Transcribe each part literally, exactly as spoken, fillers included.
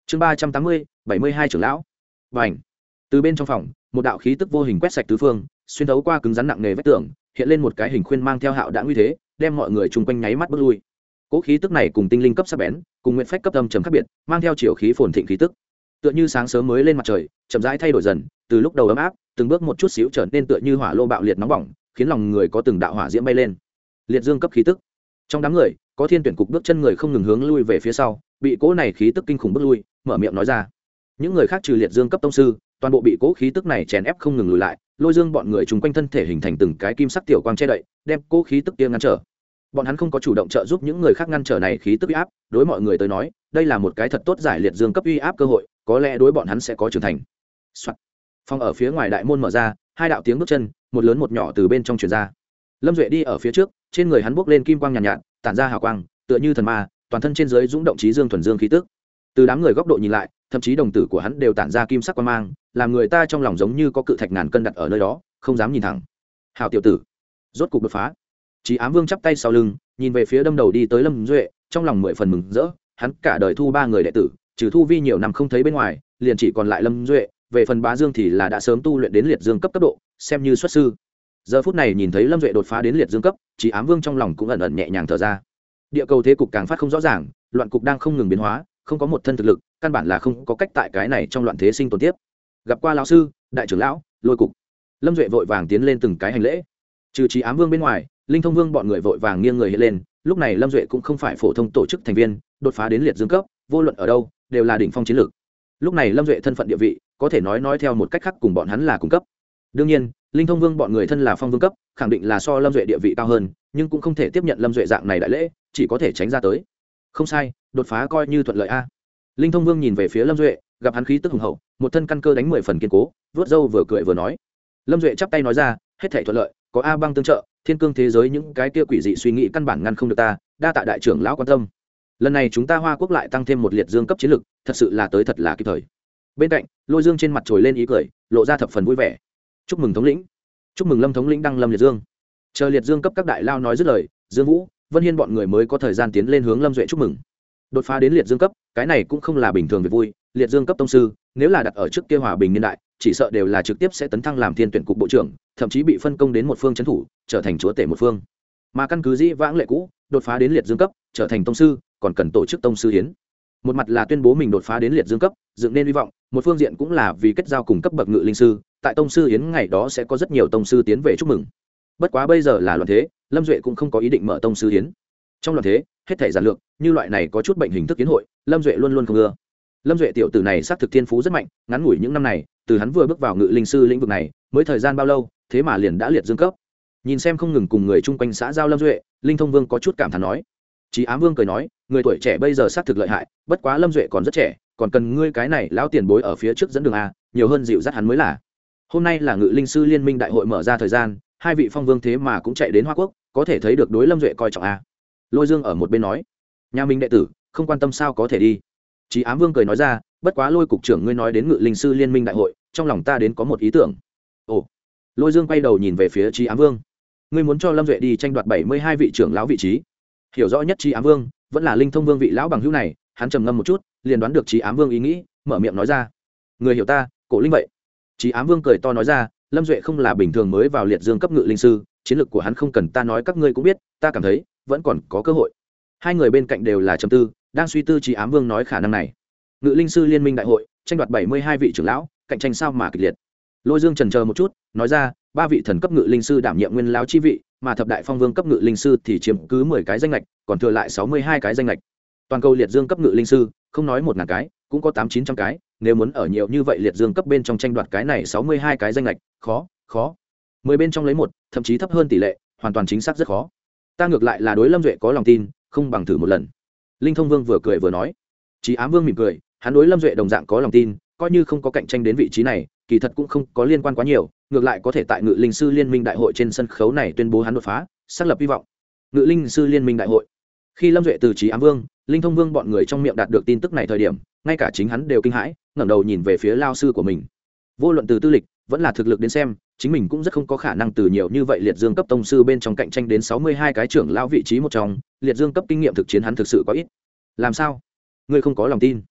chương ba trăm tám mươi bảy mươi hai trưởng lão và ảnh từ bên trong phòng một đạo khí tức vô hình quét sạch tứ phương, xuyên thấu qua cứng rắn nặng nề vách tường, hiện lên một cái hình khuyên mang theo hạo đã nguy thế, đem mọi người chung quanh nháy mắt bước lui. Cỗ khí tức này cùng tinh linh cấp sắc bén, cùng nguyện phách cấp âm trầm khác biệt, mang theo chiều khí phồn thịnh khí tức, tựa như sáng sớm mới lên mặt trời, chậm rãi thay đổi dần, từ lúc đầu ấm áp, từng bước một chút xíu trở nên tựa như hỏa lô bạo liệt nóng bỏng, khiến lòng người có từng đạo hỏa diễm bay lên. Liệt dương cấp khí tức. Trong đám người, có thiên tuyển cục bước chân người không ngừng hướng lui về phía sau, bị cỗ này khí tức kinh khủng bước lui, mở miệng nói ra. Những người khác trừ liệt dương cấp tông sư, toàn bộ bị cỗ khí tức này chèn ép không ngừng lùi lại, Lôi Dương bọn người chung quanh thân thể hình thành từng cái kim sắc tiểu quang che đậy, đem cỗ khí tức kia ngăn trở. Bọn hắn không có chủ động trợ giúp những người khác ngăn trở này khí tức uy áp, đối mọi người tới nói, đây là một cái thật tốt giải liệt dương cấp uy áp cơ hội, có lẽ đối bọn hắn sẽ có trưởng thành. Soạt. Phòng ở phía ngoài đại môn mở ra, hai đạo tiếng bước chân, một lớn một nhỏ từ bên trong truyền ra. Lâm Duệ đi ở phía trước, trên người hắn bốc lên kim quang nhàn nhạt, nhạt, tản ra hào quang, tựa như thần ma, toàn thân trên dưới dũng động chí dương thuần dương khí tức. Từ đám người góc độ nhìn lại, thậm chí đồng tử của hắn đều tản ra kim sắc quang mang, làm người ta trong lòng giống như có cự thạch ngàn cân đặt ở nơi đó, không dám nhìn thẳng. Hảo tiểu tử, rốt cục đột phá. Chí Ám Vương chắp tay sau lưng, nhìn về phía đâm đầu đi tới Lâm Duệ, trong lòng mười phần mừng rỡ. Hắn cả đời thu ba người đệ tử, trừ Thu Vi nhiều năm không thấy bên ngoài, liền chỉ còn lại Lâm Duệ. Về phần Bá Dương thì là đã sớm tu luyện đến liệt dương cấp cấp độ, xem như xuất sư. Giờ phút này nhìn thấy Lâm Duệ đột phá đến liệt dương cấp, Chí Ám Vương trong lòng cũng ẩn ẩn nhẹ nhàng thở ra. Địa cầu thế cục càng phát không rõ ràng, loạn cục đang không ngừng biến hóa, không có một thân thực lực, căn bản là không có cách tại cái này trong loạn thế sinh tồn tiếp. Gặp qua lão sư, đại trưởng lão, Lôi cục. Lâm Duệ vội vàng tiến lên từng cái hành lễ. Trừ Chí Ám Vương bên ngoài, Linh Thông Vương bọn người vội vàng nghiêng người hiện lên. Lúc này Lâm Duệ cũng không phải phổ thông tổ chức thành viên, đột phá đến liệt dương cấp, vô luận ở đâu đều là đỉnh phong chiến lược. Lúc này Lâm Duệ thân phận địa vị, có thể nói nói theo một cách khác cùng bọn hắn là cùng cấp. Đương nhiên, Linh Thông Vương bọn người thân là phong vương cấp, khẳng định là so Lâm Duệ địa vị cao hơn, nhưng cũng không thể tiếp nhận Lâm Duệ dạng này đại lễ, chỉ có thể tránh ra tới. Không sai, đột phá coi như thuận lợi a. Linh Thông Vương nhìn về phía Lâm Duệ, gặp hắn khí tức hùng hậu, một thân căn cơ đánh mười phần kiên cố, vuốt râu vừa cười vừa nói. Lâm Duệ chắp tay nói ra, hết thảy thuận lợi, có A Băng tương trợ, thiên cương thế giới những cái kia quỷ dị suy nghĩ căn bản ngăn không được ta, đa tạ đại trưởng lão quan tâm. Lần này chúng ta Hoa Quốc lại tăng thêm một liệt dương cấp chiến lực, thật sự là tới thật là kịp thời. Bên cạnh, Lôi Dương trên mặt trồi lên ý cười, lộ ra thập phần vui vẻ. Chúc mừng thống lĩnh, chúc mừng Lâm thống lĩnh đăng lâm liệt dương. Chờ liệt dương cấp các đại lao nói dứt lời, Dương Vũ, Vân Hiên bọn người mới có thời gian tiến lên hướng Lâm Duệ chúc mừng. Đột phá đến liệt dương cấp, cái này cũng không là bình thường việc vui, liệt dương cấp tông sư, nếu là đặt ở trước kia hòa bình niên đại, chỉ sợ đều là trực tiếp sẽ tấn thăng làm thiên tuyển cục bộ trưởng, thậm chí bị phân công đến một phương trấn thủ, trở thành chúa tể một phương. Mà căn cứ dĩ vãng lệ cũ, đột phá đến liệt dương cấp, trở thành tông sư, còn cần tổ chức tông sư hiến. Một mặt là tuyên bố mình đột phá đến liệt dương cấp, dựng nên hy vọng, một phương diện cũng là vì kết giao cùng cấp bậc ngự linh sư, tại tông sư hiến ngày đó sẽ có rất nhiều tông sư tiến về chúc mừng. Bất quá bây giờ là loạn thế, Lâm Duệ cũng không có ý định mở tông sư hiến. Trong loạn thế, hết thảy giản lược, như loại này có chút bệnh hình thức kiến hội, Lâm Duệ luôn luôn không ưa. Lâm Duệ tiểu tử này xác thực thiên phú rất mạnh, ngắn ngủi những năm này, từ hắn vừa bước vào ngự linh sư lĩnh vực này, mới thời gian bao lâu, thế mà liền đã liệt dương cấp. Nhìn xem không ngừng cùng người chung quanh xã giao Lâm Duệ, Linh Thông Vương có chút cảm thán nói. Chí Ám Vương cười nói, người tuổi trẻ bây giờ xác thực lợi hại, bất quá Lâm Duệ còn rất trẻ, còn cần ngươi cái này lão tiền bối ở phía trước dẫn đường a, nhiều hơn dịu dắt hắn mới là. Hôm nay là ngự linh sư liên minh đại hội mở ra thời gian, hai vị phong vương thế mà cũng chạy đến Hoa Quốc, có thể thấy được đối Lâm Duệ coi trọng a. Lôi Dương ở một bên nói, nhà mình đệ tử không quan tâm sao có thể đi. Chí Ám Vương cười nói ra, bất quá Lôi cục trưởng ngươi nói đến ngự linh sư liên minh đại hội, trong lòng ta đến có một ý tưởng. Ồ. Lôi Dương quay đầu nhìn về phía Chí Ám Vương, ngươi muốn cho Lâm Duệ đi tranh đoạt bảy mươi hai vị trưởng lão vị trí? Hiểu rõ nhất Chí Ám Vương vẫn là Linh Thông Vương vị lão bằng hữu này, hắn trầm ngâm một chút, liền đoán được Chí Ám Vương ý nghĩ, mở miệng nói ra, người hiểu ta, Cổ Linh vậy. Chí Ám Vương cười to nói ra, Lâm Duệ không là bình thường mới vào liệt dương cấp ngự linh sư, chiến lược của hắn không cần ta nói các ngươi cũng biết, ta cảm thấy vẫn còn có cơ hội. Hai người bên cạnh đều là trầm tư, đang suy tư Chí Ám Vương nói khả năng này. Ngự linh sư liên minh đại hội tranh đoạt bảy mươi hai vị trưởng lão, cạnh tranh sao mà kịch liệt. Lôi Dương chần chờ một chút, nói ra, ba vị thần cấp ngự linh sư đảm nhiệm nguyên lão chi vị, mà thập đại phong vương cấp ngự linh sư thì chiếm cứ mười cái danh lệch, còn thừa lại sáu mươi hai cái danh lệch. Toàn cầu liệt dương cấp ngự linh sư, không nói một ngàn cái, cũng có tám chín trăm cái, nếu muốn ở nhiều như vậy liệt dương cấp bên trong tranh đoạt cái này sáu mươi hai cái danh lệch, khó, khó. mười bên trong lấy một, thậm chí thấp hơn tỷ lệ, hoàn toàn chính xác rất khó. Ta ngược lại là đối Lâm Duệ có lòng tin, không bằng thử một lần. Linh Thông Vương vừa cười vừa nói. Chí Ám Vương mỉm cười, hắn đối Lâm Duệ đồng dạng có lòng tin, coi như không có cạnh tranh đến vị trí này, kỳ thật cũng không có liên quan quá nhiều, ngược lại có thể tại ngự linh sư liên minh đại hội trên sân khấu này tuyên bố hắn đột phá, xác lập hy vọng. Ngự linh sư liên minh đại hội. Khi Lâm Duệ từ Chí Ám Vương, Linh Thông Vương bọn người trong miệng đạt được tin tức này thời điểm, ngay cả chính hắn đều kinh hãi, ngẩng đầu nhìn về phía lao sư của mình. Vô luận từ tư lịch, vẫn là thực lực đến xem, chính mình cũng rất không có khả năng từ nhiều như vậy liệt dương cấp tông sư bên trong cạnh tranh đến sáu mươi hai cái trưởng lão vị trí một trong, liệt dương cấp kinh nghiệm thực chiến hắn thực sự có ít. Làm sao? Ngươi không có lòng tin?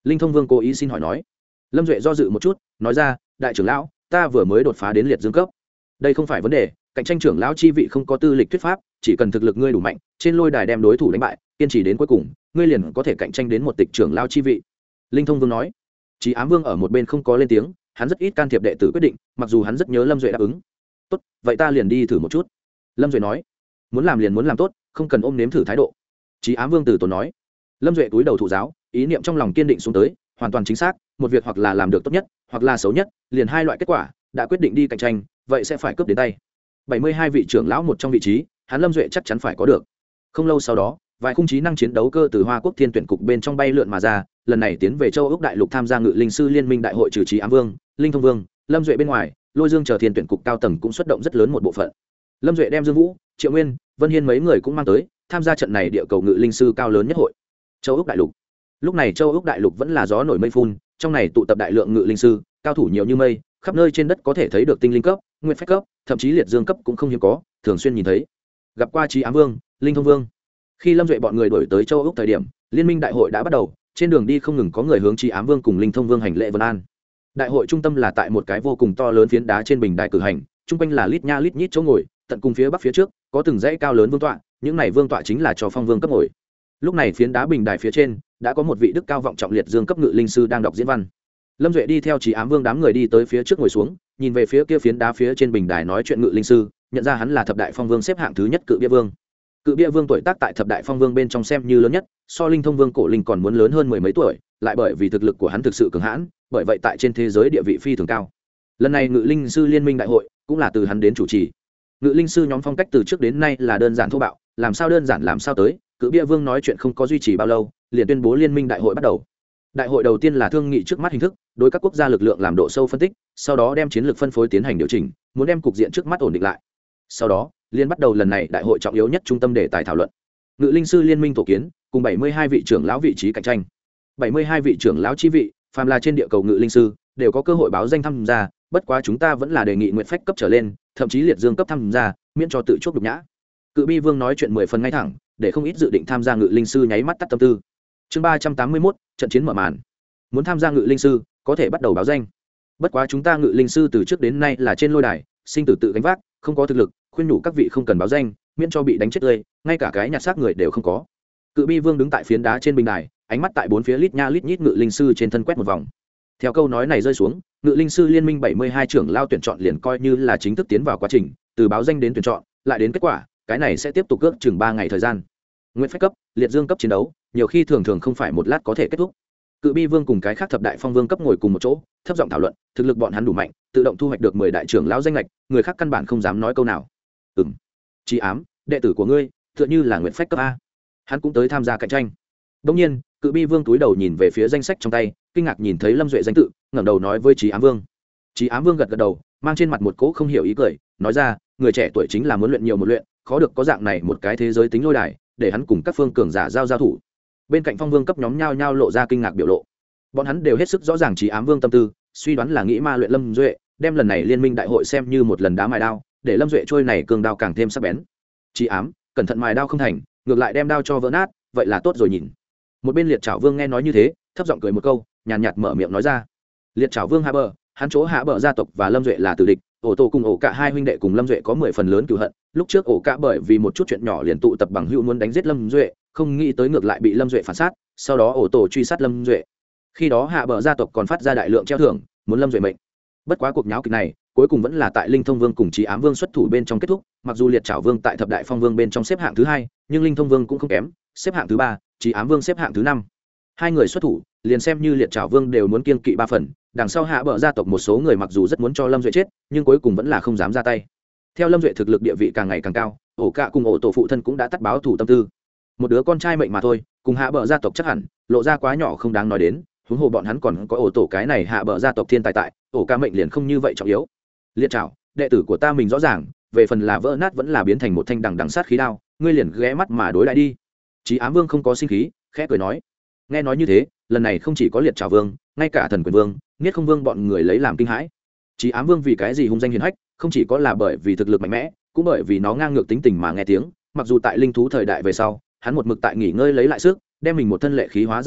Linh Thông Vương cố ý xin hỏi nói. Lâm Duệ do dự một chút, nói ra, đại trưởng lão, ta vừa mới đột phá đến liệt dương cấp. Đây không phải vấn đề, cạnh tranh trưởng lão chi vị không có tư lịch thuyết pháp, chỉ cần thực lực ngươi đủ mạnh, trên lôi đài đem đối thủ đánh bại, kiên trì đến cuối cùng, ngươi liền có thể cạnh tranh đến một tịch trưởng lão chi vị. Linh Thông Vương nói. Chí Ám Vương ở một bên không có lên tiếng, hắn rất ít can thiệp đệ tử quyết định, mặc dù hắn rất nhớ Lâm Duệ đáp ứng. Tốt, vậy ta liền đi thử một chút. Lâm Duệ nói. Muốn làm liền muốn làm tốt, không cần ôm nếm thử thái độ. Chí Ám Vương từ tốn nói. Lâm Duệ túi đầu thụ giáo, ý niệm trong lòng kiên định xuống tới, hoàn toàn chính xác, một việc hoặc là làm được tốt nhất, hoặc là xấu nhất, liền hai loại kết quả, đã quyết định đi cạnh tranh, vậy sẽ phải cướp đến tay. bảy mươi hai vị trưởng lão một trong vị trí, hắn Lâm Duệ chắc chắn phải có được. Không lâu sau đó, vài khung trí năng chiến đấu cơ từ Hoa Quốc Thiên tuyển cục bên trong bay lượn mà ra, lần này tiến về châu Úc đại lục tham gia Ngự Linh sư liên minh đại hội, trừ Chí Ám Vương, Linh Thông Vương, Lâm Duệ bên ngoài, Lôi Dương chờ Thiên tuyển cục cao tầng cũng xuất động rất lớn một bộ phận. Lâm Duệ đem Dương Vũ, Triệu Nguyên, Vân Hiên mấy người cũng mang tới, tham gia trận này địa cầu Ngự Linh sư cao lớn nhất hội. Châu Úc đại lục. Lúc này châu Úc đại lục vẫn là gió nổi mây phun, trong này tụ tập đại lượng ngự linh sư, cao thủ nhiều như mây, khắp nơi trên đất có thể thấy được tinh linh cấp, nguyên phách cấp, thậm chí liệt dương cấp cũng không hiếm có, thường xuyên nhìn thấy. Gặp qua Chí Ám Vương, Linh Thông Vương. Khi Lâm Duệ bọn người đổi tới châu Úc thời điểm, liên minh đại hội đã bắt đầu, trên đường đi không ngừng có người hướng Chí Ám Vương cùng Linh Thông Vương hành lễ vân an. Đại hội trung tâm là tại một cái vô cùng to lớn phiến đá trên bình đài cử hành, trung quanh là lít nha lít nhít chỗ ngồi, tận cùng phía bắc phía trước có từng dãy cao lớn vương tọa, những này vương tọa chính là cho phong vương cấp ngồi. Lúc này phiến đá bình đài phía trên đã có một vị đức cao vọng trọng liệt dương cấp ngự linh sư đang đọc diễn văn. Lâm Duệ đi theo Chí Ám Vương đám người đi tới phía trước ngồi xuống, nhìn về phía kia phiến đá phía trên bình đài nói chuyện ngự linh sư, nhận ra hắn là thập đại phong vương xếp hạng thứ nhất Cự Bia Vương. Cự Bia Vương tuổi tác tại thập đại phong vương bên trong xem như lớn nhất, so Linh Thông Vương Cổ Linh còn muốn lớn hơn mười mấy tuổi, lại bởi vì thực lực của hắn thực sự cường hãn, bởi vậy tại trên thế giới địa vị phi thường cao. Lần này ngự linh sư liên minh đại hội cũng là từ hắn đến chủ trì. Ngự linh sư nhóm phong cách từ trước đến nay là đơn giản thô bạo, làm sao đơn giản làm sao tới. Cự Bia Vương nói chuyện không có duy trì bao lâu, liền tuyên bố liên minh đại hội bắt đầu. Đại hội đầu tiên là thương nghị trước mắt hình thức, đối các quốc gia lực lượng làm độ sâu phân tích, sau đó đem chiến lược phân phối tiến hành điều chỉnh, muốn đem cục diện trước mắt ổn định lại. Sau đó, liên bắt đầu lần này đại hội trọng yếu nhất trung tâm đề tài thảo luận. Ngự linh sư liên minh tổ kiến, cùng bảy mươi hai vị trưởng lão vị trí cạnh tranh. bảy mươi hai vị trưởng lão chi vị, phàm là trên địa cầu ngự linh sư, đều có cơ hội báo danh tham gia, bất quá chúng ta vẫn là đề nghị nguyện phách cấp trở lên, thậm chí liệt dương cấp tham gia, miễn cho tự chuốc nhục nhã. Cự Bi Vương nói chuyện mười phần ngay thẳng, để không ít dự định tham gia ngự linh sư nháy mắt tắt tâm tư. Chương ba trăm tám mươi mốt, trận chiến mở màn. Muốn tham gia ngự linh sư, có thể bắt đầu báo danh. Bất quá chúng ta ngự linh sư từ trước đến nay là trên lôi đài, sinh tử tự gánh vác, không có thực lực, khuyên nhủ các vị không cần báo danh, miễn cho bị đánh chết tươi, ngay cả cái nhặt xác người đều không có. Cự Bi Vương đứng tại phiến đá trên bình đài, ánh mắt tại bốn phía lít nha lít nhít ngự linh sư trên thân quét một vòng. Theo câu nói này rơi xuống, ngự linh sư liên minh bảy mươi hai trưởng lao tuyển chọn liền coi như là chính thức tiến vào quá trình, từ báo danh đến tuyển chọn, lại đến kết quả, cái này sẽ tiếp tục cước chừng ba ngày thời gian. Nguyên phách cấp, liệt dương cấp chiến đấu, nhiều khi thường thường không phải một lát có thể kết thúc. Cự Bi Vương cùng cái khác thập đại phong vương cấp ngồi cùng một chỗ, thấp giọng thảo luận, thực lực bọn hắn đủ mạnh, tự động thu hoạch được mười đại trưởng lão danh lệch, người khác căn bản không dám nói câu nào. Ừm. Chí Ám, đệ tử của ngươi, tựa như là Nguyệt phách cấp a. Hắn cũng tới tham gia cạnh tranh. Đương nhiên, Cự Bi Vương túi đầu nhìn về phía danh sách trong tay, kinh ngạc nhìn thấy Lâm Duệ danh tự, ngẩng đầu nói với Chí Ám Vương. Chí Ám Vương gật gật đầu, mang trên mặt một cỗ không hiểu ý cười, nói ra, người trẻ tuổi chính là muốn luyện nhiều một luyện, khó được có dạng này một cái thế giới tính lôi đài, để hắn cùng các phương cường giả giao giao thủ. Bên cạnh phong vương cấp nhóm nhao nhao lộ ra kinh ngạc biểu lộ. Bọn hắn đều hết sức rõ ràng Chí Ám Vương tâm tư, suy đoán là nghĩ ma luyện Lâm Duệ, đem lần này liên minh đại hội xem như một lần đá mài đao, để Lâm Duệ trôi này cường đao càng thêm sắc bén. Chí Ám, cẩn thận mài đao không thành, ngược lại đem đao cho vỡ nát, vậy là tốt rồi nhìn. Một bên Liệt Trảo Vương nghe nói như thế, thấp giọng cười một câu, nhàn nhạt, nhạt mở miệng nói ra. Liệt Trảo Vương hạ bờ, hắn chỗ hạ bờ gia tộc và Lâm Duệ là tử địch, ổ tổ cùng ổ cả hai huynh đệ cùng Lâm Duệ có mười phần lớn cừu hận, lúc trước ổ cả bởi vì một chút chuyện nhỏ liền tụ tập bằng hữu muốn đánh giết Lâm Duệ, không nghĩ tới ngược lại bị Lâm Duệ phản sát, sau đó ổ tổ truy sát Lâm Duệ. Khi đó hạ bờ gia tộc còn phát ra đại lượng treo thưởng, muốn Lâm Duệ mệnh. Bất quá cuộc nháo kịch này, cuối cùng vẫn là tại Linh Thông Vương cùng Chí Ám Vương xuất thủ bên trong kết thúc, mặc dù Liệt Trảo Vương tại thập đại phong vương bên trong xếp hạng thứ hai, nhưng Linh Thông Vương cũng không kém, xếp hạng thứ ba, Chí Ám Vương xếp hạng thứ năm. Hai người xuất thủ, liền xem như Liệt Trảo Vương đều muốn kiêng kỵ ba phần, đằng sau hạ bờ gia tộc một số người mặc dù rất muốn cho Lâm Duệ chết, nhưng cuối cùng vẫn là không dám ra tay. Theo Lâm Duệ thực lực địa vị càng ngày càng cao, ổ cả cùng ổ tổ phụ thân cũng đã tắt báo thủ tâm tư. Một đứa con trai mệnh mà thôi, cùng hạ bờ gia tộc chắc hẳn lộ ra quá nhỏ không đáng nói đến, huống hồ bọn hắn còn có ổ tổ cái này hạ bờ gia tộc thiên tài tại, ổ ca mệnh liền không như vậy trọng yếu. Liệt Trảo, đệ tử của ta mình rõ ràng, về phần là vỡ nát vẫn là biến thành một thanh đằng đằng sát khí đao, ngươi liền ghé mắt mà đối lại đi. Chí Ám Vương không có sinh khí, khẽ cười nói. Nghe nói như thế, lần này không chỉ có Liệt Trảo Vương, ngay cả Thần Quyền Vương, Niết Không Vương bọn người lấy làm kinh hãi. Chí Ám Vương vì cái gì hung danh hiển hách, không chỉ có là bởi vì thực lực mạnh mẽ, cũng bởi vì nó ngang ngược tính tình mà nghe tiếng, mặc dù tại linh thú thời đại về sau, hắn một mực tại nghỉ ngơi lấy lại sức, đem mình một thân lệ khí hóa giải không ít,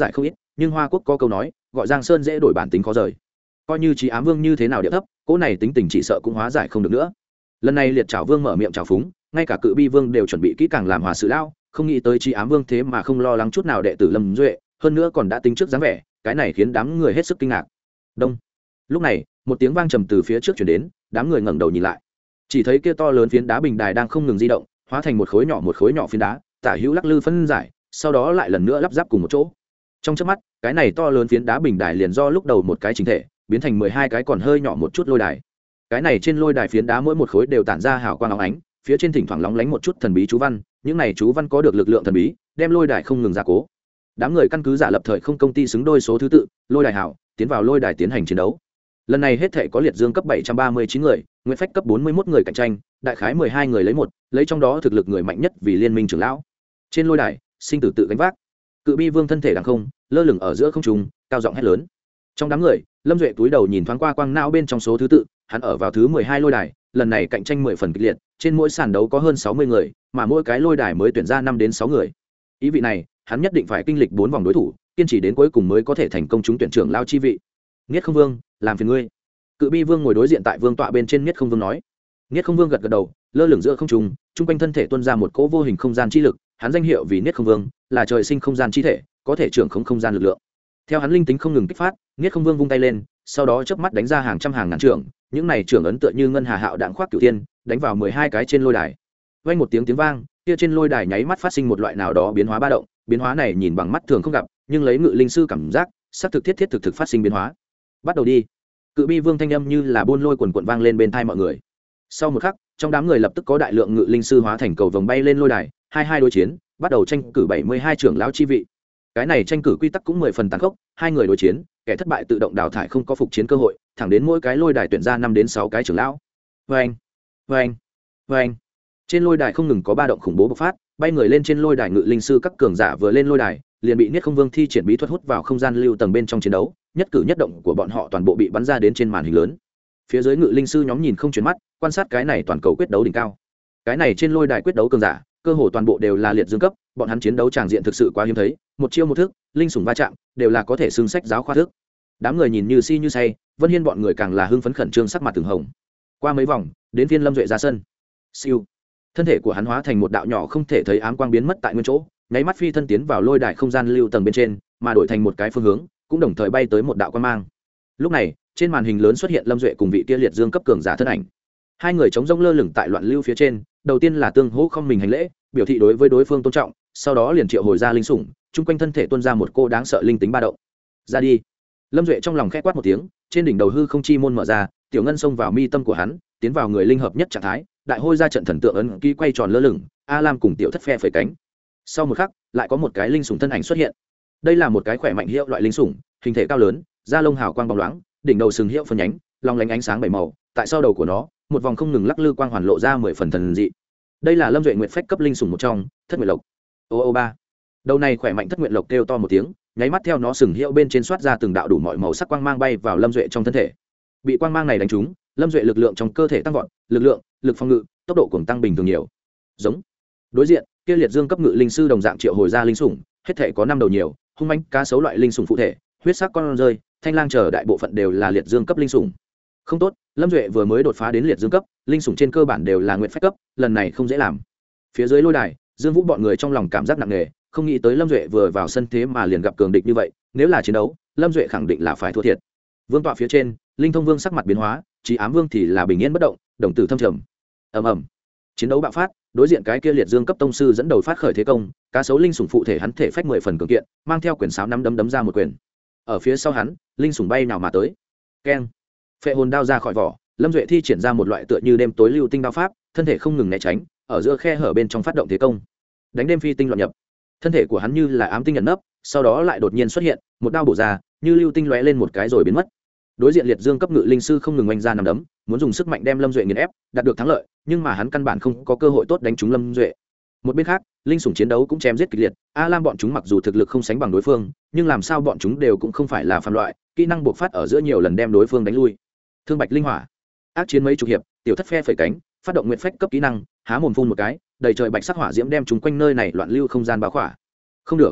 nhưng Hoa Quốc có câu nói gọi giang sơn dễ đổi bản tính khó rời, coi như Chí Ám Vương như thế nào địa thấp, cỗ này tính tình chỉ sợ cũng hóa giải không được nữa. Lần này Liệt Trảo Vương mở miệng trào phúng, ngay cả Cự Bi Vương đều chuẩn bị kỹ càng làm hòa sự lao, không nghĩ tới Chí Ám Vương thế mà không lo lắng chút nào đệ tử Lâm Duệ, hơn nữa còn đã tính trước dáng vẻ, cái này khiến đám người hết sức kinh ngạc. Đông. Lúc này, một tiếng vang trầm từ phía trước truyền đến, đám người ngẩng đầu nhìn lại, chỉ thấy kia to lớn phiến đá bình đài đang không ngừng di động, hóa thành một khối nhỏ một khối nhỏ phiến đá, tả hữu lắc lư phân giải, sau đó lại lần nữa lắp ráp cùng một chỗ. Trong chớp mắt, cái này to lớn phiến đá bình đài liền do lúc đầu một cái chính thể biến thành mười hai cái còn hơi nhỏ một chút lôi đài. Cái này trên lôi đài phiến đá mỗi một khối đều tản ra hào quang óng ánh, phía trên thỉnh thoảng lóng lánh một chút thần bí chú văn, những này chú văn có được lực lượng thần bí, đem lôi đài không ngừng gia cố. Đám người căn cứ giả lập thời không công ty xứng đôi số thứ tự, lôi đài hảo, tiến vào lôi đài tiến hành chiến đấu. Lần này hết thể có liệt dương cấp bảy trăm ba mươi chín người, nguyệt phách cấp bốn mươi mốt người cạnh tranh, đại khái mười hai người lấy một, lấy trong đó thực lực người mạnh nhất vì liên minh trưởng lão. Trên lôi đài, sinh tử tự gánh vác. Cự Bi Vương thân thể đằng không, lơ lửng ở giữa không trung, cao giọng hét lớn. Trong đám người, Lâm Duệ túi đầu nhìn thoáng qua quang não bên trong số thứ tự, hắn ở vào thứ mười hai lôi đài, lần này cạnh tranh mười phần kịch liệt, trên mỗi sàn đấu có hơn sáu mươi người, mà mỗi cái lôi đài mới tuyển ra năm đến sáu người. Ý vị này, hắn nhất định phải kinh lịch bốn vòng đối thủ, kiên trì đến cuối cùng mới có thể thành công trúng tuyển trưởng lao chi vị. Niết Không Vương, làm phiền ngươi. Cự Bi Vương ngồi đối diện tại vương tọa bên trên, Niết Không Vương nói. Niết Không Vương gật gật đầu, lơ lửng giữa không trung, trung quanh thân thể tuôn ra một cỗ vô hình không gian chi lực, hắn danh hiệu vì Niết Không Vương, là trời sinh không gian chi thể, có thể trưởng khống không gian lực lượng. Theo hắn linh tính không ngừng kích phát, Niết Không Vương vung tay lên, sau đó chớp mắt đánh ra hàng trăm hàng ngàn trưởng, những này trưởng ấn tựa như ngân hà hạo đạn khoác cửu tiên, đánh vào mười hai cái trên lôi đài. Vang một tiếng tiếng vang, kia trên lôi đài nháy mắt phát sinh một loại nào đó biến hóa ba động, biến hóa này nhìn bằng mắt thường không gặp, nhưng lấy ngự linh sư cảm giác, sắp thực thiết thiết thực thực phát sinh biến hóa. Bắt đầu đi. Cự Bi Vương thanh âm như là buôn lôi quần quần vang lên bên tai mọi người. Sau một khắc, trong đám người lập tức có đại lượng ngự linh sư hóa thành cầu vồng bay lên lôi đài, hai hai đối chiến, bắt đầu tranh cử bảy mươi hai trưởng lão chi vị. Cái này tranh cử quy tắc cũng mười phần tàn khốc, hai người đối chiến, kẻ thất bại tự động đào thải, không có phục chiến cơ hội, thẳng đến mỗi cái lôi đài tuyển ra năm đến sáu cái trưởng lão. Oeng, oeng, oeng. Trên lôi đài không ngừng có ba động khủng bố bộc phát, bay người lên trên lôi đài ngự linh sư các cường giả vừa lên lôi đài, liền bị Niết Không Vương thi triển bí thuật hút vào không gian lưu tầng bên trong chiến đấu, nhất cử nhất động của bọn họ toàn bộ bị bắn ra đến trên màn hình lớn. Phía dưới ngự linh sư nhóm nhìn không chuyển mắt, quan sát cái này toàn cầu quyết đấu đỉnh cao. Cái này trên lôi đài quyết đấu cường giả, cơ hồ toàn bộ đều là liệt dương cấp, bọn hắn chiến đấu tràng diện thực sự quá hiếm thấy, một chiêu một thức, linh sủng va chạm, đều là có thể xưng sách giáo khoa thức. Đám người nhìn như si như say, Vân Hiên bọn người càng là hưng phấn khẩn trương, sắc mặt từng hồng. Qua mấy vòng, đến phiên Lâm Duệ ra sân. Siêu. Thân thể của hắn hóa thành một đạo nhỏ không thể thấy ám quang biến mất tại nguyên chỗ, nháy mắt phi thân tiến vào lôi đài không gian lưu tầng bên trên, mà đổi thành một cái phương hướng, cũng đồng thời bay tới một đạo quang mang. Lúc này, trên màn hình lớn xuất hiện Lâm Duệ cùng vị kia liệt dương cấp cường giả thân ảnh. Hai người chống rông lơ lửng tại loạn lưu phía trên, đầu tiên là tương hỗ không mình hành lễ, biểu thị đối với đối phương tôn trọng, sau đó liền triệu hồi ra linh sủng, chung quanh thân thể tuôn ra một cô đáng sợ linh tính ba động. Ra đi. Lâm Duệ trong lòng khẽ quát một tiếng, trên đỉnh đầu hư không chi môn mở ra, tiểu ngân xông vào mi tâm của hắn, tiến vào người linh hợp nhất trạng thái, đại hôi ra trận thần tượng ấn ký quay tròn lơ lửng, A Lam cùng tiểu thất phe phẩy cánh. Sau một khắc, lại có một cái linh sủng thân ảnh xuất hiện. Đây là một cái khỏe mạnh hiệu loại linh sủng, hình thể cao lớn, da lông hào quang bóng loáng, đỉnh đầu sừng hiệu phân nhánh, long lánh ánh sáng bảy màu, tại sau đầu của nó, một vòng không ngừng lắc lư quang hoàn lộ ra mười phần thần dị. Đây là Lâm Duệ nguyện phách cấp linh sủng một trong, Thất Nguyệt Lộc. Ô ô ba. Đầu này khỏe mạnh Thất Nguyệt Lộc kêu to một tiếng, nháy mắt theo nó sừng hiệu bên trên xoát ra từng đạo đủ mọi màu sắc quang mang bay vào Lâm Duệ trong thân thể. Bị quang mang này đánh trúng, Lâm Duệ lực lượng trong cơ thể tăng vọt, lực lượng, lực phòng ngự, tốc độ cũng tăng bình thường nhiều. Giống. Đối diện, kia liệt dương cấp ngự linh sư đồng dạng triệu hồi ra linh sủng, hết thể có năm đầu nhiều, hung mãnh cá sấu loại linh sủng phụ thể, huyết sắc con rơi, thanh lang chờ đại bộ phận đều là liệt dương cấp linh sủng. Không tốt, Lâm Duệ vừa mới đột phá đến liệt dương cấp, linh sủng trên cơ bản đều là nguyện phách cấp, lần này không dễ làm. Phía dưới lôi đài, Dương Vũ bọn người trong lòng cảm giác nặng nề, không nghĩ tới Lâm Duệ vừa vào sân thế mà liền gặp cường địch như vậy, nếu là chiến đấu, Lâm Duệ khẳng định là phải thua thiệt. Vương tọa phía trên, Linh Thông Vương sắc mặt biến hóa, Chí Ám Vương thì là bình yên bất động, đồng tử thâm trầm. Ầm ầm. Chiến đấu bạo phát, đối diện cái kia liệt dương cấp tông sư dẫn đầu phát khởi thế công, cá sấu linh sủng phụ thể hắn thể phách mười phần cường kiện, mang theo quyền sáo nắm đấm đấm ra một quyền. Ở phía sau hắn, linh sủng bay nào mà tới. Keng. Phệ hồn đao ra khỏi vỏ, Lâm Duệ thi triển ra một loại tựa như đêm tối lưu tinh đao pháp, thân thể không ngừng né tránh, ở giữa khe hở bên trong phát động thế công. Đánh đêm phi tinh loạn nhập. Thân thể của hắn như là ám tinh ẩn nấp, sau đó lại đột nhiên xuất hiện, một đao bổ ra, như lưu tinh lóe lên một cái rồi biến mất. Đối diện liệt dương cấp ngự linh sư không ngừng oanh ra nằm đấm, muốn dùng sức mạnh đem Lâm Duệ nghiền ép, đạt được thắng lợi, nhưng mà hắn căn bản không có cơ hội tốt đánh trúng Lâm Duệ. Một bên khác, linh sủng chiến đấu cũng chém giết kịch liệt, A Lam bọn chúng mặc dù thực lực không sánh bằng đối phương, nhưng làm sao bọn chúng đều cũng không phải là phàm loại, kỹ năng bộc phát ở giữa nhiều lần đem đối phương đánh lui. Thương Bạch linh hỏa, ác chiến mấy chục hiệp, tiểu thất phe phẩy cánh, phát động nguyện phách cấp kỹ năng, há mồm phun một cái, đầy trời bạch sắc hỏa diễm đem chúng quanh nơi này loạn lưu không gian bao khỏa. Không được,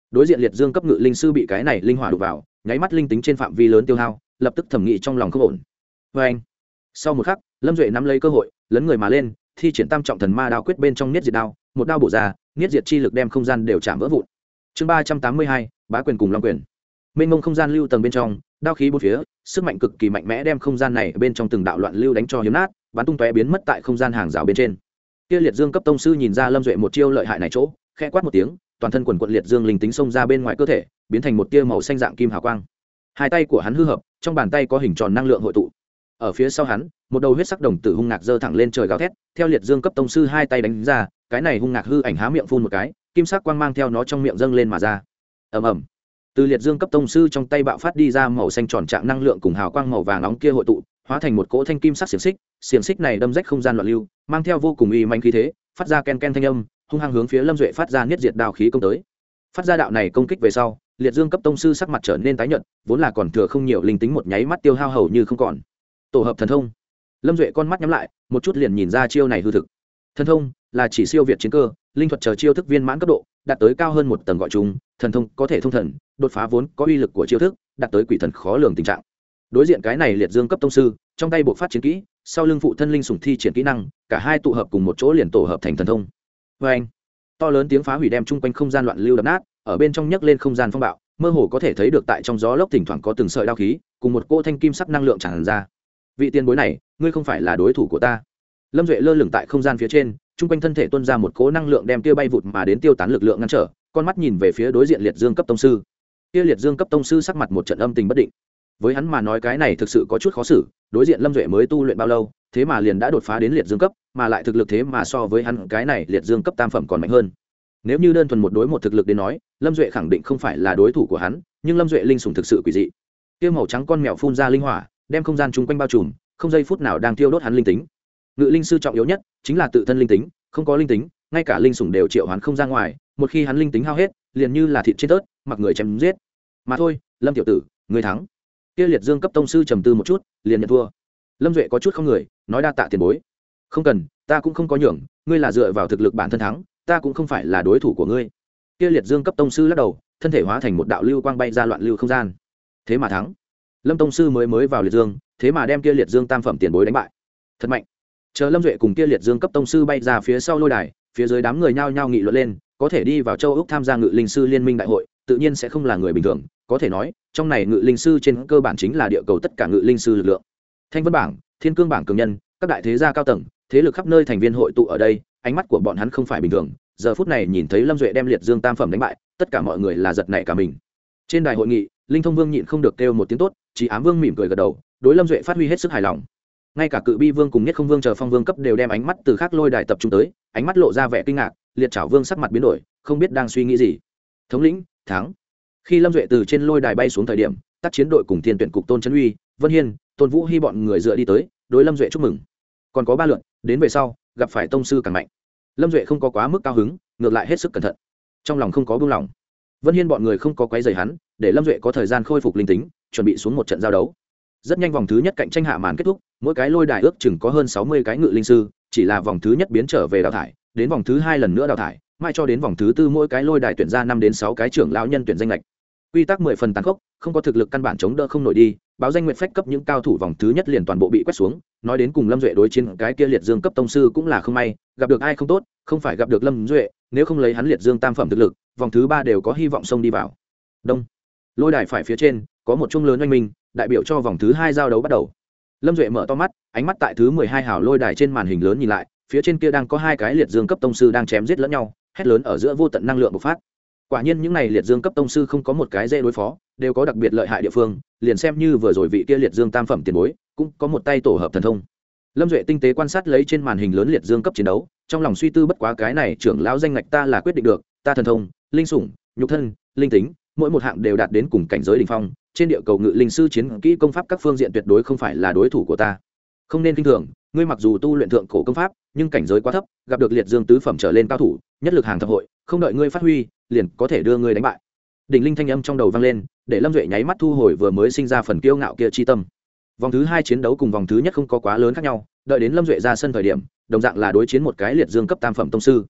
đối diện liệt dương cấp ngự linh sư bị cái này linh hỏa đục vào, nháy mắt linh tính trên phạm vi lớn tiêu hao, lập tức thẩm nghĩ trong lòng không ổn. Vê anh. Sau một khắc, Lâm Duệ nắm lấy cơ hội, lấn người mà lên, thi triển tam trọng thần ma đao quyết bên trong niết diệt đao, một đao bổ ra, niết diệt chi lực đem không gian đều chạm vỡ vụn. Chương ba trăm tám mươi hai, bá quyền cùng long quyền. Mênh mông không gian lưu tầng bên trong, đao khí bốn phía, sức mạnh cực kỳ mạnh mẽ đem không gian này bên trong từng đạo loạn lưu đánh cho hiếm nát, bắn tung tóe biến mất tại không gian hàng rào bên trên. Kia liệt dương cấp tông sư nhìn ra Lâm Duệ một chiêu lợi hại này chỗ, khẽ quát một tiếng, toàn thân quần quật liệt dương linh tính xông ra bên ngoài cơ thể, biến thành một tia màu xanh dạng kim hào quang. Hai tay của hắn hư hợp, trong bàn tay có hình tròn năng lượng hội tụ. Ở phía sau hắn, một đầu huyết sắc đồng tử hung ngạc giơ thẳng lên trời gào thét, theo liệt dương cấp tông sư hai tay đánh ra, cái này hung ngạc hư ảnh há miệng phun một cái, kim sắc quang mang theo nó trong miệng dâng lên mà ra. Ầm ầm. Từ liệt dương cấp tông sư trong tay bạo phát đi ra màu xanh tròn trạng năng lượng cùng hào quang màu vàng nóng kia hội tụ, hóa thành một cỗ thanh kim sắc xiềng xích, xiềng xích này đâm rách không gian loạn lưu, mang theo vô cùng uy mãnh khí thế, phát ra ken ken thanh âm, hung hăng hướng phía Lâm Duệ phát ra niết diệt đao khí công tới. Phát ra đạo này công kích về sau, liệt dương cấp tông sư sắc mặt trở nên tái nhợt, vốn là còn thừa không nhiều linh tính một nháy mắt tiêu hao hầu như không còn. Tổ hợp thần thông. Lâm Duệ con mắt nhắm lại, một chút liền nhìn ra chiêu này hư thực. Thần thông là chỉ siêu việt chiến cơ, linh thuật chờ chiêu thức viên mãn cấp độ, đạt tới cao hơn một tầng gọi chúng, thần thông có thể thông thần, đột phá vốn có uy lực của chiêu thức, đạt tới quỷ thần khó lường tình trạng. Đối diện cái này liệt dương cấp tông sư, trong tay buộc phát chiến kỹ, sau lưng phụ thân linh sủng thi triển kỹ năng, cả hai tụ hợp cùng một chỗ liền tổ hợp thành thần thông. Và anh, to lớn tiếng phá hủy đem chung quanh không gian loạn lưu đập nát, ở bên trong nhấc lên không gian phong bạo, mơ hồ có thể thấy được tại trong gió lốc thỉnh thoảng có từng sợi đao khí, cùng một cỗ thanh kim sắc năng lượng tràn ra. Vị tiền bối này, ngươi không phải là đối thủ của ta. Lâm Duệ lơ lửng tại không gian phía trên, chung quanh thân thể tuôn ra một cỗ năng lượng đem kia bay vụt mà đến tiêu tán lực lượng ngăn trở, con mắt nhìn về phía đối diện liệt dương cấp tông sư. Kia liệt dương cấp tông sư sắc mặt một trận âm tình bất định. Với hắn mà nói cái này thực sự có chút khó xử, đối diện Lâm Duệ mới tu luyện bao lâu, thế mà liền đã đột phá đến liệt dương cấp, mà lại thực lực thế mà so với hắn cái này liệt dương cấp tam phẩm còn mạnh hơn. Nếu như đơn thuần một đối một thực lực đến nói, Lâm Duệ khẳng định không phải là đối thủ của hắn, nhưng Lâm Duệ linh sủng thực sự quỷ dị. Kia màu trắng con mèo phun ra linh hỏa, đem không gian chung quanh bao trùm, không giây phút nào đang thiêu đốt hắn linh tính. Ngự linh sư trọng yếu nhất chính là tự thân linh tính, không có linh tính, ngay cả linh sủng đều triệu hoán không ra ngoài, một khi hắn linh tính hao hết, liền như là thịt trên tớt, mặc người chém giết. Mà thôi, Lâm tiểu tử, ngươi thắng. Kia liệt dương cấp tông sư trầm tư một chút, liền nhận thua. Lâm Duệ có chút không người, nói đa tạ tiền bối. Không cần, ta cũng không có nhường, ngươi là dựa vào thực lực bản thân thắng, ta cũng không phải là đối thủ của ngươi. Kia liệt dương cấp tông sư lắc đầu, thân thể hóa thành một đạo lưu quang bay ra loạn lưu không gian. Thế mà thắng. Lâm tông sư mới mới vào liệt dương, thế mà đem kia liệt dương tam phẩm tiền bối đánh bại. Thật mạnh. Chờ Lâm Duệ cùng kia liệt dương cấp tông sư bay ra phía sau lôi đài, phía dưới đám người nhao nhao nghị luận lên, có thể đi vào châu Úc tham gia ngự linh sư liên minh đại hội, tự nhiên sẽ không là người bình thường, có thể nói, trong này ngự linh sư trên cơ bản chính là địa cầu tất cả ngự linh sư lực lượng. Thanh Vân bảng, Thiên Cương bảng cường nhân, các đại thế gia cao tầng, thế lực khắp nơi thành viên hội tụ ở đây, ánh mắt của bọn hắn không phải bình thường, giờ phút này nhìn thấy Lâm Duệ đem liệt dương tam phẩm đánh bại, tất cả mọi người là giật nảy cả mình. Trên đài hội nghị, Linh Thông Vương nhịn không được kêu một tiếng tốt, Chỉ Ám Vương mỉm cười gật đầu, đối Lâm Duệ phát huy hết sức hài lòng. Ngay cả Cự Bi Vương cùng Nhất Không Vương chờ phong vương cấp đều đem ánh mắt từ khác lôi đài tập trung tới, ánh mắt lộ ra vẻ kinh ngạc, Liệt Trảo Vương sắc mặt biến đổi, không biết đang suy nghĩ gì. Thống lĩnh, thắng. Khi Lâm Duệ từ trên lôi đài bay xuống thời điểm, tác chiến đội cùng thiên tuyển cục Tôn Trấn Uy, Vân Hiên, Tôn Vũ Hy bọn người dựa đi tới, đối Lâm Duệ chúc mừng. Còn có ba lượt, đến về sau, gặp phải tông sư càng mạnh. Lâm Duệ không có quá mức cao hứng, ngược lại hết sức cẩn thận, trong lòng không có buông lỏng. Vân Hiên bọn người không có quấy rầy hắn, để Lâm Duệ có thời gian khôi phục linh tính, chuẩn bị xuống một trận giao đấu. Rất nhanh vòng thứ nhất cạnh tranh hạ màn kết thúc, mỗi cái lôi đài ước chừng có hơn sáu mươi cái ngự linh sư, chỉ là vòng thứ nhất biến trở về đào thải, đến vòng thứ hai lần nữa đào thải, mai cho đến vòng thứ tư mỗi cái lôi đài tuyển ra năm đến sáu cái trưởng lão nhân tuyển danh lệch. Quy tắc mười phần tàn khốc, không có thực lực căn bản chống đỡ không nổi đi, báo danh nguyện phách cấp những cao thủ vòng thứ nhất liền toàn bộ bị quét xuống, nói đến cùng Lâm Duệ đối chiến cái kia liệt dương cấp tông sư cũng là không may, gặp được ai không tốt, không phải gặp được Lâm Duệ, nếu không lấy hắn liệt dương tam phẩm thực lực, vòng thứ ba đều có hy vọng xông đi vào. Đông. Lôi đài phải phía trên, có một chuông lớn oanh minh, đại biểu cho vòng thứ hai giao đấu bắt đầu. Lâm Duệ mở to mắt, ánh mắt tại thứ mười hai hào lôi đài trên màn hình lớn nhìn lại, phía trên kia đang có hai cái liệt dương cấp tông sư đang chém giết lẫn nhau, hét lớn ở giữa vô tận năng lượng bộc phát. Quả nhiên những này liệt dương cấp tông sư không có một cái dễ đối phó, đều có đặc biệt lợi hại địa phương, liền xem như vừa rồi vị kia liệt dương tam phẩm tiền bối, cũng có một tay tổ hợp thần thông. Lâm Duệ tinh tế quan sát lấy trên màn hình lớn liệt dương cấp chiến đấu, trong lòng suy tư bất quá cái này trưởng lão danh ngạch ta là quyết định được, ta thần thông, linh sủng, nhục thân, linh tính, mỗi một hạng đều đạt đến cùng cảnh giới đỉnh phong, trên địa cầu ngự linh sư chiến kỹ công pháp các phương diện tuyệt đối không phải là đối thủ của ta. Không nên kinh thường, ngươi mặc dù tu luyện thượng cổ công pháp, nhưng cảnh giới quá thấp, gặp được liệt dương tứ phẩm trở lên cao thủ, nhất lực hàng thập hội, không đợi ngươi phát huy, liền có thể đưa ngươi đánh bại. Đỉnh linh thanh âm trong đầu vang lên, để Lâm Duệ nháy mắt thu hồi vừa mới sinh ra phần kiêu ngạo kia chi tâm. Vòng thứ hai chiến đấu cùng vòng thứ nhất không có quá lớn khác nhau, đợi đến Lâm Duệ ra sân thời điểm, đồng dạng là đối chiến một cái liệt dương cấp tam phẩm tông sư.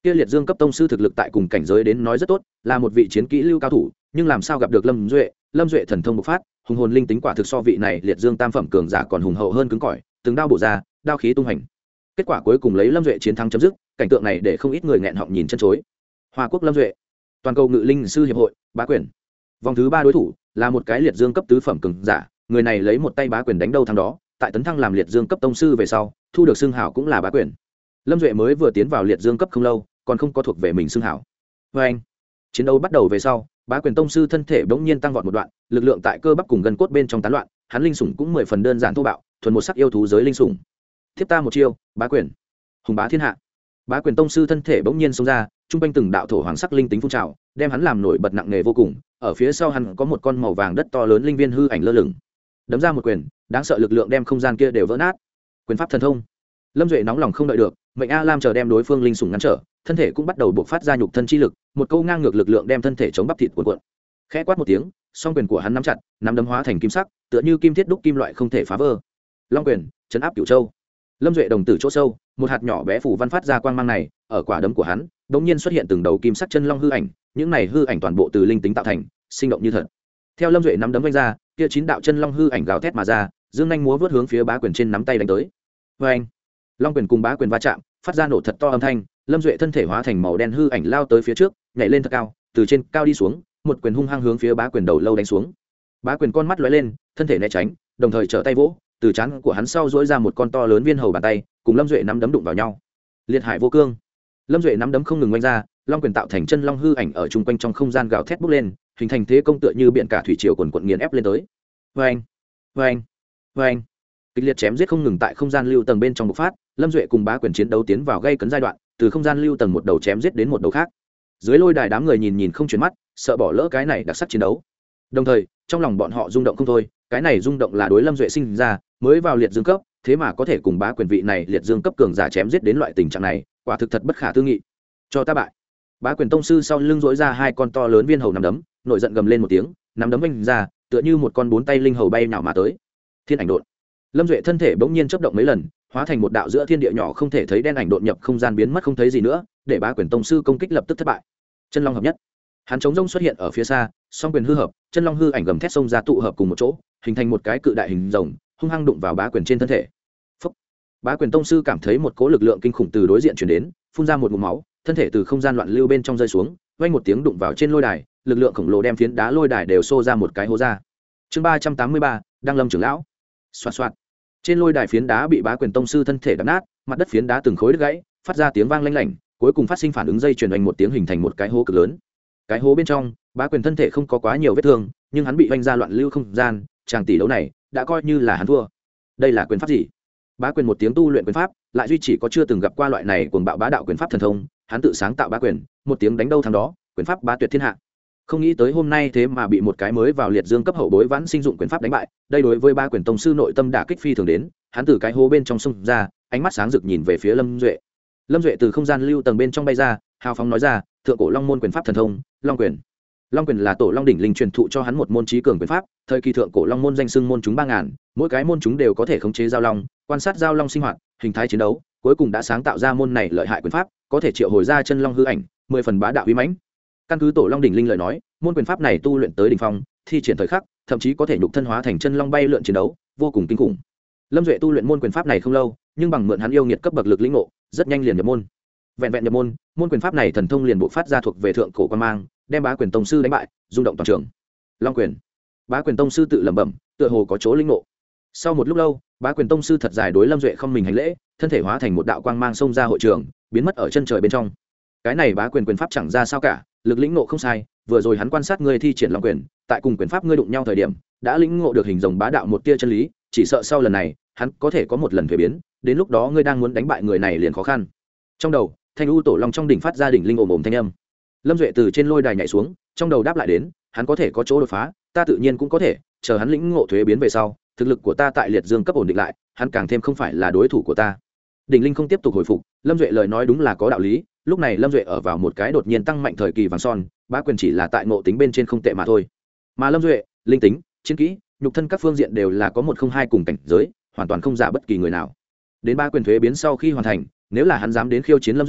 kia liệt dương cấp tông sư thực lực tại cùng cảnh giới đến nói rất tốt, là một vị chiến kỹ lưu cao thủ, nhưng làm sao gặp được lâm duệ. Lâm duệ thần thông bộc phát, hùng hồn linh tính quả thực so vị này liệt dương tam phẩm cường giả còn hùng hậu hơn cứng cỏi, từng đao bổ ra, đao khí tung hành. Kết quả cuối cùng lấy lâm duệ chiến thắng chấm dứt, cảnh tượng này để không ít người nghẹn họng nhìn chân chối. Hoa quốc lâm duệ, toàn cầu ngự linh sư hiệp hội bá quyền. Vòng thứ ba đối thủ là một cái liệt dương cấp tứ phẩm cường giả, người này lấy một tay bá quyền đánh đâu thắng đó, tại tấn thăng làm liệt dương cấp tông sư về sau, thu được xưng hảo cũng là bá quyền. Lâm duệ mới vừa tiến vào liệt dương cấp không lâu, còn không có thuộc về mình xưng hảo. Với anh, chiến đấu bắt đầu về sau, bá quyền tông sư thân thể bỗng nhiên tăng vọt một đoạn, lực lượng tại cơ bắp cùng gân cốt bên trong tán loạn, hắn linh sủng cũng mười phần đơn giản thô bạo, thuần một sắc yêu thú giới linh sủng. Tiếp ta một chiêu, bá quyền, hùng bá thiên hạ. Bá quyền tông sư thân thể bỗng nhiên xông ra, trung quanh từng đạo thổ hoàng sắc linh tính phun trào, đem hắn làm nổi bật nặng nề vô cùng. Ở phía sau hắn có một con màu vàng đất to lớn linh viên hư ảnh lơ lửng, đấm ra một quyền, đáng sợ lực lượng đem không gian kia đều vỡ nát. Quyền pháp thần thông. Lâm duệ nóng lòng không đợi được, mệnh A Lam chờ đem đối phương linh sủng ngăn trở, thân thể cũng bắt đầu buộc phát ra nhục thân chi lực, một câu ngang ngược lực lượng đem thân thể chống bắp thịt cuộn cuộn. Khẽ quát một tiếng, song quyền của hắn nắm chặt, nắm đấm hóa thành kim sắc, tựa như kim thiết đúc kim loại không thể phá vỡ. Long quyền, chấn áp cửu châu. Lâm duệ đồng tử chỗ sâu, một hạt nhỏ bé phủ văn phát ra quang mang này, ở quả đấm của hắn, đột nhiên xuất hiện từng đầu kim sắc chân long hư ảnh, những này hư ảnh toàn bộ từ linh tính tạo thành, sinh động như thật. Theo Lâm duệ nắm đấm vung ra, kia chín đạo chân long hư ảnh gào thét mà ra, dương nhanh múa vớt hướng phía bá quyền trên nắm tay đánh tới. Và anh, long quyền cùng bá quyền va chạm, phát ra nổ thật to âm thanh. Lâm duệ thân thể hóa thành màu đen hư ảnh lao tới phía trước, nhảy lên thật cao, từ trên cao đi xuống, một quyền hung hăng hướng phía bá quyền đầu lâu đánh xuống. Bá quyền con mắt lóe lên, thân thể né tránh, đồng thời trở tay vỗ, từ trán của hắn sau duỗi ra một con to lớn viên hầu bàn tay, cùng Lâm duệ nắm đấm đụng vào nhau. Liệt hải vô cương. Lâm duệ nắm đấm không ngừng oanh ra, long quyền tạo thành chân long hư ảnh ở chung quanh trong không gian gào thét bốc lên, hình thành thế công tựa như biển cả thủy triều quần quần nghiền ép lên tới. Vâng, vâng, vâng. Kịch liệt chém giết không ngừng tại không gian lưu tầng bên trong bộc phát, Lâm duệ cùng bá quyền chiến đấu tiến vào gây cấn giai đoạn, từ không gian lưu tầng một đầu chém giết đến một đầu khác. Dưới lôi đài đám người nhìn nhìn không chuyển mắt, sợ bỏ lỡ cái này đặc sắc chiến đấu. Đồng thời, trong lòng bọn họ rung động không thôi, cái này rung động là đối Lâm duệ sinh ra, mới vào liệt dương cấp, thế mà có thể cùng bá quyền vị này liệt dương cấp cường giả chém giết đến loại tình trạng này, quả thực thật bất khả tư nghị. Cho ta bại. Bá quyền tông sư sau lưng dỗi ra hai con to lớn viên hầu nắm đấm, nổi giận gầm lên một tiếng, nắm đấm vung ra, tựa như một con bốn tay linh hầu bay nào mà tới. Thiên ảnh độn. Lâm duệ thân thể bỗng nhiên chớp động mấy lần, hóa thành một đạo giữa thiên địa nhỏ không thể thấy đen ảnh độn nhập không gian biến mất không thấy gì nữa, để bá quyền tông sư công kích lập tức thất bại. Chân long hợp nhất. Hắn chống rông xuất hiện ở phía xa, song quyền hư hợp, chân long hư ảnh gầm thét xông ra tụ hợp cùng một chỗ, hình thành một cái cự đại hình rồng, hung hăng đụng vào bá quyền trên thân thể. Phúc. Bá quyền tông sư cảm thấy một cỗ lực lượng kinh khủng từ đối diện truyền đến, phun ra một ngụm máu, thân thể từ không gian loạn lưu bên trong rơi xuống, vang một tiếng đụng vào trên lôi đài, lực lượng khổng lồ đem phiến đá lôi đài đều xô ra một cái hố ra. Chương ba trăm tám mươi ba, Đăng Lâm trưởng lão. Xoạt xoạt. Trên lôi đài phiến đá bị bá quyền tông sư thân thể đập nát, mặt đất phiến đá từng khối đứt gãy, phát ra tiếng vang lanh lảnh, cuối cùng phát sinh phản ứng dây chuyền oanh một tiếng hình thành một cái hố cực lớn. Cái hố bên trong, bá quyền thân thể không có quá nhiều vết thương, nhưng hắn bị oanh ra loạn lưu không gian, chàng tỷ đấu này đã coi như là hắn thua. Đây là quyền pháp gì? Bá quyền một tiếng tu luyện quyền pháp, lại duy chỉ có chưa từng gặp qua loại này cuồng bạo bá đạo quyền pháp thần thông, hắn tự sáng tạo bá quyền, một tiếng đánh đâu thắng đó, quyền pháp bá tuyệt thiên hạ. Không nghĩ tới hôm nay thế mà bị một cái mới vào liệt dương cấp hậu bối vãn sinh dụng quyền pháp đánh bại, đây đối với bá quyền tông sư nội tâm đả kích phi thường đến, hắn từ cái hố bên trong xông ra, ánh mắt sáng rực nhìn về phía Lâm duệ. Lâm duệ từ không gian lưu tầng bên trong bay ra, hào phóng nói ra, thượng cổ long môn quyền pháp thần thông, long quyền. Long quyền là tổ long đỉnh linh truyền thụ cho hắn một môn trí cường quyền pháp, thời kỳ thượng cổ long môn danh xưng môn chúng ba ngàn, mỗi cái môn chúng đều có thể khống chế giao long, quan sát giao long sinh hoạt, hình thái chiến đấu, cuối cùng đã sáng tạo ra môn này lợi hại quyền pháp, có thể triệu hồi ra chân long hư ảnh, mười phần bá đạo uy mãnh. Căn cứ tổ long đỉnh linh lời nói, môn quyền pháp này tu luyện tới đỉnh phong, thi triển thời khắc, thậm chí có thể nhục thân hóa thành chân long bay lượn chiến đấu, vô cùng kinh khủng. Lâm duệ tu luyện môn quyền pháp này không lâu, nhưng bằng mượn hắn yêu nghiệt cấp bậc lực lĩnh ngộ, rất nhanh liền nhập môn. Vẹn vẹn nhập môn, môn quyền pháp này thần thông liền bộ phát ra thuộc về thượng cổ quan mang, đem bá quyền tông sư đánh bại, rung động toàn trường. Long quyền. Bá quyền tông sư tự lẩm bẩm, tựa hồ có chỗ linh ngộ. Sau một lúc lâu, bá quyền tông sư thật dài đối Lâm duệ không mình hành lễ, thân thể hóa thành một đạo quang mang xông ra hội trường, biến mất ở chân trời bên trong. Cái này bá quyền quyền pháp chẳng ra sao cả, lực lĩnh ngộ không sai, vừa rồi hắn quan sát ngươi thi triển long quyền, tại cùng quyền pháp ngươi đụng nhau thời điểm, đã lĩnh ngộ được hình rồng bá đạo một tia chân lý, chỉ sợ sau lần này, hắn có thể có một lần thuế biến, đến lúc đó ngươi đang muốn đánh bại người này liền khó khăn. Trong đầu, thanh u tổ long trong đỉnh phát ra đỉnh linh ồm ồm thanh âm. Lâm duệ từ trên lôi đài nhảy xuống, trong đầu đáp lại đến, hắn có thể có chỗ đột phá, ta tự nhiên cũng có thể, chờ hắn lĩnh ngộ thuế biến về sau, thực lực của ta tại liệt dương cấp ổn định lại, hắn càng thêm không phải là đối thủ của ta. Đỉnh linh không tiếp tục hồi phục, Lâm duệ lời nói đúng là có đạo lý, lúc này Lâm duệ ở vào một cái đột nhiên tăng mạnh thời kỳ vàng son, bá quyền chỉ là tại ngộ tính bên trên không tệ mà thôi. Mà Lâm duệ, linh tính, chiến kỹ, nhục thân các phương diện đều là có một không hai cùng cảnh giới, hoàn toàn không giả bất kỳ người nào. Đến ba quyền thuế biến sau khi hoàn thành, nếu là hắn dám đến khiêu chiến Lâm duệ,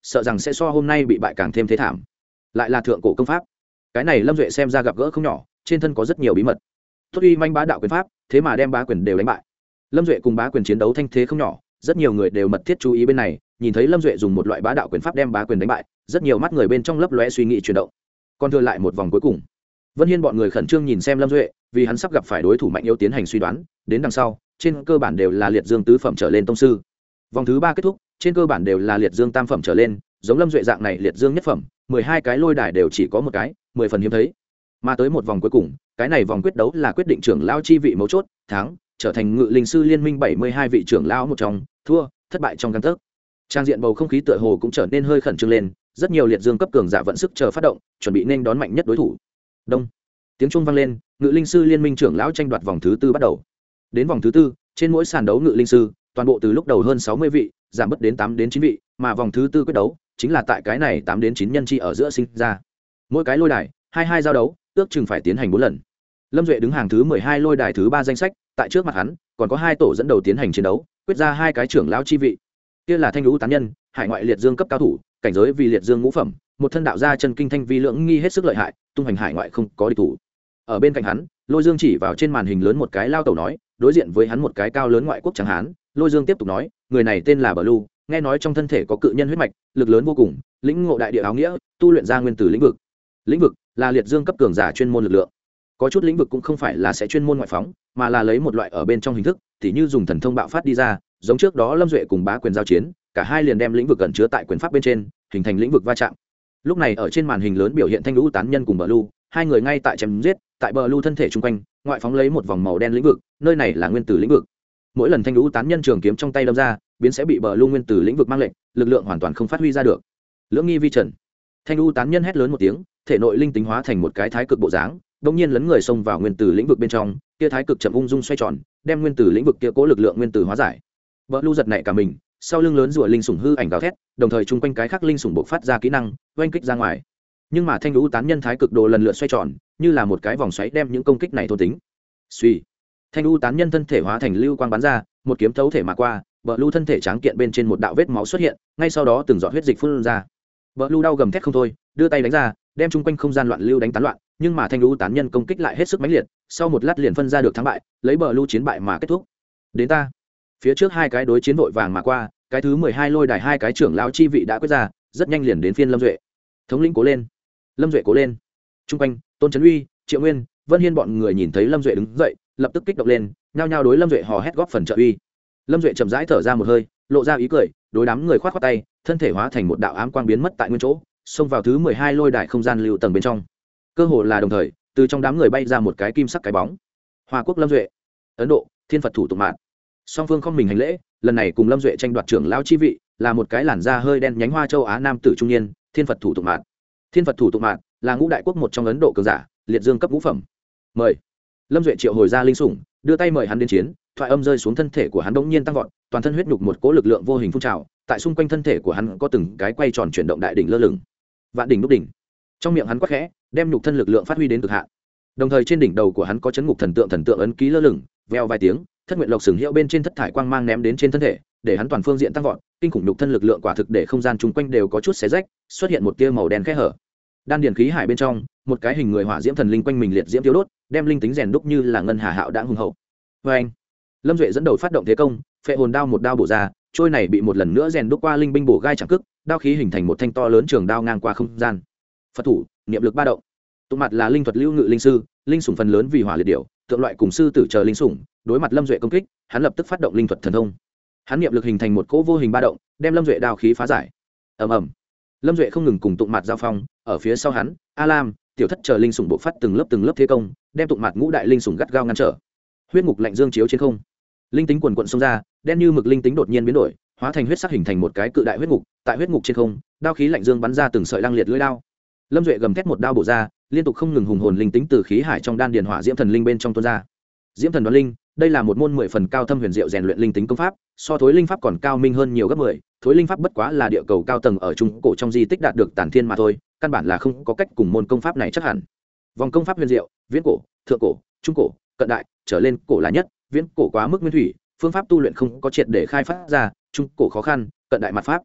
sợ rằng sẽ so hôm nay bị bại càng thêm thế thảm. Lại là thượng cổ công pháp, cái này Lâm Duệ xem ra gặp gỡ không nhỏ, trên thân có rất nhiều bí mật. Tốt uy manh bá đạo quyền pháp, thế mà đem bá quyền đều đánh bại. Lâm Duệ cùng bá quyền chiến đấu thanh thế không nhỏ, rất nhiều người đều mật thiết chú ý bên này, nhìn thấy Lâm Duệ dùng một loại bá đạo quyền pháp đem bá quyền đánh bại, rất nhiều mắt người bên trong lấp lóe suy nghĩ chuyển động. Còn thừa lại một vòng cuối cùng, Vân Hiên bọn người khẩn trương nhìn xem Lâm Duệ, vì hắn sắp gặp phải đối thủ mạnh yếu tiến hành suy đoán, đến đằng sau, trên cơ bản đều là liệt dương tứ phẩm trở lên tông sư. Vòng thứ ba kết thúc, trên cơ bản đều là liệt dương tam phẩm trở lên, giống Lâm Duệ dạng này liệt dương nhất phẩm, mười hai cái lôi đài đều chỉ có một cái, mười phần hiếm thấy. Mà tới một vòng cuối cùng, cái này vòng quyết đấu là quyết định trưởng lão chi vị mấu chốt, thắng, trở thành Ngự Linh sư liên minh bảy mươi hai vị trưởng lão một trong, thua, thất bại trong gang tấc. Trang diện bầu không khí tựa hồ cũng trở nên hơi khẩn trương lên, rất nhiều liệt dương cấp cường giả vận sức chờ phát động, chuẩn bị nên đón mạnh nhất đối thủ. Đông. Tiếng chuông vang lên, Ngự Linh sư liên minh trưởng lão tranh đoạt vòng thứ tư bắt đầu. Đến vòng thứ tư, trên mỗi sàn đấu Ngự Linh sư, toàn bộ từ lúc đầu hơn sáu mươi vị, giảm bớt đến tám đến chín vị, mà vòng thứ tư quyết đấu, chính là tại cái này tám đến chín nhân chi ở giữa sinh ra. Mỗi cái lôi đài, hai hai giao đấu, ước chừng phải tiến hành bốn lần. Lâm Duệ đứng hàng thứ mười hai lôi đài thứ ba danh sách, tại trước mặt hắn, còn có hai tổ dẫn đầu tiến hành chiến đấu, quyết ra hai cái trưởng lão chi vị. Kia là Thanh Lũ tán nhân, hải ngoại liệt dương cấp cao thủ, cảnh giới vì liệt dương ngũ phẩm, một thân đạo gia chân kinh thanh vi lượng nghi hết sức lợi hại, tung hành hải ngoại không có địch thủ. Ở bên cạnh hắn, Lôi Dương chỉ vào trên màn hình lớn một cái lao tẩu nói, đối diện với hắn một cái cao lớn ngoại quốc trắng hán, Lôi Dương tiếp tục nói, người này tên là Blue, nghe nói trong thân thể có cự nhân huyết mạch, lực lớn vô cùng, lĩnh ngộ đại địa áo nghĩa, tu luyện ra nguyên tử lĩnh vực. Lĩnh vực là liệt dương cấp cường giả chuyên môn lực lượng. Có chút lĩnh vực cũng không phải là sẽ chuyên môn ngoại phóng, mà là lấy một loại ở bên trong hình thức, tỉ như dùng thần thông bạo phát đi ra, giống trước đó Lâm Duệ cùng bá quyền giao chiến, cả hai liền đem lĩnh vực gần chứa tại quyền pháp bên trên, hình thành lĩnh vực va chạm. Lúc này ở trên màn hình lớn biểu hiện Thanh Lũ tán nhân cùng Blue, hai người ngay tại chém giết, tại Blue thân thể trung quanh, ngoại phóng lấy một vòng màu đen lĩnh vực, nơi này là nguyên tử lĩnh vực. Mỗi lần Thanh Lũ tán nhân trường kiếm trong tay đâm ra, biến sẽ bị Blue nguyên tử lĩnh vực mang lệnh, lực lượng hoàn toàn không phát huy ra được. Lưỡng nghi vi trần. Thanh Lũ tán nhân hét lớn một tiếng, thể nội linh tính hóa thành một cái thái cực bộ dáng, đột nhiên lấn người xông vào nguyên tử lĩnh vực bên trong, kia thái cực chậm ung dung xoay tròn, đem nguyên tử lĩnh vực kia cố lực lượng nguyên tử hóa giải. Blue giật nảy cả mình, sau lưng lớn rùa linh sủng hư ảnh gào thét, đồng thời chung quanh cái khác linh sủng bộc phát ra kỹ năng, oanh kích ra ngoài. Nhưng mà Thanh Lũ tán nhân thái cực đồ lần lượt xoay tròn, như là một cái vòng xoáy đem những công kích này thôn tính. Suy, Thanh Lũ tán nhân thân thể hóa thành lưu quang bắn ra, một kiếm thấu thể mà qua, Blue thân thể tráng kiện bên trên một đạo vết máu xuất hiện, ngay sau đó từng giọt huyết dịch phun ra. Blue đau gầm thét không thôi, đưa tay đánh ra, đem chung quanh không gian loạn lưu đánh tán loạn, nhưng mà Thanh Lũ tán nhân công kích lại hết sức mãnh liệt, sau một lát liền phân ra được thắng bại, lấy Blue chiến bại mà kết thúc. Đến ta. Phía trước hai cái đối chiến vội vàng mà qua, cái thứ mười hai lôi đài hai cái trưởng lão chi vị đã quyết ra, rất nhanh liền đến phiên Lâm Duệ. Thống lĩnh cố lên. Lâm Duệ cố lên. Trung quanh, Tôn Trấn Uy, Triệu Nguyên, Vân Hiên bọn người nhìn thấy Lâm Duệ đứng dậy, lập tức kích động lên, nhao nhao đối Lâm Duệ hò hét góp phần trợ uy. Lâm Duệ chậm rãi thở ra một hơi, lộ ra ý cười, đối đám người khoát khoát tay, thân thể hóa thành một đạo ám quang biến mất tại nguyên chỗ, xông vào thứ mười hai lôi đài không gian lưu tầng bên trong. Cơ hồ là đồng thời, từ trong đám người bay ra một cái kim sắc cái bóng. Hoa Quốc Lâm Duệ, Ấn Độ, Thiên Phật thủ tụng mạn. Song phương không mình hành lễ, lần này cùng Lâm Duệ tranh đoạt trưởng lão chi vị, là một cái làn da hơi đen nhánh hoa châu Á nam tử trung niên, Thiên Phật thủ tụng mạn. Thiên Phật thủ tụng mạn là ngũ đại quốc một trong Ấn Độ cường giả, liệt dương cấp ngũ phẩm. Mời. Lâm Duệ triệu hồi ra linh sủng, đưa tay mời hắn đến chiến, thoại âm rơi xuống thân thể của hắn bỗng nhiên tăng vọt, toàn thân huyết nhục một cỗ lực lượng vô hình phun trào, tại xung quanh thân thể của hắn có từng cái quay tròn chuyển động đại đỉnh lơ lửng. Vạn đỉnh đúc đỉnh. Trong miệng hắn quát khẽ, đem nhục thân lực lượng phát huy đến cực hạn. Đồng thời trên đỉnh đầu của hắn có chấn ngục thần tượng thần tượng ấn ký lơ lửng, veo vài tiếng, thất nguyện lộc sừng hiệu bên trên thất thải quang mang ném đến trên thân thể, để hắn toàn phương diện tăng vọt, kinh khủng nhục thân lực lượng quả thực để không gian chung quanh đều có chút xé rách, xuất hiện một tia màu đen khẽ hở. Đan điền khí hải bên trong, một cái hình người hỏa diễm thần linh quanh mình liệt diễm tiêu đốt, đem linh tính rèn đúc như là ngân hà hạo đã hùng hậu. Và anh, Lâm Duệ dẫn đầu phát động thế công, phệ hồn đao một đao bổ ra, trôi này bị một lần nữa rèn đúc qua linh binh bổ gai chẳng cức, đao khí hình thành một thanh to lớn trường đao ngang qua không gian. Phật thủ, niệm lực ba động. Tụng mặt là linh thuật lưu ngự linh sư, linh sủng phần lớn vì hỏa liệt điểu, tượng loại cùng sư tử chờ linh sủng, đối mặt Lâm Duệ công kích, hắn lập tức phát động linh thuật thần thông. Hắn niệm lực hình thành một cỗ vô hình ba động, đem Lâm Duệ đao khí phá giải. Ầm ầm. Lâm Duệ không ngừng cùng tụng mặt giao phong, ở phía sau hắn, A Lam, tiểu thất chờ linh sủng bộ phát từng lớp từng lớp thế công, đem tụng mặt ngũ đại linh sủng gắt gao ngăn trở. Huyết ngục lạnh dương chiếu trên không, linh tính quần quần xông ra, đen như mực linh tính đột nhiên biến đổi, hóa thành huyết sắc hình thành một cái cự đại huyết ngục, tại huyết ngục trên không, đao khí lạnh dương bắn ra từng sợi lăng liệt lưỡi đao. Lâm Duệ gầm thét một đao bổ ra, liên tục không ngừng hùng hồn linh tính từ khí hải trong đan điền hỏa diễm thần linh bên trong tuôn ra. Diễm thần đoán linh, đây là một môn mười phần cao thâm huyền diệu rèn luyện linh tính công pháp, so thối linh pháp còn cao minh hơn nhiều gấp mười. Thối linh pháp bất quá là địa cầu cao tầng ở trung cổ trong di tích đạt được tản thiên mà thôi, căn bản là không có cách cùng môn công pháp này chắc hẳn. Vòng công pháp huyền diệu, viễn cổ, thượng cổ, trung cổ, cận đại, trở lên cổ là nhất, viễn cổ quá mức nguyên thủy, phương pháp tu luyện không có triệt để khai phát ra, trung cổ khó khăn, cận đại mặt pháp.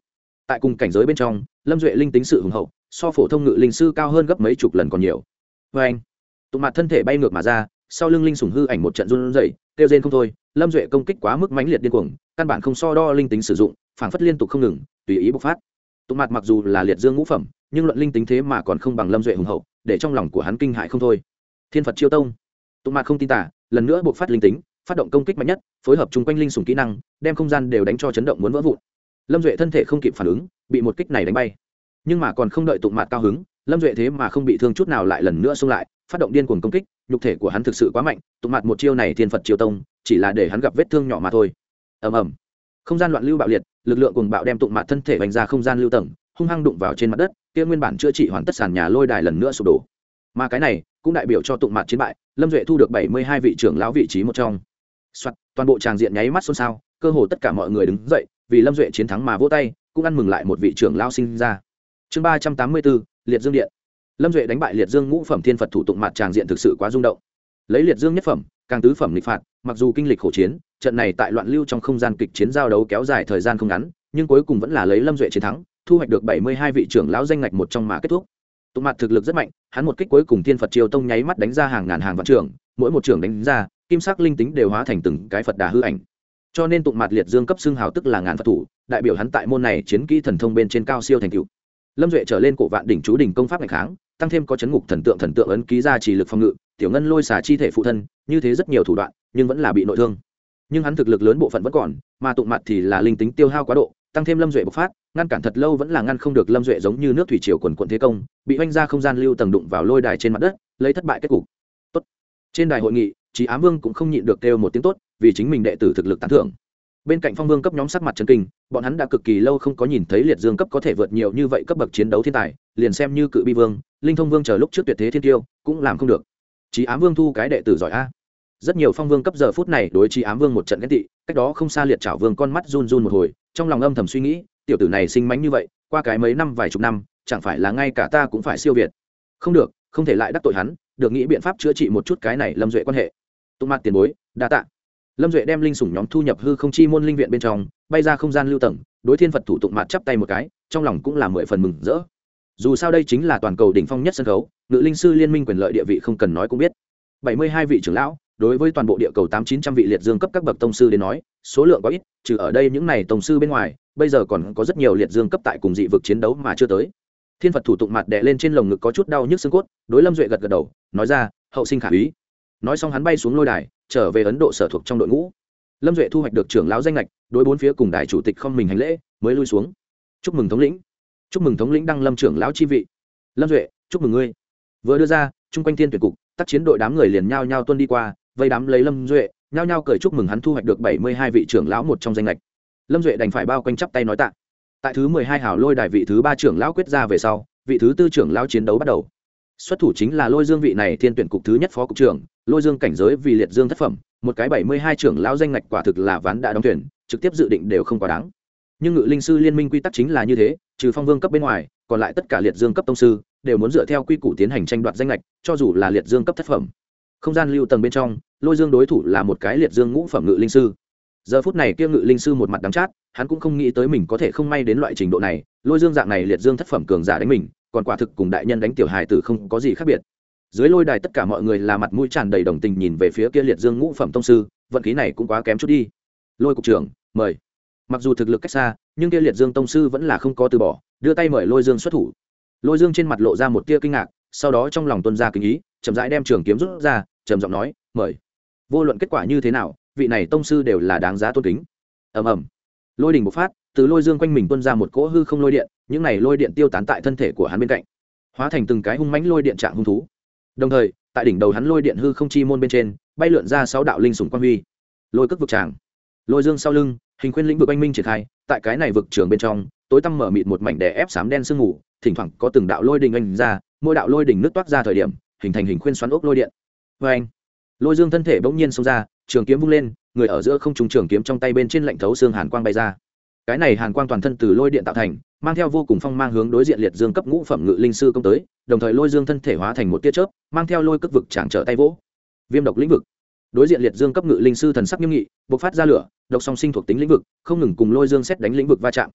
tại cùng cảnh giới bên trong lâm duệ linh tính sự hùng hậu so phổ thông ngự linh sư cao hơn gấp mấy chục lần còn nhiều. Vê anh, tụng mặt thân thể bay ngược mà ra, sau lưng linh sủng hư ảnh một trận run rẩy, kêu rên không thôi. Lâm duệ công kích quá mức mãnh liệt điên cuồng, căn bản không so đo linh tính sử dụng, phảng phất liên tục không ngừng tùy ý bộc phát. Tụng mặt mặc dù là liệt dương ngũ phẩm, nhưng luận linh tính thế mà còn không bằng lâm duệ hùng hậu, để trong lòng của hắn kinh hại không thôi. Thiên Phật chiêu tông, tụng mặt không tin tả, lần nữa bộc phát linh tính, phát động công kích mạnh nhất, phối hợp chung quanh linh sủng kỹ năng, đem không gian đều đánh cho chấn động muốn vỡ vụn. Lâm duệ thân thể không kịp phản ứng, bị một kích này đánh bay. Nhưng mà còn không đợi tụng mặt cao hứng, lâm duệ thế mà không bị thương chút nào, lại lần nữa xông lại, phát động điên cuồng công kích. Nhục thể của hắn thực sự quá mạnh, tụng mặt một chiêu này Thiên Phật chiêu tông chỉ là để hắn gặp vết thương nhỏ mà thôi. Ầm ầm, không gian loạn lưu bạo liệt, lực lượng cuồng bạo đem tụng mặt thân thể vành ra không gian lưu tầng, hung hăng đụng vào trên mặt đất, kia nguyên bản chữa trị hoàn tất sàn nhà lôi đài lần nữa sụp đổ. Mà cái này cũng đại biểu cho tụng mặt chiến bại, lâm duệ thu được bảy mươi hai vị trưởng lão vị trí một trong. Soạt, toàn bộ tràng diện nháy mắt xôn xao, cơ hồ tất cả mọi người đứng dậy, vì lâm duệ chiến thắng mà vỗ tay, cũng ăn mừng lại một vị trưởng lão sinh ra. Chương ba trăm tám mươi bốn, Liệt Dương Điện. Lâm duệ đánh bại liệt dương ngũ phẩm thiên Phật thủ tụng mặt, tràng diện thực sự quá rung động. Lấy liệt dương nhất phẩm càng tứ phẩm nghịch phạt, mặc dù kinh lịch khổ chiến, trận này tại loạn lưu trong không gian kịch chiến giao đấu kéo dài thời gian không ngắn, nhưng cuối cùng vẫn là lấy lâm duệ chiến thắng, thu hoạch được bảy mươi hai vị trưởng lão danh ngạch một trong mà kết thúc. Tụng mặt thực lực rất mạnh, hắn một kích cuối cùng thiên Phật chiêu tông nháy mắt đánh ra hàng ngàn hàng vạn trưởng, mỗi một trưởng đánh ra, kim sắc linh tính đều hóa thành từng cái Phật đà hư ảnh. Cho nên tụng mặt liệt dương cấp xưng hào tức là ngàn Phật thủ, đại biểu hắn tại môn này chiến kỹ thần thông bên trên cao siêu thành tựu. Lâm duệ trở lên cổ vạn đỉnh chú đỉnh công pháp ngày kháng, tăng thêm có chấn ngục thần tượng thần tượng ấn ký ra chỉ lực phòng ngự, tiểu ngân lôi xả chi thể phụ thân, như thế rất nhiều thủ đoạn, nhưng vẫn là bị nội thương. Nhưng hắn thực lực lớn bộ phận vẫn còn, mà tụng mặt thì là linh tính tiêu hao quá độ, tăng thêm lâm duệ bộc phát, ngăn cản thật lâu vẫn là ngăn không được lâm duệ, giống như nước thủy triều quần quần thế công, bị oanh ra không gian lưu tầng đụng vào lôi đài trên mặt đất, lấy thất bại kết cục. Tốt. Trên đài hội nghị, Chí Ám Vương cũng không nhịn được kêu một tiếng tốt, vì chính mình đệ tử thực lực tán thưởng. Bên cạnh Phong Vương cấp nhóm sắc mặt chấn kinh, bọn hắn đã cực kỳ lâu không có nhìn thấy liệt dương cấp có thể vượt nhiều như vậy cấp bậc chiến đấu thiên tài, liền xem như Cự Bi Vương, Linh Thông Vương chờ lúc trước tuyệt thế thiên tiêu, cũng làm không được. Chí Ám Vương thu cái đệ tử giỏi a. Rất nhiều Phong Vương cấp giờ phút này đối Chí Ám Vương một trận ghen tị, cách đó không xa Liệt Trảo Vương con mắt run run một hồi, trong lòng âm thầm suy nghĩ, tiểu tử này sinh mánh như vậy, qua cái mấy năm vài chục năm, chẳng phải là ngay cả ta cũng phải siêu việt. Không được, không thể lại đắc tội hắn, được nghĩ biện pháp chữa trị một chút cái này Lâm Duệ quan hệ. Tụng mặt tiền bối, đa tạ. Lâm Duệ đem linh sủng nhóm thu nhập hư không chi môn linh viện bên trong, bay ra không gian lưu tầng, đối thiên Phật thủ tụng mặt chắp tay một cái, trong lòng cũng là mười phần mừng rỡ. Dù sao đây chính là toàn cầu đỉnh phong nhất sân khấu, ngự linh sư liên minh quyền lợi địa vị không cần nói cũng biết. bảy mươi hai vị trưởng lão, đối với toàn bộ địa cầu tám chín trăm vị liệt dương cấp các bậc tông sư đến nói, số lượng có ít, trừ ở đây những này tông sư bên ngoài, bây giờ còn có rất nhiều liệt dương cấp tại cùng dị vực chiến đấu mà chưa tới. Thiên Phật thủ tụng mặt đè lên trên lồng ngực có chút đau nhức xương cốt, đối Lâm Duệ gật gật đầu, nói ra, hậu sinh khả úy. Nói xong hắn bay xuống lôi đài, trở về Ấn Độ sở thuộc trong đội ngũ. Lâm Duệ thu hoạch được trưởng lão danh lệch, đối bốn phía cùng đại chủ tịch không mình hành lễ, mới lui xuống. Chúc mừng thống lĩnh, chúc mừng thống lĩnh đăng lâm trưởng lão chi vị. Lâm Duệ, chúc mừng ngươi. Vừa đưa ra, chung quanh thiên tuyển cục, tác chiến đội đám người liền nhao nhao tuân đi qua, vây đám lấy Lâm Duệ, nhao nhao cười chúc mừng hắn thu hoạch được bảy mươi hai vị trưởng lão một trong danh lệch. Lâm Duệ đành phải bao quanh chắp tay nói tạ. Tại thứ mười hai hào lôi đài vị thứ ba trưởng lão quyết ra về sau, vị thứ tư trưởng lão chiến đấu bắt đầu. Xuất thủ chính là Lôi Dương vị này thiên tuyển cục thứ nhất phó cục trưởng, Lôi Dương cảnh giới vì liệt dương thất phẩm, một cái bảy mươi hai trưởng lão danh ngạch quả thực là ván đã đóng thuyền, trực tiếp dự định đều không quá đáng. Nhưng ngự linh sư liên minh quy tắc chính là như thế, trừ Phong Vương cấp bên ngoài, còn lại tất cả liệt dương cấp tông sư đều muốn dựa theo quy củ tiến hành tranh đoạt danh ngạch, cho dù là liệt dương cấp thất phẩm. Không gian lưu tầng bên trong, Lôi Dương đối thủ là một cái liệt dương ngũ phẩm ngự linh sư. Giờ phút này kia ngự linh sư một mặt đắng chát, hắn cũng không nghĩ tới mình có thể không may đến loại trình độ này, Lôi Dương dạng này liệt dương thất phẩm cường giả đánh mình, còn quả thực cùng đại nhân đánh tiểu hài tử không có gì khác biệt. Dưới lôi đài tất cả mọi người là mặt mũi tràn đầy đồng tình nhìn về phía kia liệt dương ngũ phẩm tông sư, vận khí này cũng quá kém chút đi. Lôi cục trưởng, mời. Mặc dù thực lực cách xa, nhưng kia liệt dương tông sư vẫn là không có từ bỏ, đưa tay mời Lôi Dương xuất thủ. Lôi Dương trên mặt lộ ra một tia kinh ngạc, sau đó trong lòng tuôn ra kinh ý, chậm rãi đem trường kiếm rút ra, trầm giọng nói, mời. Vô luận kết quả như thế nào, vị này tông sư đều là đáng giá tôn kính. Ầm ầm, lôi đình bộc phát, từ Lôi Dương quanh mình tuôn ra một cỗ hư không lôi điện, những này lôi điện tiêu tán tại thân thể của hắn bên cạnh, hóa thành từng cái hung mãnh lôi điện trạng hung thú. Đồng thời, tại đỉnh đầu hắn lôi điện hư không chi môn bên trên, bay lượn ra sáu đạo linh sủng quang huy. Lôi cước vực tràng, Lôi Dương sau lưng, hình khuyên lĩnh vực anh minh triển khai, tại cái này vực trường bên trong, tối tăm mở mịt một mảnh đè ép xám đen sương mù, thỉnh thoảng có từng đạo lôi đình anh ra, mỗi đạo lôi đình nứt toát ra thời điểm, hình thành hình khuyên xoắn ốc lôi điện. Và anh, Lôi Dương thân thể bỗng nhiên xông ra, trường kiếm vung lên, người ở giữa không trung, trường kiếm trong tay bên trên lạnh thấu xương hàn quang bay ra. Cái này hàn quang toàn thân từ lôi điện tạo thành, mang theo vô cùng phong mang hướng đối diện liệt dương cấp ngũ phẩm ngự linh sư công tới, đồng thời Lôi Dương thân thể hóa thành một tia chớp, mang theo lôi cước vực chạm trở tay vỗ. Viêm độc lĩnh vực. Đối diện liệt dương cấp ngự linh sư thần sắc nghiêm nghị, bộc phát ra lửa, độc song sinh thuộc tính lĩnh vực, không ngừng cùng Lôi Dương xét đánh lĩnh vực va chạm.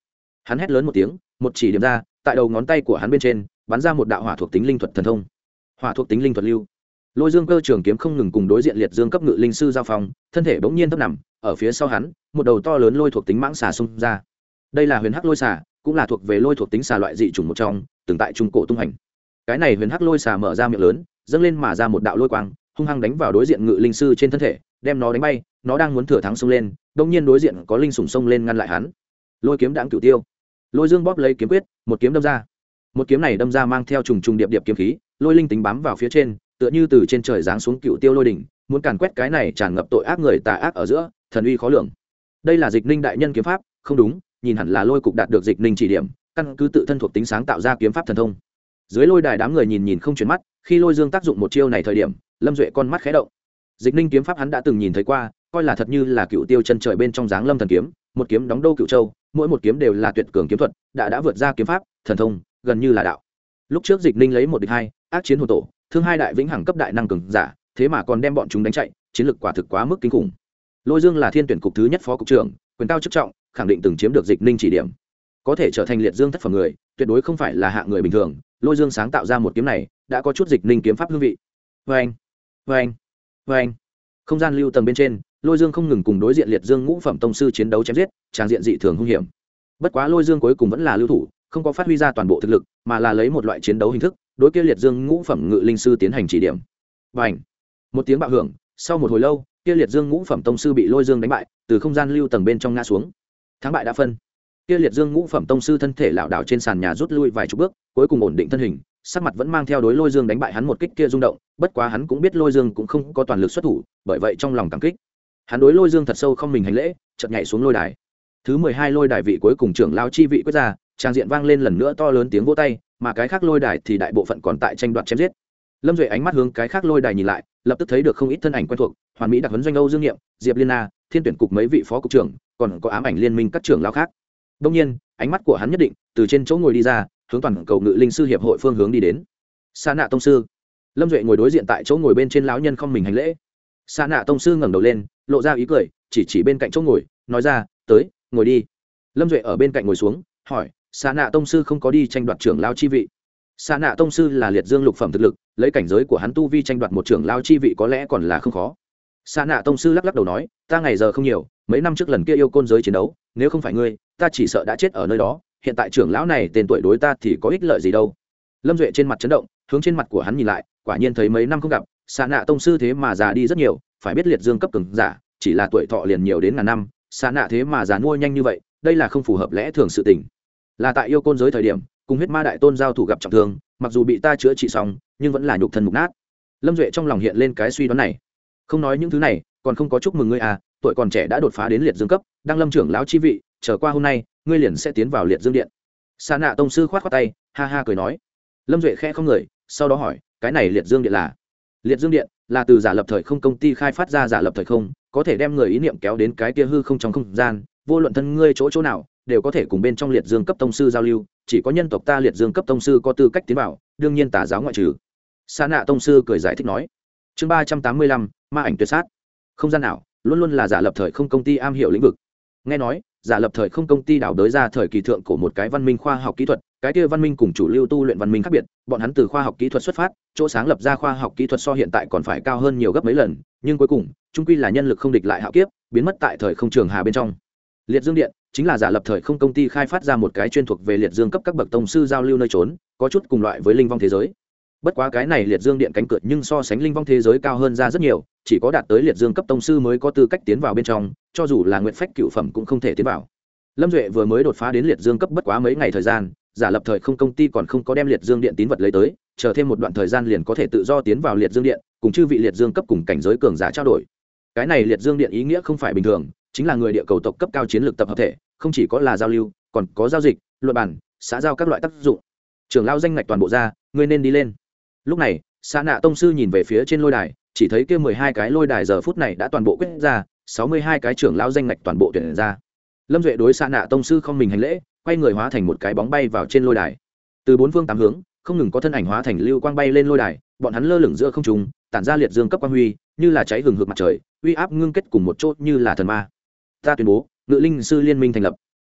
hắn hét lớn một tiếng, một chỉ điểm ra, tại đầu ngón tay của hắn bên trên bắn ra một đạo hỏa thuộc tính linh thuật thần thông. Hỏa thuộc tính linh thuật lưu. Lôi Dương cơ trường kiếm không ngừng cùng đối diện liệt dương cấp ngự linh sư giao phong, thân thể bỗng nhiên thấp nằm, ở phía sau hắn, một đầu to lớn lôi thuộc tính mãng xà xung ra. Đây là huyền hắc lôi xà, cũng là thuộc về lôi thuộc tính xà loại dị chủng một trong, từng tại trung cổ tung hành. Cái này huyền hắc lôi xà mở ra miệng lớn, dâng lên mà ra một đạo lôi quang, hung hăng đánh vào đối diện ngự linh sư trên thân thể, đem nó đánh bay. Nó đang muốn thừa thắng xông lên, đột nhiên đối diện có linh sủng xông lên ngăn lại hắn. Lôi kiếm đãng cửu tiêu. Lôi Dương bóp lấy kiếm quyết, một kiếm đâm ra. Một kiếm này đâm ra mang theo trùng trùng điệp điệp kiếm khí, lôi linh tính bám vào phía trên, tựa như từ trên trời giáng xuống cựu tiêu lôi đỉnh, muốn càn quét cái này tràn ngập tội ác người tà ác ở giữa, thần uy khó lường. Đây là Dịch Ninh đại nhân kiếm pháp, không đúng, nhìn hẳn là lôi cục đạt được Dịch Ninh chỉ điểm, căn cứ tự thân thuộc tính sáng tạo ra kiếm pháp thần thông. Dưới lôi đài đám người nhìn nhìn không chuyển mắt, khi Lôi Dương tác dụng một chiêu này thời điểm, Lâm Duệ con mắt khẽ động. Dịch Ninh kiếm pháp hắn đã từng nhìn thấy qua, coi là thật như là cựu tiêu chân trời bên trong dáng lâm thần kiếm, một kiếm đóng đô cựu châu, mỗi một kiếm đều là tuyệt cường kiếm thuật, đã đã vượt ra kiếm pháp, thần thông, gần như là đạo. Lúc trước Dịch Ninh lấy một địch hai, ác chiến hồn tổ, thương hai đại vĩnh hằng cấp đại năng cường giả, thế mà còn đem bọn chúng đánh chạy, chiến lược quả thực quá mức kinh khủng. Lôi Dương là thiên tuyển cục thứ nhất phó cục trưởng, quyền cao chức trọng, khẳng định từng chiếm được Dịch Ninh chỉ điểm, có thể trở thành liệt dương thất phẩm người, tuyệt đối không phải là hạng người bình thường. Lôi Dương sáng tạo ra một kiếm này, đã có chút Dịch Ninh kiếm pháp hương vị. Oeng, oeng, oeng. Không gian lưu tầng bên trên, Lôi Dương không ngừng cùng đối diện liệt dương ngũ phẩm tông sư chiến đấu chém giết, tràng diện dị thường hung hiểm. Bất quá Lôi Dương cuối cùng vẫn là lưu thủ, không có phát huy ra toàn bộ thực lực, mà là lấy một loại chiến đấu hình thức, đối kia liệt dương ngũ phẩm ngự linh sư tiến hành chỉ điểm. Bành! Một tiếng bạo hưởng, sau một hồi lâu, kia liệt dương ngũ phẩm tông sư bị Lôi Dương đánh bại, từ không gian lưu tầng bên trong ngã xuống. Thắng bại đã phân. Kia liệt dương ngũ phẩm tông sư thân thể lảo đảo trên sàn nhà rút lui vài chục bước, cuối cùng ổn định thân hình, sắc mặt vẫn mang theo đối Lôi Dương đánh bại hắn một kích kia rung động, bất quá hắn cũng biết Lôi Dương cũng không có toàn lực xuất thủ, bởi vậy trong lòng cảm kích. Hắn đối Lôi Dương thật sâu không mình hành lễ, chợt nhảy xuống lôi đài. Thứ mười hai lôi đài vị cuối cùng trưởng lão chi vị quyết ra, trang diện vang lên lần nữa to lớn tiếng vỗ tay, mà cái khác lôi đài thì đại bộ phận còn tại tranh đoạt chém giết. Lâm Duệ ánh mắt hướng cái khác lôi đài nhìn lại, lập tức thấy được không ít thân ảnh quen thuộc, Hoàn Mỹ đặc huấn doanh Âu Dương Nghiệm, Diệp Liên Na, thiên tuyển cục mấy vị phó cục trưởng, còn có ám ảnh liên minh các trưởng lão khác. Đương nhiên, ánh mắt của hắn nhất định từ trên chỗ ngồi đi ra, hướng toàn cầu ngự linh sư hiệp hội phương hướng đi đến. Sa Nạ tông sư. Lâm Duệ ngồi đối diện tại chỗ ngồi bên trên lão nhân không mình hành lễ. Sa Nạ tông sư ngẩng đầu lên, lộ ra ý cười, chỉ chỉ bên cạnh chỗ ngồi, nói ra, "Tới, ngồi đi." Lâm Duệ ở bên cạnh ngồi xuống, hỏi, Sa Nạ tông sư không có đi tranh đoạt trưởng lão chi vị? Sa Nạ tông sư là liệt dương lục phẩm thực lực, lấy cảnh giới của hắn tu vi tranh đoạt một trưởng lão chi vị có lẽ còn là không khó. Sa Nạ tông sư lắc lắc đầu nói, ta ngày giờ không nhiều, mấy năm trước lần kia yêu côn giới chiến đấu, nếu không phải ngươi, ta chỉ sợ đã chết ở nơi đó, hiện tại trưởng lão này tên tuổi đối ta thì có ích lợi gì đâu. Lâm Duệ trên mặt chấn động, hướng trên mặt của hắn nhìn lại, quả nhiên thấy mấy năm không gặp, Sa Nạ tông sư thế mà già đi rất nhiều, phải biết liệt dương cấp cường giả, chỉ là tuổi thọ liền nhiều đến ngàn năm, Sa Nạ thế mà già nuôi nhanh như vậy, đây là không phù hợp lẽ thường sự tình. Là tại yêu côn giới thời điểm, cùng huyết ma đại tôn giao thủ gặp trọng thương, mặc dù bị ta chữa trị xong, nhưng vẫn là nhục thân mục nát. Lâm Duệ trong lòng hiện lên cái suy đoán này. Không nói những thứ này, còn không có chúc mừng ngươi à, tuổi còn trẻ đã đột phá đến liệt dương cấp, đang lâm trưởng lão chi vị, trở qua hôm nay, ngươi liền sẽ tiến vào liệt dương điện. Sa Nạ tông sư khoát khoát tay, ha ha cười nói. Lâm Duệ khẽ không người, sau đó hỏi, cái này liệt dương điện là? Liệt dương điện là từ giả lập thời không công ty khai phát ra giả lập thời không, có thể đem người ý niệm kéo đến cái kia hư không trong không gian, vô luận thân ngươi chỗ chỗ nào, đều có thể cùng bên trong liệt dương cấp tông sư giao lưu, chỉ có nhân tộc ta liệt dương cấp tông sư có tư cách tiến vào, đương nhiên tà giáo ngoại trừ. Sa Nạ tông sư cười giải thích nói. Chương ba trăm tám mươi lăm, ma ảnh tuyệt sát. Không gian ảo luôn luôn là giả lập thời không công ty am hiểu lĩnh vực. Nghe nói, giả lập thời không công ty đào đới ra thời kỳ thượng của một cái văn minh khoa học kỹ thuật, cái kia văn minh cùng chủ lưu tu luyện văn minh khác biệt, bọn hắn từ khoa học kỹ thuật xuất phát, chỗ sáng lập ra khoa học kỹ thuật so hiện tại còn phải cao hơn nhiều gấp mấy lần, nhưng cuối cùng, chung quy là nhân lực không địch lại hạo kiếp, biến mất tại thời không trường hà bên trong. Liệt Dương Điện chính là giả lập thời không công ty khai phát ra một cái chuyên thuộc về liệt dương cấp các bậc tông sư giao lưu nơi trốn, có chút cùng loại với linh vong thế giới. Bất quá cái này liệt dương điện cánh cửa nhưng so sánh linh vong thế giới cao hơn ra rất nhiều, chỉ có đạt tới liệt dương cấp tông sư mới có tư cách tiến vào bên trong, cho dù là nguyện phách cựu phẩm cũng không thể tiến vào. Lâm Duệ vừa mới đột phá đến liệt dương cấp bất quá mấy ngày thời gian, giả lập thời không công ty còn không có đem liệt dương điện tín vật lấy tới, chờ thêm một đoạn thời gian liền có thể tự do tiến vào liệt dương điện, cùng chư vị liệt dương cấp cùng cảnh giới cường giả trao đổi. Cái này liệt dương điện ý nghĩa không phải bình thường, chính là người địa cầu tộc cấp cao chiến lược tập hợp thể, không chỉ có là giao lưu, còn có giao dịch, luận bản, xã giao các loại tác dụng. Trưởng lão danh ngạch toàn bộ ra, ngươi nên đi lên. Lúc này, Sa Nạ tông sư nhìn về phía trên lôi đài, chỉ thấy kia mười hai cái lôi đài giờ phút này đã toàn bộ quyết ra, sáu mươi hai cái trưởng lão danh ngạch toàn bộ tuyển ra. Lâm Duệ đối Sa Nạ tông sư không mình hành lễ, quay người hóa thành một cái bóng bay vào trên lôi đài. Từ bốn phương tám hướng, không ngừng có thân ảnh hóa thành lưu quang bay lên lôi đài, bọn hắn lơ lửng giữa không trung, tản ra liệt dương cấp quang huy, như là cháy hừng hực mặt trời, uy áp ngưng kết cùng một chỗ như là thần ma. Ta tuyên bố, Ngự Linh sư liên minh thành lập.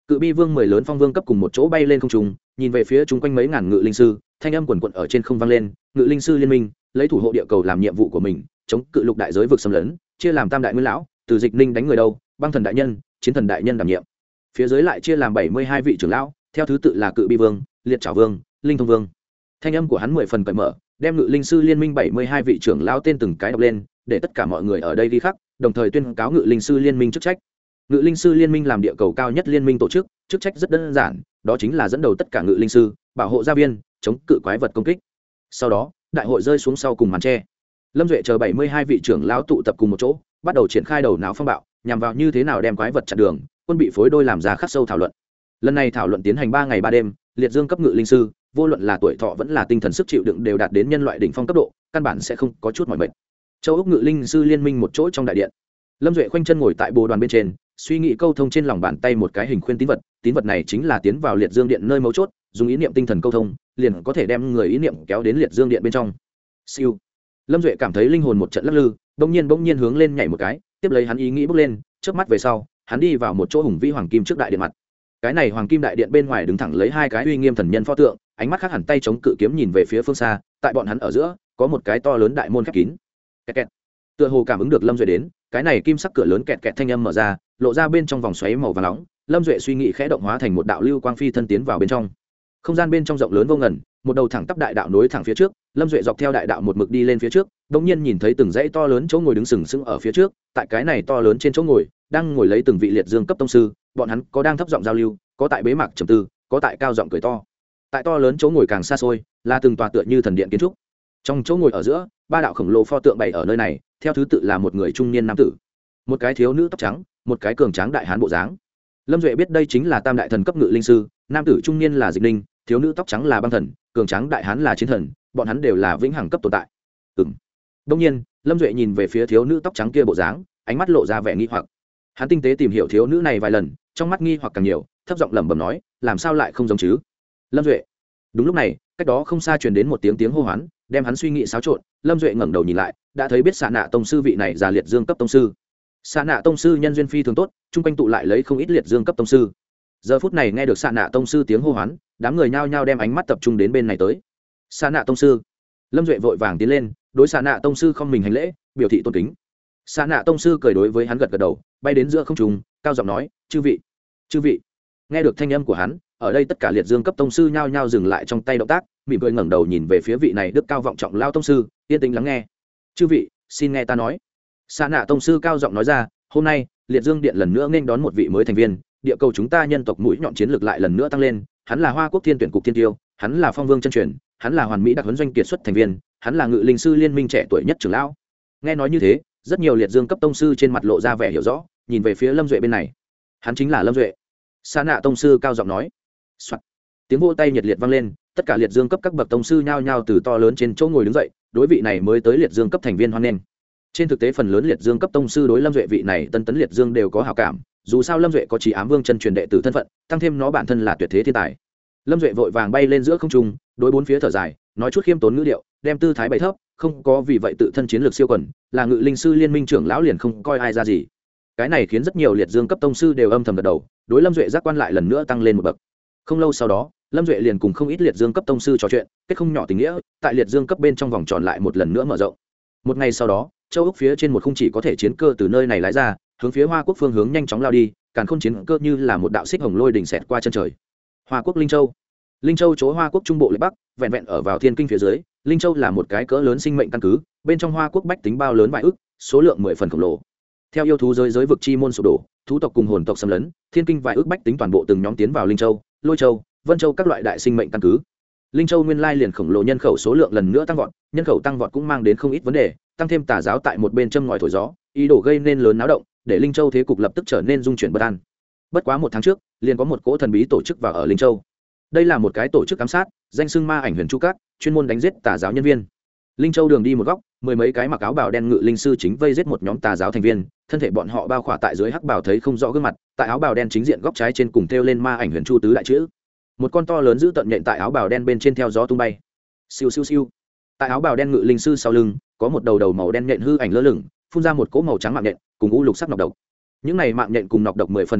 Cự bi vương mười lớn phong vương cấp cùng một chỗ bay lên không trung, nhìn về phía chúng quanh mấy ngàn ngự linh sư, thanh âm quần quật ở trên không vang lên. Ngự linh sư liên minh lấy thủ hộ địa cầu làm nhiệm vụ của mình, chống cự lục đại giới vực xâm lấn, chia làm tam đại nguyên lão, từ dịch ninh đánh người đâu, băng thần đại nhân, chiến thần đại nhân đảm nhiệm. Phía dưới lại chia làm bảy mươi hai vị trưởng lão, theo thứ tự là cự bi vương, liệt trảo vương, linh thông vương. Thanh âm của hắn mười phần cởi mở, đem ngự linh sư liên minh bảy mươi hai vị trưởng lão tên từng cái đọc lên, để tất cả mọi người ở đây ghi khắc, đồng thời tuyên cáo ngự linh sư liên minh chức trách. Ngự linh sư liên minh làm địa cầu cao nhất liên minh tổ chức, chức trách rất đơn giản, đó chính là dẫn đầu tất cả ngự linh sư, bảo hộ gia viên, chống cự quái vật công kích. Sau đó, đại hội rơi xuống sau cùng màn tre. Lâm Duệ chờ bảy mươi hai vị trưởng lão tụ tập cùng một chỗ, bắt đầu triển khai đầu não phong bạo, nhằm vào như thế nào đem quái vật chặn đường, quân bị phối đôi làm ra khắc sâu thảo luận. Lần này thảo luận tiến hành ba ngày ba đêm, liệt dương cấp ngự linh sư, vô luận là tuổi thọ vẫn là tinh thần sức chịu đựng đều đạt đến nhân loại đỉnh phong cấp độ, căn bản sẽ không có chút mỏi mệt. Châu Úc ngự linh sư liên minh một chỗ trong đại điện. Lâm Duệ khoanh chân ngồi tại bồ đoàn bên trên, suy nghĩ câu thông trên lòng bàn tay một cái hình khuyên tín vật, tín vật này chính là tiến vào liệt dương điện nơi mấu chốt, dùng ý niệm tinh thần câu thông, liền có thể đem người ý niệm kéo đến liệt dương điện bên trong. Siêu. Lâm Duệ cảm thấy linh hồn một trận lắc lư, bỗng nhiên bỗng nhiên hướng lên nhảy một cái, tiếp lấy hắn ý nghĩ bước lên, chớp mắt về sau, hắn đi vào một chỗ hùng vĩ hoàng kim trước đại điện mặt. Cái này hoàng kim đại điện bên ngoài đứng thẳng lấy hai cái uy nghiêm thần nhân pho tượng, ánh mắt khác hẳn tay chống cự kiếm nhìn về phía phương xa, tại bọn hắn ở giữa có một cái to lớn đại môn khép kín. Kẹt kẹt. Tựa hồ cảm ứng được Lâm Duệ đến, cái này kim sắc cửa lớn kẹt kẹt thanh âm mở ra, lộ ra bên trong vòng xoáy màu vàng nóng. Lâm Duệ suy nghĩ khẽ động hóa thành một đạo lưu quang phi thân tiến vào bên trong. Không gian bên trong rộng lớn vô ngần, một đầu thẳng tắp đại đạo nối thẳng phía trước. Lâm Duệ dọc theo đại đạo một mực đi lên phía trước, đột nhiên nhìn thấy từng dãy to lớn chỗ ngồi đứng sừng sững ở phía trước. Tại cái này to lớn trên chỗ ngồi, đang ngồi lấy từng vị liệt dương cấp tông sư, bọn hắn có đang thấp giọng giao lưu, có tại bế mạc trầm tư, có tại cao giọng cười to. Tại to lớn chỗ ngồi càng xa xôi, là từng tòa tựa như thần điện kiến trúc. Trong chỗ ngồi ở giữa, ba đạo khổng lồ pho tượng bày ở nơi này, theo thứ tự là một người trung niên nam tử, một cái thiếu nữ tóc trắng, một cái cường tráng đại hán bộ dáng. Lâm Duệ biết đây chính là tam đại thần cấp ngự linh sư, nam tử trung niên là Dịch Linh, thiếu nữ tóc trắng là băng thần, cường tráng đại hán là chiến thần, bọn hắn đều là vĩnh hằng cấp tồn tại. Ừm. Đương nhiên, Lâm Duệ nhìn về phía thiếu nữ tóc trắng kia bộ dáng, ánh mắt lộ ra vẻ nghi hoặc. Hắn tinh tế tìm hiểu thiếu nữ này vài lần, trong mắt nghi hoặc càng nhiều, thấp giọng lẩm bẩm nói, làm sao lại không giống chứ? Lâm Duệ. Đúng lúc này, cách đó không xa truyền đến một tiếng tiếng hô hoán, đem hắn suy nghĩ xáo trộn. Lâm Duệ ngẩng đầu nhìn lại, đã thấy biết Xạ Nạ tông sư vị này già liệt dương cấp tông sư. Xạ Nạ tông sư nhân duyên phi thường tốt, chung quanh tụ lại lấy không ít liệt dương cấp tông sư. Giờ phút này nghe được Xạ Nạ tông sư tiếng hô hoán, đám người nhao nhao đem ánh mắt tập trung đến bên này tới. Xạ Nạ tông sư. Lâm Duệ vội vàng tiến lên, đối Xạ Nạ tông sư không mình hành lễ, biểu thị tôn kính. Xạ Nạ tông sư cười đối với hắn gật gật đầu, bay đến giữa không trung, cao giọng nói, "Chư vị, chư vị." Nghe được thanh âm của hắn, ở đây tất cả liệt dương cấp tông sư nhao nhao dừng lại trong tay động tác, mỉm cười ngẩng đầu nhìn về phía vị này đức cao vọng trọng lao tông sư, yên tĩnh lắng nghe. "Chư vị, xin nghe ta nói." Xạ Nạ tông sư cao giọng nói ra, "Hôm nay, liệt dương điện lần nữa nghênh đón một vị mới thành viên, địa cầu chúng ta nhân tộc mũi nhọn chiến lược lại lần nữa tăng lên, hắn là Hoa Quốc Thiên tuyển cục thiên tiêu, hắn là Phong Vương chân truyền, hắn là Hoàn Mỹ đặc huấn doanh kiệt xuất thành viên, hắn là ngự linh sư liên minh trẻ tuổi nhất trưởng lão." Nghe nói như thế, rất nhiều liệt dương cấp tông sư trên mặt lộ ra vẻ hiểu rõ, nhìn về phía Lâm Duệ bên này. Hắn chính là Lâm Duệ. Xạ Nạ tông sư cao giọng nói. Soạt. Tiếng vỗ tay nhiệt liệt vang lên, tất cả liệt dương cấp các bậc tông sư nhao nhao từ to lớn trên chỗ ngồi đứng dậy, đối vị này mới tới liệt dương cấp thành viên hoan nghênh. Trên thực tế phần lớn liệt dương cấp tông sư đối Lâm Duệ vị này tân tấn liệt dương đều có hảo cảm, dù sao Lâm Duệ có Chỉ Ám Vương chân truyền đệ tử thân phận, tăng thêm nó bản thân là tuyệt thế thiên tài. Lâm Duệ vội vàng bay lên giữa không trung, đối bốn phía thở dài, nói chút khiêm tốn ngữ điệu, đem tư thái bày thấp, không có vì vậy tự thân chiến lược siêu quần, là ngự linh sư liên minh trưởng lão liền không coi ai ra gì. Cái này khiến rất nhiều liệt dương cấp tông sư đều âm thầm gật đầu, đối Lâm Duệ giác quan lại lần nữa tăng lên một bậc. Không lâu sau đó, Lâm Duệ liền cùng không ít liệt dương cấp tông sư trò chuyện, kết không nhỏ tình nghĩa, tại liệt dương cấp bên trong vòng tròn lại một lần nữa mở rộng. Một ngày sau đó, châu Úc phía trên một khung chỉ có thể chiến cơ từ nơi này lái ra, hướng phía Hoa Quốc phương hướng nhanh chóng lao đi, càn khôn chiến cơ như là một đạo xích hồng lôi đỉnh xẹt qua chân trời. Hoa Quốc Linh Châu. Linh Châu chỗ Hoa Quốc trung bộ lệ bắc, vẹn vẹn ở vào thiên kinh phía dưới, Linh Châu là một cái cỡ lớn sinh mệnh căn cứ, bên trong Hoa Quốc bách tính bao lớn vài ức, số lượng mười phần khổng lồ. Theo yêu thú giới giới vực chi môn sụp đổ, thú tộc cùng hồn tộc xâm lấn, thiên kinh vài ước bách tính toàn bộ từng nhóm tiến vào Linh Châu, Lôi Châu, Vân Châu các loại đại sinh mệnh căn cứ. Linh Châu nguyên lai liền khổng lồ nhân khẩu số lượng lần nữa tăng vọt, nhân khẩu tăng vọt cũng mang đến không ít vấn đề, tăng thêm tà giáo tại một bên châm ngòi thổi gió, ý đồ gây nên lớn náo động, để Linh Châu thế cục lập tức trở nên dung chuyển bất an. Bất quá một tháng trước, liền có một cỗ thần bí tổ chức vào ở Linh Châu. Đây là một cái tổ chức ám sát, danh xưng Ma Ảnh Huyền Chu Các, chuyên môn đánh giết tà giáo nhân viên. Linh Châu đường đi một góc, mười mấy cái mặc áo bào đen ngự linh sư chính vây giết một nhóm tà giáo thành viên, thân thể bọn họ bao khỏa tại dưới hắc bào thấy không rõ gương mặt, tại áo bào đen chính diện góc trái trên cùng thêu lên Ma Ảnh Huyền Chu tứ đại chữ. Một con to lớn giữ tận nhện tại áo bào đen bên trên theo gió tung bay. Siêu siêu siêu. Tại áo bào đen ngự linh sư sau lưng, có một đầu đầu màu đen nhện hư ảnh lơ lửng, phun ra một cỗ màu trắng mạng nhện, cùng u lục sắc nọc độc. Những này mạng nhện cùng nọc độc mười phần chí mạng,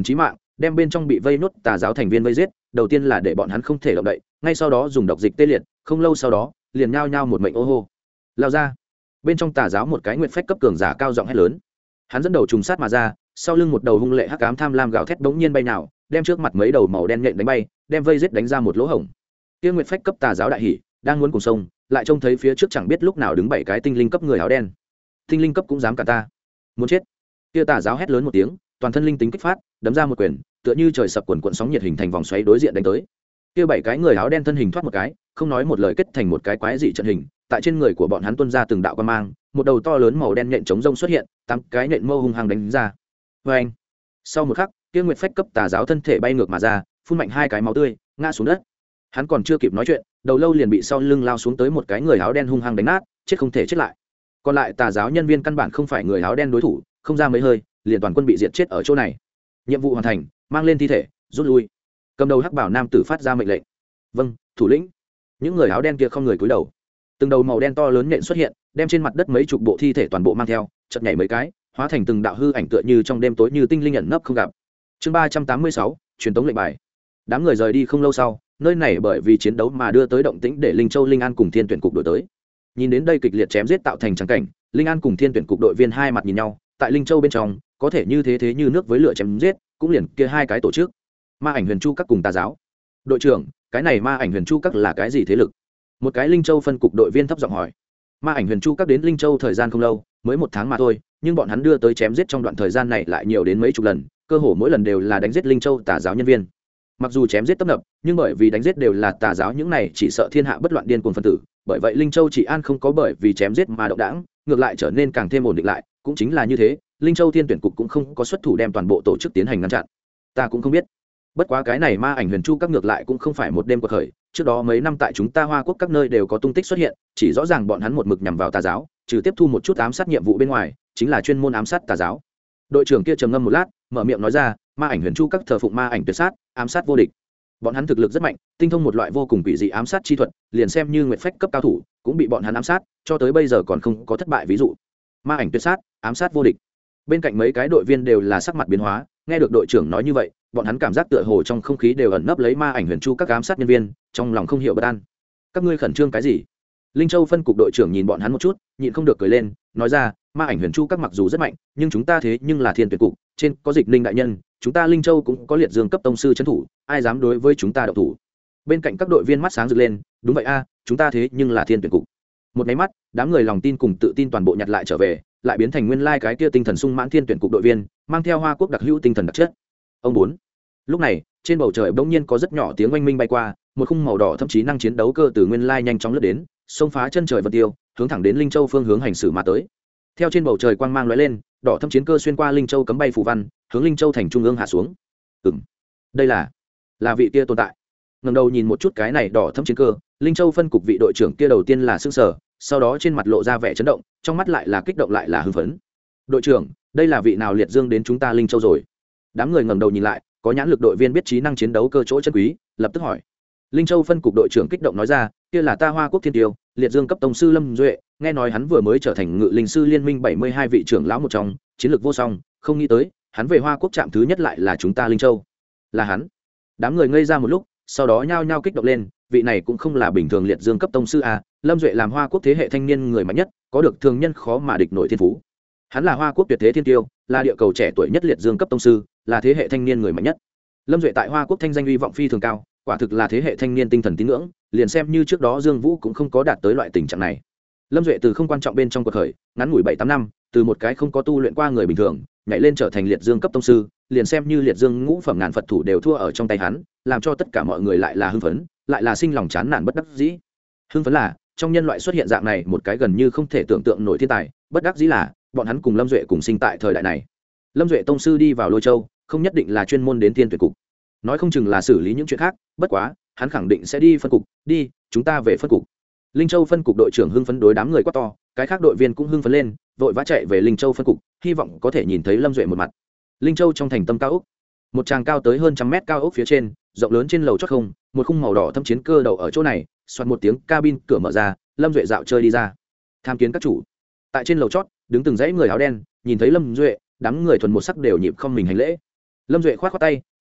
đem bên trong bị vây nốt tà giáo thành viên vây giết. Đầu tiên là để bọn hắn không thể động đậy, ngay sau đó dùng độc dịch tê liệt, không lâu sau đó liền nhao nhao một mệnh ô hô lao ra. Bên trong tà giáo một cái nguyện phách cấp cường giả cao giọng hét lớn, hắn dẫn đầu trùng sát mà ra, sau lưng một đầu hung lệ hắc ám tham lam gào thét bỗng nhiên bay nào, đem trước mặt mấy đầu màu đen nhện đánh bay, đem vây giết đánh ra một lỗ hổng. Kia nguyện phách cấp tà giáo đại hỉ, đang muốn cùng sông, lại trông thấy phía trước chẳng biết lúc nào đứng bảy cái tinh linh cấp người áo đen. Tinh linh cấp cũng dám cả ta, muốn chết. Kia tà giáo hét lớn một tiếng, toàn thân linh tính kích phát, đấm ra một quyền, tựa như trời sập quần cuộn sóng nhiệt hình thành vòng xoáy đối diện đánh tới. Kia bảy cái người áo đen thân hình thoát một cái, không nói một lời kết thành một cái quái dị trận hình, tại trên người của bọn hắn tuôn ra từng đạo quang mang, một đầu to lớn màu đen nhện chống rông xuất hiện, tám cái nhện mâu hung hăng đánh ra. Và anh, sau một khắc, kia nguyệt phách cấp tà giáo thân thể bay ngược mà ra, phun mạnh hai cái máu tươi, ngã xuống đất. Hắn còn chưa kịp nói chuyện, đầu lâu liền bị sau lưng lao xuống tới một cái người áo đen hung hăng đánh nát, chết không thể chết lại. Còn lại tà giáo nhân viên căn bản không phải người áo đen đối thủ, không ra mấy hơi, liền toàn quân bị diệt chết ở chỗ này. Nhiệm vụ hoàn thành, mang lên thi thể, rút lui. Cầm đầu hắc bảo nam tử phát ra mệnh lệnh. Vâng, thủ lĩnh. Những người áo đen kia không người cúi đầu. Từng đầu màu đen to lớn nhện xuất hiện, đem trên mặt đất mấy chục bộ thi thể toàn bộ mang theo, chợt nhảy mấy cái, hóa thành từng đạo hư ảnh tựa như trong đêm tối như tinh linh ẩn nấp không gặp. Chương ba trăm tám mươi sáu, truyền tống lệnh bài. Đám người rời đi không lâu sau, nơi này bởi vì chiến đấu mà đưa tới động tĩnh để Linh Châu Linh An cùng Thiên Tuyển cục đổi tới. Nhìn đến đây kịch liệt chém giết tạo thành trắng cảnh, Linh An cùng Thiên Tuyển cục đội viên hai mặt nhìn nhau, tại Linh Châu bên trong, có thể như thế thế như nước với lửa chém giết, cũng liền kia hai cái tổ chức. Ma ảnh Huyền Chu các cùng tà giáo. Đội trưởng, cái này Ma ảnh Huyền Chu các là cái gì thế lực? Một cái Linh Châu phân cục đội viên thấp giọng hỏi. Ma ảnh Huyền Chu các đến Linh Châu thời gian không lâu, mới một tháng mà thôi, nhưng bọn hắn đưa tới chém giết trong đoạn thời gian này lại nhiều đến mấy chục lần, cơ hồ mỗi lần đều là đánh giết Linh Châu tà giáo nhân viên. Mặc dù chém giết tấp nập, nhưng bởi vì đánh giết đều là tà giáo những này chỉ sợ thiên hạ bất loạn điên cuồng phân tử, bởi vậy Linh Châu trị an không có bởi vì chém giết mà động đãng, ngược lại trở nên càng thêm ổn định lại, cũng chính là như thế, Linh Châu Thiên Tuyển cục cũng không có xuất thủ đem toàn bộ tổ chức tiến hành ngăn chặn. Ta cũng không biết. Bất quá cái này Ma ảnh Huyền Chu các ngược lại cũng không phải một đêm quật khởi, trước đó mấy năm tại chúng ta Hoa Quốc các nơi đều có tung tích xuất hiện, chỉ rõ ràng bọn hắn một mực nhằm vào tà giáo, trừ tiếp thu một chút ám sát nhiệm vụ bên ngoài, chính là chuyên môn ám sát tà giáo. Đội trưởng kia trầm ngâm một lát, mở miệng nói ra, Ma ảnh Huyền Chu các thờ phụng ma ảnh tuyệt sát, ám sát vô địch. Bọn hắn thực lực rất mạnh, tinh thông một loại vô cùng quỷ dị ám sát chi thuật, liền xem như nguyệt phách cấp cao thủ, cũng bị bọn hắn ám sát, cho tới bây giờ còn không có thất bại ví dụ. Ma ảnh tuyệt sát, ám sát vô địch. Bên cạnh mấy cái đội viên đều là sắc mặt biến hóa, nghe được đội trưởng nói như vậy, bọn hắn cảm giác tựa hồ trong không khí đều ẩn nấp lấy Ma ảnh Huyền Chu các ám sát nhân viên, trong lòng không hiểu bất an. Các ngươi khẩn trương cái gì? Linh Châu phân cục đội trưởng nhìn bọn hắn một chút, nhịn không được cười lên, nói ra, Ma ảnh Huyền Chu các mặc dù rất mạnh, nhưng chúng ta thế nhưng là Thiên Tuyển cục, trên có Dịch Linh đại nhân, chúng ta Linh Châu cũng có liệt dương cấp tông sư trấn thủ, ai dám đối với chúng ta động thủ? Bên cạnh các đội viên mắt sáng rực lên, đúng vậy a, chúng ta thế nhưng là Thiên Tuyển cục. Một cái mắt, đám người lòng tin cùng tự tin toàn bộ nhặt lại trở về, lại biến thành nguyên lai cái kia tinh thần sung mãn Thiên Tuyển cục đội viên, mang theo Hoa Quốc đặc hữu tinh thần đặc chất. Ông bốn. Lúc này, trên bầu trời bỗng nhiên có rất nhỏ tiếng oanh minh bay qua, một khung màu đỏ thậm chí năng chiến đấu cơ từ nguyên lai nhanh chóng lướt đến, xông phá chân trời vật tiêu, hướng thẳng đến Linh Châu phương hướng hành xử mà tới. Theo trên bầu trời quang mang lóe lên, đỏ thâm chiến cơ xuyên qua Linh Châu cấm bay phù văn, hướng Linh Châu thành trung ương hạ xuống. Ừm, đây là là vị kia tồn tại. Ngẩng đầu nhìn một chút cái này đỏ thâm chiến cơ, Linh Châu phân cục vị đội trưởng kia đầu tiên là sững sờ, sau đó trên mặt lộ ra vẻ chấn động, trong mắt lại là kích động lại là hưng phấn. Đội trưởng, đây là vị nào liệt dương đến chúng ta Linh Châu rồi? Đám người ngẩng đầu nhìn lại, có nhãn lực đội viên biết trí năng chiến đấu cơ chỗ chân quý, lập tức hỏi. Linh Châu phân cục đội trưởng kích động nói ra, kia là ta Hoa Quốc Thiên Tiêu, liệt dương cấp tông sư Lâm Duệ, nghe nói hắn vừa mới trở thành ngự linh sư liên minh bảy mươi hai vị trưởng lão một trong, chiến lược vô song, không nghĩ tới, hắn về Hoa Quốc trạm thứ nhất lại là chúng ta Linh Châu. Là hắn. Đám người ngây ra một lúc, sau đó nhao nhao kích động lên, vị này cũng không là bình thường liệt dương cấp tông sư a, Lâm Duệ làm Hoa Quốc thế hệ thanh niên người mạnh nhất, có được thường nhân khó mà địch nổi thiên phú. Hắn là Hoa Quốc tuyệt thế thiên tiêu, là địa cầu trẻ tuổi nhất liệt dương cấp tông sư, là thế hệ thanh niên người mạnh nhất. Lâm Duệ tại Hoa Quốc thanh danh uy vọng phi thường cao, quả thực là thế hệ thanh niên tinh thần tín ngưỡng, liền xem như trước đó Dương Vũ cũng không có đạt tới loại tình trạng này. Lâm Duệ từ không quan trọng bên trong cuộc khởi, ngắn ngủi bảy tám năm, từ một cái không có tu luyện qua người bình thường, nhảy lên trở thành liệt dương cấp tông sư, liền xem như liệt dương ngũ phẩm ngàn Phật thủ đều thua ở trong tay hắn, làm cho tất cả mọi người lại là hưng phấn, lại là sinh lòng chán nản bất đắc dĩ. Hưng phấn là, trong nhân loại xuất hiện dạng này một cái gần như không thể tưởng tượng nổi thiên tài, bất đắc dĩ là, bọn hắn cùng Lâm Duệ cùng sinh tại thời đại này. Lâm Duệ tông sư đi vào Lôi Châu, không nhất định là chuyên môn đến Thiên Tuyển cục, nói không chừng là xử lý những chuyện khác, bất quá, hắn khẳng định sẽ đi phân cục, đi, chúng ta về phân cục. Linh Châu phân cục đội trưởng hưng phấn đối đám người quát to, cái khác đội viên cũng hưng phấn lên, vội vã chạy về Linh Châu phân cục, hy vọng có thể nhìn thấy Lâm Duệ một mặt. Linh Châu trong thành tâm cao ốc, một tràng cao tới hơn trăm mét cao ốc phía trên, rộng lớn trên lầu chót không, một khung màu đỏ thâm chiến cơ đậu ở chỗ này, xoạt một tiếng cabin cửa mở ra, Lâm Duệ dạo chơi đi ra. Tham kiến các chủ. Tại trên lầu chót, đứng từng dãy người áo đen, nhìn thấy Lâm Duệ, đám người thuần một sắc đều nhịp không mình hành lễ. Lâm Duệ khoát khoát tay,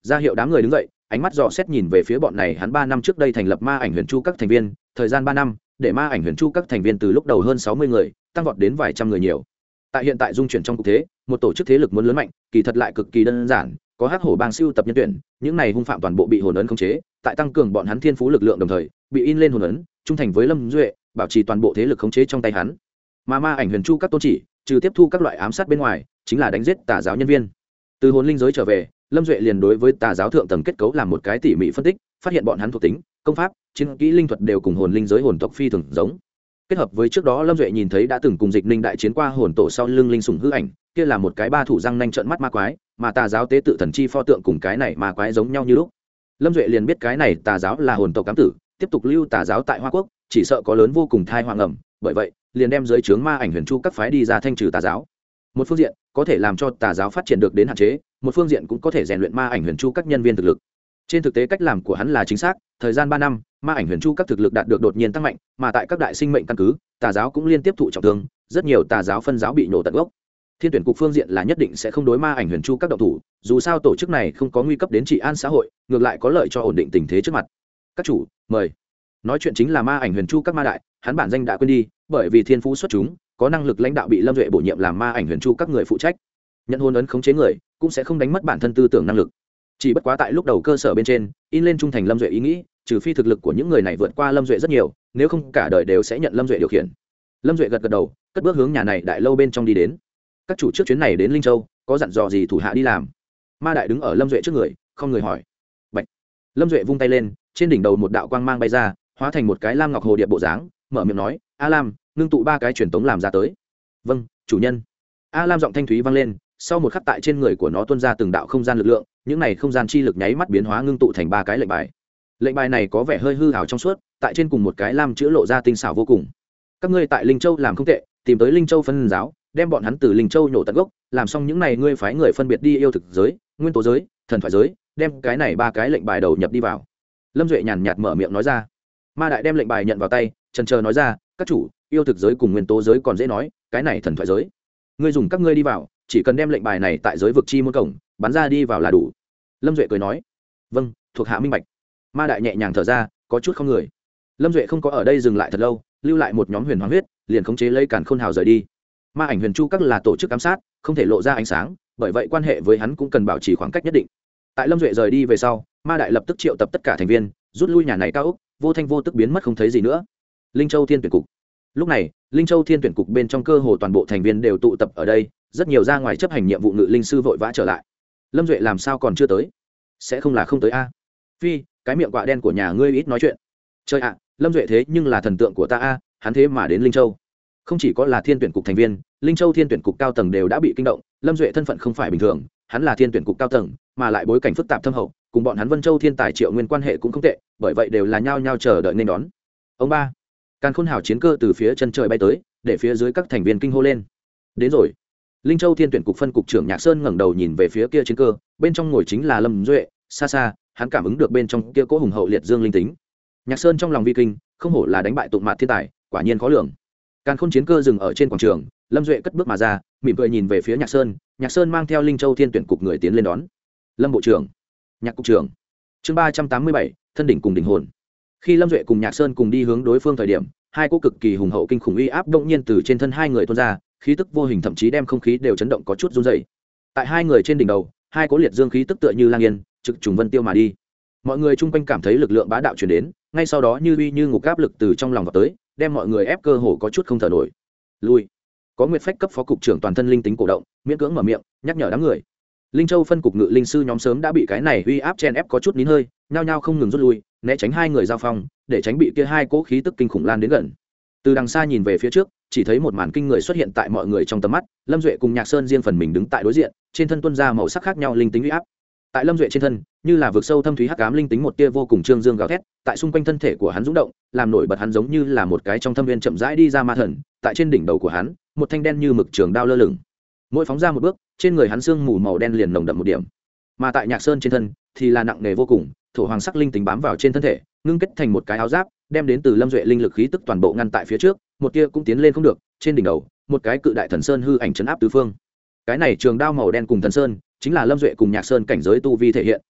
ra hiệu đám người đứng dậy, ánh mắt dò xét nhìn về phía bọn này hắn ba năm trước đây thành lập ma ảnh huyền chu các thành viên, thời gian ba năm để ma ảnh huyền chu các thành viên từ lúc đầu hơn sáu mươi người tăng vọt đến vài trăm người nhiều. Tại hiện tại dung chuyển trong cục thế, một tổ chức thế lực muốn lớn mạnh kỳ thật lại cực kỳ đơn giản, có hắc hổ bang siêu tập nhân tuyển, những này hung phạm toàn bộ bị hồn ấn khống chế, tại tăng cường bọn hắn thiên phú lực lượng đồng thời bị in lên hồn ấn, trung thành với Lâm Duệ, bảo trì toàn bộ thế lực khống chế trong tay hắn. Mà ma ảnh huyền chu các tôn chỉ trừ tiếp thu các loại ám sát bên ngoài, chính là đánh giết tà giáo nhân viên. Từ hồn linh giới trở về, Lâm Duệ liền đối với tà giáo thượng tầng kết cấu làm một cái tỉ mỉ phân tích, phát hiện bọn hắn thuộc tính, công pháp, chiến kỹ linh thuật đều cùng hồn linh giới hồn tộc phi thường giống. Kết hợp với trước đó Lâm Duệ nhìn thấy đã từng cùng Dịch Ninh đại chiến qua hồn tổ sau lưng linh sủng hư ảnh, kia là một cái ba thủ răng nanh trợn mắt ma quái, mà tà giáo tế tự thần chi pho tượng cùng cái này ma quái giống nhau như lúc. Lâm Duệ liền biết cái này tà giáo là hồn tộc cám tử, tiếp tục lưu tà giáo tại Hoa Quốc, chỉ sợ có lớn vô cùng thai hoàng ẩm, bởi vậy, liền đem dưới trướng ma ảnh huyền chu các phái đi ra thanh trừ tà giáo. Một phương diện, có thể làm cho tà giáo phát triển được đến hạn chế, một phương diện cũng có thể rèn luyện ma ảnh huyền chu các nhân viên thực lực. Trên thực tế cách làm của hắn là chính xác, thời gian ba năm, ma ảnh huyền chu các thực lực đạt được đột nhiên tăng mạnh, mà tại các đại sinh mệnh căn cứ, tà giáo cũng liên tiếp thụ trọng thương, rất nhiều tà giáo phân giáo bị nổ tận gốc. Thiên tuyển cục phương diện là nhất định sẽ không đối ma ảnh huyền chu các động thủ, dù sao tổ chức này không có nguy cấp đến trị an xã hội, ngược lại có lợi cho ổn định tình thế trước mặt. Các chủ, mời. Nói chuyện chính là ma ảnh huyền chu các ma đại, hắn bản danh đã quên đi, bởi vì thiên phú xuất chúng, có năng lực lãnh đạo bị Lâm Duệ bổ nhiệm làm ma ảnh huyền chu các người phụ trách. Nhận hôn ấn khống chế người, cũng sẽ không đánh mất bản thân tư tưởng năng lực. Chỉ bất quá tại lúc đầu cơ sở bên trên, in lên trung thành Lâm Duệ ý nghĩ, trừ phi thực lực của những người này vượt qua Lâm Duệ rất nhiều, nếu không cả đời đều sẽ nhận Lâm Duệ điều khiển. Lâm Duệ gật gật đầu, cất bước hướng nhà này đại lâu bên trong đi đến. Các chủ trước chuyến này đến Linh Châu, có dặn dò gì thủ hạ đi làm? Ma đại đứng ở Lâm Duệ trước người, không người hỏi. Bạch. Lâm Duệ vung tay lên, trên đỉnh đầu một đạo quang mang bay ra, hóa thành một cái lam ngọc hồ điệp bộ dáng, mở miệng nói: "A Lam, ngưng tụ ba cái truyền tống làm ra tới." "Vâng, chủ nhân." A Lam giọng thanh thúy vang lên, sau một khắc tại trên người của nó tuôn ra từng đạo không gian lực lượng, những này không gian chi lực nháy mắt biến hóa ngưng tụ thành ba cái lệnh bài. Lệnh bài này có vẻ hơi hư ảo trong suốt, tại trên cùng một cái lam chữ lộ ra tinh xảo vô cùng. "Các ngươi tại Linh Châu làm không tệ, tìm tới Linh Châu phân giáo, đem bọn hắn từ Linh Châu nhổ tận gốc, làm xong những này ngươi phái người phân biệt đi yêu thực giới, nguyên tố giới, thần thoại giới, đem cái này ba cái lệnh bài đầu nhập đi vào." Lâm Duệ nhàn nhạt mở miệng nói ra. Ma đại đem lệnh bài nhận vào tay, chần chờ nói ra: "Các chủ, yêu thực giới cùng nguyên tố giới còn dễ nói, cái này thần thoại giới, ngươi dùng các ngươi đi vào, chỉ cần đem lệnh bài này tại giới vực chi môn cổng bắn ra đi vào là đủ." Lâm Duệ cười nói: "Vâng, thuộc hạ minh bạch." Ma đại nhẹ nhàng thở ra, có chút không người. Lâm Duệ không có ở đây dừng lại thật lâu, lưu lại một nhóm huyền hoàng huyết, liền khống chế lấy càn khôn hào rời đi. Ma ảnh huyền chu các là tổ chức ám sát, không thể lộ ra ánh sáng, bởi vậy quan hệ với hắn cũng cần bảo trì khoảng cách nhất định. Tại Lâm Duệ rời đi về sau, Ma đại lập tức triệu tập tất cả thành viên, rút lui nhà này cao ốc, vô thanh vô tức biến mất không thấy gì nữa. Linh Châu Thiên tuyển cục. Lúc này, Linh Châu Thiên tuyển cục bên trong cơ hồ toàn bộ thành viên đều tụ tập ở đây, rất nhiều ra ngoài chấp hành nhiệm vụ ngự linh sư vội vã trở lại. Lâm Duệ làm sao còn chưa tới? Sẽ không là không tới a? Phi, cái miệng quạ đen của nhà ngươi ít nói chuyện. Chơi ạ, Lâm Duệ thế nhưng là thần tượng của ta a, hắn thế mà đến Linh Châu. Không chỉ có là Thiên tuyển cục thành viên, Linh Châu Thiên tuyển cục cao tầng đều đã bị kinh động, Lâm Duệ thân phận không phải bình thường, hắn là Thiên tuyển cục cao tầng, mà lại bối cảnh phức tạp thâm hậu, cùng bọn hắn Vân Châu Thiên Tài Triệu Nguyên quan hệ cũng không tệ, bởi vậy đều là nhao nhao chờ đợi nên đón. Ông ba, Càn Khôn Hào chiến cơ từ phía chân trời bay tới, để phía dưới các thành viên kinh hô lên. Đến rồi. Linh Châu Thiên tuyển cục phân cục trưởng Nhạc Sơn ngẩng đầu nhìn về phía kia chiến cơ, bên trong ngồi chính là Lâm Duệ, xa xa, hắn cảm ứng được bên trong kia cỗ hùng hậu liệt dương linh tính. Nhạc Sơn trong lòng vi kinh, không hổ là đánh bại tụng mạt thiên tài, quả nhiên khó lường. Càn Khôn chiến cơ dừng ở trên quảng trường, Lâm Duệ cất bước mà ra, mỉm cười nhìn về phía Nhạc Sơn, Nhạc Sơn mang theo Linh Châu Thiên tuyển cục người tiến lên đón. Lâm bộ trưởng, Nhạc cục trưởng. Chương ba trăm tám mươi bảy, thân đỉnh cùng đỉnh hồn. Khi Lâm Duệ cùng Nhạc Sơn cùng đi hướng đối phương thời điểm, hai cỗ cực kỳ hùng hậu kinh khủng uy áp động nhiên từ trên thân hai người tuôn ra, khí tức vô hình thậm chí đem không khí đều chấn động có chút run rẩy. Tại hai người trên đỉnh đầu, hai cỗ liệt dương khí tức tựa như lang yên, trực trùng vân tiêu mà đi. Mọi người chung quanh cảm thấy lực lượng bá đạo truyền đến, ngay sau đó như uy như ngục áp lực từ trong lòng vào tới, đem mọi người ép cơ hồ có chút không thở nổi. Lui. Có Nguyệt Phách cấp phó cục trưởng toàn thân linh tính cổ động, miễn cưỡng mở miệng, nhắc nhở đám người. Linh Châu phân cục ngự linh sư nhóm sớm đã bị cái này uy áp chen ép có chút nín hơi, nhao nhao không ngừng rút lui, né tránh hai người giao phong, để tránh bị kia hai cỗ khí tức kinh khủng lan đến gần. Từ đằng xa nhìn về phía trước, chỉ thấy một màn kinh người xuất hiện tại mọi người trong tầm mắt, Lâm Duệ cùng Nhạc Sơn riêng phần mình đứng tại đối diện, trên thân tuôn ra màu sắc khác nhau linh tính uy áp. Tại Lâm Duệ trên thân, như là vực sâu thâm thúy hắc ám linh tính một tia vô cùng trương dương gào thét, tại xung quanh thân thể của hắn dũng động, làm nổi bật hắn giống như là một cái trong thâm viên chậm rãi đi ra ma thần, tại trên đỉnh đầu của hắn, một thanh đen như mực trường đao lơ lửng. Mỗi phóng ra một bước, trên người hắn xương mù màu đen liền nồng đậm một điểm. Mà tại Nhạc Sơn trên thân, thì là nặng nề vô cùng, thổ hoàng sắc linh tính bám vào trên thân thể, ngưng kết thành một cái áo giáp, đem đến từ Lâm Duệ linh lực khí tức toàn bộ ngăn tại phía trước, một tia cũng tiến lên không được, trên đỉnh đầu, một cái cự đại thần sơn hư ảnh trấn áp tứ phương. Cái này trường đao màu đen cùng thần sơn, chính là Lâm Duệ cùng Nhạc Sơn cảnh giới tu vi thể hiện,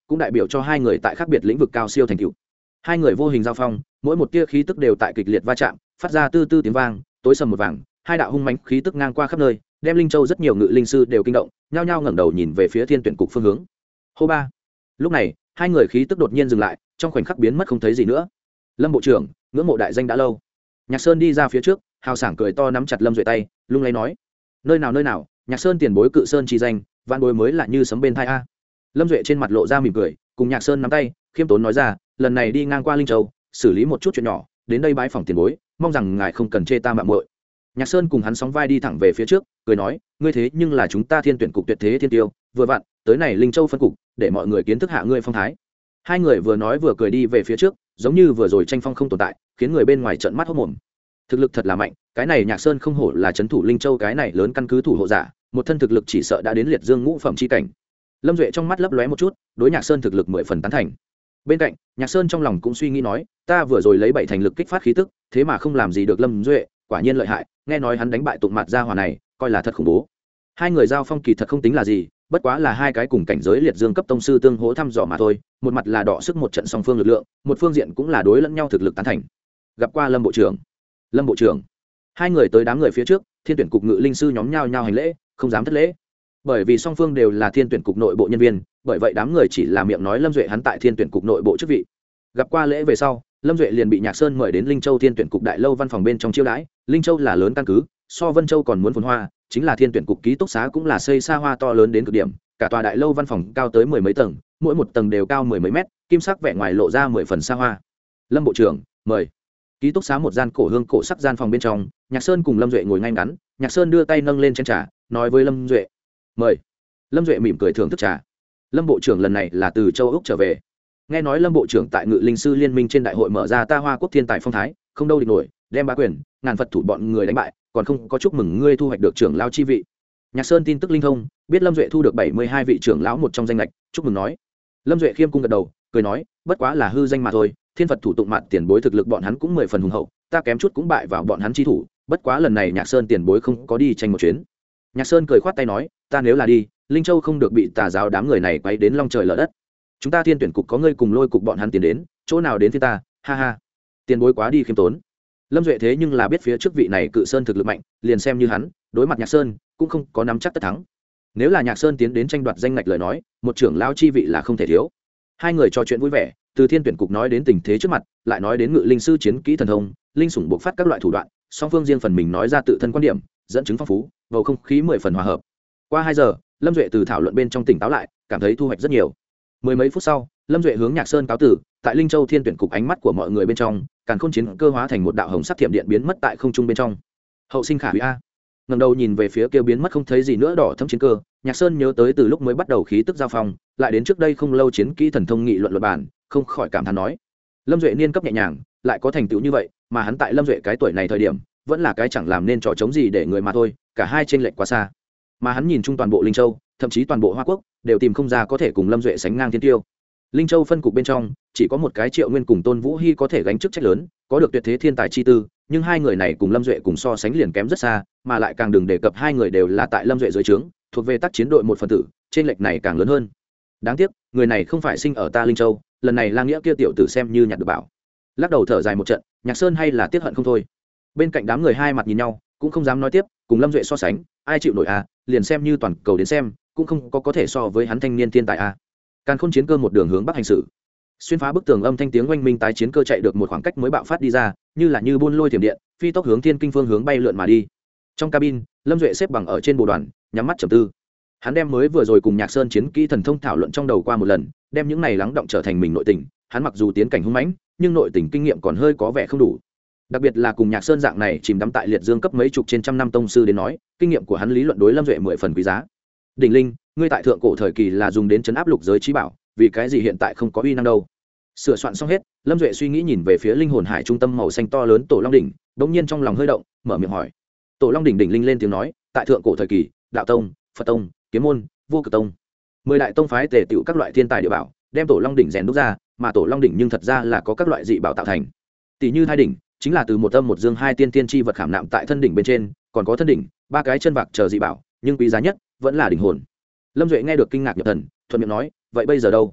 cũng đại biểu cho hai người tại khác biệt lĩnh vực cao siêu thành tựu. Hai người vô hình giao phong, mỗi một tia khí tức đều tại kịch liệt va chạm, phát ra tư tư tiếng vang, tối sầm một vàng, hai đạo hung mãnh khí tức ngang qua khắp nơi, đem Linh Châu rất nhiều ngự linh sư đều kinh động, nhao nhao ngẩng đầu nhìn về phía Thiên Tuyển cục phương hướng. Hô ba. Lúc này, hai người khí tức đột nhiên dừng lại, trong khoảnh khắc biến mất không thấy gì nữa. Lâm bộ trưởng, ngưỡng mộ đại danh đã lâu. Nhạc Sơn đi ra phía trước, hào sảng cười to nắm chặt Lâm Duệ tay, lung lay nói: "Nơi nào nơi nào, Nhạc Sơn tiền bối cự sơn chi danh, vạn bối mới là như sấm bên thai a." Lâm Duệ trên mặt lộ ra mỉm cười, cùng Nhạc Sơn nắm tay, khiêm tốn nói ra: "Lần này đi ngang qua Linh Châu, xử lý một chút chuyện nhỏ, đến đây bái phỏng tiền bối, mong rằng ngài không cần chê ta mạo muội." Nhạc Sơn cùng hắn sóng vai đi thẳng về phía trước, cười nói: "Ngươi thế nhưng là chúng ta Thiên Tuyển cục tuyệt thế thiên tiêu, vừa vặn, tới này Linh Châu phân cục, để mọi người kiến thức hạ ngươi phong thái." Hai người vừa nói vừa cười đi về phía trước, giống như vừa rồi tranh phong không tồn tại, khiến người bên ngoài trợn mắt hốt mồm. Thực lực thật là mạnh, cái này Nhạc Sơn không hổ là trấn thủ Linh Châu cái này lớn căn cứ thủ hộ giả, một thân thực lực chỉ sợ đã đến liệt dương ngũ phẩm chi cảnh. Lâm Duệ trong mắt lấp lóe một chút, đối Nhạc Sơn thực lực mười phần tán thành. Bên cạnh, Nhạc Sơn trong lòng cũng suy nghĩ nói, ta vừa rồi lấy bảy thành lực kích phát khí tức, thế mà không làm gì được Lâm Duệ, quả nhiên lợi hại, nghe nói hắn đánh bại tụng mặt gia hỏa này, coi là thật khủng bố. Hai người giao phong kỳ thật không tính là gì, bất quá là hai cái cùng cảnh giới liệt dương cấp tông sư tương hỗ thăm dò mà thôi, một mặt là đọ sức một trận song phương lực lượng, một phương diện cũng là đối lẫn nhau thực lực tán thành. Gặp qua Lâm bộ trưởng. Lâm bộ trưởng. Hai người tới đám người phía trước, Thiên Tuyển cục ngự linh sư nhóm nhao nhao hành lễ, không dám thất lễ. Bởi vì song phương đều là Thiên Tuyển cục nội bộ nhân viên, bởi vậy đám người chỉ là miệng nói Lâm Duệ hắn tại Thiên Tuyển cục nội bộ chức vị. Gặp qua lễ về sau, Lâm Duệ liền bị Nhạc Sơn mời đến Linh Châu Thiên Tuyển cục đại lâu văn phòng bên trong chiêu đãi. Linh Châu là lớn căn cứ, so Vân Châu còn muốn phồn hoa, chính là Thiên Tuyển cục ký túc xá cũng là xây xa hoa to lớn đến cực điểm, cả tòa đại lâu văn phòng cao tới mười mấy tầng, mỗi một tầng đều cao mười mấy mét, kim sắc vẻ ngoài lộ ra mười phần xa hoa. Lâm bộ trưởng, mời. Ký túc xá một gian cổ hương cổ sắc gian phòng bên trong, Nhạc Sơn cùng Lâm Duệ ngồi ngay ngắn, Nhạc Sơn đưa tay nâng lên chén trà, nói với Lâm Duệ: "Mời." Lâm Duệ mỉm cười thưởng thức trà. Lâm bộ trưởng lần này là từ châu Úc trở về. Nghe nói Lâm bộ trưởng tại Ngự Linh sư liên minh trên đại hội mở ra ta Hoa quốc thiên tài phong thái, không đâu địch nổi, đem bá quyền, ngàn Phật thủ bọn người đánh bại, còn không có chúc mừng ngươi thu hoạch được trưởng lão chi vị. Nhạc Sơn tin tức linh thông, biết Lâm Duệ thu được bảy mươi hai vị trưởng lão một trong danh lệch, chúc mừng nói. Lâm Duệ khiêm cung gật đầu, cười nói, bất quá là hư danh mà thôi, thiên Phật thủ tụng mặt tiền bối thực lực bọn hắn cũng mười phần hùng hậu, ta kém chút cũng bại vào bọn hắn chi thủ, bất quá lần này Nhạc Sơn tiền bối không có đi tranh một chuyến. Nhạc Sơn cười khoát tay nói, ta nếu là đi, Linh Châu không được bị tà giáo đám người này quấy đến long trời lở đất. Chúng ta Thiên Tuyển cục có ngươi cùng lôi cục bọn hắn tiến đến, chỗ nào đến phía ta, ha ha. Tiền bối quá đi khiêm tốn. Lâm Duệ thế nhưng là biết phía trước vị này cự sơn thực lực mạnh, liền xem như hắn, đối mặt Nhạc Sơn, cũng không có nắm chắc tất thắng. Nếu là Nhạc Sơn tiến đến tranh đoạt danh ngạch lời nói, một trưởng lão chi vị là không thể thiếu. Hai người trò chuyện vui vẻ, từ Thiên Tuyển cục nói đến tình thế trước mặt, lại nói đến Ngự Linh sư chiến kỹ thần thông, linh sủng bộc phát các loại thủ đoạn, song phương riêng phần mình nói ra tự thân quan điểm, dẫn chứng phong phú, bầu không khí mười phần hòa hợp. Qua hai giờ, Lâm Duệ từ thảo luận bên trong tỉnh táo lại, cảm thấy thu hoạch rất nhiều. Mười mấy phút sau, Lâm Duệ hướng Nhạc Sơn cáo tử, tại Linh Châu Thiên Tuyển cục ánh mắt của mọi người bên trong, càn khôn chiến cơ hóa thành một đạo hồng sắc thiểm điện biến mất tại không trung bên trong. Hậu sinh khả hủy a. Ngẩng đầu nhìn về phía kia biến mất không thấy gì nữa đỏ thẫm chiến cơ, Nhạc Sơn nhớ tới từ lúc mới bắt đầu khí tức giao phong, lại đến trước đây không lâu chiến kỹ thần thông nghị luận luật bản, không khỏi cảm thán nói: Lâm Duệ niên cấp nhẹ nhàng, lại có thành tựu như vậy, mà hắn tại Lâm Duệ cái tuổi này thời điểm, vẫn là cái chẳng làm nên trò chống gì để người mà thôi, cả hai chênh lệch quá xa. Mà hắn nhìn chung toàn bộ Linh Châu, thậm chí toàn bộ Hoa Quốc, đều tìm không ra có thể cùng Lâm Duệ sánh ngang thiên tiêu. Linh Châu phân cục bên trong, chỉ có một cái Triệu Nguyên cùng Tôn Vũ Hi có thể gánh chức trách lớn, có được tuyệt thế thiên tài chi tư, nhưng hai người này cùng Lâm Duệ cùng so sánh liền kém rất xa, mà lại càng đừng đề cập hai người đều là tại Lâm Duệ dưới trướng, thuộc về tác chiến đội một phần tử, trên lệch này càng lớn hơn. Đáng tiếc, người này không phải sinh ở ta Linh Châu, lần này La Nghĩa kia tiểu tử xem như nhặt được bảo. Lắc đầu thở dài một trận, Nhạc Sơn hay là tiếc hận không thôi. Bên cạnh đám người hai mặt nhìn nhau, cũng không dám nói tiếp, cùng Lâm Duệ so sánh, ai chịu nổi à, liền xem như toàn cầu đến xem, cũng không có có thể so với hắn thanh niên thiên tài a. Càn khôn chiến cơ một đường hướng bắc hành xử, xuyên phá bức tường âm thanh tiếng oanh minh, tái chiến cơ chạy được một khoảng cách mới bạo phát đi ra, như là như buôn lôi thiểm điện, phi tốc hướng thiên kinh phương hướng bay lượn mà đi. Trong cabin, Lâm Duệ xếp bằng ở trên bộ đoàn, nhắm mắt trầm tư. Hắn đem mới vừa rồi cùng Nhạc Sơn chiến kỹ thần thông thảo luận trong đầu qua một lần, đem những này lắng động trở thành mình nội tình. Hắn mặc dù tiến cảnh hung mãnh, nhưng nội tình kinh nghiệm còn hơi có vẻ không đủ. Đặc biệt là cùng Nhạc Sơn dạng này chìm đắm tại liệt dương cấp mấy chục trên trăm năm tông sư đến nói, kinh nghiệm của hắn lý luận đối Lâm Duệ mười phần quý giá. Đỉnh Linh, ngươi tại thượng cổ thời kỳ là dùng đến chấn áp lục giới trí bảo, vì cái gì hiện tại không có uy năng đâu? Sửa soạn xong hết, Lâm Duệ suy nghĩ nhìn về phía linh hồn hải trung tâm màu xanh to lớn Tổ Long đỉnh, bỗng nhiên trong lòng hơi động, mở miệng hỏi. Tổ Long đỉnh đỉnh linh lên tiếng nói, tại thượng cổ thời kỳ, đạo tông, Phật tông, kiếm môn, vô cực tông, mười đại tông phái tề tựu các loại thiên tài địa bảo, đem Tổ Long đỉnh rèn đúc ra, mà Tổ Long đỉnh nhưng thật ra là có các loại dị bảo tạo thành. Tỷ như thai đỉnh, chính là từ một âm một dương hai tiên tiên chi vật khảm nạm tại thân đỉnh bên trên, còn có thân đỉnh, ba cái chân vạc chờ dị bảo, nhưng quý giá nhất vẫn là đỉnh hồn. Lâm Duệ nghe được kinh ngạc nhập thần, thuận miệng nói, vậy bây giờ đâu?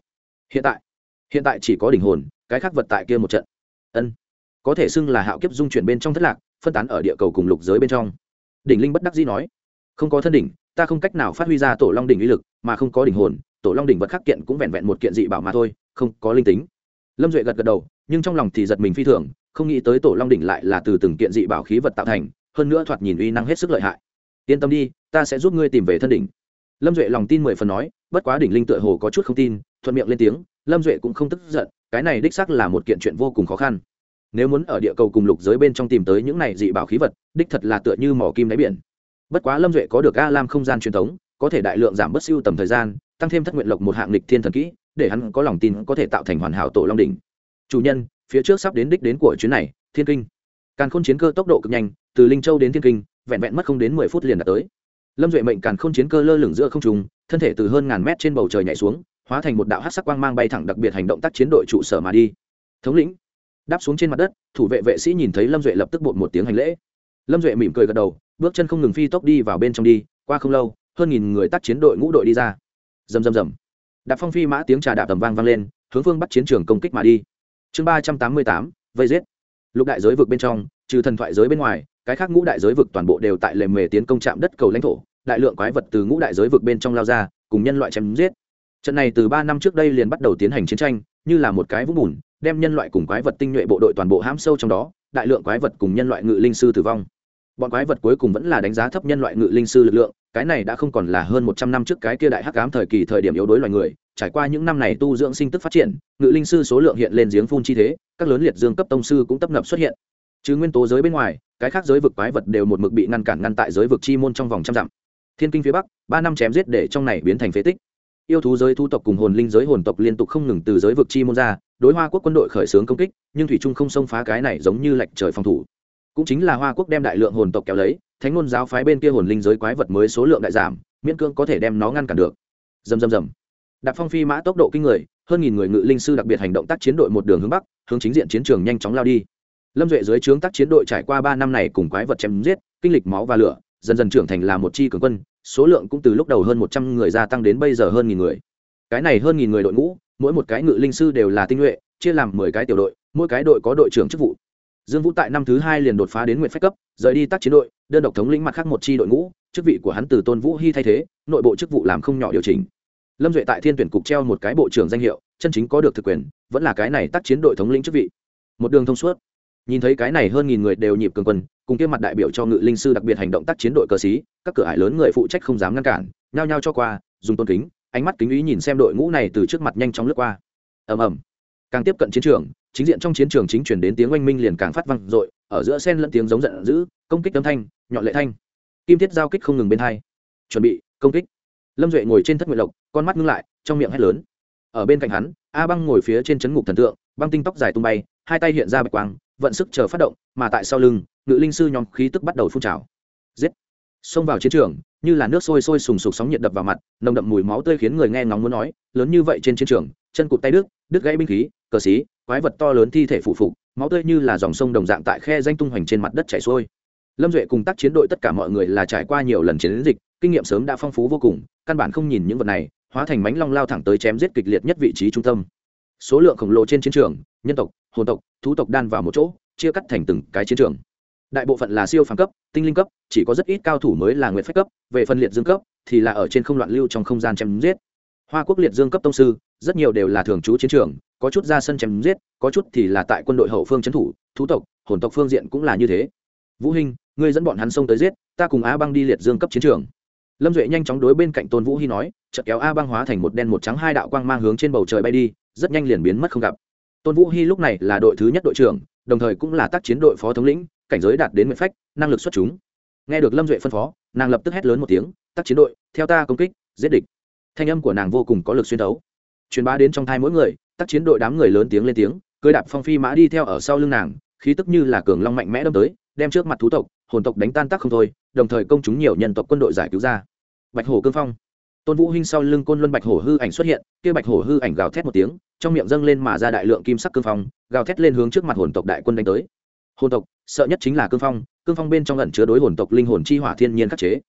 hiện tại hiện tại chỉ có đỉnh hồn, cái khác vật tại kia một trận. Ân, có thể xưng là hạo kiếp dung chuyển bên trong thất lạc, phân tán ở địa cầu cùng lục giới bên trong. Đỉnh linh bất đắc dĩ nói, không có thân đỉnh, ta không cách nào phát huy ra tổ long đỉnh uy lực, mà không có đỉnh hồn, tổ long đỉnh vật khắc kiện cũng vẹn vẹn một kiện dị bảo mà thôi, không có linh tính. Lâm Duệ gật gật đầu, nhưng trong lòng thì giật mình phi thường, không nghĩ tới tổ long đỉnh lại là từ từng kiện dị bảo khí vật tạo thành, hơn nữa thoạt nhìn uy năng hết sức lợi hại. Yên tâm đi, ta sẽ giúp ngươi tìm về thân đỉnh. Lâm Duệ lòng tin mười phần nói, bất quá đỉnh linh tựa hồ có chút không tin, thuận miệng lên tiếng. Lâm Duệ cũng không tức giận, cái này đích xác là một kiện chuyện vô cùng khó khăn. Nếu muốn ở địa cầu cùng lục giới bên trong tìm tới những này dị bảo khí vật, đích thật là tựa như mỏ kim đáy biển. Bất quá Lâm Duệ có được A Lam không gian truyền thống, có thể đại lượng giảm bớt siêu tầm thời gian, tăng thêm thất nguyện lộc một hạng lịch thiên thần kỹ, để hắn có lòng tin có thể tạo thành hoàn hảo tổ long đỉnh. Chủ nhân, phía trước sắp đến đích đến của chuyến này, Thiên Kinh. Càn Khôn chiến cơ tốc độ cực nhanh, từ Linh Châu đến Thiên Kinh, vẹn vẹn mất không đến mười phút liền đạt tới. Lâm Duệ mệnh Càn Khôn chiến cơ lơ lửng giữa không trung, thân thể từ hơn ngàn mét trên bầu trời nhảy xuống, hóa thành một đạo hắc sắc quang mang bay thẳng đặc biệt hành động tác chiến đội trụ sở mà đi. Thống lĩnh đáp xuống trên mặt đất, thủ vệ vệ sĩ nhìn thấy Lâm Duệ lập tức bột một tiếng hành lễ. Lâm Duệ mỉm cười gật đầu, bước chân không ngừng phi tốc đi vào bên trong đi, qua không lâu, hơn nghìn người tác chiến đội ngũ đội đi ra. Rầm rầm rầm. Đạp phong phi mã tiếng trà đạp tầm vang vang lên, hướng phương bắc chiến trường công kích mà đi. Chương ba trăm tám mươi tám, vây giết. Lục đại giới vực bên trong, trừ thần thoại giới bên ngoài, cái khác ngũ đại giới vực toàn bộ đều tại lề mề tiến công chạm đất cầu lãnh thổ, đại lượng quái vật từ ngũ đại giới vực bên trong lao ra, cùng nhân loại chém giết. Trận này từ ba năm trước đây liền bắt đầu tiến hành chiến tranh, như là một cái vũng bùn, đem nhân loại cùng quái vật tinh nhuệ bộ đội toàn bộ hãm sâu trong đó, đại lượng quái vật cùng nhân loại ngự linh sư tử vong. Bọn quái vật cuối cùng vẫn là đánh giá thấp nhân loại ngự linh sư lực lượng, cái này đã không còn là hơn một trăm năm trước cái kia đại hắc ám thời kỳ thời điểm yếu đuối loài người, trải qua những năm này tu dưỡng sinh tức phát triển, ngự linh sư số lượng hiện lên giếng phun chi thế, các lớn liệt dương cấp tông sư cũng tấp nập xuất hiện. Chứ nguyên tố giới bên ngoài, cái khác giới vực quái vật đều một mực bị ngăn cản ngăn tại giới vực chi môn trong vòng trăm dặm. Thiên Kinh phía bắc, ba năm chém giết để trong này biến thành phế tích. Yêu thú giới thu tộc cùng hồn linh giới hồn tộc liên tục không ngừng từ giới vực chi môn ra, đối Hoa Quốc quân đội khởi xướng công kích, nhưng thủy trung không xông phá cái này giống như lệch trời phòng thủ. Cũng chính là Hoa Quốc đem đại lượng hồn tộc kéo lấy, Thánh Ngôn giáo phái bên kia hồn linh giới quái vật mới số lượng đại giảm, miễn cưỡng có thể đem nó ngăn cản được. Rầm rầm rầm. Đạp phong phi mã tốc độ kinh người, hơn nghìn người ngự linh sư đặc biệt hành động tác chiến đội một đường hướng bắc, hướng chính diện chiến trường nhanh chóng lao đi. Lâm Duệ dưới trướng tác chiến đội trải qua ba năm này cùng quái vật chém giết, kinh lịch máu và lửa, dần dần trưởng thành là một chi cường quân, số lượng cũng từ lúc đầu hơn một trăm người gia tăng đến bây giờ hơn nghìn người. Cái này hơn nghìn người đội ngũ, mỗi một cái ngự linh sư đều là tinh nhuệ, chia làm mười cái tiểu đội, mỗi cái đội có đội trưởng chức vụ. Dương Vũ tại năm thứ hai liền đột phá đến nguyện phách cấp, rời đi tác chiến đội, đơn độc thống lĩnh mặt khác một chi đội ngũ, chức vị của hắn từ Tôn Vũ Hi thay thế, nội bộ chức vụ làm không nhỏ điều chỉnh. Lâm Duệ tại Thiên Tuyển cục treo một cái bộ trưởng danh hiệu, chân chính có được thực quyền, vẫn là cái này tác chiến đội thống lĩnh chức vị. Một đường thông suốt. Nhìn thấy cái này hơn nghìn người đều nhịp cường quân, cùng kia mặt đại biểu cho ngự linh sư đặc biệt hành động tác chiến đội cờ sĩ, các cửa ải lớn người phụ trách không dám ngăn cản, nhao nhao cho qua, dùng tôn kính, ánh mắt kính ý nhìn xem đội ngũ này từ trước mặt nhanh chóng lướt qua. Ầm ầm. Càng tiếp cận chiến trường, chính diện trong chiến trường chính truyền đến tiếng oanh minh liền càng phát vang dội, ở giữa xen lẫn tiếng giống giận dữ, công kích âm thanh, nhọn lệ thanh. Kim thiết giao kích không ngừng bên hai. Chuẩn bị, công kích. Lâm Duệ ngồi trên thất nguyệt lộc, con mắt ngưng lại, trong miệng hét lớn. Ở bên cạnh hắn, A Băng ngồi phía trên trấn ngục thần tượng, băng tinh tóc dài tung bay, hai tay hiện ra bạch quang, vận sức chờ phát động, mà tại sau lưng, ngự linh sư nhóm khí tức bắt đầu phun trào. Giết! Xông vào chiến trường, như là nước sôi sôi sùng sục sóng nhiệt đập vào mặt, nồng đậm mùi máu tươi khiến người nghe ngóng muốn nói, lớn như vậy trên chiến trường, chân cụt tay đứt, đứt gãy binh khí, cờ xí, quái vật to lớn thi thể phụ phục, máu tươi như là dòng sông đồng dạng tại khe danh tung hoành trên mặt đất chảy xuôi. Lâm Duệ cùng tác chiến đội tất cả mọi người là trải qua nhiều lần chiến dịch, kinh nghiệm sớm đã phong phú vô cùng, căn bản không nhìn những vật này, hóa thành mánh long lao thẳng tới chém giết kịch liệt nhất vị trí trung tâm. Số lượng khổng lồ trên chiến trường, nhân tộc, hồn tộc, thú tộc đan vào một chỗ, chia cắt thành từng cái chiến trường. Đại bộ phận là siêu phàm cấp, tinh linh cấp, chỉ có rất ít cao thủ mới là nguyệt phách cấp, về phần liệt dương cấp thì là ở trên không loạn lưu trong không gian chém giết. Hoa Quốc liệt dương cấp tông sư, rất nhiều đều là thường trú chiến trường, có chút ra sân chém giết, có chút thì là tại quân đội hậu phương trấn thủ, thú tộc, hồn tộc phương diện cũng là như thế. Vũ Hinh, ngươi dẫn bọn hắn xông tới giết, ta cùng A Băng đi liệt dương cấp chiến trường. Lâm Duệ nhanh chóng đối bên cạnh Tôn Vũ Hi nói, chợt kéo A Băng hóa thành một đen một trắng hai đạo quang mang hướng trên bầu trời bay đi, rất nhanh liền biến mất không gặp. Tôn Vũ Hi lúc này là đội thứ nhất đội trưởng, đồng thời cũng là tác chiến đội phó thống lĩnh, cảnh giới đạt đến nguyện phách, năng lực xuất chúng. Nghe được Lâm Duệ phân phó, nàng lập tức hét lớn một tiếng, tác chiến đội, theo ta công kích, giết địch. Thanh âm của nàng vô cùng có lực xuyên thấu, truyền bá đến trong tai mỗi người, tác chiến đội đám người lớn tiếng lên tiếng, cưỡi đạp phong phi mã đi theo ở sau lưng nàng, khí tức như là cường long mạnh mẽ đâm tới, đem trước mặt thú tộc, hồn tộc đánh tan tác không thôi, đồng thời công chúng nhiều nhân tộc quân đội giải cứu ra. Bạch hổ cương phong. Tôn Vũ Hinh sau lưng côn luân bạch hổ hư ảnh xuất hiện, kia bạch hổ hư ảnh gào thét một tiếng, trong miệng dâng lên mà ra đại lượng kim sắc cương phong, gào thét lên hướng trước mặt hồn tộc đại quân đánh tới. Hồn tộc sợ nhất chính là cương phong, cương phong bên trong ẩn chứa đối hồn tộc linh hồn chi hỏa thiên nhiên khắc chế.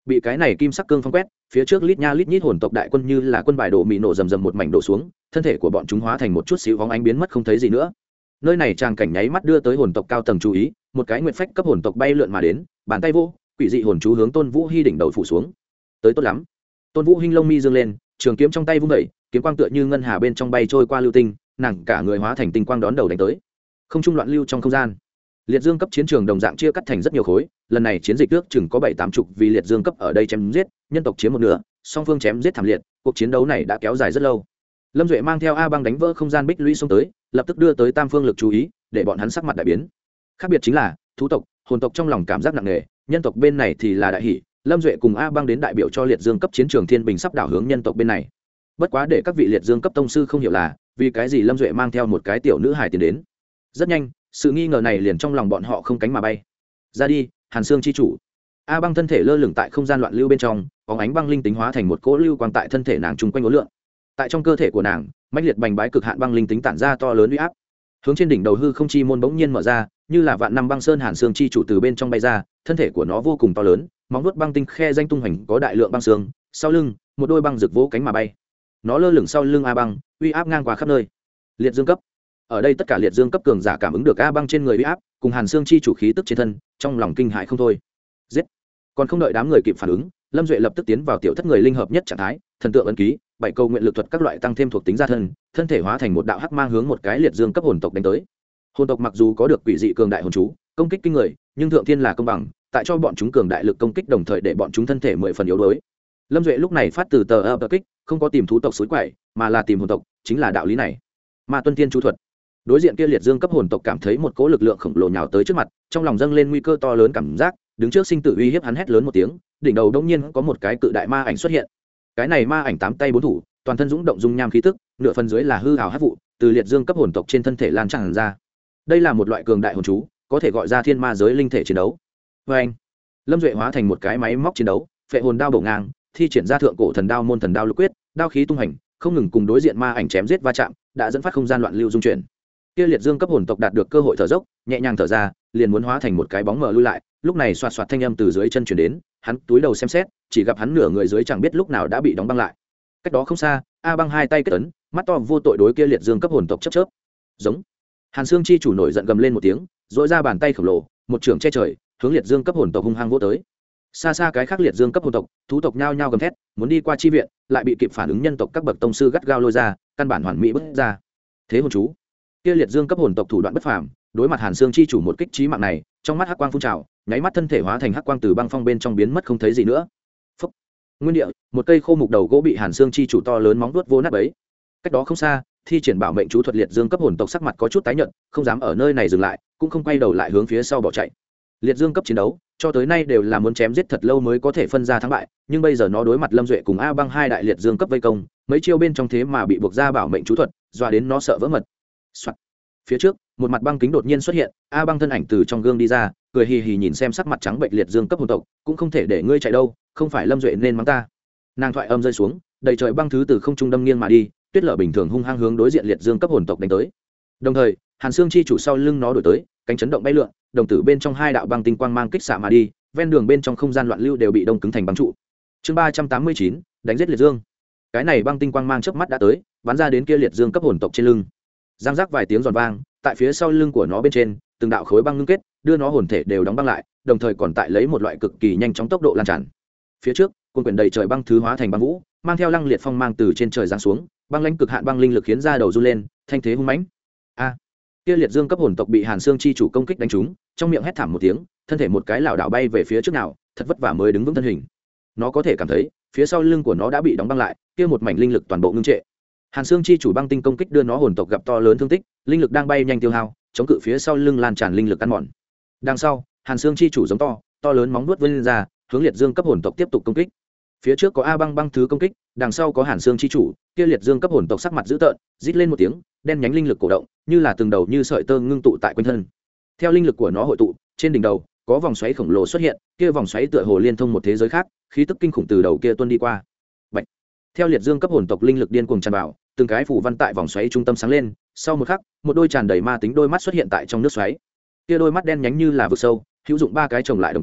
bị cái này kim sắc cương phong quét, phía trước lít nha lít nhít hồn tộc đại quân như là quân bài đổ mì nổ rầm rầm một mảnh đổ xuống, thân thể của bọn chúng hóa thành một chút xíu vóng ánh biến mất không thấy gì nữa. Nơi này tràng cảnh nháy mắt đưa tới hồn tộc cao tầng chú ý, một cái nguyệt phách cấp hồn tộc bay lượn mà đến, bàn tay vỗ, quỷ dị hồn chú hướng Tôn Vũ Hi đỉnh đầu phủ xuống. Tới tốt lắm. Tôn Vũ Hinh lông mi dương lên, trường kiếm trong tay vung dậy, kiếm quang tựa như ngân hà bên trong bay trôi qua lưu tinh, nàng cả người hóa thành tinh quang đón đầu đánh tới. Không trung loạn lưu trong không gian. Liệt dương cấp chiến trường đồng dạng chia cắt thành rất nhiều khối, lần này chiến dịch ước chừng có bảy tám chục vì liệt dương cấp ở đây chém giết, nhân tộc chiếm một nửa, song phương chém giết thảm liệt, cuộc chiến đấu này đã kéo dài rất lâu. Lâm Duệ mang theo A Băng đánh vỡ không gian bích lũy xông tới, lập tức đưa tới tam phương lực chú ý, để bọn hắn sắc mặt đại biến. Khác biệt chính là, thú tộc, hồn tộc trong lòng cảm giác nặng nề, nhân tộc bên này thì là đại hỷ. Lâm Duệ cùng A Băng đến đại biểu cho liệt dương cấp chiến trường thiên bình sắp đảo hướng nhân tộc bên này. Bất quá để các vị liệt dương cấp tông sư không hiểu là, vì cái gì Lâm Duệ mang theo một cái tiểu nữ hài tiến đến. Rất nhanh, sự nghi ngờ này liền trong lòng bọn họ không cánh mà bay. Ra đi, Hàn Xương chi chủ. A Băng thân thể lơ lửng tại không gian loạn lưu bên trong, bóng ánh băng linh tính hóa thành một cỗ lưu quang tại thân thể nàng chung quanh uốn lượn. Tại trong cơ thể của nàng, mãnh liệt bành bái cực hạn băng linh tính tản ra to lớn uy áp. Hướng trên đỉnh đầu hư không chi môn bỗng nhiên mở ra, như là vạn năm băng sơn Hàn Xương chi chủ từ bên trong bay ra, thân thể của nó vô cùng to lớn, móng vuốt băng tinh khe danh tung hoành có đại lượng băng xương, sau lưng, một đôi băng rực vỗ cánh mà bay. Nó lơ lửng sau lưng A Băng, uy áp ngang qua khắp nơi. Liệt dương cấp. Ở đây tất cả liệt dương cấp cường giả cảm ứng được A Băng trên người uy áp, cùng Hàn Xương chi chủ khí tức trên thân, trong lòng kinh hãi không thôi. Giết! Còn không đợi đám người kịp phản ứng, Lâm Duệ lập tức tiến vào tiểu thất người linh hợp nhất trạng thái, thần tượng ấn ký, bảy câu nguyện lực thuật các loại tăng thêm thuộc tính gia thân, thân thể hóa thành một đạo hắc mang hướng một cái liệt dương cấp hồn tộc đánh tới. Hồn tộc mặc dù có được quỷ dị cường đại hồn chú, công kích kinh người, nhưng thượng thiên là công bằng, tại cho bọn chúng cường đại lực công kích đồng thời để bọn chúng thân thể mười phần yếu đuối. Lâm Duệ lúc này phát từ tờ ập kích, không có tìm thú tộc suối quậy, mà là tìm hồn tộc, chính là đạo lý này. Ma tuân thiên chú thuật. Đối diện kia liệt dương cấp hồn tộc cảm thấy một cỗ lực lượng khổng lồ nhào tới trước mặt, trong lòng dâng lên nguy cơ to lớn cảm giác, đứng trước sinh tử uy hiếp hắn hét lớn một tiếng, đỉnh đầu đông nhiên có một cái cự đại ma ảnh xuất hiện. Cái này ma ảnh tám tay bốn thủ, toàn thân dũng động dung nham khí tức, nửa phần dưới là hư ảo hắc vụ, từ liệt dương cấp hồn tộc trên thân thể lan tràn ra. Đây là một loại cường đại hồn chú, có thể gọi ra thiên ma giới linh thể chiến đấu. Và anh, Lâm Duệ hóa thành một cái máy móc chiến đấu, phệ hồn đao bổ ngang, thi triển ra thượng cổ thần đao môn thần đao lục quyết, đao khí tung hành, không ngừng cùng đối diện ma ảnh chém giết va chạm, đã dẫn phát không gian loạn lưu dung chuyển. Kia liệt dương cấp hồn tộc đạt được cơ hội thở dốc, nhẹ nhàng thở ra, liền muốn hóa thành một cái bóng mờ lui lại, lúc này xoạt xoạt thanh âm từ dưới chân truyền đến, hắn túi đầu xem xét, chỉ gặp hắn nửa người dưới chẳng biết lúc nào đã bị đóng băng lại. Cách đó không xa, A Băng hai tay kết ấn, mắt to vô tội đối kia liệt dương cấp hồn tộc chớp chớp. Giống. Hàn Xương chi chủ nổi giận gầm lên một tiếng, dội ra bàn tay khổng lồ, một trường che trời, hướng liệt dương cấp hồn tộc hung hăng vỗ tới. Xa xa cái khác liệt dương cấp hồn tộc, thú tộc nhao nhao gầm thét, muốn đi qua chi viện, lại bị kịp phản ứng nhân tộc các bậc tông sư gắt gao lôi ra, căn bản hoàn mỹ bứt ra. Thế hồn chú. Kia liệt dương cấp hồn tộc thủ đoạn bất phàm, đối mặt Hàn Xương chi chủ một kích chí mạng này, trong mắt hắc quang phun trào, nháy mắt thân thể hóa thành hắc quang từ băng phong bên trong biến mất không thấy gì nữa. Phúc. Nguyên địa, một cây khô mục đầu gỗ bị Hàn Xương chi chủ to lớn móng vuốt vô nát bấy. Cách đó không xa, thi triển bảo mệnh chú thuật liệt dương cấp hồn tộc sắc mặt có chút tái nhợt, không dám ở nơi này dừng lại, cũng không quay đầu lại hướng phía sau bỏ chạy. Liệt dương cấp chiến đấu, cho tới nay đều là muốn chém giết thật lâu mới có thể phân ra thắng bại, nhưng bây giờ nó đối mặt Lâm Duệ cùng A Băng hai đại liệt dương cấp vây công, mấy chiêu bên trong thế mà bị buộc ra bảo mệnh chú thuật, dọa đến nó sợ vỡ mật. Soạt. Phía trước, một mặt băng kính đột nhiên xuất hiện, A Băng thân ảnh từ trong gương đi ra, cười hì hì nhìn xem sắc mặt trắng bệnh liệt dương cấp hồn tộc, cũng không thể để ngươi chạy đâu, không phải Lâm Duệ nên mắng ta. Nàng thoại âm rơi xuống, đầy trời băng thứ từ không trung đâm nghiêng mà đi, tuyết lở bình thường hung hăng hướng đối diện liệt dương cấp hồn tộc đánh tới. Đồng thời, Hàn Xương chi chủ sau lưng nó đuổi tới, cánh chấn động bay lượn, đồng tử bên trong hai đạo băng tinh quang mang kích xạ mà đi, ven đường bên trong không gian loạn lưu đều bị đông cứng thành băng trụ. Chương ba trăm tám mươi chín, đánh giết liệt dương. Cái này băng tinh quang mang chớp mắt đã tới, bắn ra đến kia liệt dương cấp hồn tộc trên lưng. Giang giác vài tiếng giòn vang, tại phía sau lưng của nó bên trên, từng đạo khối băng ngưng kết, đưa nó hồn thể đều đóng băng lại, đồng thời còn tại lấy một loại cực kỳ nhanh chóng tốc độ lan tràn. Phía trước, cuồn quyển đầy trời băng thứ hóa thành băng vũ, mang theo lăng liệt phong mang từ trên trời giáng xuống, băng lãnh cực hạn băng linh lực khiến ra đầu run lên, thanh thế hung mãnh. A! Kia liệt dương cấp hồn tộc bị Hàn Xương chi chủ công kích đánh trúng, trong miệng hét thảm một tiếng, thân thể một cái lảo đảo bay về phía trước nào, thật vất vả mới đứng vững thân hình. Nó có thể cảm thấy, phía sau lưng của nó đã bị đóng băng lại, kia một mảnh linh lực toàn bộ ngưng trệ. Hàn Xương chi chủ băng tinh công kích đưa nó hồn tộc gặp to lớn thương tích, linh lực đang bay nhanh tiêu hao, chống cự phía sau lưng lan tràn linh lực ăn mòn. Đằng sau, Hàn Xương chi chủ giống to, to lớn móng vuốt vươn lên ra, hướng liệt dương cấp hồn tộc tiếp tục công kích. Phía trước có A Băng băng thứ công kích, đằng sau có Hàn Xương chi chủ, kia liệt dương cấp hồn tộc sắc mặt dữ tợn, rít lên một tiếng, đen nhánh linh lực cổ động, như là từng đầu như sợi tơ ngưng tụ tại quanh thân. Theo linh lực của nó hội tụ, trên đỉnh đầu có vòng xoáy khổng lồ xuất hiện, kia vòng xoáy tựa hồ liên thông một thế giới khác, khí tức kinh khủng từ đầu kia tuôn đi qua. Bạch. Theo liệt dương cấp hồn tộc linh lực điên cuồng tràn vào, từng cái phù văn tại vòng xoáy trung tâm sáng lên, sau một khắc, một đôi tràn đầy ma tính đôi mắt xuất hiện tại trong nước xoáy. Kia đôi mắt đen nhánh như là vực sâu, hữu dụng ba cái chồng lại đồng tử,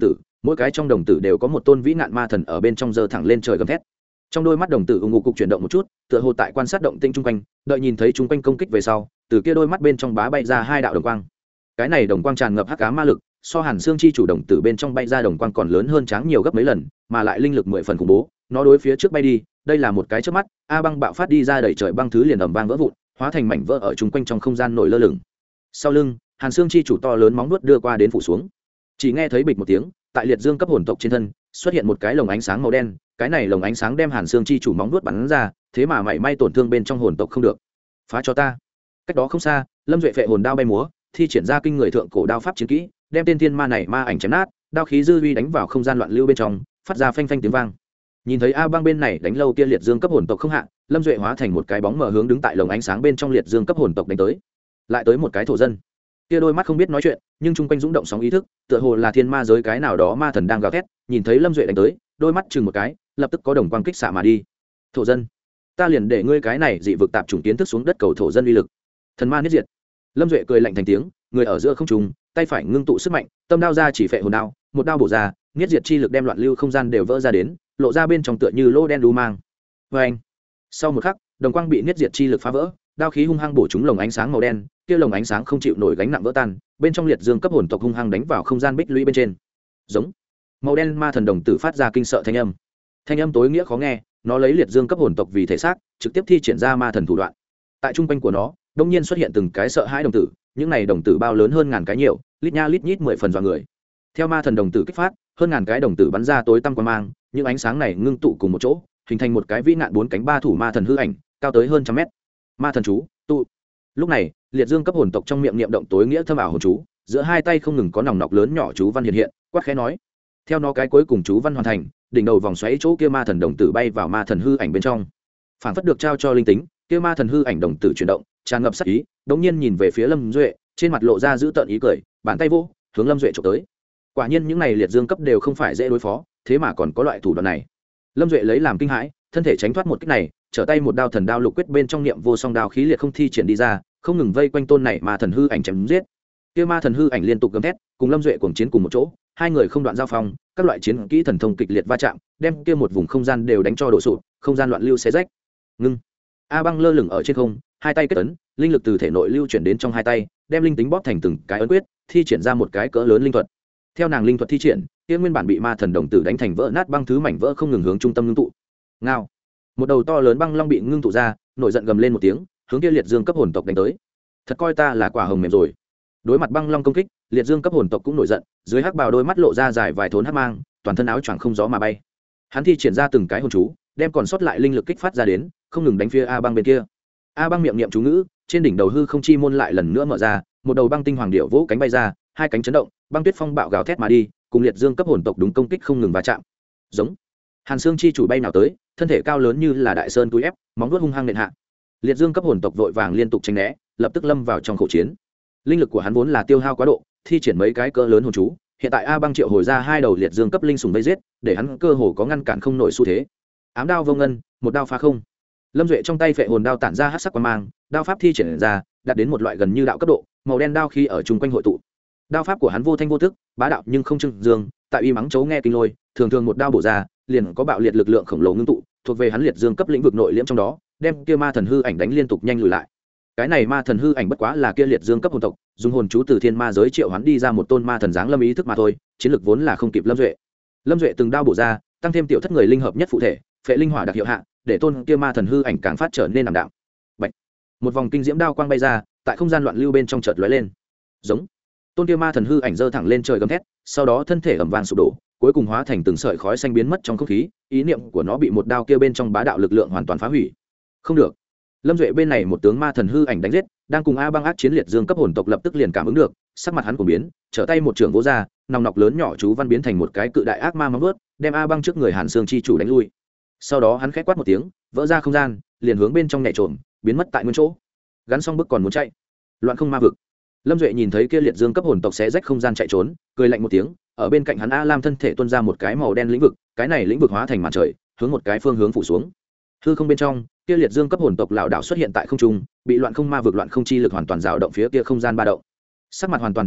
mỗi cái trong đồng tử đều có một tôn vĩ nạn ma thần ở bên trong giơ thẳng lên trời gầm thét. Trong đôi mắt đồng tử ù ngục cục chuyển động một chút, tựa hồ tại quan sát động tĩnh chung quanh, đợi nhìn thấy chung quanh công kích về sau, từ kia đôi mắt bên trong bá bay ra hai đạo đồng quang. Cái này đồng quang tràn ngập hắc ám ma lực, so Hàn Xương chi chủ đồng tử bên trong bay ra đồng quang còn lớn hơn tráng nhiều gấp mấy lần, mà lại linh lực mười phần khủng bố, nó đối phía trước bay đi, đây là một cái chớp mắt, A băng bạo phát đi ra đẩy trời băng thứ liền ầm vang vỡ vụn, hóa thành mảnh vỡ ở chung quanh trong không gian nổi lơ lửng. Sau lưng, Hàn Xương chi chủ to lớn móng vuốt đưa qua đến phủ xuống. Chỉ nghe thấy bịch một tiếng, tại liệt dương cấp hồn tộc trên thân xuất hiện một cái lồng ánh sáng màu đen, cái này lồng ánh sáng đem Hàn Xương chi chủ móng vuốt bắn ra, thế mà mảy may tổn thương bên trong hồn tộc không được. Phá cho ta. Cách đó không xa, Lâm Duệ phệ hồn đao bay múa, thi triển ra kinh người thượng cổ đao pháp chiến kỹ, đem tên thiên ma này ma ảnh chém nát, đao khí dư uy đánh vào không gian loạn lưu bên trong, phát ra phanh phanh tiếng vang. Nhìn thấy A băng bên này đánh lâu kia liệt dương cấp hồn tộc không hạ, Lâm Duệ hóa thành một cái bóng mờ hướng đứng tại lồng ánh sáng bên trong liệt dương cấp hồn tộc đánh tới. Lại tới một cái thổ dân. Kia đôi mắt không biết nói chuyện, nhưng chung quanh dũng động sóng ý thức, tựa hồ là thiên ma giới cái nào đó ma thần đang gào thét, nhìn thấy Lâm Duệ đánh tới, đôi mắt chừng một cái, lập tức có đồng quang kích xạ mà đi. Thổ dân, ta liền để ngươi cái này dị vực tạp chủng kiến thức xuống đất cầu thổ dân uy lực. Thần ma niết diệt. Lâm Duệ cười lạnh thành tiếng, người ở giữa không trung, tay phải ngưng tụ sức mạnh, tâm đao ra chỉ phệ hồn đao, một đao bổ ra, niết diệt chi lực đem loạn lưu không gian đều vỡ ra đến, lộ ra bên trong tựa như lô đen đu mang. Và anh, sau một khắc, đồng quang bị niết diệt chi lực phá vỡ, đao khí hung hăng bổ trúng lồng ánh sáng màu đen, kia lồng ánh sáng không chịu nổi gánh nặng vỡ tan, bên trong liệt dương cấp hồn tộc hung hăng đánh vào không gian bích lũy bên trên. Giống. Màu đen ma thần đồng tử phát ra kinh sợ thanh âm. Thanh âm tối nghĩa khó nghe, nó lấy liệt dương cấp hồn tộc vì thể xác, trực tiếp thi triển ra ma thần thủ đoạn. Tại trung quanh của nó, đông nhiên xuất hiện từng cái sợ hãi đồng tử, những này đồng tử bao lớn hơn ngàn cái nhiều, lít nha lít nhít mười phần dọa người. Theo ma thần đồng tử kích phát, hơn ngàn cái đồng tử bắn ra tối tăm quang mang, những ánh sáng này ngưng tụ cùng một chỗ, hình thành một cái vĩ nạn bốn cánh ba thủ ma thần hư ảnh, cao tới hơn trăm mét. Ma thần chú, tụ. Lúc này, liệt dương cấp hồn tộc trong miệng niệm động tối nghĩa thâm ảo hồn chú, giữa hai tay không ngừng có nòng nọc lớn nhỏ chú văn hiện hiện, quát khẽ nói. Theo nó cái cuối cùng chú văn hoàn thành, đỉnh đầu vòng xoáy chỗ kia ma thần đồng tử bay vào ma thần hư ảnh bên trong. Phản phất được trao cho linh tính, kia ma thần hư ảnh đồng tử chuyển động, tràn ngập sát ý, đống nhiên nhìn về phía Lâm Duệ, trên mặt lộ ra dữ tợn ý cười, bàn tay vỗ, hướng Lâm Duệ chụp tới. Quả nhiên những này liệt dương cấp đều không phải dễ đối phó, thế mà còn có loại thủ đoạn này. Lâm Duệ lấy làm kinh hãi, thân thể tránh thoát một kích này, trở tay một đao thần đao lục quyết bên trong niệm vô song đao khí liệt không thi triển đi ra, không ngừng vây quanh tôn này mà thần hư ảnh chém giết. Kia ma thần hư ảnh liên tục gầm thét, cùng Lâm Duệ cuồng chiến cùng một chỗ, hai người không đoạn giao phong, các loại chiến kỹ thần thông kịch liệt va chạm, đem kia một vùng không gian đều đánh cho đổ sụp, không gian loạn lưu xé rách. Ngưng. A băng lơ lửng ở trên không, hai tay kết ấn, linh lực từ thể nội lưu chuyển đến trong hai tay, đem linh tính bóp thành từng cái ấn quyết, thi triển ra một cái cỡ lớn linh thuật. Theo nàng linh thuật thi triển, kia nguyên bản bị ma thần đồng tử đánh thành vỡ nát băng thứ mảnh vỡ không ngừng hướng trung tâm ngưng tụ. Ngao. Một đầu to lớn băng long bị ngưng tụ ra, nổi giận gầm lên một tiếng, hướng kia liệt dương cấp hồn tộc đánh tới. Thật coi ta là quả hồng mềm rồi. Đối mặt băng long công kích, liệt dương cấp hồn tộc cũng nổi giận, dưới hắc bào đôi mắt lộ ra dài vài thốn hắc mang, toàn thân áo choàng không gió mà bay. Hắn thi triển ra từng cái hồn chú, đem còn sót lại linh lực kích phát ra đến, không ngừng đánh phía A băng bên kia. A băng miệng niệm chú ngữ, trên đỉnh đầu hư không chi môn lại lần nữa mở ra, một đầu băng tinh hoàng điểu vỗ cánh bay ra, hai cánh chấn động, băng tuyết phong bạo gào thét mà đi, cùng liệt dương cấp hồn tộc đúng công kích không ngừng va chạm. Giống. Hàn Xương chi chủ bay nào tới, thân thể cao lớn như là đại sơn túi ép, móng vuốt hung hăng nện hạ. Liệt dương cấp hồn tộc vội vàng liên tục tránh né, lập tức lâm vào trong khẩu chiến. Linh lực của hắn vốn là tiêu hao quá độ, thi triển mấy cái cỡ lớn hồn chú, hiện tại A băng triệu hồi ra hai đầu liệt dương cấp linh sùng vây giết, để hắn cơ hồ có ngăn cản không nổi xu thế. Ám đao vô ngân, một đao phá không. Lâm Duệ trong tay phệ hồn đao tản ra hắc sắc quang mang, đao pháp thi triển ra, đạt đến một loại gần như đạo cấp độ, màu đen đao khi ở trung quanh hội tụ. Đao pháp của hắn vô thanh vô tức, bá đạo nhưng không trưng dương, tại uy mắng chấu nghe kinh lôi, thường thường một đao bổ ra, liền có bạo liệt lực lượng khổng lồ ngưng tụ, thuộc về hắn liệt dương cấp lĩnh vực nội liễm trong đó, đem kia ma thần hư ảnh đánh liên tục nhanh lùi lại. Cái này ma thần hư ảnh bất quá là kia liệt dương cấp hồn tộc, dùng hồn chú từ thiên ma giới triệu hắn đi ra một tôn ma thần dáng lâm ý thức mà thôi, chiến lực vốn là không kịp Lâm Duệ. Lâm Duệ từng đao bổ ra, tăng thêm tiểu thất người linh hợp nhất phụ thể, phệ linh hỏa đặc hiệu hạ, để tôn kia ma thần hư ảnh càng phát trở nên ảm đạm. Bạch. Một vòng kinh diễm đao quang bay ra, tại không gian loạn lưu bên trong chợt lóe lên. Giống. Tôn kia ma thần hư ảnh giơ thẳng lên trời gầm thét, sau đó thân thể ầm vang sụp đổ, cuối cùng hóa thành từng sợi khói xanh biến mất trong không khí, ý niệm của nó bị một đao kia bên trong bá đạo lực lượng hoàn toàn phá hủy. Không được. Lâm Duệ bên này một tướng ma thần hư ảnh đánh giết, đang cùng A băng ác chiến liệt dương cấp hồn tộc lập tức liền cảm ứng được, sắc mặt hắn cũng biến, trở tay một trường vỗ ra, nòng nọc lớn nhỏ chú văn biến thành một cái cự đại ác ma móng vuốt, đem A băng trước người Hàn Xương chi chủ đánh lui. Sau đó hắn khẽ quát một tiếng, vỡ ra không gian, liền hướng bên trong nhảy trộm, biến mất tại nguyên chỗ. Gắn xong bước còn muốn chạy. Loạn không ma vực. Lâm Duệ nhìn thấy kia liệt dương cấp hồn tộc xé rách không gian chạy trốn, cười lạnh một tiếng, ở bên cạnh hắn A Lam thân thể tuôn ra một cái màu đen lĩnh vực, cái này lĩnh vực hóa thành màn trời, hướng một cái phương hướng phủ xuống. Hư không bên trong, kia liệt dương cấp hồn tộc lão đạo xuất hiện tại không trung, bị loạn không ma vực loạn không chi lực hoàn toàn dao động phía kia không gian ba động. Sắc mặt hoàn toàn thay đổi,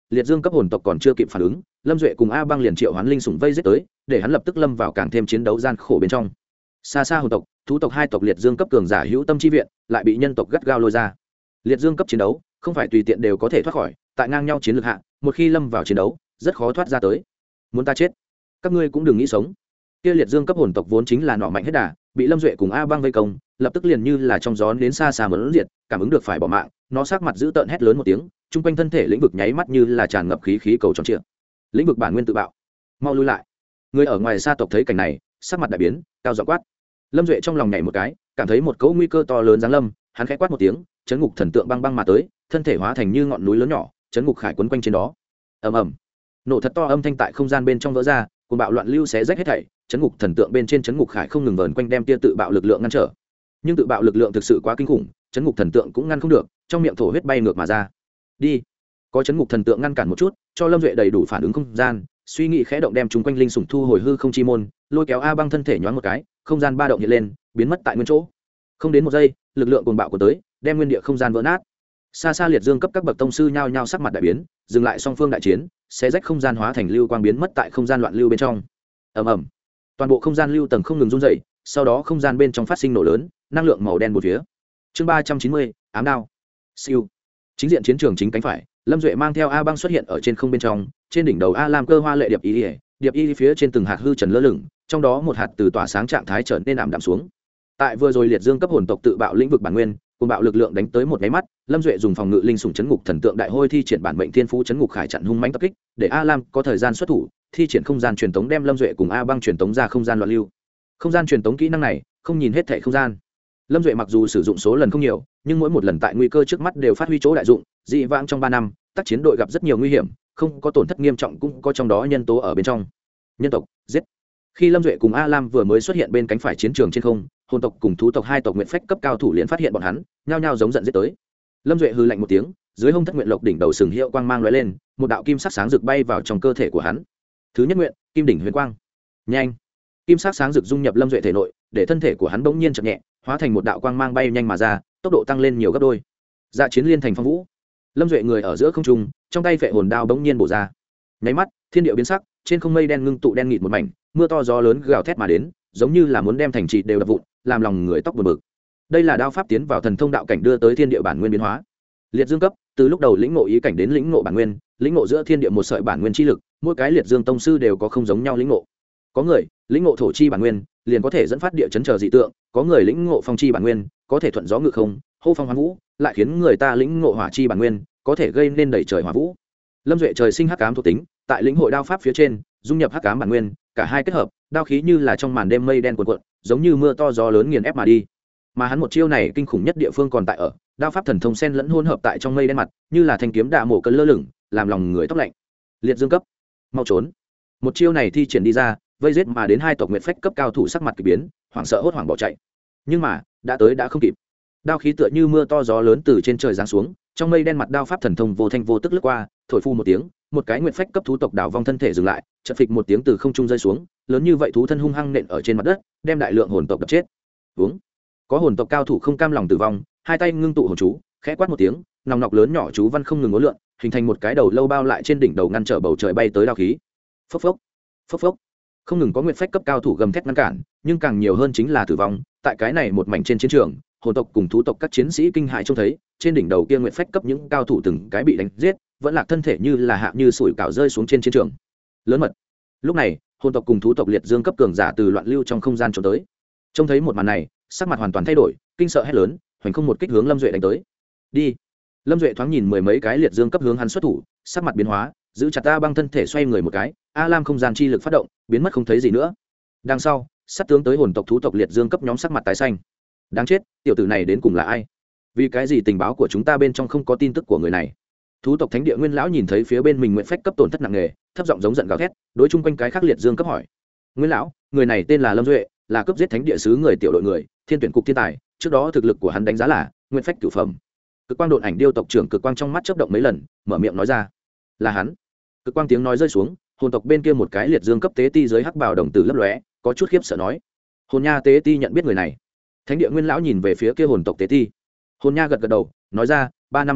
liệt dương cấp hồn tộc còn chưa kịp phản ứng, lâm duệ cùng a băng liền triệu hoán linh sủng vây giết tới, để hắn lập tức lâm vào càng thêm chiến đấu gian khổ bên trong. Xa xa hồn tộc, thú tộc hai tộc liệt dương cấp cường giả hữu tâm chi viện, lại bị nhân tộc gắt gao lôi ra. Liệt dương cấp chiến đấu không phải tùy tiện đều có thể thoát khỏi, tại ngang nhau chiến lược hạ, một khi lâm vào chiến đấu rất khó thoát ra tới. Muốn ta chết, các ngươi cũng đừng nghĩ sống. Kia liệt dương cấp hồn tộc vốn chính là nọ mạnh hết đà, bị lâm duệ cùng a băng vây công, lập tức liền như là trong gió đến xa xa muốn diệt, cảm ứng được phải bỏ mạng, nó sắc mặt giữ tợn hét lớn một tiếng, trung quanh thân thể lĩnh vực nháy mắt như là tràn ngập khí khí cầu tròn trịa. Lĩnh vực bản nguyên tự bạo, mau lui lại. Người ở ngoài xa tộc thấy cảnh này, sắc mặt đại biến, cao giọng quát. Lâm duệ trong lòng nhảy một cái, cảm thấy một cỗ nguy cơ to lớn giáng lâm, hắn khẽ quát một tiếng, chấn ngục thần tượng băng băng mà tới, thân thể hóa thành như ngọn núi lớn nhỏ, chấn ngục khải quấn quanh trên đó. Ầm ầm, nổ thật to âm thanh tại không gian bên trong vỡ ra, cuồng bạo loạn lưu xé rách hết thảy, chấn ngục thần tượng bên trên chấn ngục khải không ngừng vờn quanh đem tia tự bạo lực lượng ngăn trở. Nhưng tự bạo lực lượng thực sự quá kinh khủng, chấn ngục thần tượng cũng ngăn không được, trong miệng thổ huyết bay ngược mà ra. Đi, có chấn ngục thần tượng ngăn cản một chút, cho lâm duệ đầy đủ phản ứng không gian, suy nghĩ khẽ động đem chúng quanh linh sủng thu hồi hư không chi môn, lôi kéo a băng thân thể nhoáng một cái, không gian ba động hiện lên, biến mất tại nguyên chỗ. Không đến một giây, lực lượng cuồng bạo của tới, đem nguyên địa không gian vỡ nát. Xa xa liệt dương cấp các bậc tông sư nhao nhao sắc mặt đại biến, dừng lại song phương đại chiến, xé rách không gian hóa thành lưu quang biến mất tại không gian loạn lưu bên trong. Ầm ầm, toàn bộ không gian lưu tầng không ngừng rung dậy, sau đó không gian bên trong phát sinh nổ lớn, năng lượng màu đen một phía. Chương ba trăm chín mươi, ám đao. Siêu. Chính diện chiến trường chính cánh phải, lâm duệ mang theo a băng xuất hiện ở trên không bên trong, trên đỉnh đầu a lam cơ hoa lệ điệp y, điệp y phía trên từng hạt hư trần lơ lửng, trong đó một hạt từ tỏa sáng trạng thái trở nên ảm đạm xuống. Tại vừa rồi liệt dương cấp hồn tộc tự bạo lĩnh vực bản nguyên, cùng bạo lực lượng đánh tới một cái mắt, lâm duệ dùng phòng ngự linh sủng chấn ngục thần tượng đại hôi thi triển bản mệnh thiên phú chấn ngục khải chặn hung mãnh tập kích, để a lam có thời gian xuất thủ, thi triển không gian truyền tống đem lâm duệ cùng a băng truyền tống ra không gian loạn lưu. Không gian truyền tống kỹ năng này không nhìn hết thảy không gian, lâm duệ mặc dù sử dụng số lần không nhiều, nhưng mỗi một lần tại nguy cơ trước mắt đều phát huy chỗ đại dụng. Dị vãng trong ba năm tác chiến đội gặp rất nhiều nguy hiểm, không có tổn thất nghiêm trọng cũng có trong đó nhân tố ở bên trong. Nhân tộc giết. Khi lâm duệ cùng a lam vừa mới xuất hiện bên cánh phải chiến trường trên không, hồn tộc cùng thú tộc hai tộc nguyện phách cấp cao thủ liền phát hiện bọn hắn, nhao nhao giống giận giết tới. Lâm duệ hừ lạnh một tiếng, dưới hông thất nguyện lộc đỉnh đầu sừng hiệu quang mang lóe lên, một đạo kim sắc sáng rực bay vào trong cơ thể của hắn. Thứ nhất nguyện, kim đỉnh huyền quang. Nhanh. Kim sắc sáng rực dung nhập lâm duệ thể nội, để thân thể của hắn bỗng nhiên chậm nhẹ, hóa thành một đạo quang mang bay nhanh mà ra, tốc độ tăng lên nhiều gấp đôi. Dạ chiến liên thành phong vũ. Lâm duệ người ở giữa không trung, trong tay vệ hồn đao bỗng nhiên bổ ra. Nháy mắt, thiên địa biến sắc, trên không mây đen ngưng tụ đen nghịt một mảnh, mưa to gió lớn gào thét mà đến, giống như là muốn đem thành trì đều đập vụn, làm lòng người tóc buồn bực. Đây là đao pháp tiến vào thần thông đạo cảnh đưa tới thiên địa bản nguyên biến hóa. Liệt dương cấp, từ lúc đầu lĩnh ngộ ý cảnh đến lĩnh ngộ bản nguyên, lĩnh ngộ giữa thiên địa một sợi bản nguyên chi lực, mỗi cái liệt dương tông sư đều có không giống nhau lĩnh ngộ. Có người lĩnh ngộ thổ chi bản nguyên, liền có thể dẫn phát địa chấn chờ dị tượng, có người lĩnh ngộ phong chi bản nguyên, có thể thuận gió ngự không, hô phong hoán vũ, lại khiến người ta lĩnh ngộ hỏa chi bản nguyên, có thể gây nên đẩy trời hỏa vũ. Lâm duệ trời sinh hắc ám thuộc tính, tại lĩnh hội đao pháp phía trên, dung nhập hắc ám bản nguyên, cả hai kết hợp, đao khí như là trong màn đêm mây đen cuồn cuộn, giống như mưa to gió lớn nghiền ép mà đi. Mà hắn một chiêu này kinh khủng nhất địa phương còn tại ở, đao pháp thần thông sen lẫn hỗn hợp tại trong mây đen mặt, như là thanh kiếm đạ mổ cơn lơ lửng, làm lòng người tóc lạnh. Liệt dương cấp, mau trốn. Một chiêu này thi triển đi ra, vây giết mà đến hai tộc nguyệt phách cấp cao thủ sắc mặt kỳ biến, hoảng sợ hốt hoảng bỏ chạy. Nhưng mà, đã tới đã không kịp. Đao khí tựa như mưa to gió lớn từ trên trời giáng xuống, trong mây đen mặt đao pháp thần thông vô thanh vô tức lướt qua, thổi phu một tiếng, một cái nguyệt phách cấp thú tộc đảo vong thân thể dừng lại, chợt phịch một tiếng từ không trung rơi xuống, lớn như vậy thú thân hung hăng nện ở trên mặt đất, đem đại lượng hồn tộc đập chết. Uống. Có hồn tộc cao thủ không cam lòng tử vong, hai tay ngưng tụ hồn chú, khẽ quát một tiếng, nòng nọc lớn nhỏ chú văn không ngừng uốn lượn, hình thành một cái đầu lâu bao lại trên đỉnh đầu ngăn trở bầu trời bay tới đao khí. Phốc phốc, phốc phốc. Không ngừng có nguyệt phách cấp cao thủ gầm thét ngăn cản, nhưng càng nhiều hơn chính là tử vong. Tại cái này một mảnh trên chiến trường, hồn tộc cùng thú tộc các chiến sĩ kinh hãi trông thấy, trên đỉnh đầu kia nguyệt phách cấp những cao thủ từng cái bị đánh giết, vẫn lạc thân thể như là hạ như sủi cảo rơi xuống trên chiến trường. Lớn mật. Lúc này, hồn tộc cùng thú tộc liệt dương cấp cường giả từ loạn lưu trong không gian trốn tới. Trông thấy một màn này, sắc mặt hoàn toàn thay đổi, kinh sợ hét lớn, hoành không một kích hướng Lâm Duệ đánh tới. Đi. Lâm Duệ thoáng nhìn mười mấy cái liệt dương cấp hướng hắn xuất thủ, sắc mặt biến hóa, giữ chặt A Băng thân thể xoay người một cái, A Lam không gian chi lực phát động, biến mất không thấy gì nữa. Đằng sau, sát tướng tới hồn tộc thú tộc liệt dương cấp nhóm sắc mặt tái xanh. Đáng chết, tiểu tử này đến cùng là ai? Vì cái gì tình báo của chúng ta bên trong không có tin tức của người này? Thú tộc thánh địa nguyên lão nhìn thấy phía bên mình nguyện phách cấp tổn thất nặng nề, thấp giọng giống giận gào thét, đối chung quanh cái khác liệt dương cấp hỏi: Nguyên lão, người này tên là Lâm Duệ, là cấp giết thánh địa sứ người tiểu đội người, thiên tuyển cục thiên tài, trước đó thực lực của hắn đánh giá là nguyên phách cửu phẩm. Cực quang độn ảnh điêu tộc trưởng cực quang trong mắt chớp động mấy lần, mở miệng nói ra: là hắn. Cực quang tiếng nói rơi xuống, hồn tộc bên kia một cái liệt dương cấp tế ti dưới hắc bào đồng tử lấp lóe, có chút khiếp sợ nói: hồn nha tế ti nhận biết người này. Thánh địa nguyên lão nhìn về phía kia hồn tộc tế ti. Hồn nha gật gật đầu, nói ra: ba năm trước đây,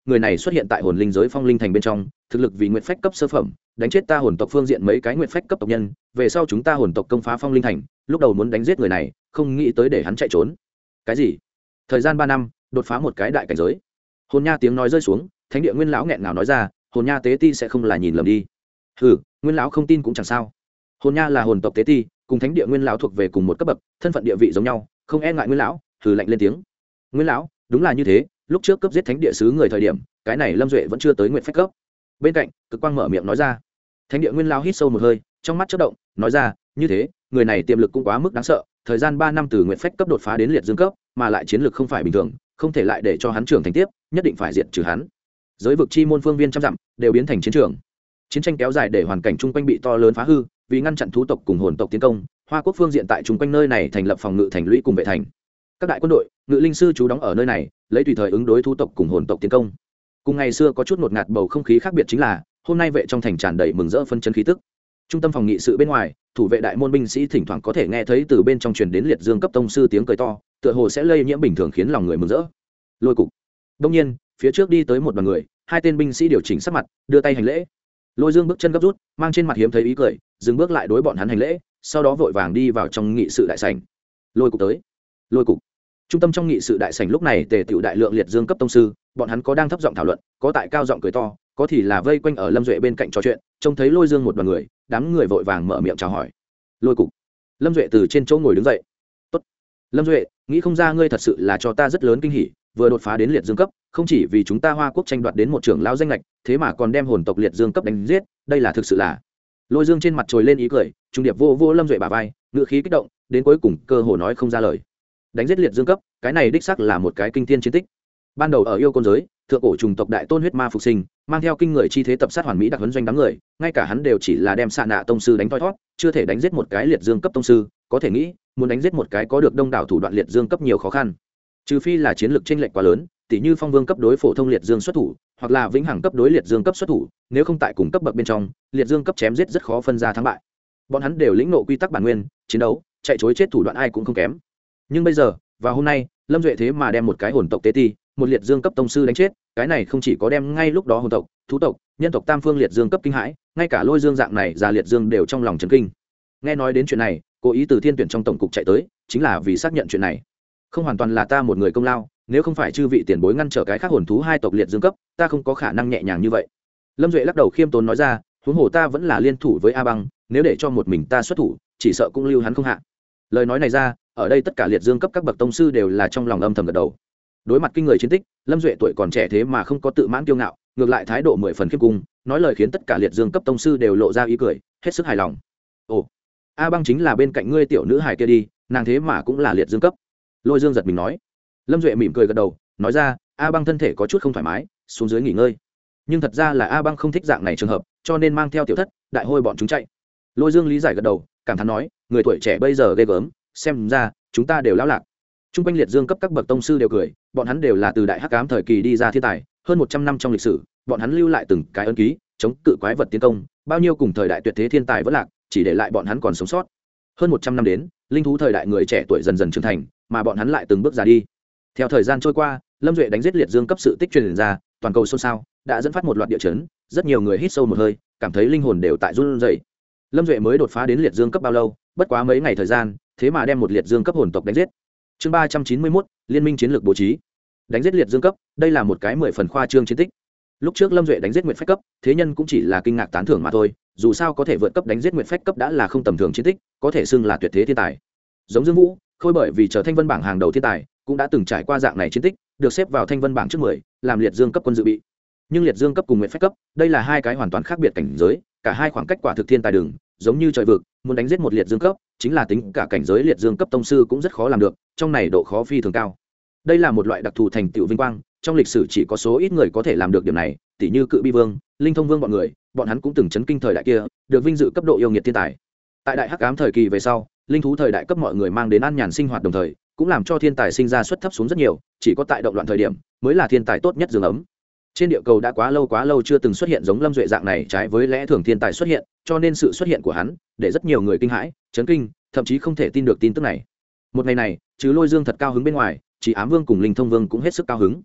người này xuất hiện tại hồn linh giới phong linh thành bên trong, thực lực vì nguyện phách cấp sơ phẩm, đánh chết ta hồn tộc phương diện mấy cái nguyện phách cấp tộc nhân, về sau chúng ta hồn tộc công phá phong linh thành, lúc đầu muốn đánh giết người này, không nghĩ tới để hắn chạy trốn. Cái gì? Thời gian ba năm, đột phá một cái đại cảnh giới. Hồn nha tiếng nói rơi xuống, thánh địa nguyên lão nghẹn ngào nói ra, hồn nha tế ti sẽ không là nhìn lầm đi. Ừ, nguyên lão không tin cũng chẳng sao. Hồn nha là hồn tộc tế ti, cùng thánh địa nguyên lão thuộc về cùng một cấp bậc, thân phận địa vị giống nhau, không e ngại nguyên lão. Thử lạnh lên tiếng. Nguyên lão, đúng là như thế, lúc trước cấp giết thánh địa sứ người thời điểm, cái này Lâm Duệ vẫn chưa tới nguyện phách cấp. Bên cạnh, Cực Quang mở miệng nói ra. Thánh địa nguyên lão hít sâu một hơi, trong mắt chớp động, nói ra, như thế, người này tiềm lực cũng quá mức đáng sợ, thời gian ba năm từ nguyện phách cấp đột phá đến liệt dương cấp, mà lại chiến lực không phải bình thường, không thể lại để cho hắn trưởng thành tiếp, nhất định phải diệt trừ hắn. Giới vực chi môn phương viên trăm dặm đều biến thành chiến trường. Chiến tranh kéo dài để hoàn cảnh chung quanh bị to lớn phá hư, vì ngăn chặn thú tộc cùng hồn tộc tiến công, Hoa Quốc phương diện tại chung quanh nơi này thành lập phòng ngự thành lũy cùng vệ thành. Các đại quân đội, ngự linh sư trú đóng ở nơi này, lấy tùy thời ứng đối thú tộc cùng hồn tộc tiến công. Cùng ngày xưa có chút ngột ngạt bầu không khí khác biệt chính là, hôm nay vệ trong thành tràn đầy mừng rỡ phân chấn khí tức. Trung tâm phòng nghị sự bên ngoài, thủ vệ đại môn binh sĩ thỉnh thoảng có thể nghe thấy từ bên trong truyền đến liệt dương cấp tông sư tiếng cười to, tựa hồ sẽ lây nhiễm bình thường khiến lòng người mừng rỡ. Lôi cục. Đông nhiên, phía trước đi tới một đoàn người, hai tên binh sĩ điều chỉnh sắc mặt, đưa tay hành lễ. Lôi Dương bước chân gấp rút, mang trên mặt hiếm thấy ý cười, dừng bước lại đối bọn hắn hành lễ, sau đó vội vàng đi vào trong nghị sự đại sảnh. Lôi cục tới. Lôi cục. Trung tâm trong nghị sự đại sảnh lúc này tề tựu đại lượng liệt dương cấp tông sư, bọn hắn có đang thấp giọng thảo luận, có tại cao giọng cười to, có thì là vây quanh ở Lâm Duệ bên cạnh trò chuyện, trông thấy Lôi Dương một đoàn người, đám người vội vàng mở miệng chào hỏi. Lôi cục. Lâm Duệ từ trên chỗ ngồi đứng dậy. Tốt. Lâm Duệ, nghĩ không ra ngươi thật sự là cho ta rất lớn kinh hỉ, vừa đột phá đến liệt dương cấp, không chỉ vì chúng ta Hoa Quốc tranh đoạt đến một trưởng lão danh lệch, thế mà còn đem hồn tộc liệt dương cấp đánh giết, đây là thực sự là. Lôi Dương trên mặt trồi lên ý cười, trung điệp vô vô Lâm Duệ bả vai, ngựa khí kích động, đến cuối cùng cơ hồ nói không ra lời. Đánh giết liệt dương cấp, cái này đích xác là một cái kinh thiên chiến tích. Ban đầu ở yêu côn giới, thượng cổ trùng tộc đại tôn huyết ma phục sinh, mang theo kinh người chi thế tập sát hoàn mỹ đặc huấn doanh đám người, ngay cả hắn đều chỉ là đem xạ nạ tông sư đánh thoi thoát, chưa thể đánh giết một cái liệt dương cấp tông sư, có thể nghĩ, muốn đánh giết một cái có được đông đảo thủ đoạn liệt dương cấp nhiều khó khăn. Trừ phi là chiến lược chênh lệch quá lớn, tỷ như phong vương cấp đối phổ thông liệt dương xuất thủ, hoặc là vĩnh hằng cấp đối liệt dương cấp xuất thủ, nếu không tại cùng cấp bậc bên trong, liệt dương cấp chém giết rất khó phân ra thắng bại. Bọn hắn đều lĩnh ngộ quy tắc bản nguyên, chiến đấu, chạy chối chết thủ đoạn ai cũng không kém. Nhưng bây giờ, vào hôm nay, Lâm Duệ thế mà đem một cái hồn tộc tế ti, một liệt dương cấp tông sư đánh chết, cái này không chỉ có đem ngay lúc đó hồn tộc, thú tộc, nhân tộc tam phương liệt dương cấp kinh hãi, ngay cả Lôi Dương dạng này già liệt dương đều trong lòng chấn kinh. Nghe nói đến chuyện này, cố ý từ thiên tuyển trong tổng cục chạy tới, chính là vì xác nhận chuyện này. Không hoàn toàn là ta một người công lao, nếu không phải chư vị tiền bối ngăn trở cái khác hồn thú hai tộc liệt dương cấp, ta không có khả năng nhẹ nhàng như vậy. Lâm Duệ lắc đầu khiêm tốn nói ra, huống hồ ta vẫn là liên thủ với A Băng, nếu để cho một mình ta xuất thủ, chỉ sợ cũng lưu hắn không hạ. Lời nói này ra, ở đây tất cả liệt dương cấp các bậc tông sư đều là trong lòng âm thầm gật đầu. Đối mặt kinh người chiến tích, Lâm Duệ tuổi còn trẻ thế mà không có tự mãn kiêu ngạo, ngược lại thái độ mười phần khiêm cung, nói lời khiến tất cả liệt dương cấp tông sư đều lộ ra ý cười, hết sức hài lòng. Ồ, A Băng chính là bên cạnh ngươi tiểu nữ hài kia đi, nàng thế mà cũng là liệt dương cấp. Lôi Dương giật mình nói. Lâm Duệ mỉm cười gật đầu, nói ra, A Băng thân thể có chút không thoải mái, xuống dưới nghỉ ngơi. Nhưng thật ra là A Băng không thích dạng này trường hợp, cho nên mang theo tiểu thất, đại hôi bọn chúng chạy. Lôi Dương lý giải gật đầu, cảm thán nói, người tuổi trẻ bây giờ ghê gớm, xem ra chúng ta đều lão lạc. Trung quanh liệt dương cấp các bậc tông sư đều cười, bọn hắn đều là từ đại hắc ám thời kỳ đi ra thiên tài, hơn một trăm năm trong lịch sử, bọn hắn lưu lại từng cái ấn ký, chống cự quái vật tiến công, bao nhiêu cùng thời đại tuyệt thế thiên tài vẫn lạc, chỉ để lại bọn hắn còn sống sót. Hơn một trăm năm đến, linh thú thời đại người trẻ tuổi dần dần trưởng thành, mà bọn hắn lại từng bước ra đi. Theo thời gian trôi qua, Lâm Duệ đánh giết liệt dương cấp sự tích truyền ra, toàn cầu xôn xao, đã dẫn phát một loạt địa chấn, rất nhiều người hít sâu một hơi, cảm thấy linh hồn đều tại run rẩy. Lâm Duệ mới đột phá đến liệt dương cấp bao lâu, bất quá mấy ngày thời gian, thế mà đem một liệt dương cấp hồn tộc đánh giết. Chương ba trăm chín mươi mốt, liên minh chiến lược bố trí. Đánh giết liệt dương cấp, đây là một cái mười phần khoa trương chiến tích. Lúc trước Lâm Duệ đánh giết nguyệt phách cấp, thế nhân cũng chỉ là kinh ngạc tán thưởng mà thôi, dù sao có thể vượt cấp đánh giết nguyệt phách cấp đã là không tầm thường chiến tích, có thể xưng là tuyệt thế thiên tài. Giống Dương Vũ, Khôi bởi vì trở Thanh Vân bảng hàng đầu thiên tài, cũng đã từng trải qua dạng này chiến tích, được xếp vào Thanh Vân bảng trước mười, làm liệt dương cấp quân dự bị. Nhưng liệt dương cấp cùng nguyệt phách cấp, đây là hai cái hoàn toàn khác biệt cảnh giới, cả hai khoảng cách quả thực thiên tài đường, giống như trời vực, muốn đánh giết một liệt dương cấp, chính là tính cả cảnh giới liệt dương cấp tông sư cũng rất khó làm được, trong này độ khó phi thường cao. Đây là một loại đặc thù thành tựu vinh quang, trong lịch sử chỉ có số ít người có thể làm được điểm này, tỷ như Cự Bi Vương, Linh Thông Vương bọn người, bọn hắn cũng từng chấn kinh thời đại kia, được vinh dự cấp độ yêu nghiệt thiên tài. Tại đại hắc ám thời kỳ về sau, linh thú thời đại cấp mọi người mang đến an nhàn sinh hoạt đồng thời, cũng làm cho thiên tài sinh ra suất thấp xuống rất nhiều, chỉ có tại động loạn thời điểm mới là thiên tài tốt nhất giường ấm. Trên địa cầu đã quá lâu quá lâu chưa từng xuất hiện giống Lâm Duệ dạng này trái với lẽ thường thiên tài xuất hiện, cho nên sự xuất hiện của hắn để rất nhiều người kinh hãi, chấn kinh, thậm chí không thể tin được tin tức này. Một ngày này, trừ Lôi Dương thật cao hứng bên ngoài, chỉ Ám Vương cùng Linh Thông Vương cũng hết sức cao hứng.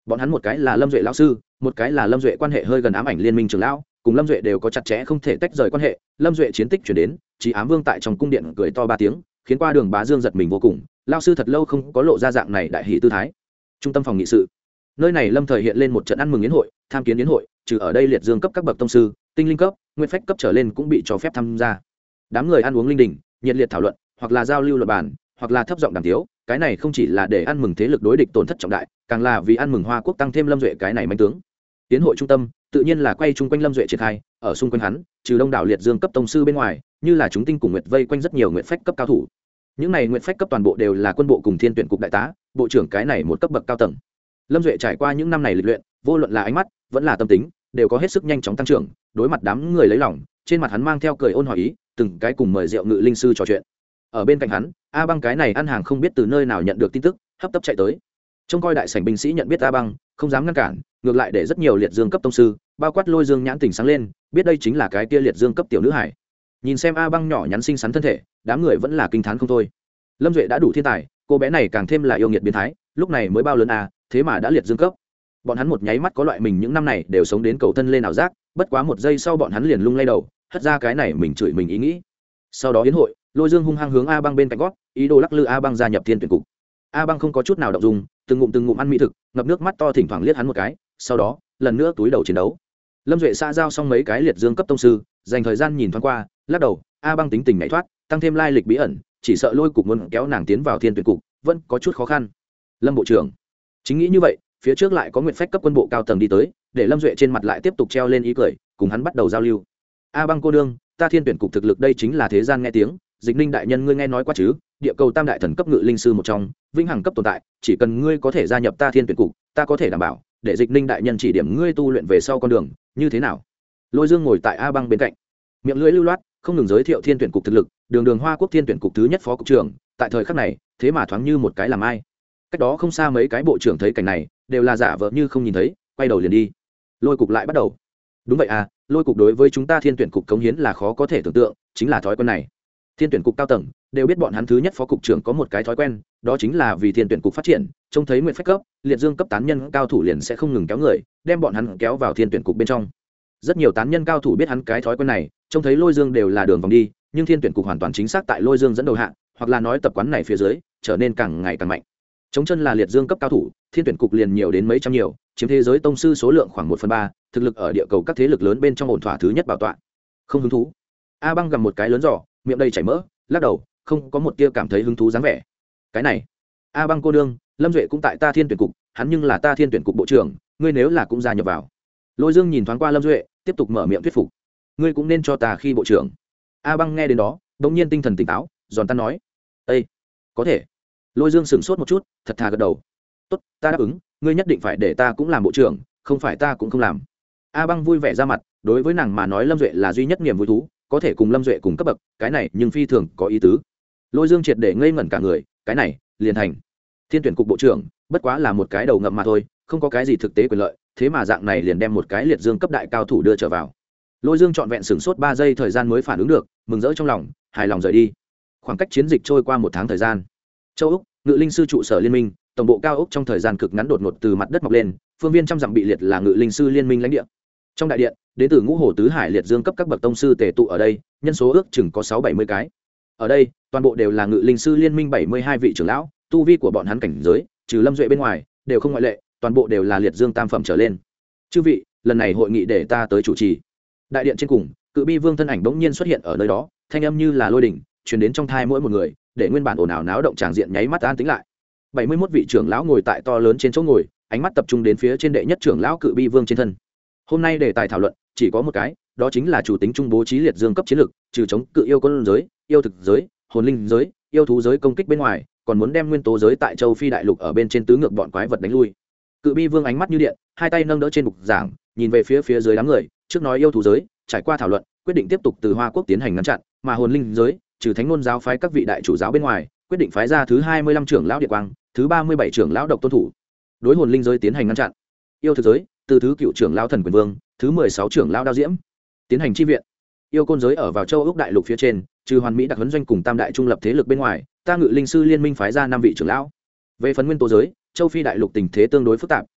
bọn hắn một cái là lâm duệ lão sư, một cái là lâm duệ quan hệ hơi gần ám ảnh liên minh trưởng lão, cùng lâm duệ đều có chặt chẽ không thể tách rời quan hệ. Lâm duệ chiến tích chuyển đến, Chí Ám Vương tại trong cung điện cười to ba tiếng, khiến qua đường Bá Dương giật mình vô cùng. Lão sư thật lâu không có lộ ra dạng này đại hỷ tư thái. Trung tâm phòng nghị sự, nơi này lâm thời hiện lên một trận ăn mừng yến hội, tham kiến yến hội, trừ ở đây liệt dương cấp các bậc tông sư, tinh linh cấp, nguyên phách cấp trở lên cũng bị cho phép tham gia. Đám người ăn uống linh đình, nhiệt liệt thảo luận, hoặc là giao lưu luận bàn, hoặc là thấp giọng đàm tiếu. Cái này không chỉ là để ăn mừng thế lực đối địch tổn thất trọng đại, càng là vì ăn mừng Hoa Quốc tăng thêm lâm duệ cái này manh tướng. Tiến hội trung tâm tự nhiên là quay chung quanh lâm duệ triển khai, ở xung quanh hắn trừ đông đảo liệt dương cấp tông sư bên ngoài, như là chúng tinh cùng nguyệt vây quanh rất nhiều nguyệt phách cấp cao thủ. Những này nguyệt phách cấp toàn bộ đều là quân bộ cùng thiên tuyển cục đại tá, bộ trưởng cái này một cấp bậc cao tầng. Lâm duệ trải qua những năm này lịch luyện, vô luận là ánh mắt vẫn là tâm tính, đều có hết sức nhanh chóng tăng trưởng. Đối mặt đám người lấy lòng, trên mặt hắn mang theo cười ôn hòa ý, từng cái cùng mời rượu ngự linh sư trò chuyện. Ở bên cạnh hắn, A Băng cái này ăn hàng không biết từ nơi nào nhận được tin tức, hấp tấp chạy tới. Trông coi đại sảnh binh sĩ nhận biết A Băng, không dám ngăn cản, ngược lại để rất nhiều liệt dương cấp tông sư, bao quát Lôi Dương nhãn tỉnh sáng lên, biết đây chính là cái kia liệt dương cấp tiểu nữ hải. Nhìn xem A Băng nhỏ nhắn xinh xắn thân thể, đám người vẫn là kinh thán không thôi. Lâm duệ đã đủ thiên tài, cô bé này càng thêm là yêu nghiệt biến thái, lúc này mới bao lớn a, thế mà đã liệt dương cấp. Bọn hắn một nháy mắt có loại mình những năm này đều sống đến cầu thân lên ảo giác, bất quá một giây sau bọn hắn liền lung lay đầu, hất ra cái này mình chửi mình ý nghĩ. Sau đó yến hội, Lôi Dương hung hăng hướng A Băng bên cạnh gót, ý đồ lắc lư A Băng gia nhập thiên tuyển cục. A Băng không có chút nào động dung, từng ngụm từng ngụm ăn mỹ thực, ngập nước mắt to thỉnh thoảng liếc hắn một cái, sau đó lần nữa túi đầu chiến đấu. Lâm duệ xã giao xong mấy cái liệt dương cấp tông sư, dành thời gian nhìn thoáng qua, lắc đầu. A Băng tính tình nhảy thoát, tăng thêm lai lịch bí ẩn, chỉ sợ Lôi cục muốn kéo nàng tiến vào thiên tuyển cục vẫn có chút khó khăn. Lâm bộ trưởng chính nghĩ như vậy, phía trước lại có nguyện phách cấp quân bộ cao tầng đi tới, để Lâm duệ trên mặt lại tiếp tục treo lên ý cười, cùng hắn bắt đầu giao lưu. A Băng cô đương, ta thiên tuyển cục thực lực đây chính là thế gian nghe tiếng, Dịch Ninh đại nhân ngươi nghe nói qua chứ? Địa cầu tam đại thần cấp ngự linh sư một trong, vĩnh hằng cấp tồn tại, chỉ cần ngươi có thể gia nhập ta thiên tuyển cục, ta có thể đảm bảo để Dịch Ninh đại nhân chỉ điểm ngươi tu luyện về sau con đường, như thế nào? Lôi Dương ngồi tại A Băng bên cạnh, miệng lưỡi lưu loát, không ngừng giới thiệu thiên tuyển cục thực lực, đường đường Hoa Quốc thiên tuyển cục thứ nhất phó cục trưởng, tại thời khắc này, thế mà thoáng như một cái làm ai. Cách đó không xa mấy cái bộ trưởng thấy cảnh này, đều là giả vờ như không nhìn thấy, quay đầu liền đi. Lôi cục lại bắt đầu. Đúng vậy à, Lôi cục đối với chúng ta thiên tuyển cục cống hiến là khó có thể tưởng tượng, chính là thói quen này. Thiên tuyển cục cao tầng đều biết bọn hắn thứ nhất phó cục trưởng có một cái thói quen, đó chính là vì thiên tuyển cục phát triển, trông thấy nguyện phách cấp, liệt dương cấp tán nhân cao thủ liền sẽ không ngừng kéo người, đem bọn hắn kéo vào thiên tuyển cục bên trong. Rất nhiều tán nhân cao thủ biết hắn cái thói quen này, trông thấy Lôi Dương đều là đường vòng đi, nhưng thiên tuyển cục hoàn toàn chính xác tại Lôi Dương dẫn đầu hạ, hoặc là nói tập quán này phía dưới trở nên càng ngày càng mạnh. Chống chân là liệt dương cấp cao thủ, thiên tuyển cục liền nhiều đến mấy trăm nhiều, chiếm thế giới tông sư số lượng khoảng một phần ba, thực lực ở địa cầu các thế lực lớn bên trong ổn thỏa thứ nhất bảo tọa. Không hứng thú. A Băng gầm một cái lớn giỏ, miệng đầy chảy mỡ, lắc đầu, không có một tia cảm thấy hứng thú dáng vẻ. Cái này, A Băng cô đương, Lâm duệ cũng tại ta thiên tuyển cục, hắn nhưng là ta thiên tuyển cục bộ trưởng, ngươi nếu là cũng gia nhập vào. Lôi Dương nhìn thoáng qua Lâm duệ, tiếp tục mở miệng thuyết phục, ngươi cũng nên cho ta khi bộ trưởng. A Băng nghe đến đó, đột nhiên tinh thần tỉnh táo, giòn tan nói, ê, có thể. Lôi Dương sửng sốt một chút, thật thà gật đầu, tốt, ta đáp ứng, ngươi nhất định phải để ta cũng làm bộ trưởng, không phải ta cũng không làm. A Băng vui vẻ ra mặt, đối với nàng mà nói Lâm duệ là duy nhất niềm vui thú, có thể cùng Lâm duệ cùng cấp bậc, cái này nhưng phi thường có ý tứ. Lôi Dương triệt để ngây ngẩn cả người, cái này liền thành thiên tuyển cục bộ trưởng, bất quá là một cái đầu ngậm mà thôi, không có cái gì thực tế quyền lợi, thế mà dạng này liền đem một cái liệt dương cấp đại cao thủ đưa trở vào. Lôi Dương trọn vẹn sửng sốt ba giây thời gian mới phản ứng được, mừng rỡ trong lòng, hài lòng rời đi. Khoảng cách chiến dịch trôi qua một tháng thời gian, châu Úc ngự linh sư trụ sở liên minh, tổng bộ cao ốc trong thời gian cực ngắn đột ngột từ mặt đất mọc lên, phương viên trăm dặm bị liệt là ngự linh sư liên minh lãnh địa. Trong đại điện, đến từ ngũ hồ tứ hải liệt dương cấp các bậc tông sư tề tụ ở đây, nhân số ước chừng có sáu bảy mươi cái. Ở đây, toàn bộ đều là ngự linh sư liên minh bảy mươi hai vị trưởng lão, tu vi của bọn hắn cảnh giới, trừ Lâm duệ bên ngoài, đều không ngoại lệ, toàn bộ đều là liệt dương tam phẩm trở lên. Chư vị, lần này hội nghị để ta tới chủ trì. Đại điện trên cùng, Cự Bi Vương thân ảnh bỗng nhiên xuất hiện ở nơi đó, thanh âm như là lôi đỉnh, truyền đến trong thai mỗi một người, để nguyên bản ồn ào náo động tràng diện nháy mắt an tĩnh lại. bảy mươi mốt vị trưởng lão ngồi tại to lớn trên chỗ ngồi, ánh mắt tập trung đến phía trên đệ nhất trưởng lão Cự Bi Vương trên thân. Hôm nay đề tài thảo luận chỉ có một cái, đó chính là chủ tính trung bố trí liệt dương cấp chiến lược, trừ chống cự yêu quân giới, yêu thực giới, hồn linh giới, yêu thú giới công kích bên ngoài, còn muốn đem nguyên tố giới tại châu Phi đại lục ở bên trên tứ ngược bọn quái vật đánh lui. Cự Bi Vương ánh mắt như điện, hai tay nâng đỡ trên bục giảng, nhìn về phía phía dưới đám người, trước nói yêu thú giới, trải qua thảo luận, quyết định tiếp tục từ Hoa Quốc tiến hành ngăn chặn, mà hồn linh giới, trừ Thánh Ngôn giáo phái các vị đại chủ giáo bên ngoài, quyết định phái ra thứ hai mươi lăm trưởng lão Địa Quang, thứ ba mươi bảy trưởng lão Độc Tôn thủ, đối hồn linh giới tiến hành ngăn chặn. Yêu thực giới, từ thứ cựu trưởng lão Thần Quyền Vương, thứ mười sáu trưởng lão Đao Diễm, tiến hành chi viện. Yêu côn giới ở vào châu Úc đại lục phía trên, trừ Hoàn Mỹ đặc huấn doanh cùng tam đại trung lập thế lực bên ngoài, ta ngự linh sư liên minh phái ra năm vị trưởng lão. Về phần nguyên tố giới, châu Phi đại lục tình thế tương đối phức tạp,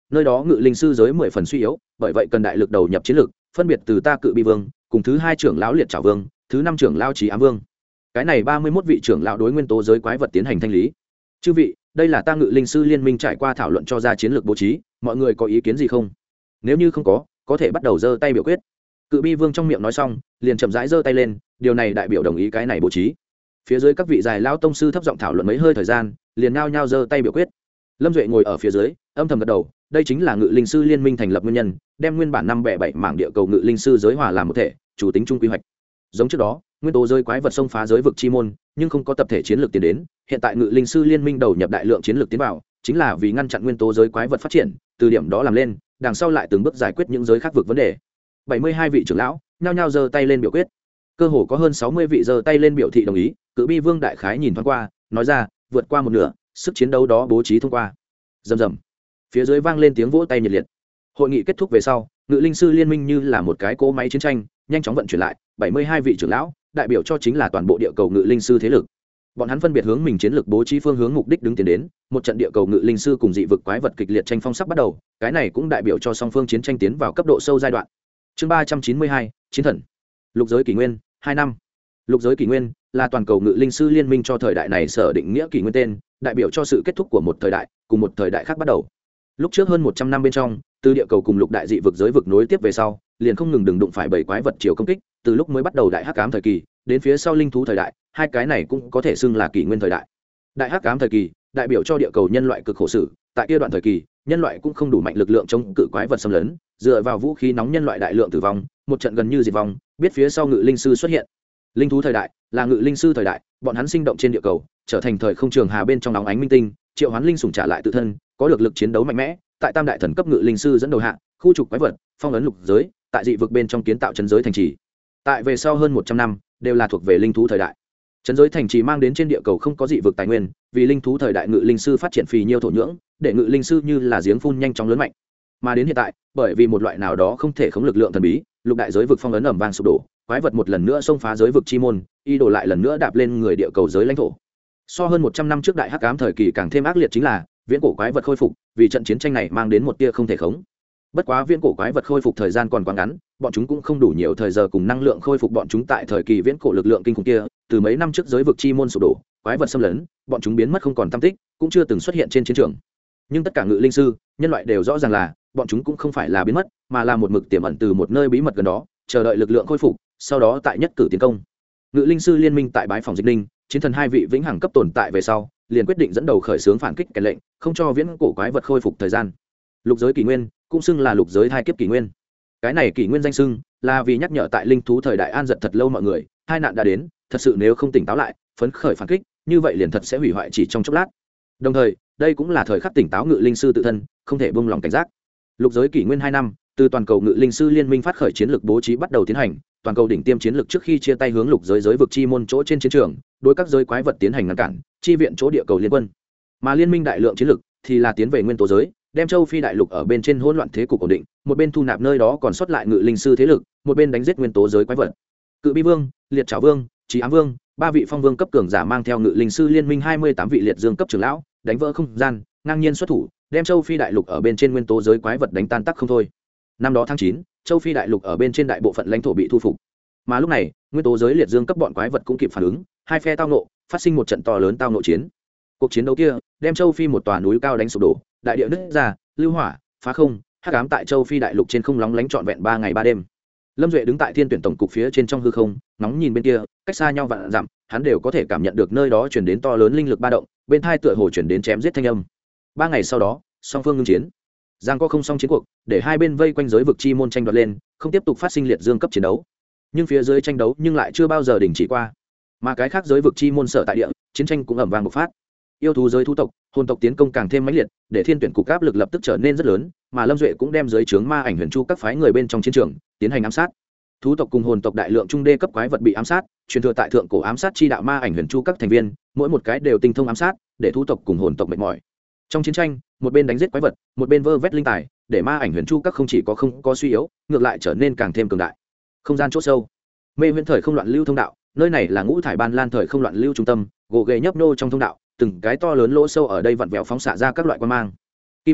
nơi đó ngự linh sư giới mười phần suy yếu, bởi vậy cần đại lực đầu nhập chiến lực, phân biệt từ ta Cự Bi Vương cùng thứ hai trưởng lão Liệt Trảo Vương, thứ năm trưởng lão Trí Ám Vương. Cái này ba mươi mốt vị trưởng lão đối nguyên tố giới quái vật tiến hành thanh lý. Chư vị, đây là ta ngự linh sư liên minh trải qua thảo luận cho ra chiến lược bố trí, mọi người có ý kiến gì không? Nếu như không có, có thể bắt đầu giơ tay biểu quyết. Cự Bi Vương trong miệng nói xong, liền chậm rãi giơ tay lên, điều này đại biểu đồng ý cái này bố trí. Phía dưới các vị dài lão tông sư thấp giọng thảo luận mấy hơi thời gian, liền nhao nhao giơ tay biểu quyết. Lâm Duệ ngồi ở phía dưới, âm thầm gật đầu, đây chính là ngự linh sư liên minh thành lập nguyên nhân, đem nguyên bản năm bẻ bảy mảng địa cầu ngự linh sư giới hòa làm một thể, chủ tính chung quy hoạch. Giống trước đó, nguyên tố giới quái vật xông phá giới vực chi môn, nhưng không có tập thể chiến lược tiến đến, hiện tại ngự linh sư liên minh đầu nhập đại lượng chiến lược tiến vào, chính là vì ngăn chặn nguyên tố giới quái vật phát triển, từ điểm đó làm lên, đằng sau lại từng bước giải quyết những giới khác vực vấn đề. bảy mươi hai vị trưởng lão nhao nhao giơ tay lên biểu quyết. Cơ hồ có hơn sáu mươi vị giơ tay lên biểu thị đồng ý, Cự Bi Vương đại khái nhìn thoáng qua, nói ra, vượt qua một nửa, sức chiến đấu đó bố trí thông qua. Rầm rầm. Phía dưới vang lên tiếng vỗ tay nhiệt liệt. Hội nghị kết thúc về sau, ngự linh sư liên minh như là một cái cỗ máy chiến tranh, nhanh chóng vận chuyển lại, bảy mươi hai vị trưởng lão, đại biểu cho chính là toàn bộ địa cầu ngự linh sư thế lực. Bọn hắn phân biệt hướng mình chiến lược bố trí phương hướng mục đích đứng tiến đến, một trận địa cầu ngự linh sư cùng dị vực quái vật kịch liệt tranh phong sắp bắt đầu, cái này cũng đại biểu cho song phương chiến tranh tiến vào cấp độ sâu giai đoạn. Chương ba trăm chín mươi hai, chiến thần. Lục giới kỷ nguyên, hai năm. Lục giới kỷ nguyên là toàn cầu ngự linh sư liên minh cho thời đại này sở định nghĩa kỷ nguyên tên, đại biểu cho sự kết thúc của một thời đại, cùng một thời đại khác bắt đầu. Lúc trước hơn một trăm năm bên trong, từ địa cầu cùng lục đại dị vực giới vực nối tiếp về sau, liền không ngừng đừng đụng phải bảy quái vật chiều công kích, từ lúc mới bắt đầu đại hắc ám thời kỳ, đến phía sau linh thú thời đại, hai cái này cũng có thể xưng là kỷ nguyên thời đại. Đại hắc ám thời kỳ, đại biểu cho địa cầu nhân loại cực khổ sự, tại kia đoạn thời kỳ, nhân loại cũng không đủ mạnh lực lượng chống cự quái vật xâm lấn, dựa vào vũ khí nóng nhân loại đại lượng tử vong, một trận gần như diệt vong, biết phía sau ngự linh sư xuất hiện. Linh thú thời đại là ngự linh sư thời đại, bọn hắn sinh động trên địa cầu, trở thành thời không trường hà bên trong nóng ánh minh tinh, triệu hoán linh sủng trả lại tự thân, có được lực chiến đấu mạnh mẽ, tại tam đại thần cấp ngự linh sư dẫn đầu hạ, khu trục quái vật, phong ấn lục giới, tại dị vực bên trong kiến tạo trấn giới thành trì. Tại về sau hơn một trăm năm, đều là thuộc về linh thú thời đại. Trấn giới thành trì mang đến trên địa cầu không có dị vực tài nguyên, vì linh thú thời đại ngự linh sư phát triển phì nhiêu thổ nhưỡng, để ngự linh sư như là giếng phun nhanh chóng lớn mạnh. Mà đến hiện tại, bởi vì một loại nào đó không thể khống lực lượng thần bí, lục đại giới vực phong ấn ẩm vang sụp đổ, quái vật một lần nữa xông phá giới vực chi môn, y đổ lại lần nữa đạp lên người địa cầu giới lãnh thổ. So hơn một trăm năm trước đại hắc ám thời kỳ càng thêm ác liệt chính là viễn cổ quái vật khôi phục, vì trận chiến tranh này mang đến một tia không thể khống. Bất quá viễn cổ quái vật khôi phục thời gian còn quá ngắn, bọn chúng cũng không đủ nhiều thời giờ cùng năng lượng khôi phục bọn chúng tại thời kỳ viễn cổ lực lượng kinh khủng kia, từ mấy năm trước giới vực chi môn sụp đổ, quái vật xâm lấn, bọn chúng biến mất không còn tăm tích, cũng chưa từng xuất hiện trên chiến trường. Nhưng tất cả ngự linh sư, nhân loại đều rõ ràng là, bọn chúng cũng không phải là biến mất, mà là một mực tiềm ẩn từ một nơi bí mật gần đó, chờ đợi lực lượng khôi phục, sau đó tại nhất cử tiến công. Ngự linh sư liên minh tại bái phòng Dịch Ninh, chiến thần hai vị vĩnh hằng cấp tồn tại về sau, liền quyết định dẫn đầu khởi xướng phản kích kèn lệnh, không cho viễn cổ quái vật khôi phục thời gian. Lục giới kỷ nguyên cũng xưng là lục giới hai kiếp kỷ nguyên. Cái này kỷ nguyên danh xưng là vì nhắc nhở tại linh thú thời đại an giật thật lâu mọi người, hai nạn đã đến, thật sự nếu không tỉnh táo lại, phấn khởi phản kích, như vậy liền thật sẽ hủy hoại chỉ trong chốc lát. Đồng thời, đây cũng là thời khắc tỉnh táo ngự linh sư tự thân, không thể buông lỏng cảnh giác. Lục giới kỷ nguyên hai năm, từ toàn cầu ngự linh sư liên minh phát khởi chiến lược bố trí bắt đầu tiến hành, toàn cầu đỉnh tiêm chiến lược trước khi chia tay hướng lục giới giới vực chi môn chỗ trên chiến trường, đối các giới quái vật tiến hành ngăn cản, chi viện chỗ địa cầu liên quân. Mà liên minh đại lượng chiến lược thì là tiến về nguyên tố giới, đem châu Phi đại lục ở bên trên hỗn loạn thế cục ổn định, một bên thu nạp nơi đó còn sót lại ngự linh sư thế lực, một bên đánh giết nguyên tố giới quái vật. Cự Bi Vương, Liệt Trảo Vương, Trí Ám Vương, ba vị phong vương cấp cường giả mang theo ngự linh sư liên minh hai mươi tám vị liệt dương cấp trưởng lão, đánh vỡ không gian, ngang nhiên xuất thủ, đem châu Phi đại lục ở bên trên nguyên tố giới quái vật đánh tan tác không thôi. Năm đó tháng chín, châu Phi đại lục ở bên trên đại bộ phận lãnh thổ bị thu phục. Mà lúc này, nguyên tố giới liệt dương cấp bọn quái vật cũng kịp phản ứng, hai phe tao nộ, phát sinh một trận to lớn tao nộ chiến. Cuộc chiến đấu kia, đem châu Phi một tòa núi cao đánh sụp đổ, đại địa nứt ra, lưu hỏa, phá không, hắc ám tại châu Phi đại lục trên không lóng lánh trọn vẹn ba ngày ba đêm. Lâm Duệ đứng tại thiên tuyển tổng cục phía trên trong hư không, nóng nhìn bên kia, cách xa nhau vạn dặm, hắn đều có thể cảm nhận được nơi đó truyền đến to lớn linh lực ba động, bên tai tựa hồ truyền đến chém giết thanh âm. Ba ngày sau đó, song phương ngưng chiến. Giang có không song chiến cuộc, để hai bên vây quanh giới vực chi môn tranh đoạt lên, không tiếp tục phát sinh liệt dương cấp chiến đấu. Nhưng phía dưới tranh đấu nhưng lại chưa bao giờ đình chỉ qua. Mà cái khác giới vực chi môn sở tại địa, chiến tranh cũng ầm vang bộc phát. Yêu thú giới thú tộc, hồn tộc tiến công càng thêm mãnh liệt, để thiên tuyển cục áp lực lập tức trở nên rất lớn, mà Lâm Duệ cũng đem dưới trướng ma ảnh huyền chu các phái người bên trong chiến trường tiến hành ám sát. Thú tộc cùng hồn tộc đại lượng trung đê cấp quái vật bị ám sát, truyền thừa tại thượng cổ ám sát chi đạo ma ảnh huyền chu các thành viên, mỗi một cái đều tinh thông ám sát, để thú tộc cùng hồn tộc mệt mỏi. Trong chiến tranh, một bên đánh giết quái vật, một bên vơ vét linh tài, để ma ảnh huyền chu các không chỉ có không có suy yếu, ngược lại trở nên càng thêm cường đại. Không gian chỗ sâu, mê huyễn thời không loạn lưu thông đạo, nơi này là ngũ thải ban lan thời không loạn lưu trung tâm, gỗ ghề nhấp nô trong thông đạo, từng cái to lớn lỗ sâu ở đây vặn vẹo phóng xạ ra các loại quang mang. Kim sắc,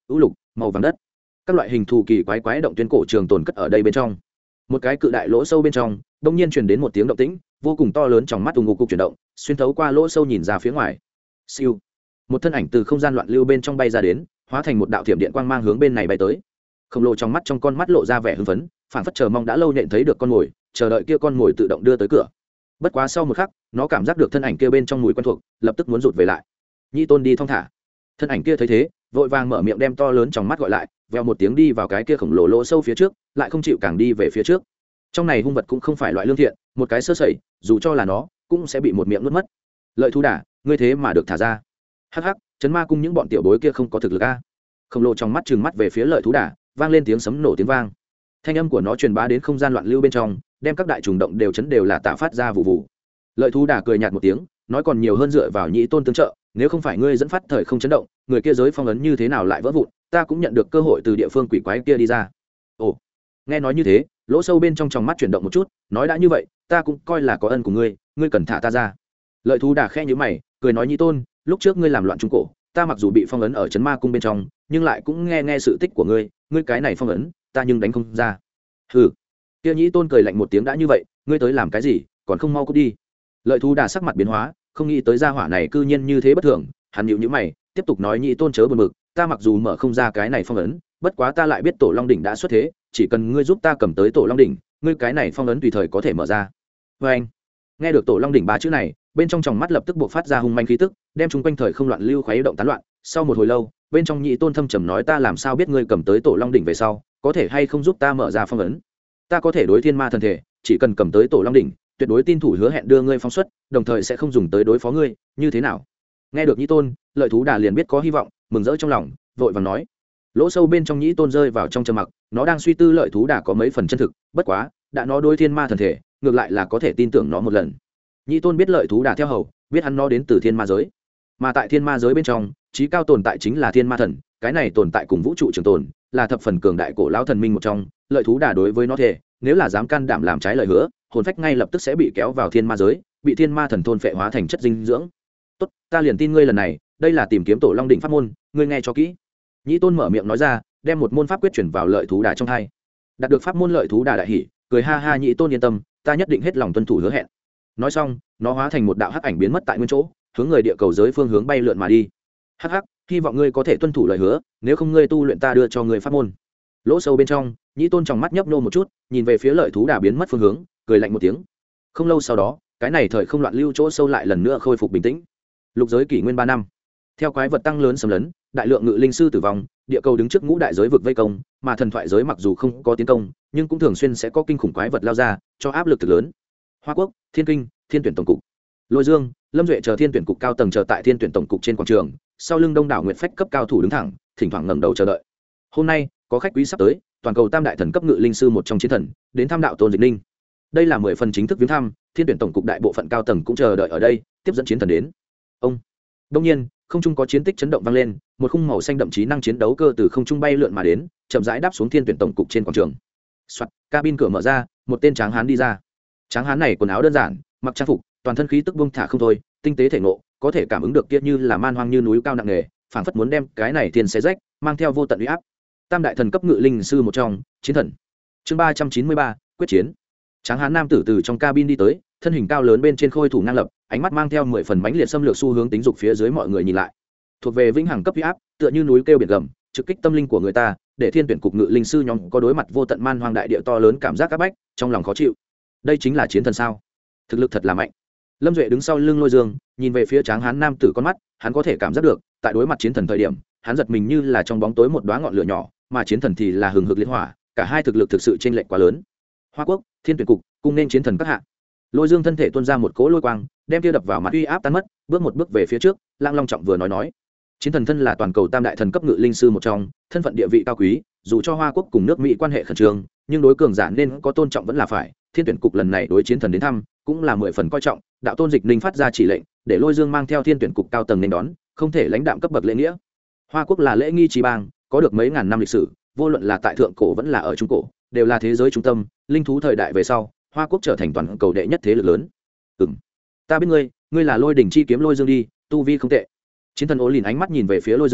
ưu lục màu vàng đất, các loại hình thù kỳ quái quái động tuyên cổ trường tồn cất ở đây bên trong. Một cái cự đại lỗ sâu bên trong đông nhiên truyền đến một tiếng động tĩnh vô cùng to lớn, trong mắt ù ngục cục chuyển động, xuyên thấu qua lỗ sâu nhìn ra phía ngoài. Siêu, một thân ảnh từ không gian loạn lưu bên trong bay ra đến, hóa thành một đạo thiểm điện quang mang hướng bên này bay tới. Khổng lồ trong mắt trong con mắt lộ ra vẻ hưng phấn, phảng phất chờ mong đã lâu nhện thấy được con mồi, chờ đợi kia con mồi tự động đưa tới cửa. Bất quá sau một khắc, nó cảm giác được thân ảnh kia bên trong mùi quen thuộc, lập tức muốn rụt về lại. Nhĩ Tôn đi thong thả. Thân ảnh kia thấy thế, vội vàng mở miệng đem to lớn trong mắt gọi lại, vèo một tiếng đi vào cái kia khổng lồ lỗ sâu phía trước, lại không chịu càng đi về phía trước. Trong này hung vật cũng không phải loại lương thiện, một cái sơ sẩy, dù cho là nó, cũng sẽ bị một miệng nuốt mất. Lợi thú đả, ngươi thế mà được thả ra. Hắc hắc, Trấn Ma cung những bọn tiểu bối kia không có thực lực a. Khổng lồ trong mắt trừng mắt về phía Lợi thú đả, vang lên tiếng sấm nổ tiếng vang. Thanh âm của nó truyền bá đến không gian loạn lưu bên trong, đem các đại trùng động đều chấn đều là tạ phát ra vụ vụ. Lợi thú đả cười nhạt một tiếng, nói còn nhiều hơn dựa vào Nhĩ Tôn tương trợ, nếu không phải ngươi dẫn phát thời không chấn động, người kia giới phong ấn như thế nào lại vỡ vụn, ta cũng nhận được cơ hội từ địa phương quỷ quái kia đi ra. Ồ, nghe nói như thế, lỗ sâu bên trong tròng mắt chuyển động một chút, nói đã như vậy, ta cũng coi là có ân của ngươi, ngươi cần thả ta ra. Lợi thú đả khẽ nhíu mày, cười nói Nhĩ Tôn, lúc trước ngươi làm loạn trung cổ, ta mặc dù bị phong ấn ở Trấn Ma cung bên trong, nhưng lại cũng nghe nghe sự tích của ngươi, ngươi cái này phong ấn, ta nhưng đánh không ra. Hừ. Kia Nhĩ Tôn cười lạnh một tiếng, đã như vậy, ngươi tới làm cái gì, còn không mau cút đi. Lợi thú đả sắc mặt biến hóa, không nghĩ tới gia hỏa này cư nhiên như thế bất thường, hắn nhíu nhíu mày, tiếp tục nói Nhĩ Tôn chớ buồn bực, ta mặc dù mở không ra cái này phong ấn, bất quá ta lại biết Tổ Long đỉnh đã xuất thế, chỉ cần ngươi giúp ta cầm tới Tổ Long đỉnh, ngươi cái này phong ấn tùy thời có thể mở ra. Và anh, nghe được Tổ Long đỉnh ba chữ này, bên trong tròng mắt lập tức buộc phát ra hung manh khí tức, đem chúng quanh thời không loạn lưu khuấy động tán loạn. Sau một hồi lâu, bên trong Nhĩ Tôn thâm trầm nói ta làm sao biết ngươi cầm tới Tổ Long đỉnh về sau, có thể hay không giúp ta mở ra phong ấn? Ta có thể đối thiên ma thần thể, chỉ cần cầm tới Tổ Long đỉnh, tuyệt đối tin thủ hứa hẹn đưa ngươi phóng xuất, đồng thời sẽ không dùng tới đối phó ngươi, như thế nào? Nghe được Nhĩ Tôn, Lợi thú đà liền biết có hy vọng, mừng rỡ trong lòng, vội vàng nói. Lỗ sâu bên trong Nhĩ Tôn rơi vào trong trầm mặc, nó đang suy tư Lợi thú đà có mấy phần chân thực, bất quá, đã nó đối thiên ma thần thể, ngược lại là có thể tin tưởng nó một lần. Nhĩ Tôn biết Lợi thú đà theo hầu, biết hắn nó đến từ thiên ma giới, mà tại thiên ma giới bên trong, chí cao tồn tại chính là thiên ma thần, cái này tồn tại cùng vũ trụ trường tồn, là thập phần cường đại cổ lão thần minh một trong. Lợi thú đà đối với nó thể, nếu là dám can đảm làm trái lời hứa, hồn phách ngay lập tức sẽ bị kéo vào thiên ma giới, bị thiên ma thần thôn phệ hóa thành chất dinh dưỡng. Tốt, ta liền tin ngươi lần này, đây là tìm kiếm Tổ Long đỉnh pháp môn, ngươi nghe cho kỹ. Nhĩ Tôn mở miệng nói ra, đem một môn pháp quyết chuyển vào Lợi thú đà trong hai. Đạt được pháp môn Lợi thú đà đại hỉ, cười ha ha, Nhĩ Tôn yên tâm, ta nhất định hết lòng tuân thủ hứa hẹn. Nói xong, nó hóa thành một đạo hắc ảnh biến mất tại nguyên chỗ, hướng người địa cầu giới phương hướng bay lượn mà đi. Hắc hắc, hy vọng ngươi có thể tuân thủ lời hứa, nếu không ngươi tu luyện ta đưa cho ngươi pháp môn. Lỗ sâu bên trong, Nhĩ Tôn trong mắt nhấp nô một chút, nhìn về phía Lợi thú đà biến mất phương hướng, cười lạnh một tiếng. Không lâu sau đó, cái này thời không loạn lưu chỗ sâu lại lần nữa khôi phục bình tĩnh. Lục giới kỷ nguyên ba năm, theo quái vật tăng lớn xâm lấn, đại lượng ngự linh sư tử vong, địa cầu đứng trước ngũ đại giới vực vây công, mà thần thoại giới mặc dù không có tiến công, nhưng cũng thường xuyên sẽ có kinh khủng quái vật lao ra, cho áp lực thực lớn. Hoa Quốc, Thiên Kinh, Thiên tuyển tổng cục, Lôi Dương, Lâm Duệ chờ thiên tuyển cục cao tầng chờ tại thiên tuyển tổng cục trên quảng trường, sau lưng đông đảo nguyệt phách cấp cao thủ đứng thẳng, thỉnh thoảng ngẩng đầu chờ đợi. Hôm nay, có khách quý sắp tới, toàn cầu tam đại thần cấp ngự linh sư một trong chiến thần, đến thăm đạo Tôn Dịch Linh. Đây là mười phần chính thức viếng thăm, thiên tuyển tổng cục đại bộ phận cao tầng cũng chờ đợi ở đây, tiếp dẫn chiến thần đến. Ông đông nhiên, không trung có chiến tích chấn động vang lên, một khung màu xanh đậm chí năng chiến đấu cơ từ không trung bay lượn mà đến, chậm rãi đáp xuống thiên tuyển tổng cục trên quảng trường. Soạt, cabin cửa mở ra, một tên tráng hán đi ra. Tráng hán này quần áo đơn giản, mặc trang phục, toàn thân khí tức buông thả không thôi, tinh tế thể ngộ, có thể cảm ứng được kia như là man hoang như núi cao nặng nề, phảng phất muốn đem cái này thiên xé rách, mang theo vô tận uy áp. Tam đại thần cấp ngự linh sư một trong, chiến thần. Chương ba trăm chín mươi ba, quyết chiến. Tráng hán nam tử từ trong cabin đi tới, thân hình cao lớn bên trên khôi thủ ngang lập, ánh mắt mang theo mười phần mãnh liệt xâm lược xu hướng tính dục phía dưới mọi người nhìn lại. Thuộc về vĩnh hằng cấp uy áp, tựa như núi kêu biển gầm, trực kích tâm linh của người ta, để thiên tuyển cục ngự linh sư nhóm có đối mặt vô tận man hoang đại địa to lớn cảm giác áp bách, trong lòng khó chịu. Đây chính là chiến thần sao? Thực lực thật là mạnh. Lâm Duệ đứng sau lưng Lôi Dương, nhìn về phía tráng hán nam tử con mắt, hắn có thể cảm giác được, tại đối mặt chiến thần thời điểm, hắn giật mình như là trong bóng tối một đóa ngọn lửa nhỏ, mà chiến thần thì là hừng hực liệt hỏa, cả hai thực lực thực sự chênh lệch quá lớn. Hoa Quốc, thiên tuyển cục, cung nên chiến thần các hạ. Lôi Dương thân thể tuôn ra một cỗ lôi quang, đem kia đập vào mặt uy áp tan mất, bước một bước về phía trước, Lang Long trọng vừa nói nói: chiến thần thân là toàn cầu tam đại thần cấp ngự linh sư một trong, thân phận địa vị cao quý, dù cho Hoa Quốc cùng nước Mỹ quan hệ khẩn trương, nhưng đối cường giả nên có tôn trọng vẫn là phải. Thiên tuyển cục lần này đối chiến thần đến thăm, cũng là mười phần coi trọng, đạo Tôn Dịch Ninh phát ra chỉ lệnh, để Lôi Dương mang theo thiên tuyển cục cao tầng nên đón, không thể lãnh đạm cấp bậc lễ nghĩa. Hoa Quốc là lễ nghi trí bang, có được mấy ngàn năm lịch sử, vô luận là tại thượng cổ vẫn là ở trung cổ, đều là thế giới trung tâm, linh thú thời đại về sau, Hoa Quốc trở thành toàn cầu đệ nhất thế lực lớn. Ừm, ta biết ngươi, ngươi là Lôi đỉnh chi kiếm Lôi Dương đi, tu vi không tệ. Chiến thần Ố Lìn ánh mắt nhìn về phía Lôi Dương,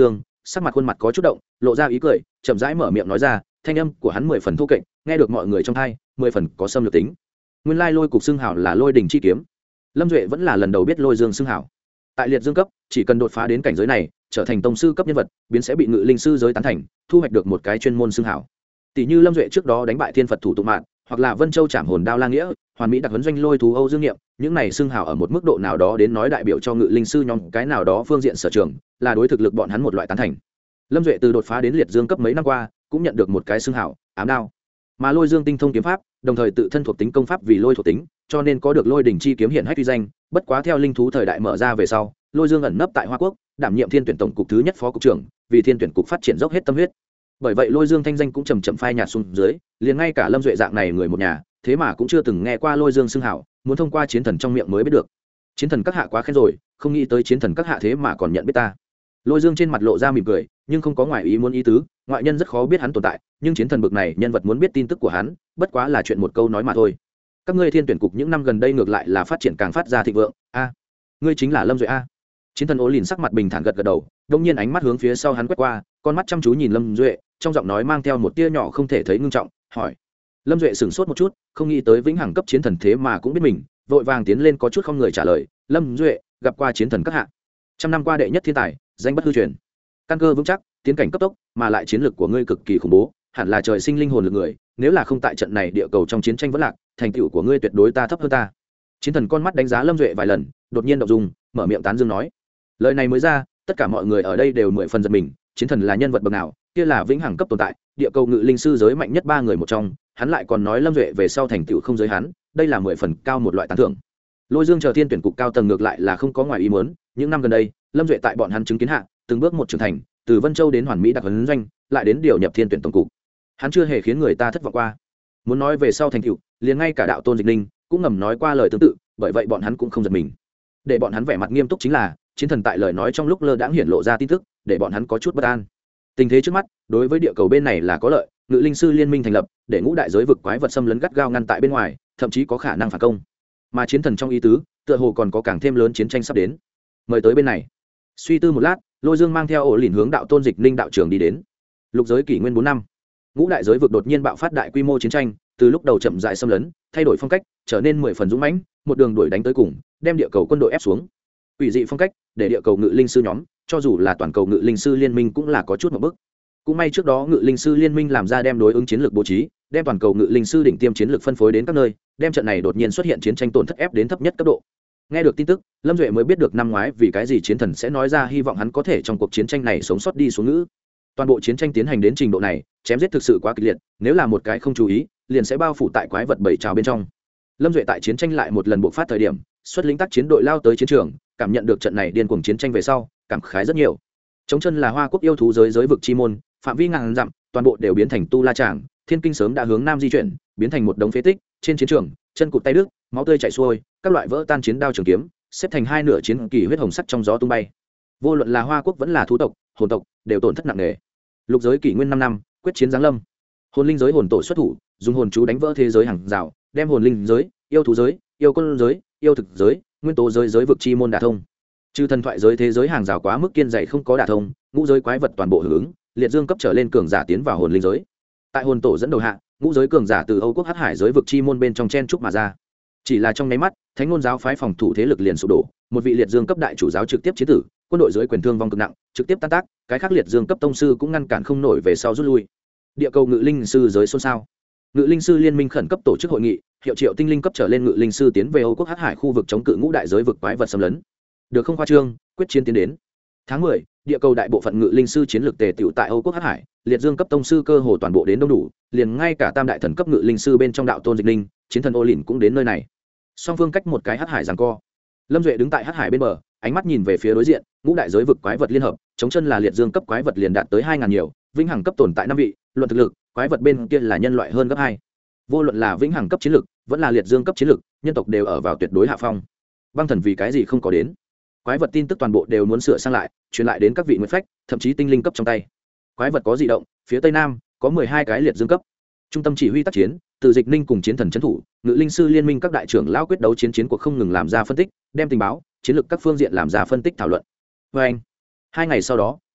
sắc mặt khuôn mặt có chút động, lộ ra ý cười, chậm rãi mở miệng nói ra, thanh âm của hắn mười phần thô kệch, nghe được mọi người trong tai, mười phần có xâm lược tính. Nguyên lai lôi cục xưng hảo là lôi đỉnh chi kiếm. Lâm Duệ vẫn là lần đầu biết lôi dương xưng hảo. Tại liệt dương cấp, chỉ cần đột phá đến cảnh giới này, trở thành tông sư cấp nhân vật, biến sẽ bị ngự linh sư giới tán thành, thu hoạch được một cái chuyên môn xưng hảo. Tỷ như Lâm Duệ trước đó đánh bại Thiên Phật thủ tụ mạn, hoặc là Vân Châu Trảm Hồn Đao La Nghĩa, Hoàn Mỹ đặc huấn doanh lôi thú Âu Dương Nghiệm, những này xưng hảo ở một mức độ nào đó đến nói đại biểu cho ngự linh sư nhóm cái nào đó phương diện sở trường, là đối thực lực bọn hắn một loại tán thành. Lâm Duệ từ đột phá đến liệt dương cấp mấy năm qua, cũng nhận được một cái xưng hảo, ám đao. Mà lôi dương tinh thông kiếm pháp, đồng thời tự thân thuộc tính công pháp vì lôi thuộc tính, cho nên có được lôi đỉnh chi kiếm hiển hách uy danh. Bất quá theo linh thú thời đại mở ra về sau, lôi dương ẩn nấp tại Hoa Quốc, đảm nhiệm thiên tuyển tổng cục thứ nhất phó cục trưởng, vì thiên tuyển cục phát triển dốc hết tâm huyết. Bởi vậy lôi dương thanh danh cũng chầm chậm phai nhạt xuống dưới, liền ngay cả Lâm Duệ dạng này người một nhà, thế mà cũng chưa từng nghe qua lôi dương xưng hảo, muốn thông qua chiến thần trong miệng mới biết được. Chiến thần các hạ quá khen rồi, không nghĩ tới chiến thần các hạ thế mà còn nhận biết ta. Lôi dương trên mặt lộ ra mỉm cười, nhưng không có ngoại ý muốn ý tứ, ngoại nhân rất khó biết hắn tồn tại, nhưng chiến thần bực này nhân vật muốn biết tin tức của hắn, bất quá là chuyện một câu nói mà thôi. Các ngươi thiên tuyển cục những năm gần đây ngược lại là phát triển càng phát ra thịnh vượng. A, ngươi chính là Lâm Duệ a? Chiến thần ố lìn sắc mặt bình thản gật gật đầu, đông nhiên ánh mắt hướng phía sau hắn quét qua, con mắt chăm chú nhìn Lâm Duệ, trong giọng nói mang theo một tia nhỏ không thể thấy ngưng trọng, hỏi. Lâm Duệ sửng sốt một chút, không nghĩ tới vĩnh hằng cấp chiến thần thế mà cũng biết mình, vội vàng tiến lên có chút không người trả lời. Lâm Duệ, gặp qua chiến thần các hạ. Trăm năm qua đệ nhất thiên tài, danh bất hư truyền, căn cơ vững chắc, tiến cảnh cấp tốc, mà lại chiến lược của ngươi cực kỳ khủng bố, hẳn là trời sinh linh hồn lực người, nếu là không tại trận này địa cầu trong chiến tranh vẫn lạc, thành tựu của ngươi tuyệt đối ta thấp hơn ta. Chiến thần con mắt đánh giá Lâm Duệ vài lần, đột nhiên động dung, mở miệng tán dương nói. Lời này mới ra, tất cả mọi người ở đây đều mười phần giật mình, chiến thần là nhân vật bậc nào, kia là vĩnh hằng cấp tồn tại, địa cầu ngự linh sư giới mạnh nhất ba người một trong, hắn lại còn nói Lâm Duệ về sau thành tựu không giới hắn, đây là mười phần cao một loại tán thưởng. Lôi Dương chờ thiên tuyển cục cao tầng ngược lại là không có ngoài ý muốn, những năm gần đây, Lâm Duệ tại bọn hắn chứng kiến hạ, từng bước một trưởng thành, từ Vân Châu đến Hoàn Mỹ đặc huấn doanh, lại đến điều nhập thiên tuyển tổng cục. Hắn chưa hề khiến người ta thất vọng qua. Muốn nói về sau thành tựu, liền ngay cả đạo tôn Dịch Linh cũng ngầm nói qua lời tương tự, bởi vậy bọn hắn cũng không giật mình. Để bọn hắn vẻ mặt nghiêm túc chính là, chiến thần tại lời nói trong lúc lơ đãng hiển lộ ra tin tức, để bọn hắn có chút bất an. Tình thế trước mắt, đối với địa cầu bên này là có lợi, ngự linh sư liên minh thành lập, để ngũ đại giới vực quái vật xâm lấn gắt gao ngăn tại bên ngoài, thậm chí có khả năng phản công. Mà chiến thần trong ý tứ, tựa hồ còn có càng thêm lớn chiến tranh sắp đến. Mời tới bên này. Suy tư một lát, Lôi Dương mang theo ổ lìn hướng đạo tôn Dịch Linh đạo trường đi đến. Lục giới kỷ nguyên bốn năm, ngũ đại giới vực đột nhiên bạo phát đại quy mô chiến tranh, từ lúc đầu chậm rãi xâm lấn, thay đổi phong cách, trở nên mười phần dũng mãnh, một đường đuổi đánh tới cùng, đem địa cầu quân đội ép xuống. Quỷ dị phong cách, để địa cầu ngự linh sư nhóm, cho dù là toàn cầu ngự linh sư liên minh cũng là có chút một bước. Cũng may trước đó ngự linh sư liên minh làm ra đem đối ứng chiến lược bố trí, đem toàn cầu ngự linh sư đỉnh tiêm chiến lược phân phối đến các nơi, đem trận này đột nhiên xuất hiện chiến tranh tổn thất ép đến thấp nhất cấp độ. Nghe được tin tức, Lâm Duệ mới biết được năm ngoái vì cái gì chiến thần sẽ nói ra hy vọng hắn có thể trong cuộc chiến tranh này sống sót đi xuống ngữ. Toàn bộ chiến tranh tiến hành đến trình độ này, chém giết thực sự quá kịch liệt, nếu là một cái không chú ý, liền sẽ bao phủ tại quái vật bảy trào bên trong. Lâm Duệ tại chiến tranh lại một lần bộc phát thời điểm, xuất lính tác chiến đội lao tới chiến trường, cảm nhận được trận này điên cuồng chiến tranh về sau, cảm khái rất nhiều. Chống chân là Hoa Quốc yêu thú giới giới vực chi môn, phạm vi ngàn dặm, toàn bộ đều biến thành tu la tràng, thiên kinh sớm đã hướng nam di chuyển, biến thành một đống phế tích, trên chiến trường, chân cụt tay đứt, máu tươi chảy xuôi, các loại vỡ tan chiến đao trường kiếm, xếp thành hai nửa chiến kỳ huyết hồng sắc trong gió tung bay. Vô luận là Hoa Quốc vẫn là thú tộc, hồn tộc, đều tổn thất nặng nề. Lục giới kỷ nguyên năm năm, quyết chiến giáng lâm. Hồn linh giới hồn tổ xuất thủ, dùng hồn chú đánh vỡ thế giới hàng rào, đem hồn linh giới, yêu thú giới, yêu quân giới, yêu thực giới, nguyên tố giới giới vực chi môn đả thông. Trừ thần thoại giới thế giới hàng rào quá mức kiên dày không có đả thông, ngũ giới quái vật toàn bộ hưởng ứng, liệt dương cấp trở lên cường giả tiến vào hồn linh giới. Tại hồn tổ dẫn đầu hạ, ngũ giới cường giả từ Âu Quốc Hắc Hải giới vực chi môn bên trong chen trúc mà ra. Chỉ là trong nháy mắt, Thánh ngôn giáo phái phòng thủ thế lực liền sụp đổ, một vị liệt dương cấp đại chủ giáo trực tiếp chiến tử, quân đội dưới quyền thương vong cực nặng, trực tiếp tan tác, cái khác liệt dương cấp tông sư cũng ngăn cản không nổi về sau rút lui. Địa cầu ngự linh sư giới xôn xao. Ngự linh sư liên minh khẩn cấp tổ chức hội nghị, hiệu triệu tinh linh cấp trở lên ngự linh sư tiến về Âu Quốc Hắc Hải khu vực chống cự ngũ đại giới vực quái vật xâm lấn. Được không khoa trương, quyết chiến tiến đến. Tháng mười, địa cầu đại bộ phận ngự linh sư chiến lược tề tựu tại Âu Quốc Hắc Hải, liệt dương cấp tông sư cơ hồ toàn bộ đến đông đủ, liền ngay cả tam đại thần cấp ngự linh sư bên trong đạo tôn Dịch Linh, chiến thần Ô Lìn cũng đến nơi này. Song phương cách một cái Hắc Hải giằng co. Lâm Duệ đứng tại Hắc Hải bên bờ, ánh mắt nhìn về phía đối diện, ngũ đại giới vực quái vật liên hợp, chống chân là liệt dương cấp quái vật liền đạt tới hai ngàn nhiều, vĩnh hằng cấp tồn tại năm vị, luận thực lực, quái vật bên kia là nhân loại hơn gấp hai. Vô luận là vĩnh hằng cấp chiến lực, vẫn là liệt dương cấp chiến lực, nhân tộc đều ở vào tuyệt đối hạ phong. Băng thần vì cái gì không có đến? Quái vật tin tức toàn bộ đều muốn sửa sang lại, truyền lại đến các vị nguyệt phách, thậm chí tinh linh cấp trong tay. Quái vật có dị động, phía tây nam có mười hai cái liệt dương cấp. Trung tâm chỉ huy tác chiến, từ Dịch Ninh cùng chiến thần trấn thủ, ngự linh sư liên minh các đại trưởng lão quyết đấu chiến chiến cuộc không ngừng làm ra phân tích, đem tình báo, chiến lược các phương diện làm ra phân tích thảo luận. Và anh, hai ngày sau đó,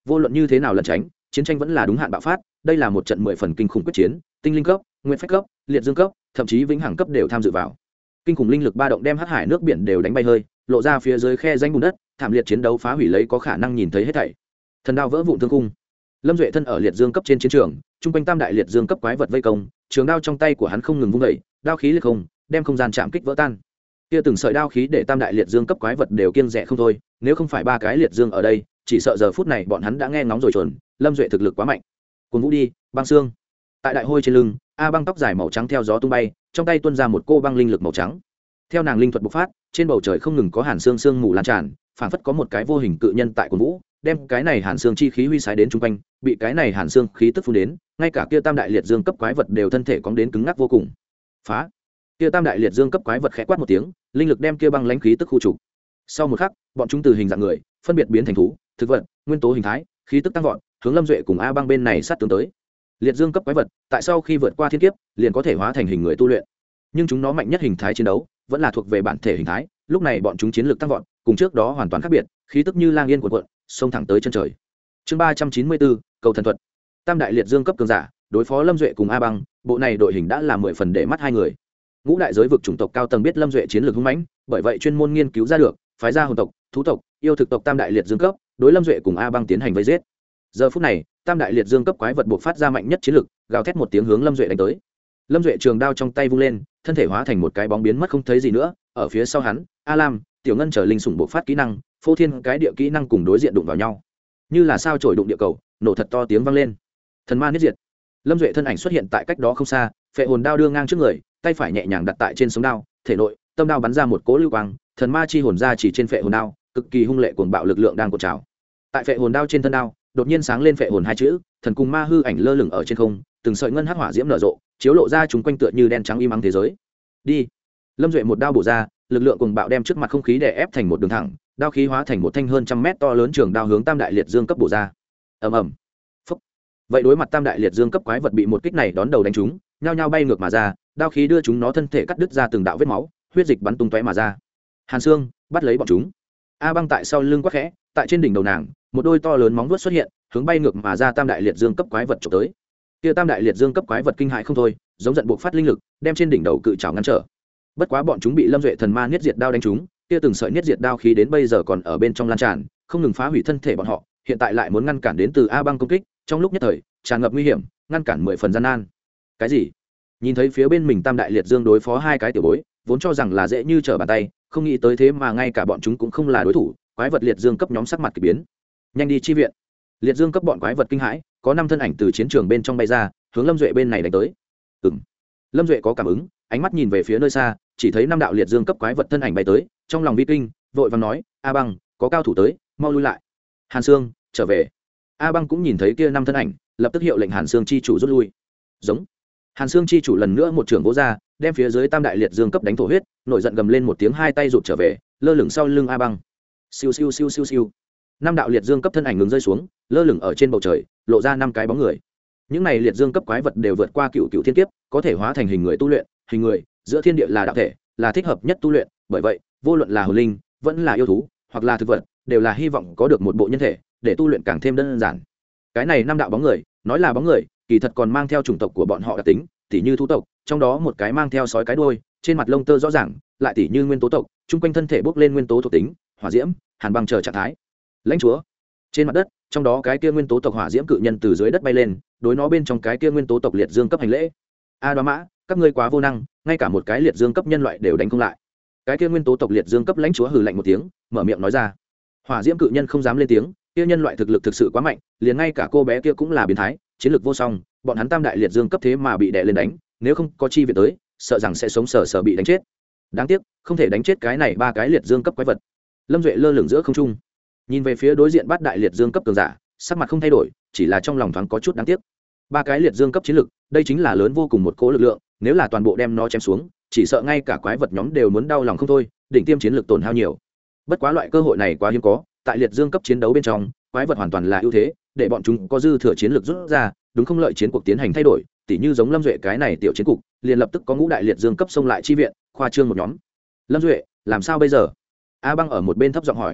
vô luận như thế nào lẩn tránh chiến tranh vẫn là đúng hạn bạo phát. Đây là một trận mười phần kinh khủng quyết chiến, tinh linh cấp, nguyên phách cấp, liệt dương cấp, thậm chí vĩnh hằng cấp đều tham dự vào. Kinh khủng linh lực ba động đem hắc hải nước biển đều đánh bay hơi, lộ ra phía dưới khe danh bùn đất, thảm liệt chiến đấu phá hủy lấy có khả năng nhìn thấy hết thảy. Thần đao vỡ vụn thương cung. Lâm Duệ thân ở liệt dương cấp trên chiến trường, trung quanh tam đại liệt dương cấp quái vật vây công, trường đao trong tay của hắn không ngừng vung dậy, đao khí liệt không, đem không gian chạm kích vỡ tan. Kia từng sợi đao khí để tam đại liệt dương cấp quái vật đều kiêng dè không thôi, nếu không phải ba cái liệt dương ở đây, chỉ sợ giờ phút này bọn hắn đã nghe ngóng rồi chuẩn. Lâm Duệ thực lực quá mạnh. Cuồng vũ đi, băng xương. Tại đại hôi trên lưng, A Băng tóc dài màu trắng theo gió tung bay, trong tay tuôn ra một cô băng linh lực màu trắng. Theo nàng linh thuật bộc phát, trên bầu trời không ngừng có hàn xương xương mù lan tràn, phảng phất có một cái vô hình cự nhân tại cuồng vũ, đem cái này hàn xương chi khí huy sái đến trung quanh, bị cái này hàn xương khí tức phun đến, ngay cả kia tam đại liệt dương cấp quái vật đều thân thể cóng đến cứng ngắc vô cùng. Phá! Kia tam đại liệt dương cấp quái vật khẽ quát một tiếng, linh lực đem kia băng lãnh khí tức khu trục. Sau một khắc, bọn chúng từ hình dạng người, phân biệt biến thành thú, thực vật, nguyên tố hình thái, khí tức tăng vọt, hướng Lâm Duệ cùng A Băng bên này sát tướng tới. Liệt dương cấp quái vật, tại sau khi vượt qua thiên kiếp, liền có thể hóa thành hình người tu luyện. Nhưng chúng nó mạnh nhất hình thái chiến đấu, vẫn là thuộc về bản thể hình thái, lúc này bọn chúng chiến lược tăng vọt, cùng trước đó hoàn toàn khác biệt, khí tức như lang yên cuộn cuộn, xông thẳng tới chân trời. Chương ba trăm chín mươi bốn, cầu thần thuật. Tam đại liệt dương cấp cường giả, đối phó Lâm Duệ cùng A Băng, bộ này đội hình đã là mười phần để mắt hai người. Ngũ đại giới vực chủng tộc cao tầng biết Lâm Duệ chiến lược hung mãnh, bởi vậy chuyên môn nghiên cứu ra được, phái ra hồn tộc, thú tộc, yêu thực tộc tam đại liệt dương cấp, đối Lâm Duệ cùng A Băng tiến hành vây giết. Giờ phút này, tam đại liệt dương cấp quái vật buộc phát ra mạnh nhất chiến lực, gào thét một tiếng hướng Lâm Duệ đánh tới. Lâm Duệ trường đao trong tay vung lên, thân thể hóa thành một cái bóng biến mất không thấy gì nữa, ở phía sau hắn, A Lam, Tiểu Ngân trở linh sủng buộc phát kỹ năng, phô thiên cái địa kỹ năng cùng đối diện đụng vào nhau. Như là sao chổi đụng địa cầu, nổ thật to tiếng vang lên. Thần ma niết diệt. Lâm Duệ thân ảnh xuất hiện tại cách đó không xa, phệ hồn đao đưa ngang trước người, tay phải nhẹ nhàng đặt tại trên sống đao, thể nội, tâm đao bắn ra một cỗ lưu quang, thần ma chi hồn ra chỉ trên phệ hồn đao, cực kỳ hung lệ cuồng bạo lực lượng đang cuộn trào. Tại phệ hồn đao trên thân đao, đột nhiên sáng lên phệ hồn hai chữ, thần cùng ma hư ảnh lơ lửng ở trên không, từng sợi ngân hắc hỏa diễm nở rộ, chiếu lộ ra chúng quanh tựa như đen trắng im ắng thế giới. Đi. Lâm Duệ một đao bổ ra, lực lượng cuồng bạo đem trước mặt không khí đè ép thành một đường thẳng, đao khí hóa thành một thanh hơn trăm mét to lớn trường đao hướng tam đại liệt dương cấp bổ ra. Ầm ầm. Phúc. Vậy đối mặt tam đại liệt dương cấp quái vật bị một kích này đón đầu đánh trúng, nhao nhao bay ngược mà ra, đao khí đưa chúng nó thân thể cắt đứt ra từng đạo vết máu, huyết dịch bắn tung tóe mà ra. Hàn Xương bắt lấy bọn chúng. A Băng tại sau lưng quắc khẽ, tại trên đỉnh đầu nàng, một đôi to lớn móng vuốt xuất hiện, hướng bay ngược mà ra tam đại liệt dương cấp quái vật chụp tới. Kia tam đại liệt dương cấp quái vật kinh hãi không thôi, giống giận buộc phát linh lực, đem trên đỉnh đầu cự trảo ngăn trở. Bất quá bọn chúng bị Lâm Duệ thần ma niết diệt đao đánh trúng, kia từng sợi niết diệt đao khí đến bây giờ còn ở bên trong lan tràn, không ngừng phá hủy thân thể bọn họ, hiện tại lại muốn ngăn cản đến từ A Băng công kích, trong lúc nhất thời, tràn ngập nguy hiểm, ngăn cản mười phần gian nan. Cái gì? Nhìn thấy phía bên mình tam đại liệt dương đối phó hai cái tiểu bối, vốn cho rằng là dễ như trở bàn tay, không nghĩ tới thế mà ngay cả bọn chúng cũng không là đối thủ, quái vật liệt dương cấp nhóm sắc mặt kỳ biến. Nhanh đi chi viện. Liệt dương cấp bọn quái vật kinh hãi, có năm thân ảnh từ chiến trường bên trong bay ra, hướng Lâm Duệ bên này đánh tới. Ừm. Lâm Duệ có cảm ứng, ánh mắt nhìn về phía nơi xa, chỉ thấy năm đạo liệt dương cấp quái vật thân ảnh bay tới, trong lòng vi kinh, vội vàng nói, A Băng, có cao thủ tới, mau lui lại. Hàn Xương, trở về. A Băng cũng nhìn thấy kia năm thân ảnh, lập tức hiệu lệnh Hàn Xương chi chủ rút lui. Giống. Hàn Xương chi chủ lần nữa một trưởng vỗ ra, đem phía dưới tam đại liệt dương cấp đánh thổ huyết, nổi giận gầm lên một tiếng, hai tay rụt trở về, lơ lửng sau lưng A Băng. Siêu siêu siêu siêu siêu. Năm đạo liệt dương cấp thân ảnh ngừng rơi xuống, lơ lửng ở trên bầu trời, lộ ra năm cái bóng người. Những này liệt dương cấp quái vật đều vượt qua cựu cựu thiên kiếp, có thể hóa thành hình người tu luyện, hình người, giữa thiên địa là đạo thể, là thích hợp nhất tu luyện, bởi vậy, vô luận là hồn linh, vẫn là yêu thú, hoặc là thực vật, đều là hy vọng có được một bộ nhân thể, để tu luyện càng thêm đơn giản. Cái này năm đạo bóng người, nói là bóng người, kỳ thật còn mang theo chủng tộc của bọn họ đặc tính, tỉ như thú tộc, trong đó một cái mang theo sói cái đuôi, trên mặt lông tơ rõ ràng, lại tỉ như nguyên tố tộc, chung quanh thân thể bốc lên nguyên tố thuộc tính, hỏa diễm, hàn băng chờ trạng thái. Lãnh chúa. Trên mặt đất, trong đó cái kia nguyên tố tộc hỏa diễm cự nhân từ dưới đất bay lên, đối nó bên trong cái kia nguyên tố tộc liệt dương cấp hành lễ. A Đoá Mã, các ngươi quá vô năng, ngay cả một cái liệt dương cấp nhân loại đều đánh không lại. Cái kia nguyên tố tộc liệt dương cấp lãnh chúa hừ lạnh một tiếng, mở miệng nói ra. Hỏa diễm cự nhân không dám lên tiếng, kia nhân loại thực lực thực sự quá mạnh, liền ngay cả cô bé kia cũng là biến thái, chiến lược vô song, bọn hắn tam đại liệt dương cấp thế mà bị đè lên đánh, nếu không có chi viện tới, sợ rằng sẽ sống sờ sờ bị đánh chết. Đáng tiếc, không thể đánh chết cái này ba cái liệt dương cấp quái vật. Lâm Duệ lơ lửng giữa không trung, nhìn về phía đối diện bát đại liệt dương cấp cường giả, sắc mặt không thay đổi, chỉ là trong lòng thoáng có chút đáng tiếc. Ba cái liệt dương cấp chiến lực, đây chính là lớn vô cùng một cỗ lực lượng, nếu là toàn bộ đem nó chém xuống, chỉ sợ ngay cả quái vật nhóm đều muốn đau lòng không thôi, đỉnh tiêm chiến lực tổn hao nhiều. Bất quá loại cơ hội này quá hiếm có, tại liệt dương cấp chiến đấu bên trong, quái vật hoàn toàn là ưu thế, để bọn chúng có dư thừa chiến lực rút ra, đúng không lợi chiến cuộc tiến hành thay đổi, tỉ như giống Lâm Duệ cái này tiểu chiến cục, liền lập tức có ngũ đại liệt dương cấp xông lại chi viện, khoa trương một nhóm. Lâm Duệ, làm sao bây giờ? A Băng ở một bên thấp giọng hỏi.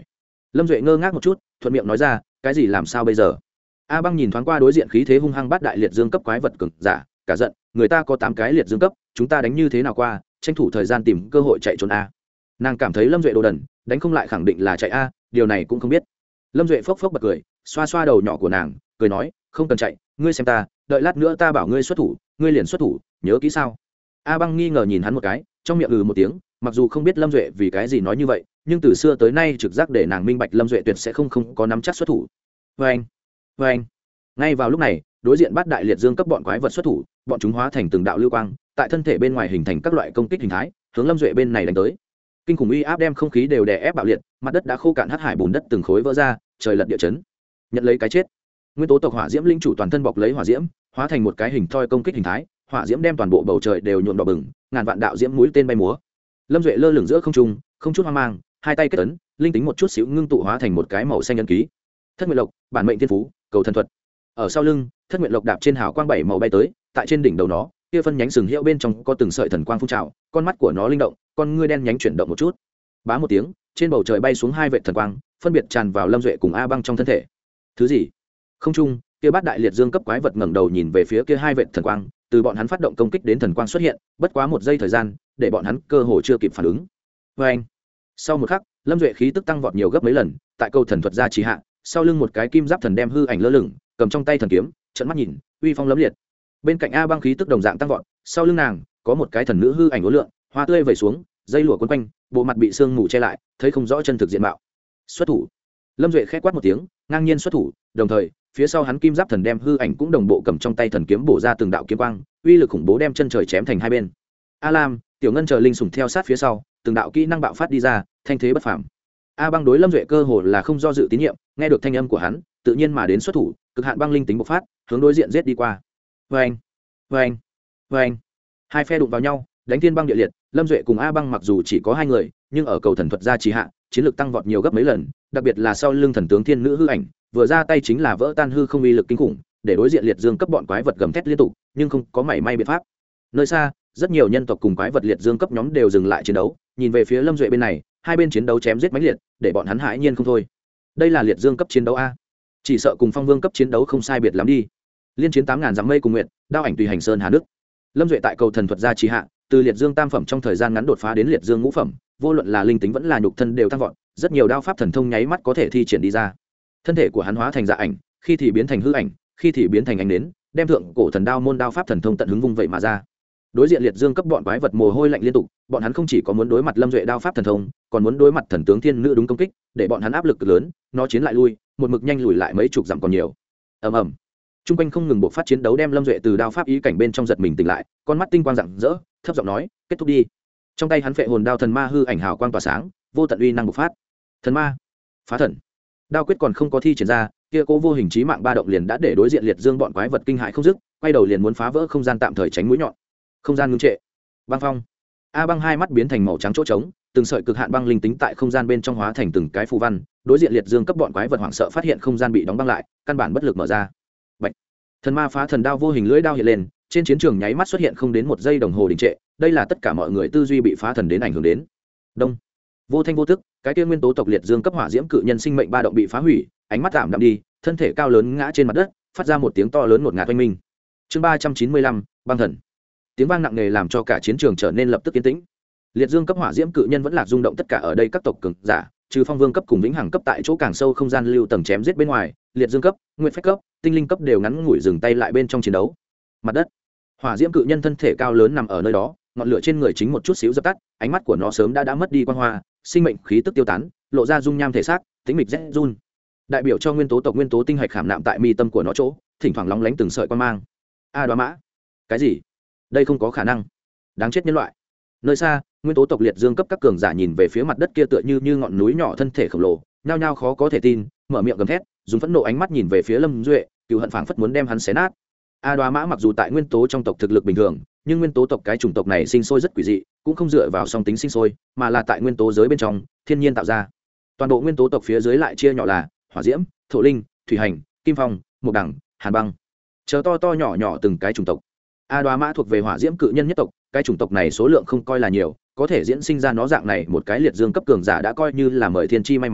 Lâm Duệ ngơ ngác một chút, thuận miệng nói ra, cái gì làm sao bây giờ? A Băng nhìn thoáng qua đối diện khí thế hung hăng bát đại liệt dương cấp quái vật cường giả, cả giận, người ta có tám cái liệt dương cấp, chúng ta đánh như thế nào qua, tranh thủ thời gian tìm cơ hội chạy trốn a. Nàng cảm thấy Lâm Duệ đồ đần, đánh không lại khẳng định là chạy a, điều này cũng không biết. Lâm Duệ phốc phốc bật cười, xoa xoa đầu nhỏ của nàng, cười nói, không cần chạy, ngươi xem ta, đợi lát nữa ta bảo ngươi xuất thủ, ngươi liền xuất thủ, nhớ kỹ sao? A Băng nghi ngờ nhìn hắn một cái, trong miệng ừ một tiếng, mặc dù không biết Lâm Duệ vì cái gì nói như vậy, nhưng từ xưa tới nay trực giác để nàng minh bạch Lâm Duệ tuyệt sẽ không không có nắm chắc xuất thủ. Oeng, oeng. Ngay vào lúc này, đối diện bát đại liệt dương cấp bọn quái vật xuất thủ, bọn chúng hóa thành từng đạo lưu quang, tại thân thể bên ngoài hình thành các loại công kích hình thái, hướng Lâm Duệ bên này đánh tới. Kinh khủng uy áp đem không khí đều đè ép bạo liệt, mặt đất đã khô cạn, hắc hải bùn đất từng khối vỡ ra, trời lật địa chấn. Nhận lấy cái chết. Nguyên tố tộc hỏa diễm linh chủ toàn thân bọc lấy hỏa diễm, hóa thành một cái hình thoi công kích hình thái, hỏa diễm đem toàn bộ bầu trời đều nhuộm đỏ bừng, ngàn vạn đạo diễm mũi tên bay múa. Lâm Duệ lơ lửng giữa không trung, không chút hoang mang, hai tay kết ấn, linh tính một chút xíu ngưng tụ hóa thành một cái màu xanh ấn ký. Thất nguyện lộc, bản mệnh thiên phú, cầu thần thuật. Ở sau lưng, thất nguyện lộc đạp trên hào quang bảy màu bay tới, tại trên đỉnh đầu nó, kia phân nhánh sừng hiệu bên trong có từng sợi thần quang phun trào, con mắt của nó linh động, con ngươi đen nhánh chuyển động một chút. Bá một tiếng, trên bầu trời bay xuống hai vệt thần quang, phân biệt tràn vào Lâm Duệ cùng A Băng trong thân thể. Thứ gì? Không trung, kia bát đại liệt dương cấp quái vật ngẩng đầu nhìn về phía kia hai vệt thần quang, từ bọn hắn phát động công kích đến thần quang xuất hiện, bất quá một giây thời gian, để bọn hắn cơ hồ chưa kịp phản ứng. Oeng. Sau một khắc, Lâm Duệ khí tức tăng vọt nhiều gấp mấy lần, tại câu thần thuật ra trì hạ, sau lưng một cái kim giáp thần đem hư ảnh lơ lửng, cầm trong tay thần kiếm, trợn mắt nhìn, uy phong lẫm liệt. Bên cạnh A Băng khí tức đồng dạng tăng vọt, sau lưng nàng có một cái thần nữ hư ảnh uốn lượn, hoa tươi vẩy xuống, dây lụa quấn quanh, bộ mặt bị sương mù che lại, thấy không rõ chân thực diện mạo. Xuất thủ. Lâm Duệ khẽ quát một tiếng, ngang nhiên xuất thủ, đồng thời, phía sau hắn kim giáp thần đem hư ảnh cũng đồng bộ cầm trong tay thần kiếm bổ ra từng đạo kiếm quang, uy lực khủng bố đem chân trời chém thành hai bên. A Lam, Tiểu Ngân chờ linh sủng theo sát phía sau, từng đạo kỹ năng bạo phát đi ra, thanh thế bất phàm. A Băng đối Lâm Duệ cơ hồ là không do dự tín nhiệm, nghe được thanh âm của hắn, tự nhiên mà đến xuất thủ, cực hạn băng linh tính bộc phát, hướng đối diện giết đi qua. Oeng, oeng, oeng. Hai phe đụng vào nhau, đánh thiên băng địa liệt. Lâm Duệ cùng A Băng mặc dù chỉ có hai người, nhưng ở cầu thần thuật gia trì hạ, chiến lược tăng vọt nhiều gấp mấy lần, đặc biệt là sau lưng thần tướng thiên nữ hư ảnh, vừa ra tay chính là vỡ tan hư không uy lực kinh khủng, để đối diện liệt dương cấp bọn quái vật gầm thét liên tục, nhưng không có mảy may biện pháp. Nơi xa, rất nhiều nhân tộc cùng quái vật liệt dương cấp nhóm đều dừng lại chiến đấu, nhìn về phía Lâm Duệ bên này, hai bên chiến đấu chém giết mãnh liệt, để bọn hắn hãi nhiên không thôi. Đây là liệt dương cấp chiến đấu a, chỉ sợ cùng phong vương cấp chiến đấu không sai biệt lắm đi. Liên chiến tám ngàn dặm mây cùng nguyện, đao ảnh tùy hành sơn hà nước. Lâm Duệ tại cầu thần thuật gia trì hạ, từ liệt dương tam phẩm trong thời gian ngắn đột phá đến liệt dương ngũ phẩm, vô luận là linh tính vẫn là nhục thân đều tăng vọt, rất nhiều đao pháp thần thông nháy mắt có thể thi triển đi ra. Thân thể của hắn hóa thành dạ ảnh, khi thì biến thành hư ảnh, khi thì biến thành ánh nến, đem thượng cổ thần đao môn đao pháp thần thông tận hứng vung vậy mà ra. Đối diện liệt dương cấp bọn quái vật mồ hôi lạnh liên tục, bọn hắn không chỉ có muốn đối mặt Lâm Duệ đao pháp thần thông, còn muốn đối mặt thần tướng thiên nữ đúng công kích, để bọn hắn áp lực lớn, nó chiến lại lui, một mực nhanh lùi lại mấy chục dặm còn nhiều. Ầm ầm. Trung quanh không ngừng buộc phát chiến đấu đem Lâm Duệ từ đao pháp ý cảnh bên trong giật mình tỉnh lại, con mắt tinh quang rạng rỡ, thấp giọng nói, kết thúc đi. Trong tay hắn phệ hồn đao thần ma hư ảnh hào quang tỏa sáng, vô tận uy năng bộc phát. Thần ma, phá thần. Đao quyết còn không có thi triển ra, kia cố vô hình chí mạng ba động liền đã để đối diện liệt dương bọn quái vật kinh hãi không dứt, quay đầu liền muốn phá vỡ không gian tạm thời tránh mũi nhọn. Không gian ngưng trệ. Băng phong. A Băng hai mắt biến thành màu trắng chỗ trống, từng sợi cực hạn băng linh tính tại không gian bên trong hóa thành từng cái phù văn, đối diện liệt dương cấp bọn quái vật hoảng sợ phát hiện không gian bị đóng băng lại, căn bản bất lực mở ra. Bạch. Thần ma phá thần đao vô hình lưỡi đao hiện lên, trên chiến trường nháy mắt xuất hiện không đến một giây đồng hồ đình trệ, đây là tất cả mọi người tư duy bị phá thần đến ảnh hưởng đến. Đông. Vô thanh vô tức, cái kia nguyên tố tộc liệt dương cấp hỏa diễm cự nhân sinh mệnh ba động bị phá hủy, ánh mắt tạm đạm đi, thân thể cao lớn ngã trên mặt đất, phát ra một tiếng to lớn ngột ngạt oanh minh. Chương ba trăm chín mươi lăm, băng thần. Tiếng vang nặng nề làm cho cả chiến trường trở nên lập tức yên tĩnh. Liệt dương cấp hỏa diễm cự nhân vẫn là rung động tất cả ở đây các tộc cường giả, trừ phong vương cấp cùng vĩnh hằng cấp tại chỗ càng sâu không gian lưu tầng chém giết bên ngoài, liệt dương cấp, nguyệt phách cấp, tinh linh cấp đều ngắn ngủi dừng tay lại bên trong chiến đấu. Mặt đất, hỏa diễm cự nhân thân thể cao lớn nằm ở nơi đó, ngọn lửa trên người chính một chút xíu dập tắt, ánh mắt của nó sớm đã đã mất đi quang hoa, sinh mệnh khí tức tiêu tán, lộ ra dung nham thể xác, tính mịch rét run. Đại biểu cho nguyên tố tộc nguyên tố tinh hạch khảm nạm tại mi tâm của nó chỗ, thỉnh thoảng lóng lánh từng sợi quang mang. A Đoá Mã, cái gì? Đây không có khả năng. Đáng chết nhân loại. Nơi xa, nguyên tố tộc liệt dương cấp các cường giả nhìn về phía mặt đất kia tựa như như ngọn núi nhỏ thân thể khổng lồ, nhao nhao khó có thể tin, mở miệng gầm thét, dùng phẫn nộ ánh mắt nhìn về phía Lâm Duệ, cừu hận phảng phất muốn đem hắn xé nát. A Đoá Mã mặc dù tại nguyên tố trong tộc thực lực bình thường, nhưng nguyên tố tộc cái chủng tộc này sinh sôi rất quỷ dị, cũng không dựa vào song tính sinh sôi, mà là tại nguyên tố giới bên trong thiên nhiên tạo ra. Toàn bộ nguyên tố tộc phía dưới lại chia nhỏ là hỏa diễm, thổ linh, thủy hành, kim phong, mộc đẳng, hàn băng, chờ to to nhỏ nhỏ từng cái chủng tộc. A Đoá Mã thuộc về hỏa diễm cự nhân nhất tộc, cái chủng tộc này số lượng không coi là nhiều, có thể diễn sinh ra nó dạng này một cái liệt dương cấp cường giả đã coi như là mời thiên chi may mắn,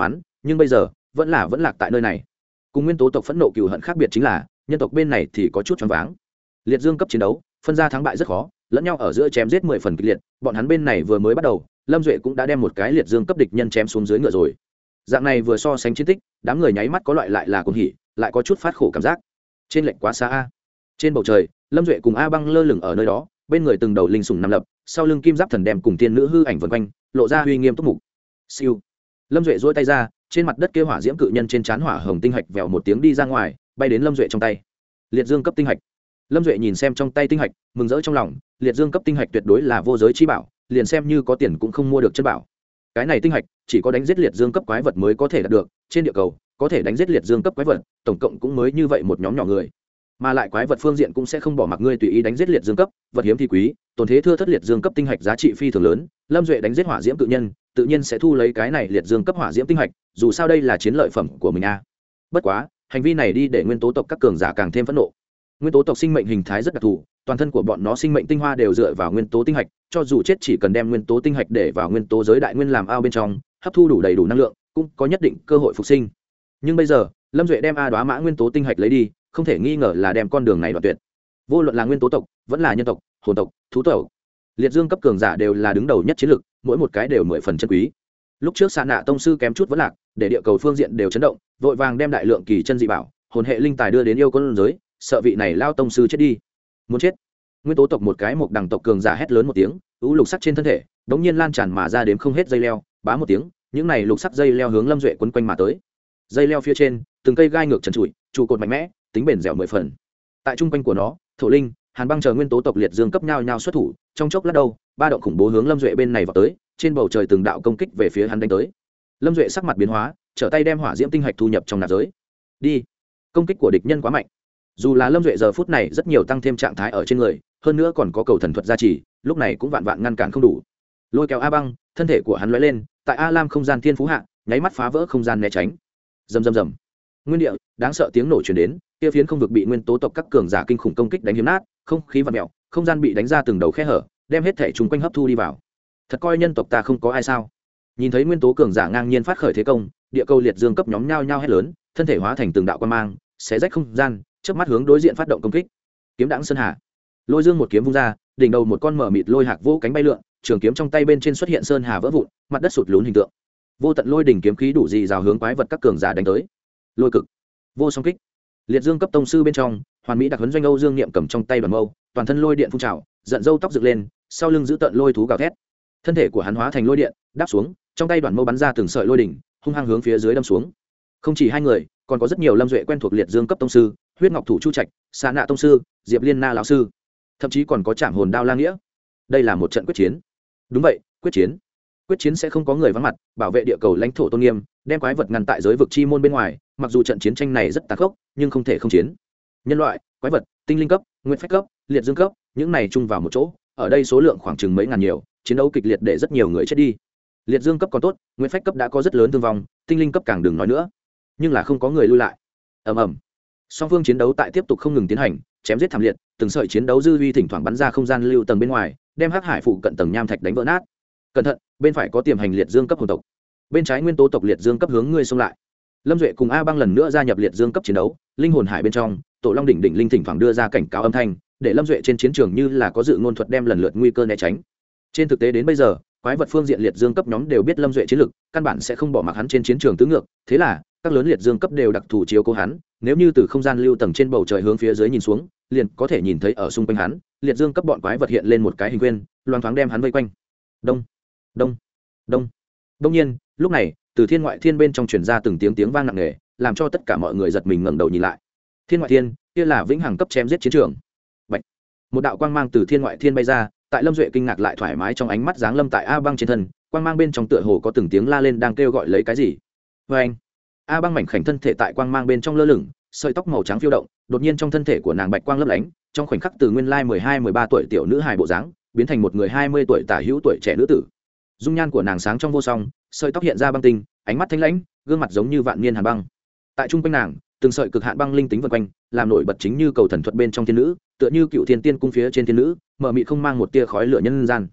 nhưng bây giờ vẫn là vẫn lạc tại nơi này. Cùng nguyên tố tộc phẫn nộ cừu hận khác biệt chính là nhân tộc bên này thì có chút choáng váng. Liệt dương cấp chiến đấu phân ra thắng bại rất khó, lẫn nhau ở giữa chém giết mười phần kịch liệt, bọn hắn bên này vừa mới bắt đầu, Lâm Duệ cũng đã đem một cái liệt dương cấp địch nhân chém xuống dưới ngựa rồi. Dạng này vừa so sánh chiến tích, đám người nháy mắt có loại lại là cuồng hỉ, lại có chút phát khổ cảm giác. Trên lệch quá xa a. Trên bầu trời, Lâm Duệ cùng A Băng lơ lửng ở nơi đó, bên người từng đầu linh sủng nằm lập, sau lưng kim giáp thần đem cùng tiên nữ hư ảnh vần quanh, lộ ra uy nghiêm túc mục. Siêu. Lâm Duệ duỗi tay ra, trên mặt đất kia hỏa diễm cự nhân trên trán hỏa hồng tinh hạch vèo một tiếng đi ra ngoài, bay đến Lâm Duệ trong tay. Liệt dương cấp tinh hạch. Lâm Duệ nhìn xem trong tay tinh hạch, mừng rỡ trong lòng, liệt dương cấp tinh hạch tuyệt đối là vô giới chi bảo, liền xem như có tiền cũng không mua được chân bảo. Cái này tinh hạch chỉ có đánh giết liệt dương cấp quái vật mới có thể đạt được, trên địa cầu có thể đánh giết liệt dương cấp quái vật, tổng cộng cũng mới như vậy một nhóm nhỏ người. Mà lại quái vật phương diện cũng sẽ không bỏ mặc ngươi tùy ý đánh giết liệt dương cấp, vật hiếm thì quý, tổn thế thưa thất liệt dương cấp tinh hạch giá trị phi thường lớn, Lâm Duệ đánh giết hỏa diễm cự nhân, tự nhiên sẽ thu lấy cái này liệt dương cấp hỏa diễm tinh hạch, dù sao đây là chiến lợi phẩm của mình a. Bất quá, hành vi này đi để nguyên tố tộc các cường giả càng thêm phẫn nộ. Nguyên tố tộc sinh mệnh hình thái rất đặc thù, toàn thân của bọn nó sinh mệnh tinh hoa đều dựa vào nguyên tố tinh hạch, cho dù chết chỉ cần đem nguyên tố tinh hạch để vào nguyên tố giới đại nguyên làm ao bên trong, hấp thu đủ đầy đủ năng lượng, cũng có nhất định cơ hội phục sinh. Nhưng bây giờ, Lâm Duệ đem A Đóa Mã nguyên tố tinh hạch lấy đi, không thể nghi ngờ là đem con đường này đoạn tuyệt. Vô luận là nguyên tố tộc, vẫn là nhân tộc, hồn tộc, thú tộc, liệt dương cấp cường giả đều là đứng đầu nhất chiến lực, mỗi một cái đều mười phần chân quý. Lúc trước Sa Nạ tông sư kém chút vẫn lạc, để địa cầu phương diện đều chấn động, vội vàng đem đại lượng kỳ chân dị bảo, hồn hệ linh tài đưa đến yêu con giới, sợ vị này lao tông sư chết đi. Muốn chết. Nguyên tố tộc một cái một đẳng tộc cường giả hét lớn một tiếng, u lục sắc trên thân thể đống nhiên lan tràn mà ra đến không hết dây leo, bá một tiếng, những này lục sắc dây leo hướng Lâm Duệ quấn quanh mà tới. Dây leo phía trên, từng cây gai ngược trần trụi, trụ cột mạnh mẽ, tính bền dẻo mười phần. Tại trung quanh của nó, thổ linh, hàn băng chờ nguyên tố tộc liệt dương cấp nhau nhau xuất thủ, trong chốc lát đầu, ba động khủng bố hướng Lâm Duệ bên này vào tới, trên bầu trời từng đạo công kích về phía hắn đánh tới. Lâm Duệ sắc mặt biến hóa, trở tay đem hỏa diễm tinh hạch thu nhập trong nạp giới. Đi. Công kích của địch nhân quá mạnh. Dù là Lâm Duệ giờ phút này rất nhiều tăng thêm trạng thái ở trên người, hơn nữa còn có cầu thần thuật gia trì, lúc này cũng vạn vạn ngăn cản không đủ. Lôi kéo A Băng, thân thể của hắn lóe lên, tại A Lam không gian thiên phú hạ, nháy mắt phá vỡ không gian né tránh. Rầm rầm rầm. Nguyên địa, đáng sợ tiếng nổ truyền đến, kia phiến không vực bị nguyên tố tộc các cường giả kinh khủng công kích đánh hiếm nát, không khí vặn mèo, không gian bị đánh ra từng đầu khe hở, đem hết thể chúng quanh hấp thu đi vào. Thật coi nhân tộc ta không có ai sao? Nhìn thấy nguyên tố cường giả ngang nhiên phát khởi thế công, địa cầu liệt dương cấp nhóm nhao nhao hét lớn, thân thể hóa thành từng đạo quang mang, xé rách không gian, chớp mắt hướng đối diện phát động công kích. Kiếm đãng sơn hà, lôi dương một kiếm vung ra, đỉnh đầu một con mở mịt lôi hạc vỗ cánh bay lượn, trường kiếm trong tay bên trên xuất hiện sơn hà vỡ vụn, mặt đất sụt lún hình tượng. Vô tận lôi đỉnh kiếm khí đủ gì rào hướng quái vật các cường giả đánh tới. Lôi cực, vô song kích. Liệt dương cấp tông sư bên trong, hoàn mỹ đặc huấn doanh Âu Dương Niệm cầm trong tay đoàn mâu, toàn thân lôi điện phun trào, giận râu tóc dựng lên, sau lưng giữ tận lôi thú gào thét. Thân thể của hắn hóa thành lôi điện, đáp xuống, trong tay đoàn mâu bắn ra từng sợi lôi đỉnh, hung hăng hướng phía dưới đâm xuống. Không chỉ hai người, còn có rất nhiều Lâm Duệ quen thuộc liệt dương cấp tông sư, huyết ngọc thủ chu trạch, Sa Nạ tông sư, Diệp Liên Na lão sư, thậm chí còn có Trảm hồn đao La Nghĩa. Đây là một trận quyết chiến. Đúng vậy, quyết chiến. Quyết chiến sẽ không có người vắng mặt, bảo vệ địa cầu lãnh thổ tôn nghiêm, đem quái vật ngăn tại giới vực chi môn bên ngoài, mặc dù trận chiến tranh này rất tàn khốc, nhưng không thể không chiến. Nhân loại, quái vật, tinh linh cấp, nguyên phách cấp, liệt dương cấp, những này chung vào một chỗ, ở đây số lượng khoảng chừng mấy ngàn nhiều, chiến đấu kịch liệt để rất nhiều người chết đi. Liệt dương cấp còn tốt, nguyên phách cấp đã có rất lớn thương vong, tinh linh cấp càng đừng nói nữa. Nhưng là không có người lui lại. Ầm ầm. Song phương chiến đấu tại tiếp tục không ngừng tiến hành, chém giết thảm liệt, từng sợi chiến đấu dư uy thỉnh thoảng bắn ra không gian lưu tầng bên ngoài, đem hắc hải phụ cận tầng nham thạch đánh vỡ nát. Cẩn thận, bên phải có tiềm hành liệt dương cấp hồn tộc, bên trái nguyên tố tộc liệt dương cấp hướng ngươi xông lại. Lâm Duệ cùng A Băng lần nữa gia nhập liệt dương cấp chiến đấu, linh hồn hải bên trong, tổ long đỉnh đỉnh linh thỉnh thoảng đưa ra cảnh cáo âm thanh, để Lâm Duệ trên chiến trường như là có dự ngôn thuật đem lần lượt nguy cơ né tránh. Trên thực tế đến bây giờ, quái vật phương diện liệt dương cấp nhóm đều biết Lâm Duệ chiến lực, căn bản sẽ không bỏ mặc hắn trên chiến trường tứ ngược, thế là các lớn liệt dương cấp đều đặc thù chiếu cố hắn, nếu như từ không gian lưu tầng trên bầu trời hướng phía dưới nhìn xuống, liền có thể nhìn thấy ở xung quanh hắn, liệt dương cấp bọn quái vật hiện lên một cái hình quyên, loang thoáng đem hắn vây quanh. Đông, đông, đông. Đông nhiên, lúc này, từ thiên ngoại thiên bên trong truyền ra từng tiếng tiếng vang nặng nề, làm cho tất cả mọi người giật mình ngẩng đầu nhìn lại. Thiên ngoại thiên, kia là vĩnh hằng cấp chém giết chiến trường. Bạch. Một đạo quang mang từ thiên ngoại thiên bay ra, tại Lâm Duệ kinh ngạc lại thoải mái trong ánh mắt giáng lâm tại A Băng trên thân, quang mang bên trong tựa hồ có từng tiếng la lên đang kêu gọi lấy cái gì. Và anh, A Băng mảnh khảnh thân thể tại quang mang bên trong lơ lửng, sợi tóc màu trắng phiêu động, đột nhiên trong thân thể của nàng bạch quang lấp lánh, trong khoảnh khắc từ nguyên lai mười hai mười ba tuổi tiểu nữ hài bộ dáng, biến thành một người hai mươi tuổi tả hữu tuổi trẻ nữ tử. Dung nhan của nàng sáng trong vô song, sợi tóc hiện ra băng tinh, ánh mắt thanh lãnh, gương mặt giống như vạn niên hàn băng. Tại trung quanh nàng, từng sợi cực hạn băng linh tính vần quanh, làm nổi bật chính như cầu thần thuật bên trong thiên nữ, tựa như cựu thiên tiên cung phía trên thiên nữ, mở mị không mang một tia khói lửa nhân gian.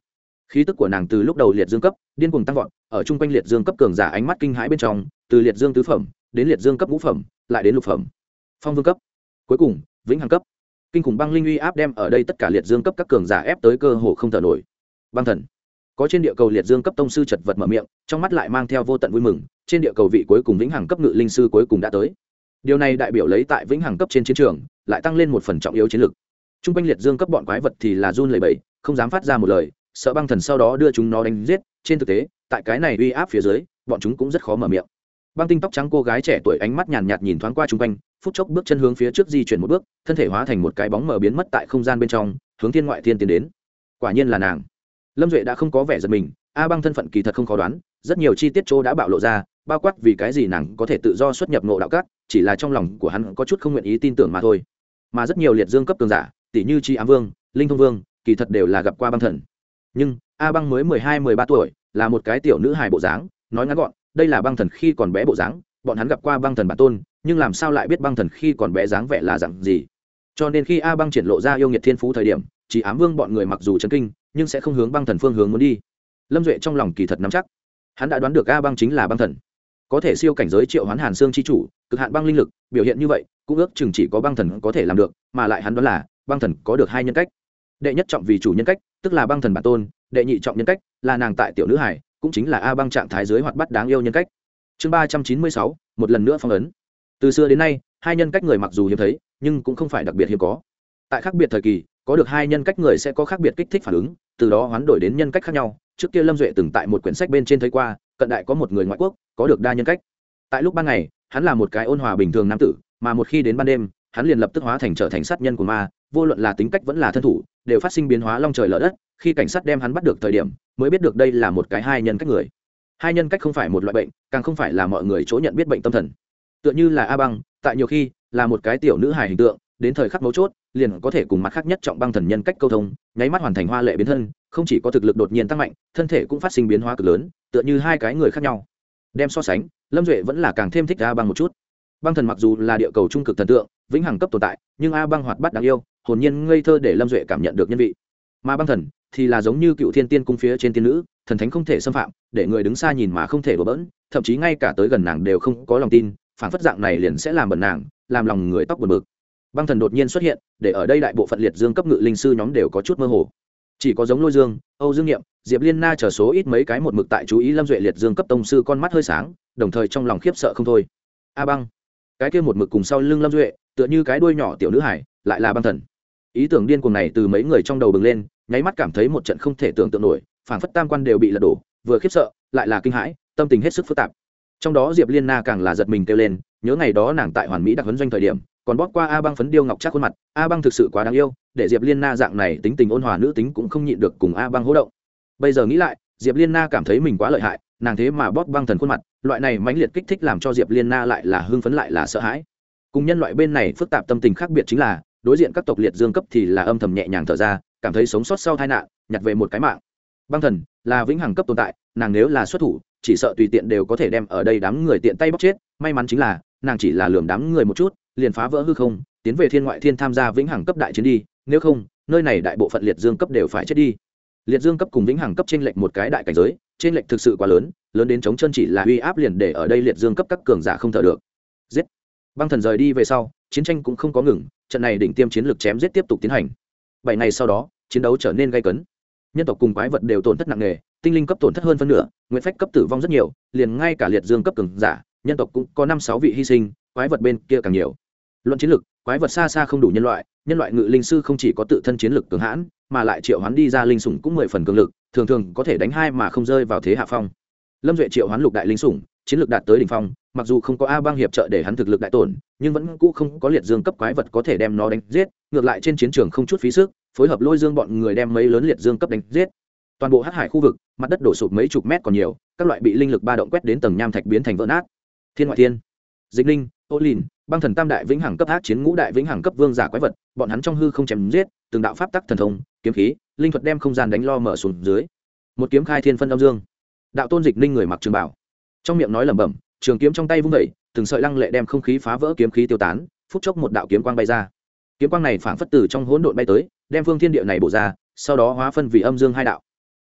khí tức của nàng từ lúc đầu liệt dương cấp điên cuồng tăng vọt, ở chung quanh liệt dương cấp cường giả ánh mắt kinh hãi bên trong, từ liệt dương tứ phẩm đến liệt dương cấp ngũ phẩm, lại đến lục phẩm, phong vương cấp, cuối cùng vĩnh hằng cấp. Kinh khủng băng linh uy áp đem ở đây tất cả liệt dương cấp các cường giả ép tới cơ hồ không thở nổi. Băng thần, có trên địa cầu liệt dương cấp tông sư chật vật mở miệng, trong mắt lại mang theo vô tận vui mừng. Trên địa cầu vị cuối cùng vĩnh hằng cấp ngự linh sư cuối cùng đã tới. Điều này đại biểu lấy tại vĩnh hằng cấp trên chiến trường lại tăng lên một phần trọng yếu chiến lược. Trung quanh liệt dương cấp bọn quái vật thì là run lẩy bẩy, không dám phát ra một lời, sợ băng thần sau đó đưa chúng nó đánh giết. Trên thực tế, tại cái này uy áp phía dưới, bọn chúng cũng rất khó mở miệng. Băng tinh tóc trắng cô gái trẻ tuổi ánh mắt nhàn nhạt nhìn thoáng qua trung quanh, phút chốc bước chân hướng phía trước di chuyển một bước, thân thể hóa thành một cái bóng mờ biến mất tại không gian bên trong, hướng thiên ngoại thiên tiến đến. Quả nhiên là nàng. Lâm Duệ đã không có vẻ giật mình, A Băng thân phận kỳ thật không khó đoán, rất nhiều chi tiết chỗ đã bạo lộ ra, bao quát vì cái gì nàng có thể tự do xuất nhập ngộ đạo các, chỉ là trong lòng của hắn có chút không nguyện ý tin tưởng mà thôi. Mà rất nhiều liệt dương cấp cường giả, tỷ như Chi Ám Vương, Linh Thông Vương, kỳ thật đều là gặp qua băng thần. Nhưng A Băng mới mười hai mười ba tuổi, là một cái tiểu nữ hài bộ dáng, nói ngắn gọn, đây là băng thần khi còn bé bộ dáng, bọn hắn gặp qua băng thần bản tôn, nhưng làm sao lại biết băng thần khi còn bé dáng vẻ là dạng gì. Cho nên khi A Băng triển lộ ra yêu nghiệt thiên phú thời điểm, Chỉ Ám Vương bọn người mặc dù chấn kinh, nhưng sẽ không hướng băng thần phương hướng muốn đi. Lâm Duệ trong lòng kỳ thật nắm chắc, hắn đã đoán được A Băng chính là băng thần, có thể siêu cảnh giới triệu hoán hàn xương chi chủ, cực hạn băng linh lực, biểu hiện như vậy cũng ước chừng chỉ có băng thần có thể làm được, mà lại hắn đoán là băng thần có được hai nhân cách. Đệ nhất trọng vì chủ nhân cách, tức là băng thần bản tôn, đệ nhị trọng nhân cách là nàng tại tiểu nữ hải, cũng chính là A Băng trạng thái dưới hoạt bát đáng yêu nhân cách. Chương ba trăm chín mươi sáu, một lần nữa phong ấn. Từ xưa đến nay, hai nhân cách người mặc dù hiếm thấy, nhưng cũng không phải đặc biệt hiếm có. Tại khác biệt thời kỳ, có được hai nhân cách người sẽ có khác biệt kích thích phản ứng, từ đó hoán đổi đến nhân cách khác nhau. Trước kia Lâm Duệ từng tại một quyển sách bên trên thấy qua, cận đại có một người ngoại quốc có được đa nhân cách. Tại lúc ban ngày, hắn là một cái ôn hòa bình thường nam tử, mà một khi đến ban đêm, hắn liền lập tức hóa thành trở thành sát nhân của ma, vô luận là tính cách vẫn là thân thủ, đều phát sinh biến hóa long trời lở đất. Khi cảnh sát đem hắn bắt được thời điểm, mới biết được đây là một cái hai nhân cách người. Hai nhân cách không phải một loại bệnh, càng không phải là mọi người chỗ nhận biết bệnh tâm thần. Tựa như là A Băng, tại nhiều khi là một cái tiểu nữ hài hình tượng, đến thời khắc mấu chốt, liền có thể cùng mặt khác nhất trọng băng thần nhân cách câu thông, nháy mắt hoàn thành hoa lệ biến thân, không chỉ có thực lực đột nhiên tăng mạnh, thân thể cũng phát sinh biến hóa cực lớn, tựa như hai cái người khác nhau. Đem so sánh, Lâm Duệ vẫn là càng thêm thích A Băng một chút. Băng thần mặc dù là địa cầu trung cực thần tượng, vĩnh hằng cấp tồn tại, nhưng A Băng hoạt bát đáng yêu, hồn nhiên ngây thơ để Lâm Duệ cảm nhận được nhân vị. Mà băng thần thì là giống như cựu thiên tiên cung phía trên tiên nữ, thần thánh không thể xâm phạm, để người đứng xa nhìn mà không thể đổ bỡn, thậm chí ngay cả tới gần nàng đều không có lòng tin, phản phất dạng này liền sẽ làm bẩn nàng, làm lòng người tóc buồn bực. Băng thần đột nhiên xuất hiện, để ở đây đại bộ phận liệt dương cấp ngự linh sư nhóm đều có chút mơ hồ. Chỉ có giống Lôi Dương, Âu Dương Nghiệm, Diệp Liên Na chờ số ít mấy cái một mực tại chú ý Lâm Duệ liệt dương cấp tông sư con mắt hơi sáng, đồng thời trong lòng khiếp sợ không thôi. A Băng, cái kia một mực cùng sau lưng Lâm Duệ, tựa như cái đuôi nhỏ tiểu nữ hải, lại là băng thần. Ý tưởng điên cuồng này từ mấy người trong đầu bừng lên, nháy mắt cảm thấy một trận không thể tưởng tượng nổi, phảng phất tam quan đều bị lật đổ, vừa khiếp sợ, lại là kinh hãi, tâm tình hết sức phức tạp. Trong đó Diệp Liên Na càng là giật mình kêu lên, nhớ ngày đó nàng tại Hoàn Mỹ đặc huấn doanh thời điểm, còn bóp qua A Băng phấn điêu ngọc chắc khuôn mặt. A Băng thực sự quá đáng yêu, để Diệp Liên Na dạng này tính tình ôn hòa nữ tính cũng không nhịn được cùng A Băng hô động. Bây giờ nghĩ lại, Diệp Liên Na cảm thấy mình quá lợi hại, nàng thế mà bóp băng thần khuôn mặt, loại này mãnh liệt kích thích làm cho Diệp Liên Na lại là hưng phấn lại là sợ hãi. Cùng nhân loại bên này phức tạp tâm tình khác biệt chính là, đối diện các tộc liệt dương cấp thì là âm thầm nhẹ nhàng thở ra, cảm thấy sống sót sau tai nạn, nhặt về một cái mạng. Băng thần là vĩnh hằng cấp tồn tại, nàng nếu là xuất thủ, chỉ sợ tùy tiện đều có thể đem ở đây đám người tiện tay bóc chết. May mắn chính là nàng chỉ là lườm đám người một chút, liền phá vỡ hư không, tiến về thiên ngoại thiên tham gia vĩnh hằng cấp đại chiến đi, nếu không nơi này đại bộ phận liệt dương cấp đều phải chết đi. Liệt dương cấp cùng vĩnh hằng cấp trên lệch một cái đại cảnh giới, trên lệch thực sự quá lớn, lớn đến chống chân chỉ là uy áp liền để ở đây liệt dương cấp các cường giả không thở được. Giết. Băng thần rời đi về sau, chiến tranh cũng không có ngừng, trận này đỉnh tiêm chiến lược chém giết tiếp tục tiến hành. Bảy ngày sau đó, chiến đấu trở nên gay cấn. Nhân tộc cùng quái vật đều tổn thất nặng nề, tinh linh cấp tổn thất hơn phân nửa, nguyện phách cấp tử vong rất nhiều, liền ngay cả liệt dương cấp cường giả, nhân tộc cũng có năm sáu vị hy sinh, quái vật bên kia càng nhiều. Luận chiến lược, quái vật xa xa không đủ nhân loại, nhân loại ngự linh sư không chỉ có tự thân chiến lược cường hãn, mà lại triệu hoán đi ra linh sủng cũng mười phần cường lực, thường thường có thể đánh hai mà không rơi vào thế hạ phong. Lâm Duệ triệu hoán lục đại linh sủng, chiến lược đạt tới đỉnh phong, mặc dù không có A Băng hiệp trợ để hắn thực lực đại tổn, nhưng vẫn cũ không có liệt dương cấp quái vật có thể đem nó đánh giết, ngược lại trên chiến trường không chút phí sức, phối hợp Lôi Dương bọn người đem mấy lớn liệt dương cấp đánh giết. Toàn bộ hắc hải khu vực, mặt đất đổ sụp mấy chục mét còn nhiều, các loại bị linh lực ba động quét đến tầng nham thạch biến thành vỡ nát. Thiên ngoại thiên, Dịch Linh, Ô Lìn, Băng thần tam đại vĩnh hằng cấp ác chiến ngũ đại vĩnh hằng cấp vương giả quái vật, bọn hắn trong hư không chém giết, từng đạo pháp tắc thần thông, kiếm khí, linh thuật đem không gian đánh lo mở xuống dưới. Một kiếm khai thiên phân âm dương. Đạo tôn Dịch Linh người mặc trường bảo, trong miệng nói lẩm bẩm, trường kiếm trong tay vung dậy, từng sợi lăng lệ đem không khí phá vỡ, kiếm khí tiêu tán, phút chốc một đạo kiếm quang bay ra. Kiếm quang này phảng phất từ trong hỗn độn bay tới, đem phương thiên địa này bổ ra, sau đó hóa phân vì âm dương hai đạo.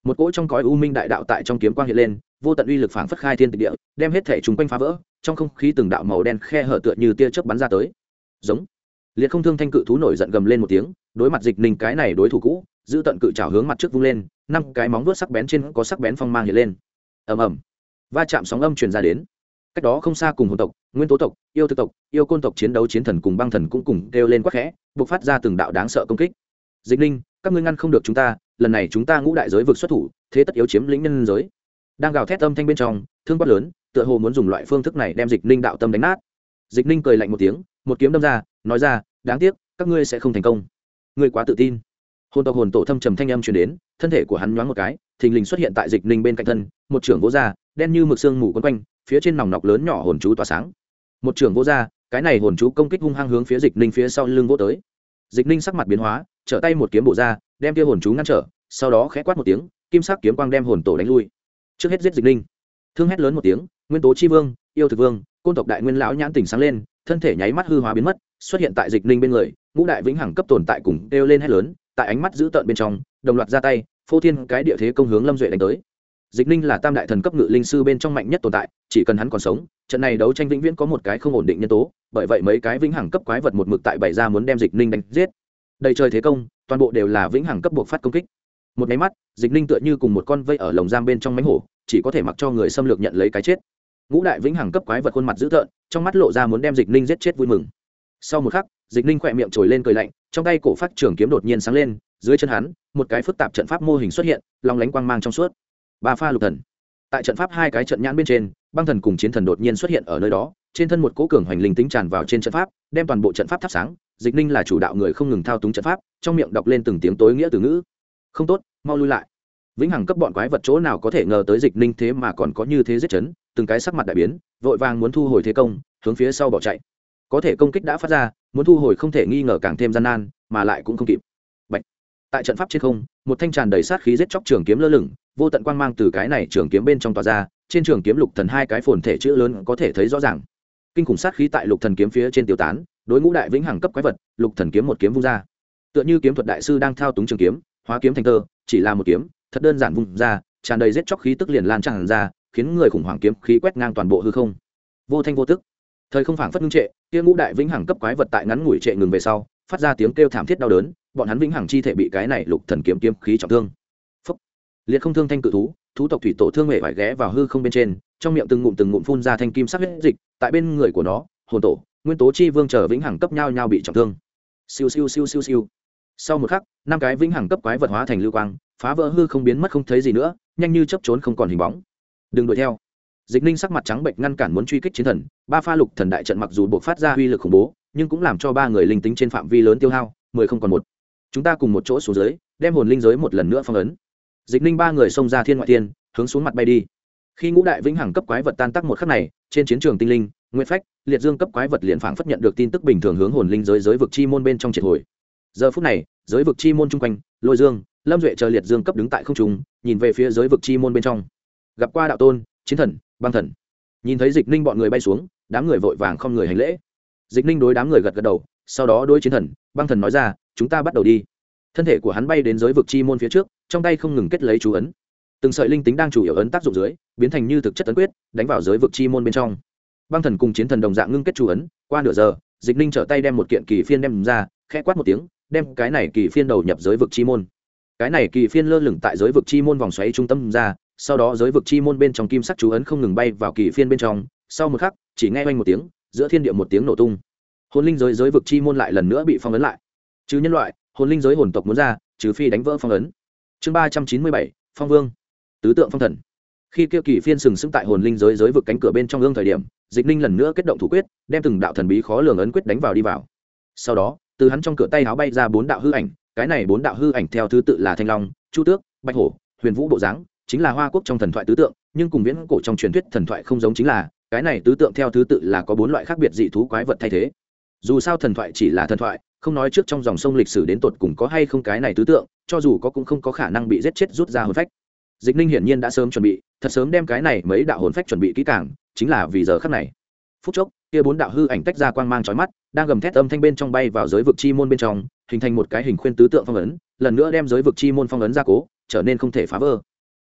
một cỗ trong cõi u minh đại đạo tại trong kiếm quang hiện lên, vô tận uy lực phảng phất khai thiên tịch địa, đem hết thể chúng quanh phá vỡ, trong không khí từng đạo màu đen khe hở tựa như tia chớp bắn ra tới. Giống. Liệt Không Thương Thanh cự thú nổi giận gầm lên một tiếng, đối mặt Dịch Ninh cái này đối thủ cũ, giữ tận cự trảo hướng mặt trước vung lên, năm cái móng vuốt sắc bén trên có sắc bén phong mang hiện lên. Ầm ầm. Va chạm sóng âm truyền ra đến. Cách đó không xa cùng hồn tộc, nguyên tố tộc, yêu thực tộc, yêu côn tộc chiến đấu, chiến thần cùng băng thần cũng cùng kêu lên quát khẽ, bộc phát ra từng đạo đáng sợ công kích. Dịch Ninh, các ngươi ngăn không được chúng ta, lần này chúng ta ngũ đại giới vực xuất thủ, thế tất yếu chiếm lĩnh nhân giới. Đang gào thét âm thanh bên trong, thương quát lớn, tựa hồ muốn dùng loại phương thức này đem Dịch Ninh đạo tâm đánh nát. Dịch Ninh cười lạnh một tiếng, một kiếm đâm ra, nói ra, đáng tiếc, các ngươi sẽ không thành công. Ngươi quá tự tin. Hồn tộc hồn tổ thâm trầm thanh âm truyền đến, thân thể của hắn nhoáng một cái, thình lình xuất hiện tại Dịch Ninh bên cạnh thân, một trưởng vỗ ra, đen như mực xương mù quấn quanh, phía trên nòng nọc lớn nhỏ hồn chú tỏa sáng. Một trưởng vỗ ra, cái này hồn chú công kích hung hăng hướng phía Dịch Ninh phía sau lưng vỗ tới. Dịch Ninh sắc mặt biến hóa, trở tay một kiếm bổ ra, đem kia hồn chú ngăn trở, sau đó khẽ quát một tiếng, kim sắc kiếm quang đem hồn tổ đánh lui. Trước hết giết Dịch Ninh. Thương hét lớn một tiếng, nguyên tố chi vương, yêu thực vương, côn tộc đại nguyên lão nhãn tỉnh sáng lên, thân thể nháy mắt hư hóa biến mất, xuất hiện tại Dịch Ninh bên người, ngũ đại vĩnh hằng cấp tồn tại cùng kêu lên hét lớn, tại ánh mắt dữ tợn bên trong, đồng loạt ra tay, phô thiên cái địa thế công hướng Lâm Duệ đánh tới. Dịch Ninh là tam đại thần cấp ngự linh sư bên trong mạnh nhất tồn tại, chỉ cần hắn còn sống, trận này đấu tranh vĩnh viễn có một cái không ổn định nhân tố, bởi vậy mấy cái vĩnh hằng cấp quái vật một mực tại bày ra muốn đem Dịch Ninh đánh giết. Đầy trời thế công, toàn bộ đều là vĩnh hằng cấp buộc phát công kích. Một cái mắt, Dịch Ninh tựa như cùng một con vây ở lồng giam bên trong mánh hổ, chỉ có thể mặc cho người xâm lược nhận lấy cái chết. Ngũ đại vĩnh hằng cấp quái vật khuôn mặt dữ tợn, trong mắt lộ ra muốn đem Dịch Ninh giết chết vui mừng. Sau một khắc, Dịch Ninh khỏe miệng trồi lên cười lạnh, trong tay cổ phát trường kiếm đột nhiên sáng lên, dưới chân hắn, một cái phức tạp trận pháp mô hình xuất hiện, long lánh quang mang trong suốt. Ba pha lục thần. Tại trận pháp hai cái trận nhãn bên trên, băng thần cùng chiến thần đột nhiên xuất hiện ở nơi đó, trên thân một cỗ cường hoành linh tính tràn vào trên trận pháp, đem toàn bộ trận pháp thắp sáng. Dịch Ninh là chủ đạo người không ngừng thao túng trận pháp, trong miệng đọc lên từng tiếng tối nghĩa từ ngữ. Không tốt, mau lui lại. Vĩnh hằng cấp bọn quái vật chỗ nào có thể ngờ tới Dịch Ninh thế mà còn có như thế giết chấn, từng cái sắc mặt đại biến, vội vàng muốn thu hồi thế công, hướng phía sau bỏ chạy. Có thể công kích đã phát ra, muốn thu hồi không thể nghi ngờ càng thêm gian nan, mà lại cũng không kịp. Bạch. Tại trận pháp trên không, một thanh tràn đầy sát khí giết chóc trường kiếm lơ lửng, vô tận quang mang từ cái này trường kiếm bên trong tỏa ra, trên trường kiếm lục thần hai cái phồn thể chữ lớn có thể thấy rõ ràng. Kinh khủng sát khí tại lục thần kiếm phía trên tiêu tán, đối ngũ đại vĩnh hằng cấp quái vật, lục thần kiếm một kiếm vung ra. Tựa như kiếm thuật đại sư đang thao túng trường kiếm, hóa kiếm thành tơ, chỉ là một kiếm, thật đơn giản vung ra, tràn đầy giết chóc khí tức liền lan tràn ra, khiến người khủng hoảng kiếm khí quét ngang toàn bộ hư không. Vô thanh vô tức. Thời không phảng phất ngưng trệ, kia ngũ đại vĩnh hằng cấp quái vật tại ngắn ngủi trệ ngừng về sau, phát ra tiếng kêu thảm thiết đau đớn, bọn hắn vĩnh hằng chi thể bị cái này lục thần kiếm kiếm khí trọng thương. Phốc. Liệt Không Thương Thanh cự thú, thú tộc thủy tổ thương mệ phải ghé vào hư không bên trên, trong miệng từng ngụm từng ngụm phun ra thanh kim sắc huyết dịch, tại bên người của nó, hồn tổ, nguyên tố chi vương chờ vĩnh hằng cấp nhau nhau bị trọng thương. Siêu siêu siêu siêu siêu. Sau một khắc, năm cái vĩnh hằng cấp quái vật hóa thành lưu quang, phá vỡ hư không biến mất không thấy gì nữa, nhanh như chớp trốn không còn hình bóng. Đừng đuổi theo. Dịch Ninh sắc mặt trắng bệch ngăn cản muốn truy kích chiến thần, ba pha lục thần đại trận mặc dù buộc phát ra uy lực khủng bố, nhưng cũng làm cho ba người linh tính trên phạm vi lớn tiêu hao, mười không còn một. Chúng ta cùng một chỗ xuống dưới, đem hồn linh giới một lần nữa phong ấn. Dịch Ninh ba người xông ra thiên ngoại thiên, hướng xuống mặt bay đi. Khi ngũ đại vĩnh hằng cấp quái vật tan tác một khắc này, trên chiến trường tinh linh, nguyên phách, liệt dương cấp quái vật liền phảng phất nhận được tin tức bình thường hướng hồn linh giới giới vực chi môn bên trong triệt hồi. Giờ phút này, giới vực chi môn chung quanh, Lôi Dương, Lâm Duệ chờ liệt dương cấp đứng tại không trung, nhìn về phía giới vực chi môn bên trong. Gặp qua đạo tôn, chiến thần, băng thần. Nhìn thấy Dịch Ninh bọn người bay xuống, đám người vội vàng không người hành lễ. Dịch Ninh đối đám người gật gật đầu, sau đó đối chiến thần, băng thần nói ra, chúng ta bắt đầu đi. Thân thể của hắn bay đến giới vực chi môn phía trước, trong tay không ngừng kết lấy chú ấn. Từng sợi linh tính đang chủ yếu ấn tác dụng dưới, biến thành như thực chất ấn quyết, đánh vào giới vực chi môn bên trong. Băng thần cùng chiến thần đồng dạng ngưng kết chú ấn, qua nửa giờ, Dịch Ninh trở tay đem một kiện kỳ phiên đem ra, khẽ quát một tiếng, đem cái này kỳ phiên đầu nhập giới vực chi môn. Cái này kỳ phiên lơ lửng tại giới vực chi môn vòng xoáy trung tâm ra, sau đó giới vực chi môn bên trong kim sắc chú ấn không ngừng bay vào kỳ phiên bên trong, sau một khắc, chỉ nghe oanh một tiếng, giữa thiên địa một tiếng nổ tung. Hồn linh giới giới vực chi môn lại lần nữa bị phong ấn lại. Chứ nhân loại, hồn linh giới hồn tộc muốn ra, trừ phi đánh vỡ phong ấn. Chương ba trăm chín mươi bảy, Phong Vương, tứ tượng phong thần. Khi kia kỳ phiên sừng sững tại hồn linh giới giới vực cánh cửa bên trong ương thời điểm, Dịch Ninh lần nữa kết động thủ quyết, đem từng đạo thần bí khó lường ấn quyết đánh vào đi vào. Sau đó, từ hắn trong cửa tay áo bay ra bốn đạo hư ảnh, cái này bốn đạo hư ảnh theo thứ tự là Thanh Long, Chu Tước, Bạch Hổ, Huyền Vũ bộ dáng, chính là Hoa Quốc trong thần thoại tứ tượng, nhưng cùng viễn cổ trong truyền thuyết thần thoại không giống chính là, cái này tứ tượng theo thứ tự là có bốn loại khác biệt dị thú quái vật thay thế. Dù sao thần thoại chỉ là thần thoại, không nói trước trong dòng sông lịch sử đến tột cùng có hay không cái này tứ tượng, cho dù có cũng không có khả năng bị giết chết rút ra hồn phách. Dịch Ninh hiển nhiên đã sớm chuẩn bị, thật sớm đem cái này mấy đạo hồn phách chuẩn bị kỹ càng, chính là vì giờ khắc này. Phút chốc, kia bốn đạo hư ảnh tách ra quang mang chói mắt, đang gầm thét âm thanh bên trong bay vào giới vực chi môn bên trong, hình thành một cái hình khuyên tứ tượng phong ấn, lần nữa đem giới vực chi môn phong ấn ra cố, trở nên không thể phá vỡ.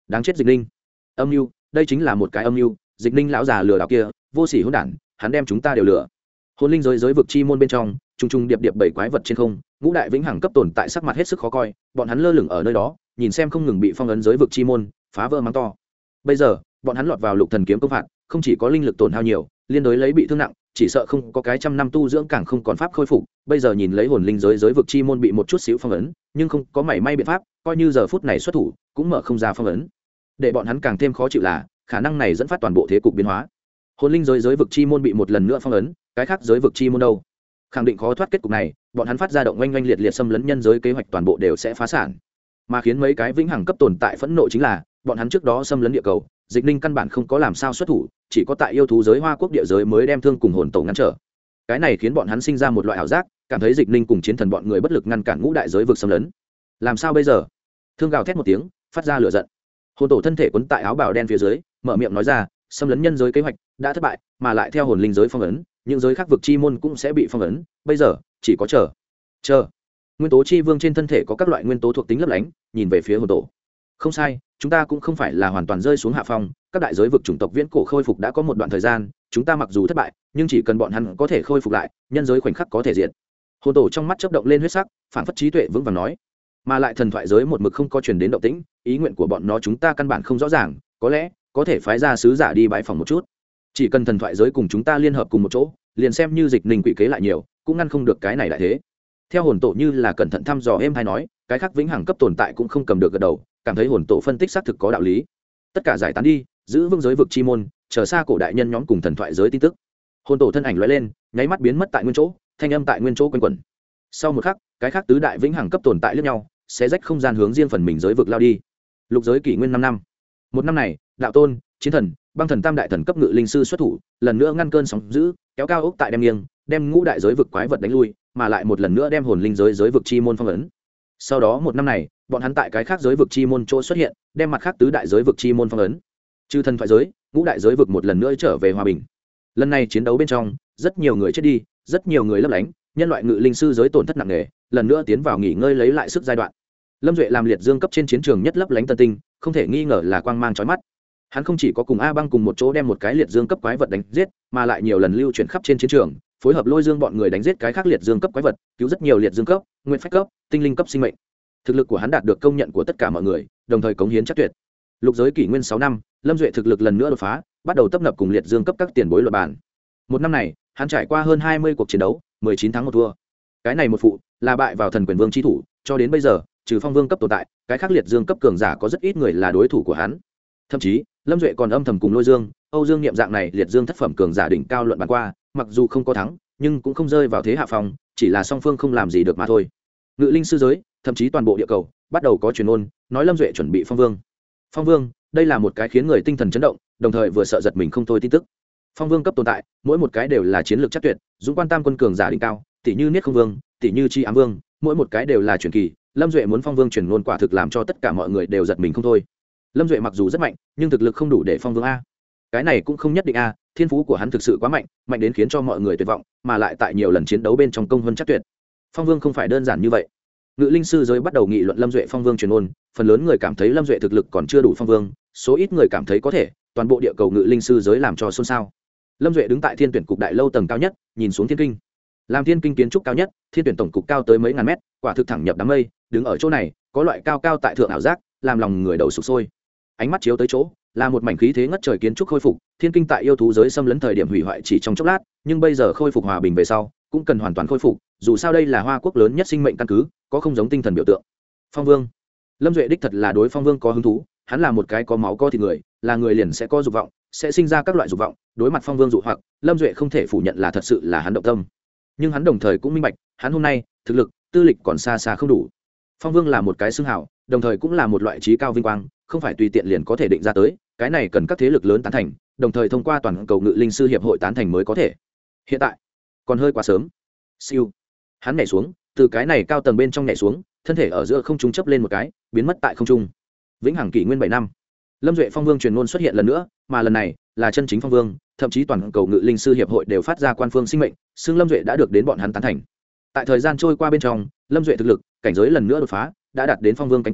đáng chết dịch ninh. Âm mưu, đây chính là một cái âm mưu. Dịch ninh lão già lừa đảo kia vô sỉ hỗn đản, hắn đem chúng ta đều lừa. Hồn linh giới giới vực chi môn bên trong, trùng trùng điệp điệp bảy quái vật trên không, ngũ đại vĩnh hằng cấp tồn tại sắc mặt hết sức khó coi, bọn hắn lơ lửng ở nơi đó, nhìn xem không ngừng bị phong ấn giới vực chi môn phá vỡ mắng to. Bây giờ bọn hắn lọt vào lục thần kiếm công phạt, không chỉ có linh lực tổn hao nhiều, liên đối lấy bị thương nặng, chỉ sợ không có cái trăm năm tu dưỡng càng không còn pháp khôi phục. Bây giờ nhìn lấy hồn linh giới giới vực chi môn bị một chút xíu phong ấn, nhưng không có mảy may biện pháp, coi như giờ phút này xuất thủ cũng mở không ra phong ấn. Để bọn hắn càng thêm khó chịu là khả năng này dẫn phát toàn bộ thế cục biến hóa. Hồn linh giới giới vực chi môn bị một lần nữa phong ấn, cái khác giới vực chi môn đâu khẳng định khó thoát kết cục này. Bọn hắn phát ra động oanh oanh liệt liệt xâm lấn nhân giới kế hoạch toàn bộ đều sẽ phá sản. Mà khiến mấy cái vĩnh hằng cấp tồn tại phẫn nộ chính là bọn hắn trước đó xâm lấn địa cầu, dịch ninh căn bản không có làm sao xuất thủ, chỉ có tại yêu thú giới hoa quốc địa giới mới đem thương cùng hồn tổ ngăn trở. Cái này khiến bọn hắn sinh ra một loại ảo giác, cảm thấy dịch ninh cùng chiến thần bọn người bất lực ngăn cản ngũ đại giới vực xâm lấn. Làm sao bây giờ? Thương gào thét một tiếng, phát ra lửa giận. Hồn tổ thân thể quấn tại áo bào đen phía dưới, mở miệng nói ra, xâm lấn nhân giới kế hoạch đã thất bại, mà lại theo hồn linh giới phong ấn, những giới khác vực chi môn cũng sẽ bị phong ấn, bây giờ chỉ có chờ. Chờ. Nguyên tố chi vương trên thân thể có các loại nguyên tố thuộc tính lấp lánh, nhìn về phía hồn tổ. Không sai, chúng ta cũng không phải là hoàn toàn rơi xuống hạ phong, các đại giới vực chủng tộc viễn cổ khôi phục đã có một đoạn thời gian, chúng ta mặc dù thất bại, nhưng chỉ cần bọn hắn có thể khôi phục lại, nhân giới khoảnh khắc có thể diệt. Hồn tổ trong mắt chớp động lên huyết sắc, phản phất trí tuệ vững vàng nói, mà lại thần thoại giới một mực không có truyền đến động tĩnh, ý nguyện của bọn nó chúng ta căn bản không rõ ràng, có lẽ có thể phái ra sứ giả đi bãi phòng một chút. Chỉ cần thần thoại giới cùng chúng ta liên hợp cùng một chỗ, liền xem như dịch ninh quỷ kế lại nhiều, cũng ngăn không được cái này đại thế. Theo hồn tổ như là cẩn thận thăm dò êm hay nói, cái khác vĩnh hằng cấp tồn tại cũng không cầm được gật đầu, cảm thấy hồn tổ phân tích xác thực có đạo lý. Tất cả giải tán đi, giữ vững giới vực chi môn, chờ xa cổ đại nhân nhóm cùng thần thoại giới tin tức. Hồn tổ thân ảnh lóe lên, nháy mắt biến mất tại nguyên chỗ, thanh âm tại nguyên chỗ quanh quẩn. Sau một khắc, cái khác tứ đại vĩnh hằng cấp tồn tại lẫn nhau, sẽ rách không gian hướng riêng phần mình giới vực lao đi. Lục giới kỷ nguyên năm năm. Một năm này, đạo tôn, chiến thần, băng thần tam đại thần cấp ngự linh sư xuất thủ, lần nữa ngăn cơn sóng dữ, kéo cao ốc tại đem nghiêng, đem ngũ đại giới vực quái vật đánh lui, mà lại một lần nữa đem hồn linh giới giới vực chi môn phong ấn. Sau đó một năm này, bọn hắn tại cái khác giới vực chi môn chỗ xuất hiện, đem mặt khác tứ đại giới vực chi môn phong ấn. Trừ thần thoại giới, ngũ đại giới vực một lần nữa trở về hòa bình. Lần này chiến đấu bên trong, rất nhiều người chết đi, rất nhiều người lấp lánh, nhân loại ngự linh sư giới tổn thất nặng nề, lần nữa tiến vào nghỉ ngơi lấy lại sức giai đoạn. Lâm Duệ làm liệt dương cấp trên chiến trường nhất lấp lánh tân tinh, không thể nghi ngờ là quang mang chói mắt. Hắn không chỉ có cùng A Băng cùng một chỗ đem một cái liệt dương cấp quái vật đánh giết, mà lại nhiều lần lưu chuyển khắp trên chiến trường, phối hợp lôi dương bọn người đánh giết cái khác liệt dương cấp quái vật, cứu rất nhiều liệt dương cấp, nguyên phách cấp, tinh linh cấp sinh mệnh. Thực lực của hắn đạt được công nhận của tất cả mọi người, đồng thời cống hiến chắc tuyệt. Lục giới kỷ nguyên sáu năm, Lâm Duệ thực lực lần nữa đột phá, bắt đầu tấp nập cùng liệt dương cấp các tiền bối luận bàn. Một năm này, hắn trải qua hơn hai mươi cuộc chiến đấu, mười chín thắng một thua. Cái này một phụ, là bại vào thần quyền vương chi thủ, cho đến bây giờ, trừ phong vương cấp tồn tại, cái khác liệt dương cấp cường giả có rất ít người là đối thủ của hắn. Thậm chí, Lâm Duệ còn âm thầm cùng Lôi Dương, Âu Dương Niệm dạng này liệt dương thất phẩm cường giả đỉnh cao luận bàn qua, mặc dù không có thắng, nhưng cũng không rơi vào thế hạ phong, chỉ là song phương không làm gì được mà thôi. Ngự linh sư giới, thậm chí toàn bộ địa cầu, bắt đầu có truyền ngôn, nói Lâm Duệ chuẩn bị phong vương. Phong vương, đây là một cái khiến người tinh thần chấn động, đồng thời vừa sợ giật mình không thôi tin tức. Phong vương cấp tồn tại, mỗi một cái đều là chiến lược chắc tuyệt, dũng quan tam quân cường giả đỉnh cao, tỷ như Niết Không Vương, tỷ như Chi Ám Vương, mỗi một cái đều là truyền kỳ. Lâm Duệ muốn phong vương truyền ngôn quả thực làm cho tất cả mọi người đều giật mình không thôi. Lâm Duệ mặc dù rất mạnh, nhưng thực lực không đủ để phong vương a. Cái này cũng không nhất định a, thiên phú của hắn thực sự quá mạnh, mạnh đến khiến cho mọi người tuyệt vọng, mà lại tại nhiều lần chiến đấu bên trong công hơn chắc tuyệt. Phong vương không phải đơn giản như vậy. Ngự linh sư giới bắt đầu nghị luận Lâm Duệ phong vương truyền ngôn, phần lớn người cảm thấy Lâm Duệ thực lực còn chưa đủ phong vương, số ít người cảm thấy có thể, toàn bộ địa cầu ngự linh sư giới làm cho xôn xao. Lâm Duệ đứng tại thiên tuyển cục đại lâu tầng cao nhất, nhìn xuống thiên kinh. Làm thiên kinh kiến trúc cao nhất, thiên tuyển tổng cục cao tới mấy ngàn mét, quả thực thẳng nhập đám mây, đứng ở chỗ này, có loại cao cao tại thượng ảo giác, làm lòng người đầu sụp sôi. Ánh mắt chiếu tới chỗ, là một mảnh khí thế ngất trời kiến trúc khôi phục, thiên kinh tại yêu thú giới xâm lấn thời điểm hủy hoại chỉ trong chốc lát, nhưng bây giờ khôi phục hòa bình về sau, cũng cần hoàn toàn khôi phục, dù sao đây là Hoa Quốc lớn nhất sinh mệnh căn cứ, có không giống tinh thần biểu tượng. Phong Vương. Lâm Duệ đích thật là đối Phong Vương có hứng thú, hắn là một cái có máu có thịt người, là người liền sẽ có dục vọng, sẽ sinh ra các loại dục vọng, đối mặt Phong Vương dụ hoặc, Lâm Duệ không thể phủ nhận là thật sự là hắn động tâm. Nhưng hắn đồng thời cũng minh bạch, hắn hôm nay, thực lực, tư lịch còn xa xa không đủ. Phong Vương là một cái xưng hào, đồng thời cũng là một loại trí cao vinh quang, không phải tùy tiện liền có thể định ra tới, cái này cần các thế lực lớn tán thành, đồng thời thông qua toàn cầu ngự linh sư hiệp hội tán thành mới có thể. Hiện tại, còn hơi quá sớm. Siêu. Hắn nhảy xuống, từ cái này cao tầng bên trong nhảy xuống, thân thể ở giữa không trung chấp lên một cái, biến mất tại không trung. Vĩnh hằng kỷ nguyên bảy năm. Lâm Duệ Phong Vương truyền ngôn xuất hiện lần nữa, mà lần này là chân chính Phong Vương, thậm chí toàn cầu ngự linh sư hiệp hội đều phát ra quan phương sinh mệnh, xưng Lâm Duệ đã được đến bọn hắn tán thành. Tại thời gian trôi qua bên trong, Lâm Duệ thực lực, cảnh giới lần nữa đột phá, đã đạt đến Phong Vương cánh cửa,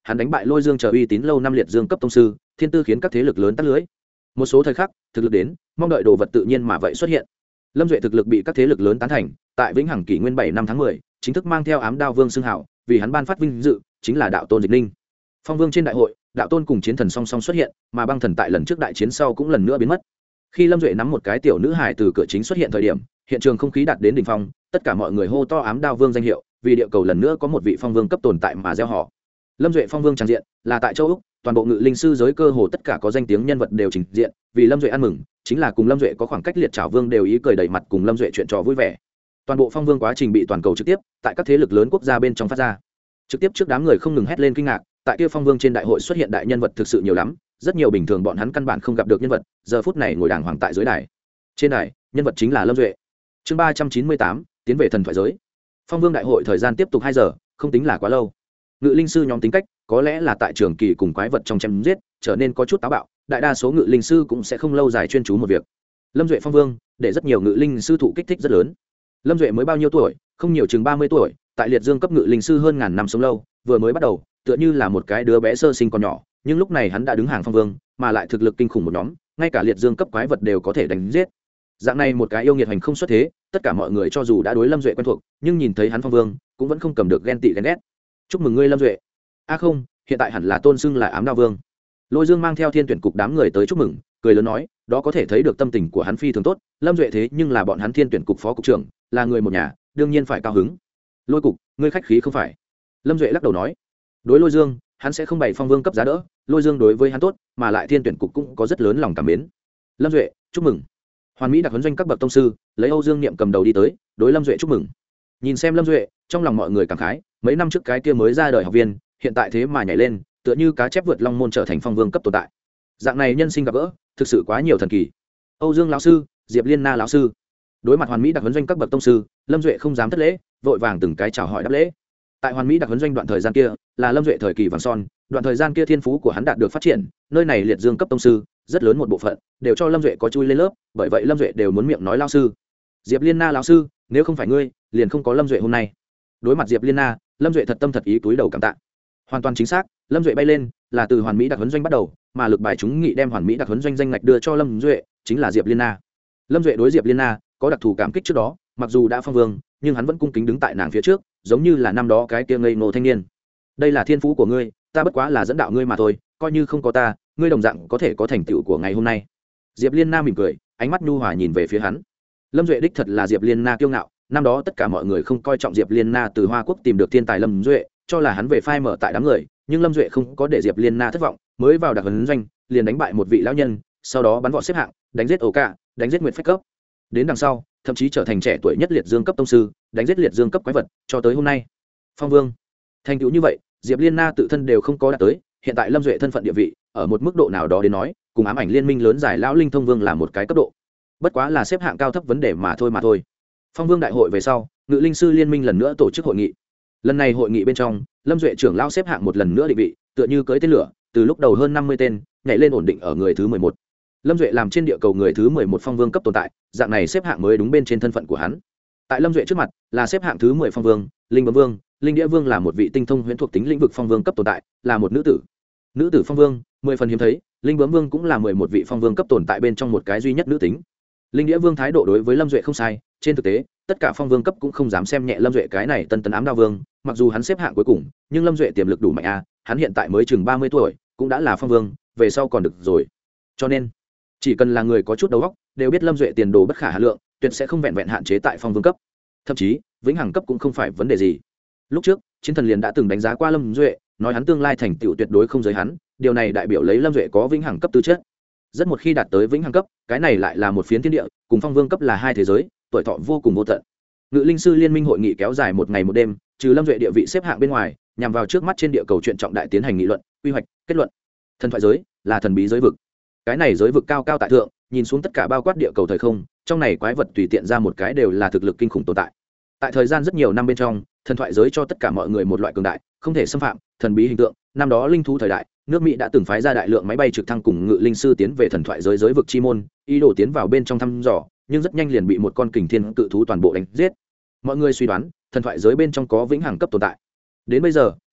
hắn đánh bại lôi dương chờ uy tín lâu năm liệt dương cấp tông sư, thiên tư khiến các thế lực lớn tắt lưới. Một số thời khắc thực lực đến, mong đợi đồ vật tự nhiên mà vậy xuất hiện. Lâm Duệ thực lực bị các thế lực lớn tán thành, tại vĩnh hằng kỷ nguyên bảy năm tháng mười, chính thức mang theo ám đao vương xưng hào, vì hắn ban phát vinh dự chính là đạo tôn Dịch Ninh. Phong vương trên đại hội, đạo tôn cùng chiến thần song song xuất hiện, mà băng thần tại lần trước đại chiến sau cũng lần nữa biến mất. Khi Lâm Duệ nắm một cái tiểu nữ hài từ cửa chính xuất hiện thời điểm, hiện trường không khí đạt đến đỉnh phong, tất cả mọi người hô to ám đao vương danh hiệu, vì địa cầu lần nữa có một vị phong vương cấp tồn tại mà gieo họ. Lâm Duệ phong vương tràn diện, là tại châu Úc, toàn bộ ngự linh sư giới cơ hồ tất cả có danh tiếng nhân vật đều trình diện, vì Lâm Duệ ăn mừng, chính là cùng Lâm Duệ có khoảng cách liệt trảo vương đều ý cười đầy mặt cùng Lâm Duệ chuyện trò vui vẻ. Toàn bộ phong vương quá trình bị toàn cầu trực tiếp, tại các thế lực lớn quốc gia bên trong phát ra. Trực tiếp trước đám người không ngừng hét lên kinh ngạc, tại kia phong vương trên đại hội xuất hiện đại nhân vật thực sự nhiều lắm, rất nhiều bình thường bọn hắn căn bản không gặp được nhân vật, giờ phút này ngồi đàng hoàng tại dưới đài. Trên đài, nhân vật chính là Lâm Duệ. Chương ba trăm chín mươi tám, tiến về thần thoại giới. Phong vương đại hội thời gian tiếp tục hai giờ, không tính là quá lâu. Ngự linh sư nhóm tính cách, có lẽ là tại trường kỳ cùng quái vật trong chém giết, trở nên có chút táo bạo, đại đa số ngự linh sư cũng sẽ không lâu dài chuyên chú một việc. Lâm Duệ phong vương, để rất nhiều ngự linh sư thụ kích thích rất lớn. Lâm Duệ mới bao nhiêu tuổi, không nhiều chừng ba mươi tuổi, tại liệt dương cấp ngự linh sư hơn ngàn năm sống lâu, vừa mới bắt đầu, tựa như là một cái đứa bé sơ sinh còn nhỏ, nhưng lúc này hắn đã đứng hàng phong vương, mà lại thực lực kinh khủng một nhóm, ngay cả liệt dương cấp quái vật đều có thể đánh giết. Dạng này một cái yêu nghiệt hành không xuất thế, tất cả mọi người cho dù đã đối Lâm Duệ quen thuộc, nhưng nhìn thấy hắn phong vương, cũng vẫn không cầm được ghen tị ghen ghét. Chúc mừng ngươi Lâm Duệ. A à không, hiện tại hẳn là tôn xưng là ám đao vương. Lôi Dương mang theo thiên tuyển cục đám người tới chúc mừng, cười lớn nói, đó có thể thấy được tâm tình của hắn phi thường tốt. Lâm Duệ thế nhưng là bọn hắn thiên tuyển cục phó cục trưởng, là người một nhà, đương nhiên phải cao hứng. Lôi cục, ngươi khách khí không phải? Lâm Duệ lắc đầu nói, đối Lôi Dương, hắn sẽ không bày phong vương cấp giá đỡ. Lôi Dương đối với hắn tốt, mà lại thiên tuyển cục cũng có rất lớn lòng cảm mến. Lâm Duệ, chúc mừng. Hoàn Mỹ đặc huấn doanh các bậc tông sư, lấy Âu Dương Niệm cầm đầu đi tới, đối Lâm Duệ chúc mừng. Nhìn xem Lâm Duệ, trong lòng mọi người cảm khái, mấy năm trước cái kia mới ra đời học viên, hiện tại thế mà nhảy lên, tựa như cá chép vượt long môn trở thành phong vương cấp tồn tại. Dạng này nhân sinh gặp gỡ, thực sự quá nhiều thần kỳ. Âu Dương lão sư, Diệp Liên Na lão sư. Đối mặt Hoàn Mỹ đặc huấn doanh các bậc tông sư, Lâm Duệ không dám thất lễ, vội vàng từng cái chào hỏi đáp lễ. Tại Hoàn Mỹ đặc huấn doanh đoạn thời gian kia, là Lâm Duệ thời kỳ vàng son, đoạn thời gian kia thiên phú của hắn đạt được phát triển, nơi này liệt dương cấp tông sư, rất lớn một bộ phận đều cho Lâm Duệ có chui lên lớp, bởi vậy Lâm Duệ đều muốn miệng nói lão sư. Diệp Liên Na lão sư, nếu không phải ngươi, liền không có Lâm Duệ hôm nay. Đối mặt Diệp Liên Na, Lâm Duệ thật tâm thật ý túi đầu cảm tạ. Hoàn toàn chính xác, Lâm Duệ bay lên là từ Hoàn Mỹ đặc huấn doanh bắt đầu, mà lực bài chúng nghị đem Hoàn Mỹ đặc huấn doanh danh ngạch đưa cho Lâm Duệ, chính là Diệp Liên Na. Lâm Duệ đối Diệp Liên Na có đặc thù cảm kích trước đó, mặc dù đã phong vương, nhưng hắn vẫn cung kính đứng tại nàng phía trước, giống như là năm đó cái kia ngây ngô thanh niên. Đây là thiên phú của ngươi, ta bất quá là dẫn đạo ngươi mà thôi, coi như không có ta, ngươi đồng dạng có thể có thành tựu của ngày hôm nay. Diệp Liên Na mỉm cười, ánh mắt nhu hòa nhìn về phía hắn. Lâm Duệ đích thật là Diệp Liên Na kiêu ngạo, năm đó tất cả mọi người không coi trọng Diệp Liên Na từ Hoa Quốc tìm được thiên tài Lâm Duệ, cho là hắn về phai mở tại đám người, nhưng Lâm Duệ không có để Diệp Liên Na thất vọng, mới vào đặc huấn doanh, liền đánh bại một vị lão nhân, sau đó bắn vọt xếp hạng, đánh giết ổ cả, đánh giết nguyệt phách cấp. Đến đằng sau, thậm chí trở thành trẻ tuổi nhất liệt dương cấp tông sư, đánh giết liệt dương cấp quái vật, cho tới hôm nay. Phong vương. Thành tựu như vậy, Diệp Liên Na tự thân đều không có đạt tới, hiện tại Lâm Duệ thân phận địa vị, ở một mức độ nào đó đến nói, cùng ám ảnh liên minh lớn giải lão linh thông vương là một cái cấp độ. Bất quá là xếp hạng cao thấp vấn đề mà thôi mà thôi. Phong vương đại hội về sau, ngự linh sư liên minh lần nữa tổ chức hội nghị. Lần này hội nghị bên trong, Lâm Duệ trưởng lão xếp hạng một lần nữa định vị, tựa như cưỡi tên lửa, từ lúc đầu hơn năm mươi tên, nhảy lên ổn định ở người thứ mười một. Lâm Duệ làm trên địa cầu người thứ mười một phong vương cấp tồn tại, dạng này xếp hạng mới đúng bên trên thân phận của hắn. Tại Lâm Duệ trước mặt, là xếp hạng thứ mười phong vương, Linh Bấm Vương, Linh Đĩa Vương là một vị tinh thông huyễn thuộc tính lĩnh vực phong vương cấp tồn tại, là một nữ tử. Nữ tử phong vương, mười phần hiếm thấy, Linh Bấm Vương cũng là mười một vị phong vương cấp tồn tại bên trong một cái duy nhất nữ tính. Linh Đĩa Vương thái độ đối với Lâm Duệ không sai, trên thực tế, tất cả phong vương cấp cũng không dám xem nhẹ Lâm Duệ cái này tân tấn ám đao vương, mặc dù hắn xếp hạng cuối cùng, nhưng Lâm Duệ tiềm lực đủ mạnh a, hắn hiện tại mới chừng ba mươi tuổi, cũng đã là phong vương, về sau còn được rồi. Cho nên, chỉ cần là người có chút đầu óc, đều biết Lâm Duệ tiền đồ bất khả hà lượng, tuyệt sẽ không vẹn vẹn hạn chế tại phong vương cấp. Thậm chí, vĩnh hằng cấp cũng không phải vấn đề gì. Lúc trước, Chiến Thần liền đã từng đánh giá qua Lâm Duệ, nói hắn tương lai thành tựu tuyệt đối không giới hắn, điều này đại biểu lấy Lâm Duệ có vĩnh hằng cấp tư chất. Rất một khi đạt tới vĩnh hằng cấp, cái này lại là một phiến thiên địa, cùng phong vương cấp là hai thế giới, tuổi thọ vô cùng vô tận. Ngự linh sư liên minh hội nghị kéo dài một ngày một đêm, trừ Lâm Duệ địa vị xếp hạng bên ngoài, nhằm vào trước mắt trên địa cầu chuyện trọng đại tiến hành nghị luận, quy hoạch, kết luận. Thần thoại giới là thần bí giới vực. Cái này giới vực cao cao tại thượng, nhìn xuống tất cả bao quát địa cầu thời không, trong này quái vật tùy tiện ra một cái đều là thực lực kinh khủng tồn tại. Tại thời gian rất nhiều năm bên trong, thần thoại giới cho tất cả mọi người một loại cường đại, không thể xâm phạm, thần bí hình tượng. Năm đó linh thú thời đại, nước Mỹ đã từng phái ra đại lượng máy bay trực thăng cùng ngự linh sư tiến về thần thoại giới giới vực chi môn, ý đồ tiến vào bên trong thăm dò, nhưng rất nhanh liền bị một con kình thiên cự thú toàn bộ đánh giết. Mọi người suy đoán, thần thoại giới bên trong có vĩnh hằng cấp tồn tại. Đến bây giờ,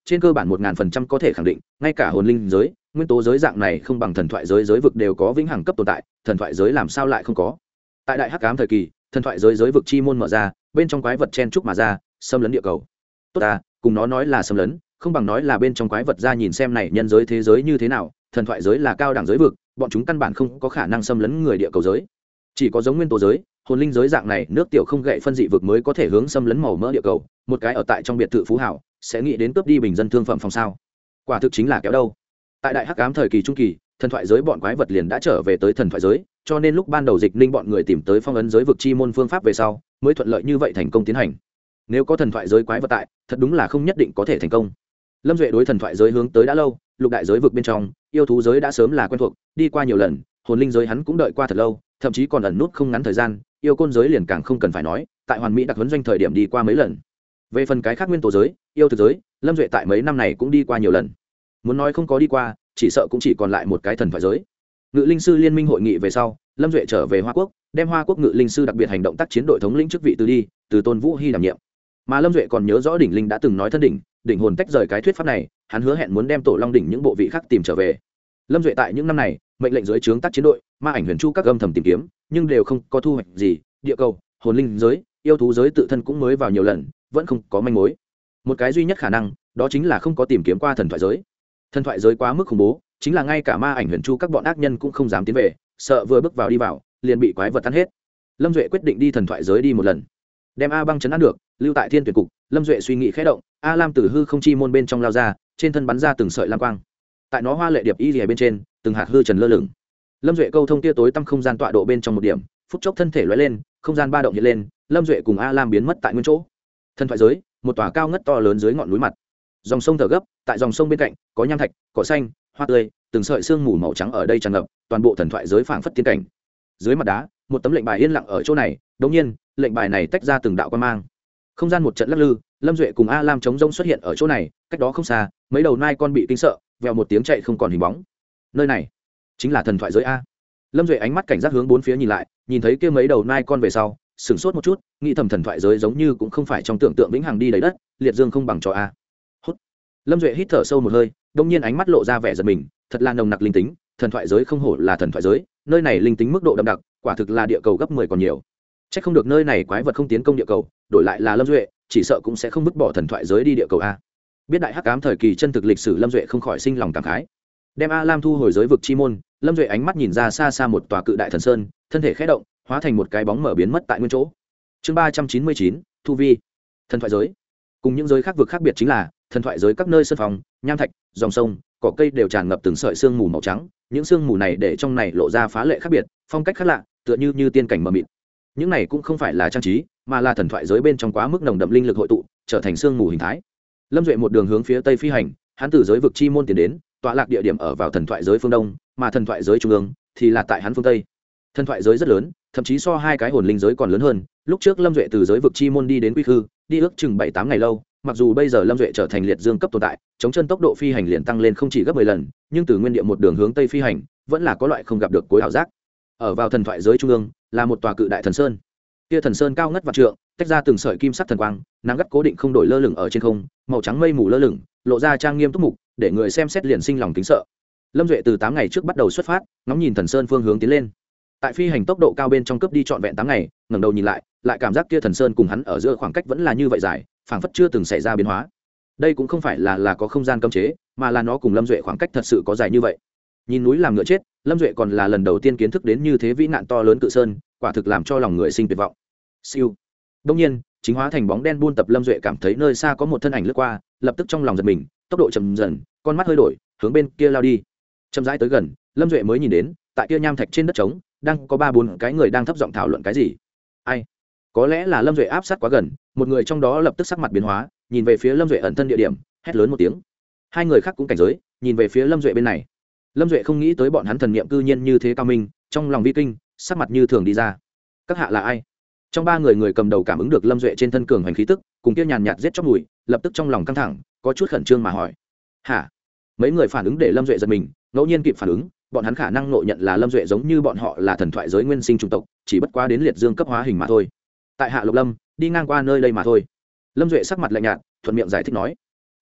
trên cơ bản một ngàn phần trăm có thể khẳng định ngay cả hồn linh giới nguyên tố giới dạng này không bằng thần thoại giới giới vực đều có vĩnh hằng cấp tồn tại, thần thoại giới làm sao lại không có. Tại đại hắc ám thời kỳ, thần thoại giới giới vực chi môn mở ra, bên trong quái vật chen trúc mà ra, xâm lấn địa cầu. Tốt ta, cùng nó nói là xâm lấn, không bằng nói là bên trong quái vật ra nhìn xem này nhân giới thế giới như thế nào, thần thoại giới là cao đẳng giới vực, bọn chúng căn bản không có khả năng xâm lấn người địa cầu giới. Chỉ có giống nguyên tố giới, hồn linh giới dạng này nước tiểu không gậy phân dị vực mới có thể hướng xâm lấn màu mỡ địa cầu, một cái ở tại trong biệt thự phú hảo, sẽ nghĩ đến cướp đi bình dân thương phẩm phòng sao? Quả thực chính là kéo đâu. Tại đại hắc ám thời kỳ trung kỳ, thần thoại giới bọn quái vật liền đã trở về tới thần thoại giới, cho nên lúc ban đầu Dịch Ninh bọn người tìm tới phong ấn giới vực chi môn phương pháp về sau, mới thuận lợi như vậy thành công tiến hành. Nếu có thần thoại giới quái vật tại, thật đúng là không nhất định có thể thành công. Lâm Duệ đối thần thoại giới hướng tới đã lâu, lục đại giới vực bên trong, yêu thú giới đã sớm là quen thuộc, đi qua nhiều lần, hồn linh giới hắn cũng đợi qua thật lâu, thậm chí còn ẩn nút không ngắn thời gian, yêu côn giới liền càng không cần phải nói, tại hoàn mỹ đặc huấn doanh thời điểm đi qua mấy lần. Về phần cái khác nguyên tố giới, yêu thực giới, Lâm Duệ tại mấy năm này cũng đi qua nhiều lần. Muốn nói không có đi qua, chỉ sợ cũng chỉ còn lại một cái thần thoại giới. Ngự linh sư liên minh hội nghị về sau, Lâm Duệ trở về Hoa Quốc, đem Hoa Quốc ngự linh sư đặc biệt hành động tác chiến đội thống lĩnh chức vị từ đi, từ Tôn Vũ Hy đảm nhiệm. Mà Lâm Duệ còn nhớ rõ đỉnh linh đã từng nói thân đỉnh, đỉnh hồn tách rời cái thuyết pháp này, hắn hứa hẹn muốn đem tổ long đỉnh những bộ vị khác tìm trở về. Lâm Duệ tại những năm này, mệnh lệnh dưới trướng tác chiến đội, ma ảnh huyền chu các âm thầm tìm kiếm, nhưng đều không có thu hoạch gì, địa cầu, hồn linh giới, yêu thú giới tự thân cũng mới vào nhiều lần, vẫn không có manh mối. Một cái duy nhất khả năng, đó chính là không có tìm kiếm qua thần thoại giới. Thần thoại giới quá mức khủng bố, chính là ngay cả ma ảnh huyền chu các bọn ác nhân cũng không dám tiến về, sợ vừa bước vào đi vào, liền bị quái vật tan hết. Lâm Duệ quyết định đi thần thoại giới đi một lần, đem A Băng chấn áp được, lưu tại thiên tuyển cục. Lâm Duệ suy nghĩ khẽ động, A Lam từ hư không chi môn bên trong lao ra, trên thân bắn ra từng sợi lam quang. Tại nó hoa lệ điệp y lìa bên trên, từng hạt hư trần lơ lửng. Lâm Duệ câu thông tia tối tăm không gian tọa độ bên trong một điểm, phút chốc thân thể lóe lên, không gian ba động hiện lên, Lâm Duệ cùng A Lam biến mất tại nguyên chỗ. Thần thoại giới, một tòa cao ngất to lớn dưới ngọn núi mặt. Dòng sông thở gấp, tại dòng sông bên cạnh có nham thạch, cỏ xanh, hoa tươi, từng sợi sương mù màu trắng ở đây tràn ngập, toàn bộ thần thoại giới phảng phất tiên cảnh. Dưới mặt đá, một tấm lệnh bài yên lặng ở chỗ này, đột nhiên, lệnh bài này tách ra từng đạo quang mang. Không gian một trận lắc lư, Lâm Duệ cùng A Lam chống rông xuất hiện ở chỗ này, cách đó không xa, mấy đầu nai con bị kinh sợ, vèo một tiếng chạy không còn hình bóng. Nơi này chính là thần thoại giới a. Lâm Duệ ánh mắt cảnh giác hướng bốn phía nhìn lại, nhìn thấy kia mấy đầu nai con về sau, sửng sốt một chút, nghĩ thầm thần thoại giới giống như cũng không phải trong tưởng tượng vĩnh hằng đi đầy đất, liệt dương không bằng cho a. Hút. Lâm Duệ hít thở sâu một hơi, đột nhiên ánh mắt lộ ra vẻ giật mình, thật là nồng nặc linh tính, thần thoại giới không hổ là thần thoại giới, nơi này linh tính mức độ đậm đặc, quả thực là địa cầu gấp mười còn nhiều. Chắc không được nơi này quái vật không tiến công địa cầu, đổi lại là Lâm Duệ, chỉ sợ cũng sẽ không vứt bỏ thần thoại giới đi địa cầu a. Biết đại hắc ám thời kỳ chân thực lịch sử, Lâm Duệ không khỏi sinh lòng cảm khái. Đem A Lam thu hồi giới vực chi môn, Lâm Duệ ánh mắt nhìn ra xa xa một tòa cự đại thần sơn, thân thể khẽ động, hóa thành một cái bóng mở biến mất tại nguyên chỗ. Chương ba trăm chín mươi chín, thu vi. Thần thoại giới. Cùng những giới khác vực khác biệt chính là, thần thoại giới các nơi sơn phòng, nham thạch, dòng sông, cỏ cây đều tràn ngập từng sợi sương mù màu trắng, những sương mù này để trong này lộ ra phá lệ khác biệt, phong cách khác lạ, tựa như như tiên cảnh mờ mịt. Những này cũng không phải là trang trí, mà là thần thoại giới bên trong quá mức nồng đậm linh lực hội tụ, trở thành sương mù hình thái. Lâm Duệ một đường hướng phía tây phi hành, hắn từ giới vực chi môn tiến đến, tọa lạc địa điểm ở vào thần thoại giới phương đông, mà thần thoại giới trung ương thì là tại hắn phương tây. Thần thoại giới rất lớn, thậm chí so hai cái hồn linh giới còn lớn hơn. Lúc trước Lâm Duệ từ giới vực chi môn đi đến quy khư, đi ước chừng bảy tám ngày lâu, mặc dù bây giờ Lâm Duệ trở thành liệt dương cấp tồn tại, chống chân tốc độ phi hành liền tăng lên không chỉ gấp mười lần, nhưng từ nguyên địa một đường hướng tây phi hành, vẫn là có loại không gặp được cuối ảo giác. Ở vào thần thoại giới trung ương là một tòa cự đại thần sơn. Kia thần sơn cao ngất vạn trượng, tách ra từng sợi kim sắc thần quang, nắng gắt cố định không đổi lơ lửng ở trên không, màu trắng mây mù lơ lửng, lộ ra trang nghiêm túc mục, để người xem xét liền sinh lòng kính sợ. Lâm Duệ từ tám ngày trước bắt đầu xuất phát, ngắm nhìn thần sơn phương hướng tiến lên. Tại phi hành tốc độ cao bên trong cướp đi trọn vẹn tám ngày, ngẩng đầu nhìn lại, lại cảm giác kia thần sơn cùng hắn ở giữa khoảng cách vẫn là như vậy dài, phảng phất chưa từng xảy ra biến hóa. Đây cũng không phải là là có không gian cấm chế, mà là nó cùng Lâm Duệ khoảng cách thật sự có dài như vậy. Nhìn núi làm ngựa chết, Lâm Duệ còn là lần đầu tiên kiến thức đến như thế vĩ nạn to lớn cự sơn, quả thực làm cho lòng người sinh tuyệt vọng. Siêu. Đương nhiên, chính hóa thành bóng đen buôn tập, Lâm Duệ cảm thấy nơi xa có một thân ảnh lướt qua, lập tức trong lòng giật mình, tốc độ chậm dần, con mắt hơi đổi, hướng bên kia lao đi. Chậm rãi tới gần, Lâm Duệ mới nhìn đến, tại kia nham thạch trên đất trống, đang có ba bốn cái người đang thấp giọng thảo luận cái gì. Ai? Có lẽ là Lâm Duệ áp sát quá gần, một người trong đó lập tức sắc mặt biến hóa, nhìn về phía Lâm Duệ ẩn thân địa điểm, hét lớn một tiếng. Hai người khác cũng cảnh giới, nhìn về phía Lâm Duệ bên này. Lâm Duệ không nghĩ tới bọn hắn thần niệm cư nhiên như thế cao minh, trong lòng vi kinh, sắc mặt như thường đi ra. Các hạ là ai? Trong ba người, người cầm đầu cảm ứng được Lâm Duệ trên thân cường hành khí tức, cùng kia nhàn nhạt giết chóc mùi, lập tức trong lòng căng thẳng, có chút khẩn trương mà hỏi. Hả? Mấy người phản ứng để Lâm Duệ giật mình, ngẫu nhiên kịp phản ứng, bọn hắn khả năng nội nhận là Lâm Duệ giống như bọn họ là thần thoại giới nguyên sinh chủng tộc, chỉ bất quá đến liệt dương cấp hóa hình mà thôi. Tại hạ Lục Lâm, đi ngang qua nơi đây mà thôi. Lâm Duệ sắc mặt lạnh nhạt, thuận miệng giải thích nói.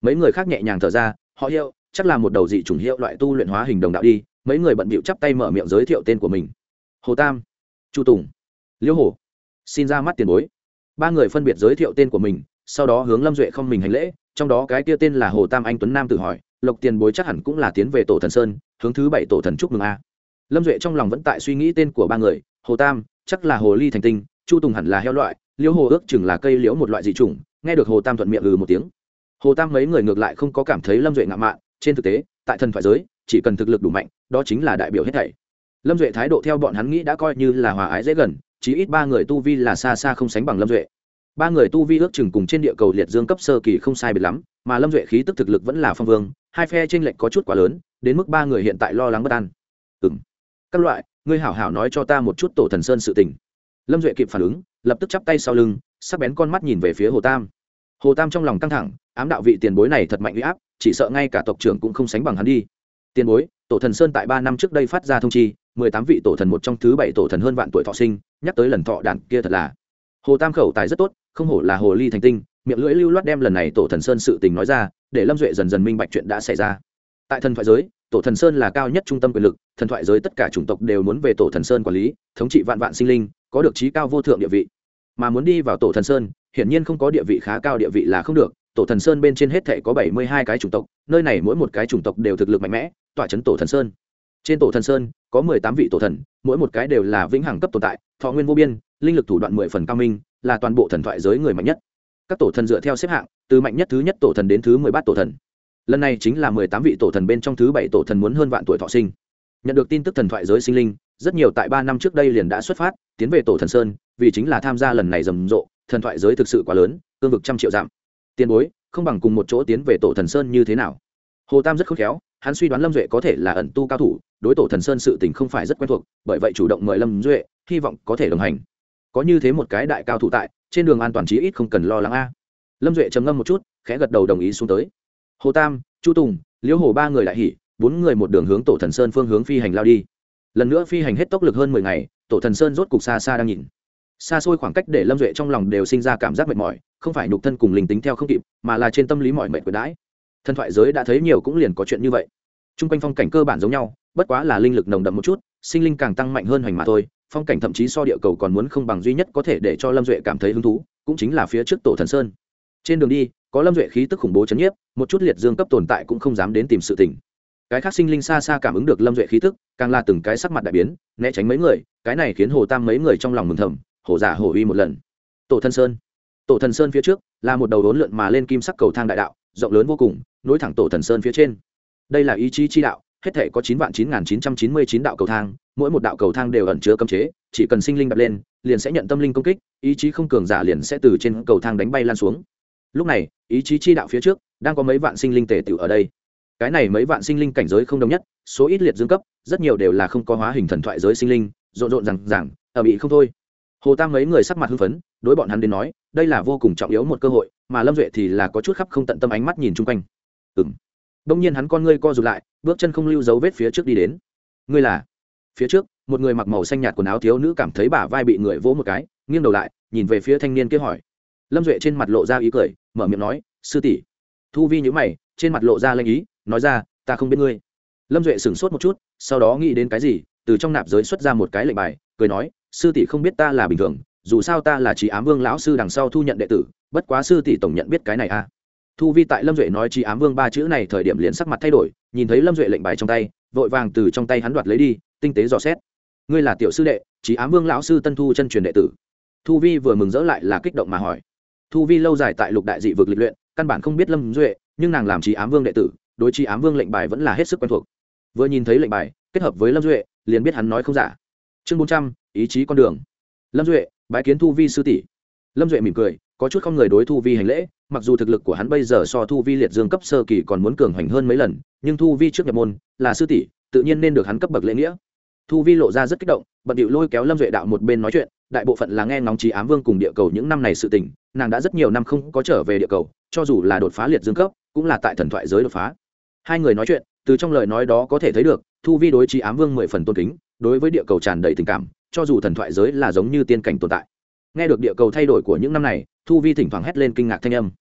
Mấy người khác nhẹ nhàng thở ra, họ hiệu chắc là một đầu dị chủng hiệu loại tu luyện hóa hình đồng đạo đi. Mấy người bận bịu chắp tay mở miệng giới thiệu tên của mình. Hồ Tam, Chu Tùng, Liễu Hổ, xin ra mắt tiền bối. Ba người phân biệt giới thiệu tên của mình, sau đó hướng Lâm Duệ không mình hành lễ. Trong đó cái kia tên là Hồ Tam anh tuấn nam tự hỏi, Lộc tiền bối chắc hẳn cũng là tiến về tổ thần sơn, hướng thứ bảy tổ thần chúc mừng a. Lâm Duệ trong lòng vẫn tại suy nghĩ tên của ba người. Hồ Tam chắc là hồ ly thành tinh, Chu Tùng hẳn là heo loại, Liễu Hồ ước chừng là cây liễu một loại dị chủng. Nghe được Hồ Tam thuận miệng ừ một tiếng. Hồ Tam mấy người ngược lại không có cảm thấy Lâm Duệ ngạo mạn. Trên thực tế, tại thần thoại giới, chỉ cần thực lực đủ mạnh, đó chính là đại biểu hết thảy. Lâm Duệ thái độ theo bọn hắn nghĩ đã coi như là hòa ái dễ gần, chí ít ba người tu vi là xa xa không sánh bằng Lâm Duệ. Ba người tu vi ước chừng cùng trên địa cầu liệt dương cấp sơ kỳ không sai biệt lắm, mà Lâm Duệ khí tức thực lực vẫn là phong vương, hai phe chênh lệch có chút quá lớn, đến mức ba người hiện tại lo lắng bất an. Ừm. Các loại, ngươi hảo hảo nói cho ta một chút tổ thần sơn sự tình. Lâm Duệ kịp phản ứng, lập tức chắp tay sau lưng, sắc bén con mắt nhìn về phía Hồ Tam. Hồ Tam trong lòng căng thẳng, ám đạo vị tiền bối này thật mạnh uy áp, chỉ sợ ngay cả tộc trưởng cũng không sánh bằng hắn đi. Tiền bối, tổ thần sơn tại ba năm trước đây phát ra thông chi, mười tám vị tổ thần một trong thứ bảy tổ thần hơn vạn tuổi thọ sinh, nhắc tới lần thọ đản kia thật là. Hồ Tam khẩu tài rất tốt, không hổ là hồ ly thành tinh, miệng lưỡi lưu loát đem lần này tổ thần sơn sự tình nói ra, để Lâm Duệ dần dần minh bạch chuyện đã xảy ra. Tại thần thoại giới, tổ thần sơn là cao nhất trung tâm quyền lực, thần thoại giới tất cả chủng tộc đều muốn về tổ thần sơn quản lý, thống trị vạn vạn sinh linh, có được trí cao vô thượng địa vị. Mà muốn đi vào tổ thần sơn, hiển nhiên không có địa vị khá cao địa vị là không được. Tổ thần sơn bên trên hết thảy có bảy mươi hai cái chủng tộc, nơi này mỗi một cái chủng tộc đều thực lực mạnh mẽ, tọa trấn tổ thần sơn. Trên tổ thần sơn có mười tám vị tổ thần, mỗi một cái đều là vĩnh hằng cấp tồn tại, thọ nguyên vô biên, linh lực thủ đoạn mười phần cao minh, là toàn bộ thần thoại giới người mạnh nhất. Các tổ thần dựa theo xếp hạng, từ mạnh nhất thứ nhất tổ thần đến thứ mười bát tổ thần. Lần này chính là mười tám vị tổ thần bên trong thứ bảy tổ thần muốn hơn vạn tuổi thọ sinh. Nhận được tin tức thần thoại giới sinh linh, rất nhiều tại ba năm trước đây liền đã xuất phát, tiến về tổ thần sơn, vì chính là tham gia lần này rầm rộ, thần thoại giới thực sự quá lớn, cương vực trăm triệu dặm. Tiền bối, không bằng cùng một chỗ tiến về tổ thần sơn như thế nào? Hồ Tam rất khôn khéo, hắn suy đoán Lâm Duệ có thể là ẩn tu cao thủ, đối tổ thần sơn sự tình không phải rất quen thuộc, bởi vậy chủ động mời Lâm Duệ, hy vọng có thể đồng hành. Có như thế một cái đại cao thủ tại, trên đường an toàn chí ít không cần lo lắng a. Lâm Duệ trầm ngâm một chút, khẽ gật đầu đồng ý xuống tới. Hồ Tam, Chu Tùng, Liễu Hồ ba người lại hỉ, bốn người một đường hướng tổ thần sơn phương hướng phi hành lao đi. Lần nữa phi hành hết tốc lực hơn mười ngày, tổ thần sơn rốt cục xa xa đang nhìn. Xa xôi khoảng cách để Lâm Duệ trong lòng đều sinh ra cảm giác mệt mỏi, không phải nhục thân cùng linh tính theo không kịp, mà là trên tâm lý mỏi mệt của đãi. Thần thoại giới đã thấy nhiều cũng liền có chuyện như vậy. Trung quanh phong cảnh cơ bản giống nhau, bất quá là linh lực nồng đậm một chút, sinh linh càng tăng mạnh hơn hoành mà thôi. Phong cảnh thậm chí so địa cầu còn muốn không bằng, duy nhất có thể để cho Lâm Duệ cảm thấy hứng thú, cũng chính là phía trước tổ thần sơn. Trên đường đi, có Lâm Duệ khí tức khủng bố chấn nhiếp, một chút liệt dương cấp tồn tại cũng không dám đến tìm sự tình. Cái khác sinh linh xa xa cảm ứng được Lâm Duệ khí tức, càng là từng cái sắc mặt đại biến, né tránh mấy người, cái này khiến Hồ Tam mấy người trong lòng mừng thầm, hổ giả hổ uy một lần. Tổ thần sơn. Tổ thần sơn phía trước là một đầu đốn lượn mà lên kim sắc cầu thang đại đạo, rộng lớn vô cùng, nối thẳng tổ thần sơn phía trên. Đây là ý chí chi đạo, hết thể có chín vạn chín nghìn chín trăm chín mươi chín đạo cầu thang, mỗi một đạo cầu thang đều ẩn chứa cấm chế, chỉ cần sinh linh đặt lên, liền sẽ nhận tâm linh công kích, ý chí không cường giả liền sẽ từ trên cầu thang đánh bay lan xuống. Lúc này, ý chí chi đạo phía trước đang có mấy vạn sinh linh tề tựu ở đây. Cái này mấy vạn sinh linh cảnh giới không đồng nhất, số ít liệt dương cấp, rất nhiều đều là không có hóa hình thần thoại giới sinh linh, rộn rộn rằng rằng, ở bị không thôi. Hồ Tam mấy người sắc mặt hưng phấn, đối bọn hắn đến nói, đây là vô cùng trọng yếu một cơ hội, mà Lâm Duệ thì là có chút khắp không tận tâm ánh mắt nhìn chung quanh. Ừm. Đông nhiên hắn con ngươi co rụt lại, bước chân không lưu dấu vết phía trước đi đến. Ngươi là? Phía trước, một người mặc màu xanh nhạt quần áo thiếu nữ cảm thấy bả vai bị người vỗ một cái, nghiêng đầu lại, nhìn về phía thanh niên kia hỏi. Lâm Duệ trên mặt lộ ra ý cười, mở miệng nói, sư tỷ. Thu Vi nhíu mày, trên mặt lộ ra lanh ý, nói ra, ta không biết ngươi. Lâm Duệ sửng sốt một chút, sau đó nghĩ đến cái gì, từ trong nạp giới xuất ra một cái lệnh bài, cười nói, sư tỷ không biết ta là bình thường, dù sao ta là Trí Ám Vương lão sư đằng sau thu nhận đệ tử, bất quá sư tỷ tổng nhận biết cái này à. Thu Vi tại Lâm Duệ nói Trí Ám Vương ba chữ này thời điểm liền sắc mặt thay đổi, nhìn thấy Lâm Duệ lệnh bài trong tay, vội vàng từ trong tay hắn đoạt lấy đi, tinh tế dò xét. Ngươi là tiểu sư đệ, Trí Ám Vương lão sư tân thu chân truyền đệ tử. Thu Vi vừa mừng rỡ lại là kích động mà hỏi. Thu Vi lâu dài tại lục đại dị vực lịch luyện, căn bản không biết Lâm Duệ, nhưng nàng làm Trí Ám Vương đệ tử, đối Trí Ám Vương lệnh bài vẫn là hết sức quen thuộc. Vừa nhìn thấy lệnh bài, kết hợp với Lâm Duệ, liền biết hắn nói không giả. Chương bốn trăm, ý chí con đường. Lâm Duệ, bái kiến Thu Vi sư tỷ. Lâm Duệ mỉm cười, có chút không người đối Thu Vi hành lễ, mặc dù thực lực của hắn bây giờ so Thu Vi liệt dương cấp sơ kỳ còn muốn cường hoành hơn mấy lần, nhưng Thu Vi trước nhập môn, là sư tỷ, tự nhiên nên được hắn cấp bậc lễ nghĩa. Thu Vi lộ ra rất kích động, bận điệu lôi kéo Lâm Duệ đạo một bên nói chuyện, đại bộ phận là nghe ngóng Trí Ám Vương cùng địa cầu những năm này sự tình, nàng đã rất nhiều năm không có trở về địa cầu, cho dù là đột phá liệt dương cấp, cũng là tại thần thoại giới đột phá. Hai người nói chuyện, từ trong lời nói đó có thể thấy được, Thu Vi đối Trí Ám Vương mười phần tôn kính, đối với địa cầu tràn đầy tình cảm, cho dù thần thoại giới là giống như tiên cảnh tồn tại. Nghe được địa cầu thay đổi của những năm này, Thu Vi thỉnh thoảng hét lên kinh ngạc thanh âm.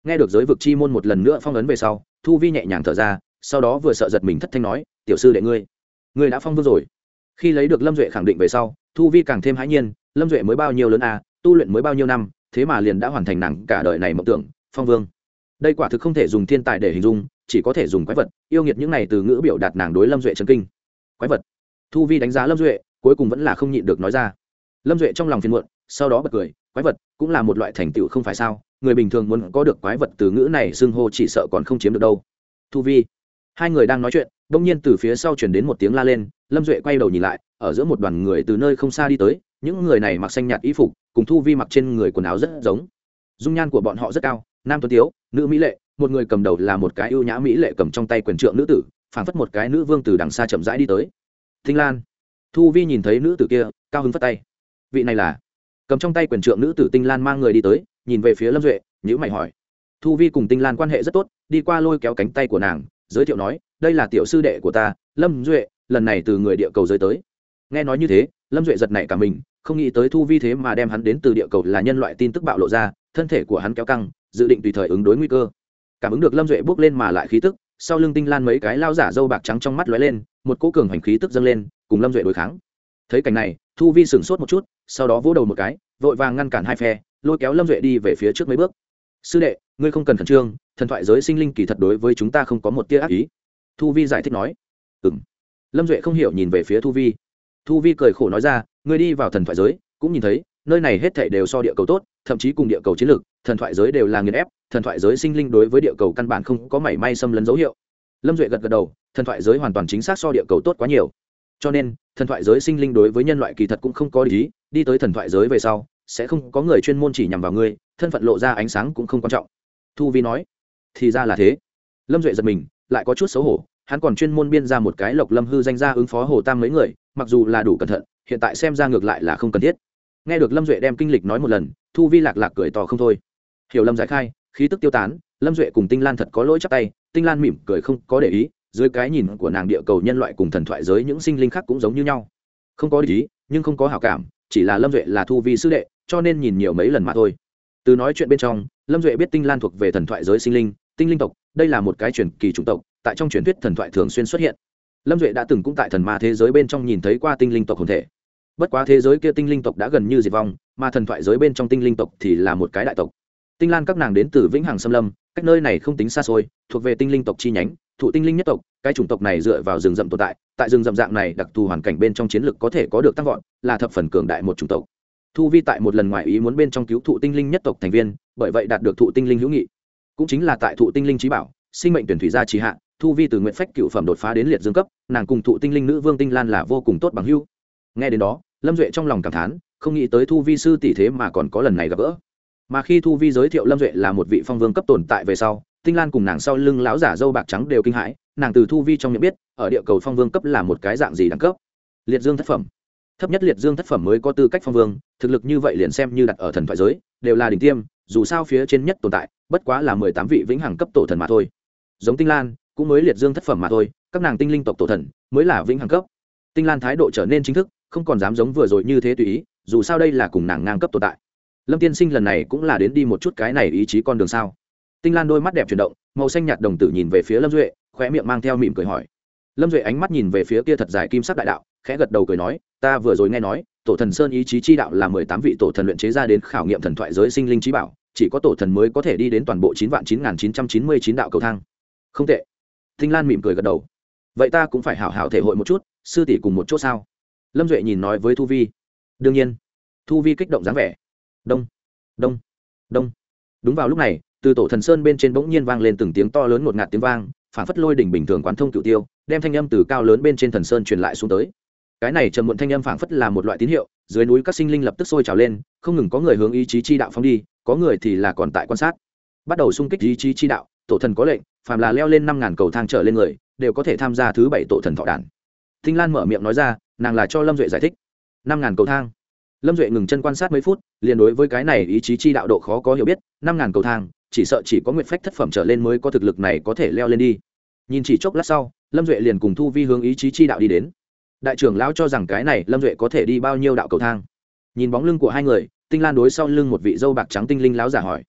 nghe được giới vực chi môn một lần nữa phong ấn về sau, thu vi nhẹ nhàng thở ra, sau đó vừa sợ giật mình thất thanh nói, tiểu sư đệ ngươi ngươi đã phong vương rồi. Khi lấy được Lâm Duệ khẳng định về sau, thu vi càng thêm hãi nhiên. Lâm Duệ mới bao nhiêu lớn à, tu luyện mới bao nhiêu năm, thế mà liền đã hoàn thành nàng cả đời này mộng tưởng, phong vương. Đây quả thực không thể dùng thiên tài để hình dung, chỉ có thể dùng quái vật, yêu nghiệt những này từ ngữ biểu đạt nàng đối Lâm Duệ chấn kinh. Quái vật. Thu vi đánh giá Lâm Duệ, cuối cùng vẫn là không nhịn được nói ra. Lâm Duệ trong lòng phiền muộn, sau đó bật cười, quái vật cũng là một loại thành tựu không phải sao, người bình thường muốn có được quái vật từ ngữ này xưng hô chỉ sợ còn không chiếm được đâu. Thu vi. Hai người đang nói chuyện, bỗng nhiên từ phía sau chuyển đến một tiếng la lên. Lâm Duệ quay đầu nhìn lại, ở giữa một đoàn người từ nơi không xa đi tới, những người này mặc xanh nhạt y phục, cùng Thu vi mặc trên người quần áo rất giống. Dung nhan của bọn họ rất cao, nam tuấn tiếu, nữ mỹ lệ, một người cầm đầu là một cái ưu nhã mỹ lệ cầm trong tay quyền trượng nữ tử, phảng phất một cái nữ vương từ đằng xa chậm rãi đi tới. Tinh Lan. Thu vi nhìn thấy nữ tử kia, cao hứng phất tay. Vị này là? Cầm trong tay quyền trượng nữ tử Tinh Lan mang người đi tới, nhìn về phía Lâm Duệ, nhíu mày hỏi. Thu vi cùng Tinh Lan quan hệ rất tốt, đi qua lôi kéo cánh tay của nàng, giới thiệu nói, đây là tiểu sư đệ của ta, Lâm Duệ, lần này từ người địa cầu rơi tới. Nghe nói như thế, Lâm Duệ giật nảy cả mình, không nghĩ tới Thu vi thế mà đem hắn đến từ địa cầu là nhân loại tin tức bạo lộ ra, thân thể của hắn kéo căng, dự định tùy thời ứng đối nguy cơ. Cảm ứng được Lâm Duệ bước lên mà lại khí tức, sau lưng Tinh Lan mấy cái lao giả râu bạc trắng trong mắt lóe lên, một cỗ cường hành khí tức dâng lên, cùng Lâm Duệ đối kháng. Thấy cảnh này, Thu vi sửng sốt một chút, sau đó vỗ đầu một cái, vội vàng ngăn cản hai phe, lôi kéo Lâm Duệ đi về phía trước mấy bước. Sư đệ, ngươi không cần khẩn trương, thần thoại giới sinh linh kỳ thật đối với chúng ta không có một tia ác ý. Thu vi giải thích nói. Ừm. Lâm Duệ không hiểu nhìn về phía Thu vi. Thu vi cười khổ nói ra, ngươi đi vào thần thoại giới cũng nhìn thấy, nơi này hết thảy đều so địa cầu tốt, thậm chí cùng địa cầu chiến lược, thần thoại giới đều là nghiền ép, thần thoại giới sinh linh đối với địa cầu căn bản không có mảy may xâm lấn dấu hiệu. Lâm Duệ gật gật đầu, thần thoại giới hoàn toàn chính xác so địa cầu tốt quá nhiều. Cho nên, thần thoại giới sinh linh đối với nhân loại kỳ thật cũng không có ý, đi tới thần thoại giới về sau, sẽ không có người chuyên môn chỉ nhằm vào ngươi, thân phận lộ ra ánh sáng cũng không quan trọng. Thu vi nói. Thì ra là thế. Lâm Duệ giật mình, lại có chút xấu hổ, hắn còn chuyên môn biên ra một cái Lộc Lâm hư danh ra ứng phó Hồ Tam mấy người, mặc dù là đủ cẩn thận, hiện tại xem ra ngược lại là không cần thiết. Nghe được Lâm Duệ đem kinh lịch nói một lần, Thu vi lạc lạc cười to không thôi. Hiểu Lâm giải khai, khí tức tiêu tán, Lâm Duệ cùng Tinh Lan thật có lỗi chắp tay, Tinh Lan mỉm cười không có để ý, dưới cái nhìn của nàng địa cầu nhân loại cùng thần thoại giới những sinh linh khác cũng giống như nhau. Không có để ý, nhưng không có hảo cảm, chỉ là Lâm Duệ là Thu vi sư đệ, cho nên nhìn nhiều mấy lần mà thôi. Từ nói chuyện bên trong, Lâm Duệ biết Tinh Lan thuộc về thần thoại giới sinh linh, tinh linh tộc, đây là một cái truyền kỳ chủng tộc, tại trong truyền thuyết thần thoại thường xuyên xuất hiện. Lâm Duệ đã từng cũng tại thần ma thế giới bên trong nhìn thấy qua tinh linh tộc hồn thể. Bất quá thế giới kia tinh linh tộc đã gần như diệt vong, mà thần thoại giới bên trong tinh linh tộc thì là một cái đại tộc. Tinh Lan các nàng đến từ Vĩnh Hằng Xâm Lâm, cách nơi này không tính xa xôi, thuộc về tinh linh tộc chi nhánh, thụ tinh linh nhất tộc. Cái chủng tộc này dựa vào rừng rậm tồn tại, tại rừng rậm dạng này đặc thù hoàn cảnh bên trong chiến lực có thể có được tăng vọt, là thập phần cường đại một chủng tộc. Thu vi tại một lần ngoại ý muốn bên trong cứu thụ tinh linh nhất tộc thành viên, bởi vậy đạt được thụ tinh linh hữu nghị. Cũng chính là tại thụ tinh linh trí bảo, sinh mệnh tuyển thủy gia trí hạ, Thu vi từ nguyện phách cựu phẩm đột phá đến liệt dương cấp, nàng cùng thụ tinh linh nữ vương Tinh Lan là vô cùng tốt bằng hữu. Nghe đến đó, Lâm Duệ trong lòng cảm thán, không nghĩ tới Thu vi sư tỷ thế mà còn có lần này gặp gỡ. Mà khi Thu vi giới thiệu Lâm Duệ là một vị phong vương cấp tồn tại về sau, Tinh Lan cùng nàng sau lưng lão giả dâu bạc trắng đều kinh hãi, nàng từ Thu vi trong miệng biết, ở địa cầu phong vương cấp là một cái dạng gì đẳng cấp. Liệt dương thất phẩm. Thấp nhất liệt dương thất phẩm mới có tư cách phong vương, thực lực như vậy liền xem như đặt ở thần thoại giới, đều là đỉnh tiêm, dù sao phía trên nhất tồn tại, bất quá là mười tám vị vĩnh hằng cấp tổ thần mà thôi. Giống Tinh Lan, cũng mới liệt dương thất phẩm mà thôi, các nàng tinh linh tộc tổ thần mới là vĩnh hằng cấp. Tinh Lan thái độ trở nên chính thức, không còn dám giống vừa rồi như thế tùy ý, dù sao đây là cùng nàng ngang cấp tồn tại. Lâm tiên sinh lần này cũng là đến đi một chút cái này ý chí con đường sao? Tinh Lan đôi mắt đẹp chuyển động, màu xanh nhạt đồng tử nhìn về phía Lâm Duệ, khóe miệng mang theo mỉm cười hỏi. Lâm Duệ ánh mắt nhìn về phía kia thật dài kim sắc đại đạo, khẽ gật đầu cười nói, ta vừa rồi nghe nói, tổ thần sơn ý chí chi đạo là mười tám vị tổ thần luyện chế ra đến khảo nghiệm thần thoại giới sinh linh trí bảo, chỉ có tổ thần mới có thể đi đến toàn bộ chín vạn chín nghìn chín trăm chín mươi chín đạo cầu thang. Không tệ. Tinh Lan mỉm cười gật đầu. Vậy ta cũng phải hảo hảo thể hội một chút, sư tỷ cùng một chỗ sao? Lâm Duệ nhìn nói với Thu vi. Đương nhiên. Thu vi kích động dáng vẻ. Đông, đông, đông. Đúng vào lúc này, từ tổ thần sơn bên trên bỗng nhiên vang lên từng tiếng to lớn ngột ngạt tiếng vang, phản phất lôi đỉnh bình thường quán thông cửu tiêu, đem thanh âm từ cao lớn bên trên thần sơn truyền lại xuống tới. Cái này trầm muộn thanh âm phản phất là một loại tín hiệu, dưới núi các sinh linh lập tức sôi trào lên, không ngừng có người hướng ý chí chi đạo phóng đi, có người thì là còn tại quan sát. Bắt đầu xung kích ý chí chi đạo, tổ thần có lệnh, phàm là leo lên năm ngàn cầu thang trở lên người, đều có thể tham gia thứ bảy tổ thần thọ đản. Tinh Lan mở miệng nói ra, nàng là cho Lâm Duệ giải thích. năm ngàn cầu thang. Lâm Duệ ngừng chân quan sát mấy phút, liền đối với cái này ý chí chi đạo độ khó có hiểu biết, năm ngàn cầu thang, chỉ sợ chỉ có nguyệt phách thất phẩm trở lên mới có thực lực này có thể leo lên đi. Nhìn chỉ chốc lát sau, Lâm Duệ liền cùng Thu vi hướng ý chí chi đạo đi đến. Đại trưởng lão cho rằng cái này Lâm Duệ có thể đi bao nhiêu đạo cầu thang. Nhìn bóng lưng của hai người, Tinh Lan đối sau lưng một vị dâu bạc trắng tinh linh lão giả hỏi.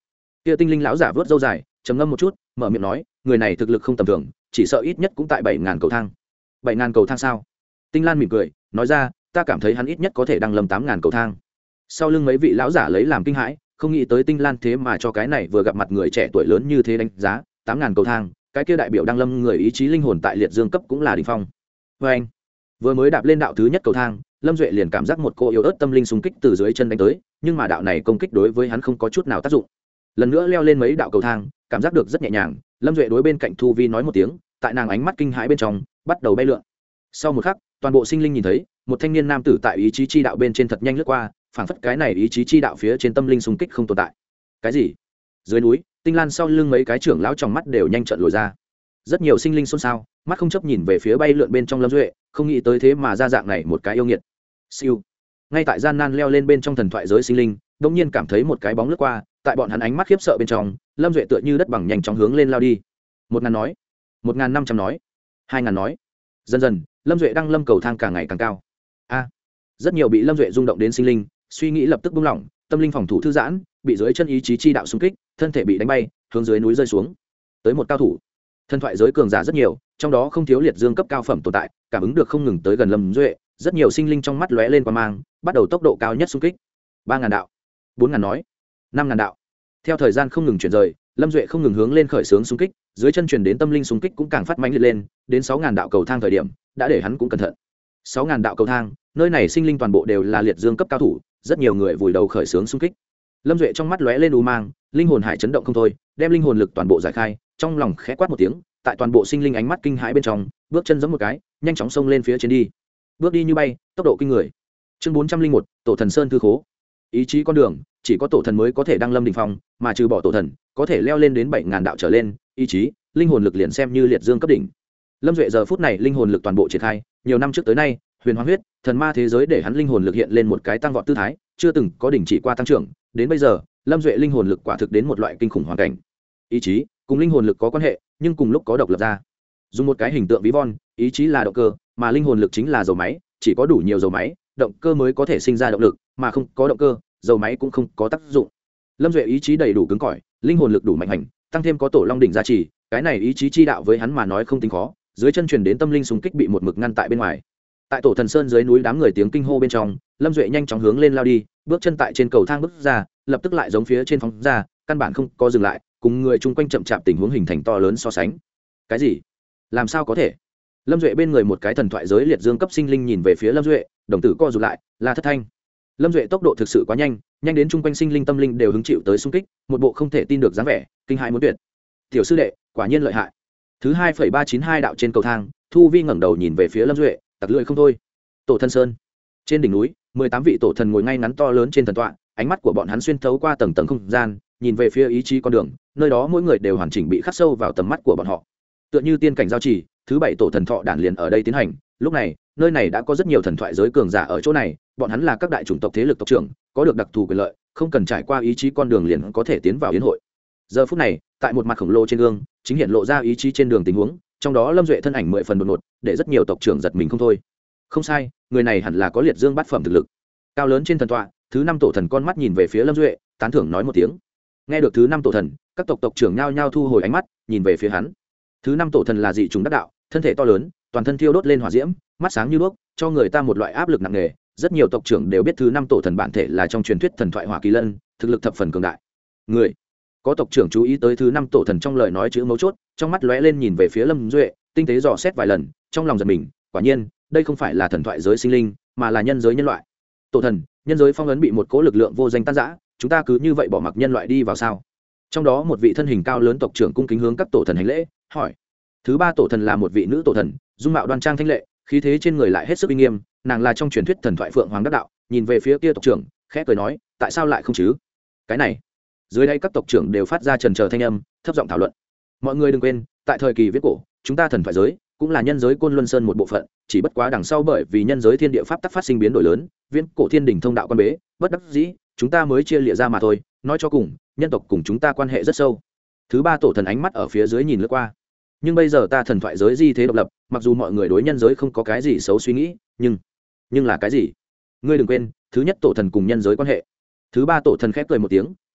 kia tinh linh lão giả vớt râu dài trầm ngâm một chút mở miệng nói người này thực lực không tầm thường chỉ sợ ít nhất cũng tại bảy ngàn cầu thang. Bảy ngàn cầu thang sao? Tinh Lan mỉm cười nói ra ta cảm thấy hắn ít nhất có thể đăng lâm tám ngàn cầu thang. Sau lưng mấy vị lão giả lấy làm kinh hãi, không nghĩ tới Tinh Lan thế mà cho cái này vừa gặp mặt người trẻ tuổi lớn như thế đánh giá tám ngàn cầu thang, cái kia đại biểu đăng lâm người ý chí linh hồn tại liệt dương cấp cũng là đỉnh phong. Và anh vừa mới đạp lên đạo thứ nhất cầu thang, Lâm Duệ liền cảm giác một cô yếu ớt tâm linh xung kích từ dưới chân đánh tới, nhưng mà đạo này công kích đối với hắn không có chút nào tác dụng. Lần nữa leo lên mấy đạo cầu thang, cảm giác được rất nhẹ nhàng, Lâm Duệ đối bên cạnh Thu Vi nói một tiếng, tại nàng ánh mắt kinh hãi bên trong bắt đầu bay lượn. Sau một khắc, toàn bộ sinh linh nhìn thấy một thanh niên nam tử tại ý chí chi đạo bên trên thật nhanh lướt qua, phảng phất cái này ý chí chi đạo phía trên tâm linh xung kích không tồn tại. Cái gì? Dưới núi, Tinh Lan sau lưng mấy cái trưởng lão trong mắt đều nhanh trợn lồi ra. Rất nhiều sinh linh xôn xao, mắt không chấp nhìn về phía bay lượn bên trong Lâm Duệ, không nghĩ tới thế mà ra dạng này một cái yêu nghiệt. Siêu. Ngay tại gian nan leo lên bên trong thần thoại giới sinh linh, đột nhiên cảm thấy một cái bóng lướt qua, tại bọn hắn ánh mắt khiếp sợ bên trong, Lâm Duệ tựa như đất bằng nhanh chóng hướng lên lao đi. Một ngàn nói, một ngàn năm trăm nói, hai ngàn nói. Dần dần, Lâm Duệ đang lâm cầu thang càng ngày càng cao. A. Rất nhiều bị Lâm Duệ rung động đến sinh linh, suy nghĩ lập tức buông lỏng, tâm linh phòng thủ thư giãn, bị dưới chân ý chí chi đạo xung kích, thân thể bị đánh bay, hướng dưới núi rơi xuống. Tới một cao thủ. Thần thoại giới cường giả rất nhiều, trong đó không thiếu liệt dương cấp cao phẩm tồn tại, cảm ứng được không ngừng tới gần Lâm Duệ, rất nhiều sinh linh trong mắt lóe lên quang mang, bắt đầu tốc độ cao nhất xung kích. ba ngàn đạo, bốn ngàn nói, năm ngàn đạo. Theo thời gian không ngừng chuyển rời, Lâm Duệ không ngừng hướng lên khởi xướng xung kích, dưới chân truyền đến tâm linh xung kích cũng càng phát mãnh liệt lên, đến sáu ngàn đạo cầu thang thời điểm, đã để hắn cũng cẩn thận. sáu ngàn đạo cầu thang, nơi này sinh linh toàn bộ đều là liệt dương cấp cao thủ, rất nhiều người vùi đầu khởi xướng xung kích. Lâm Duệ trong mắt lóe lên u mang, linh hồn hải chấn động không thôi, đem linh hồn lực toàn bộ giải khai, trong lòng khẽ quát một tiếng, tại toàn bộ sinh linh ánh mắt kinh hãi bên trong, bước chân giẫm một cái, nhanh chóng xông lên phía trên đi. Bước đi như bay, tốc độ kinh người. Chương bốn trăm linh một, Tổ thần Sơn thư khố. Ý chí con đường, chỉ có tổ thần mới có thể đăng lâm đỉnh phong, mà trừ bỏ tổ thần, có thể leo lên đến bảy ngàn đạo trở lên, ý chí, linh hồn lực liền xem như liệt dương cấp đỉnh. Lâm Duệ giờ phút này linh hồn lực toàn bộ triển khai, nhiều năm trước tới nay, huyền hóa huyết, thần ma thế giới để hắn linh hồn lực hiện lên một cái tăng vọt tư thái, chưa từng có đỉnh chỉ qua tăng trưởng, đến bây giờ, Lâm Duệ linh hồn lực quả thực đến một loại kinh khủng hoàn cảnh. Ý chí cùng linh hồn lực có quan hệ, nhưng cùng lúc có độc lập ra. Dùng một cái hình tượng ví von, ý chí là động cơ, mà linh hồn lực chính là dầu máy, chỉ có đủ nhiều dầu máy, động cơ mới có thể sinh ra động lực, mà không có động cơ, dầu máy cũng không có tác dụng. Lâm Duệ ý chí đầy đủ cứng cỏi, linh hồn lực đủ mạnh hành, tăng thêm có tổ long đỉnh gia trì, cái này ý chí chi đạo với hắn mà nói không tính khó, dưới chân truyền đến tâm linh xung kích bị một mực ngăn tại bên ngoài. Tại Tổ thần Sơn dưới núi đám người tiếng kinh hô bên trong, Lâm Duệ nhanh chóng hướng lên lao đi, bước chân tại trên cầu thang bước ra, lập tức lại giống phía trên phóng ra, căn bản không có dừng lại, cùng người chung quanh chậm chạp tình huống hình thành to lớn so sánh. Cái gì? Làm sao có thể? Lâm Duệ bên người một cái thần thoại giới liệt dương cấp sinh linh nhìn về phía Lâm Duệ, đồng tử co rụt lại, là Thất Thanh. Lâm Duệ tốc độ thực sự quá nhanh, nhanh đến chung quanh sinh linh tâm linh đều hứng chịu tới xung kích, một bộ không thể tin được dáng vẻ, kinh hãi muốn tuyệt. Tiểu sư đệ, quả nhiên lợi hại. Thứ hai phẩy ba chín hai đạo trên cầu thang, Thu Vi ngẩng đầu nhìn về phía Lâm Duệ, tặc lưỡi không thôi. Tổ thần Sơn. Trên đỉnh núi, mười tám vị tổ thần ngồi ngay ngắn to lớn trên thần tọa, ánh mắt của bọn hắn xuyên thấu qua tầng tầng không gian, nhìn về phía ý chí con đường, nơi đó mỗi người đều hoàn chỉnh bị khắc sâu vào tầm mắt của bọn họ. Tựa như tiên cảnh giao chỉ, thứ bảy tổ thần thọ đản liền ở đây tiến hành, lúc này, nơi này đã có rất nhiều thần thoại giới cường giả ở chỗ này, bọn hắn là các đại chủng tộc thế lực tộc trưởng, có được đặc thù quyền lợi, không cần trải qua ý chí con đường liền có thể tiến vào yến hội. Giờ phút này, tại một mặt khổng lồ trên gương, chính hiện lộ ra ý chí trên đường tình huống, trong đó Lâm Duệ thân ảnh mười phần đột ngột, để rất nhiều tộc trưởng giật mình không thôi. Không sai, người này hẳn là có liệt dương bát phẩm thực lực. Cao lớn trên thần tọa, thứ năm tổ thần con mắt nhìn về phía Lâm Duệ, tán thưởng nói một tiếng. Nghe được thứ năm tổ thần, các tộc tộc trưởng nhao nhao thu hồi ánh mắt, nhìn về phía hắn. Thứ năm tổ thần là dị trùng đắc đạo, thân thể to lớn, toàn thân thiêu đốt lên hỏa diễm, mắt sáng như đuốc, cho người ta một loại áp lực nặng nề. Rất nhiều tộc trưởng đều biết thứ năm tổ thần bản thể là trong truyền thuyết thần thoại hỏa kỳ lân, thực lực thập phần cường đại. Người có tộc trưởng chú ý tới thứ năm tổ thần trong lời nói chữ mấu chốt, trong mắt lóe lên nhìn về phía Lâm Duệ, tinh tế dò xét vài lần, trong lòng giật mình, quả nhiên, đây không phải là thần thoại giới sinh linh, mà là nhân giới nhân loại. Tổ thần, nhân giới phong ấn bị một cỗ lực lượng vô danh tan rã, chúng ta cứ như vậy bỏ mặc nhân loại đi vào sao? Trong đó một vị thân hình cao lớn tộc trưởng cung kính hướng các tổ thần hành lễ, hỏi. Thứ ba tổ thần là một vị nữ tổ thần, dung mạo đoan trang thanh lệ, khí thế trên người lại hết sức uy nghiêm, nàng là trong truyền thuyết thần thoại phượng hoàng đắc đạo, nhìn về phía kia tộc trưởng, khẽ cười nói, tại sao lại không chứ? Cái này, dưới đây các tộc trưởng đều phát ra trần chờ thanh âm, thấp giọng thảo luận. Mọi người đừng quên, tại thời kỳ viết cổ, chúng ta thần thoại giới cũng là nhân giới Côn Luân Sơn một bộ phận, chỉ bất quá đằng sau bởi vì nhân giới thiên địa pháp tắc phát sinh biến đổi lớn, viễn cổ thiên đình thông đạo quan bế, bất đắc dĩ, chúng ta mới chia lìa ra mà thôi. Nói cho cùng, nhân tộc cùng chúng ta quan hệ rất sâu. Thứ ba tổ thần ánh mắt ở phía dưới nhìn lướt qua. Nhưng bây giờ ta thần thoại giới di thế độc lập, mặc dù mọi người đối nhân giới không có cái gì xấu suy nghĩ, nhưng nhưng là cái gì? Ngươi đừng quên, thứ nhất tổ thần cùng nhân giới quan hệ. Thứ ba tổ thần khép cười một tiếng,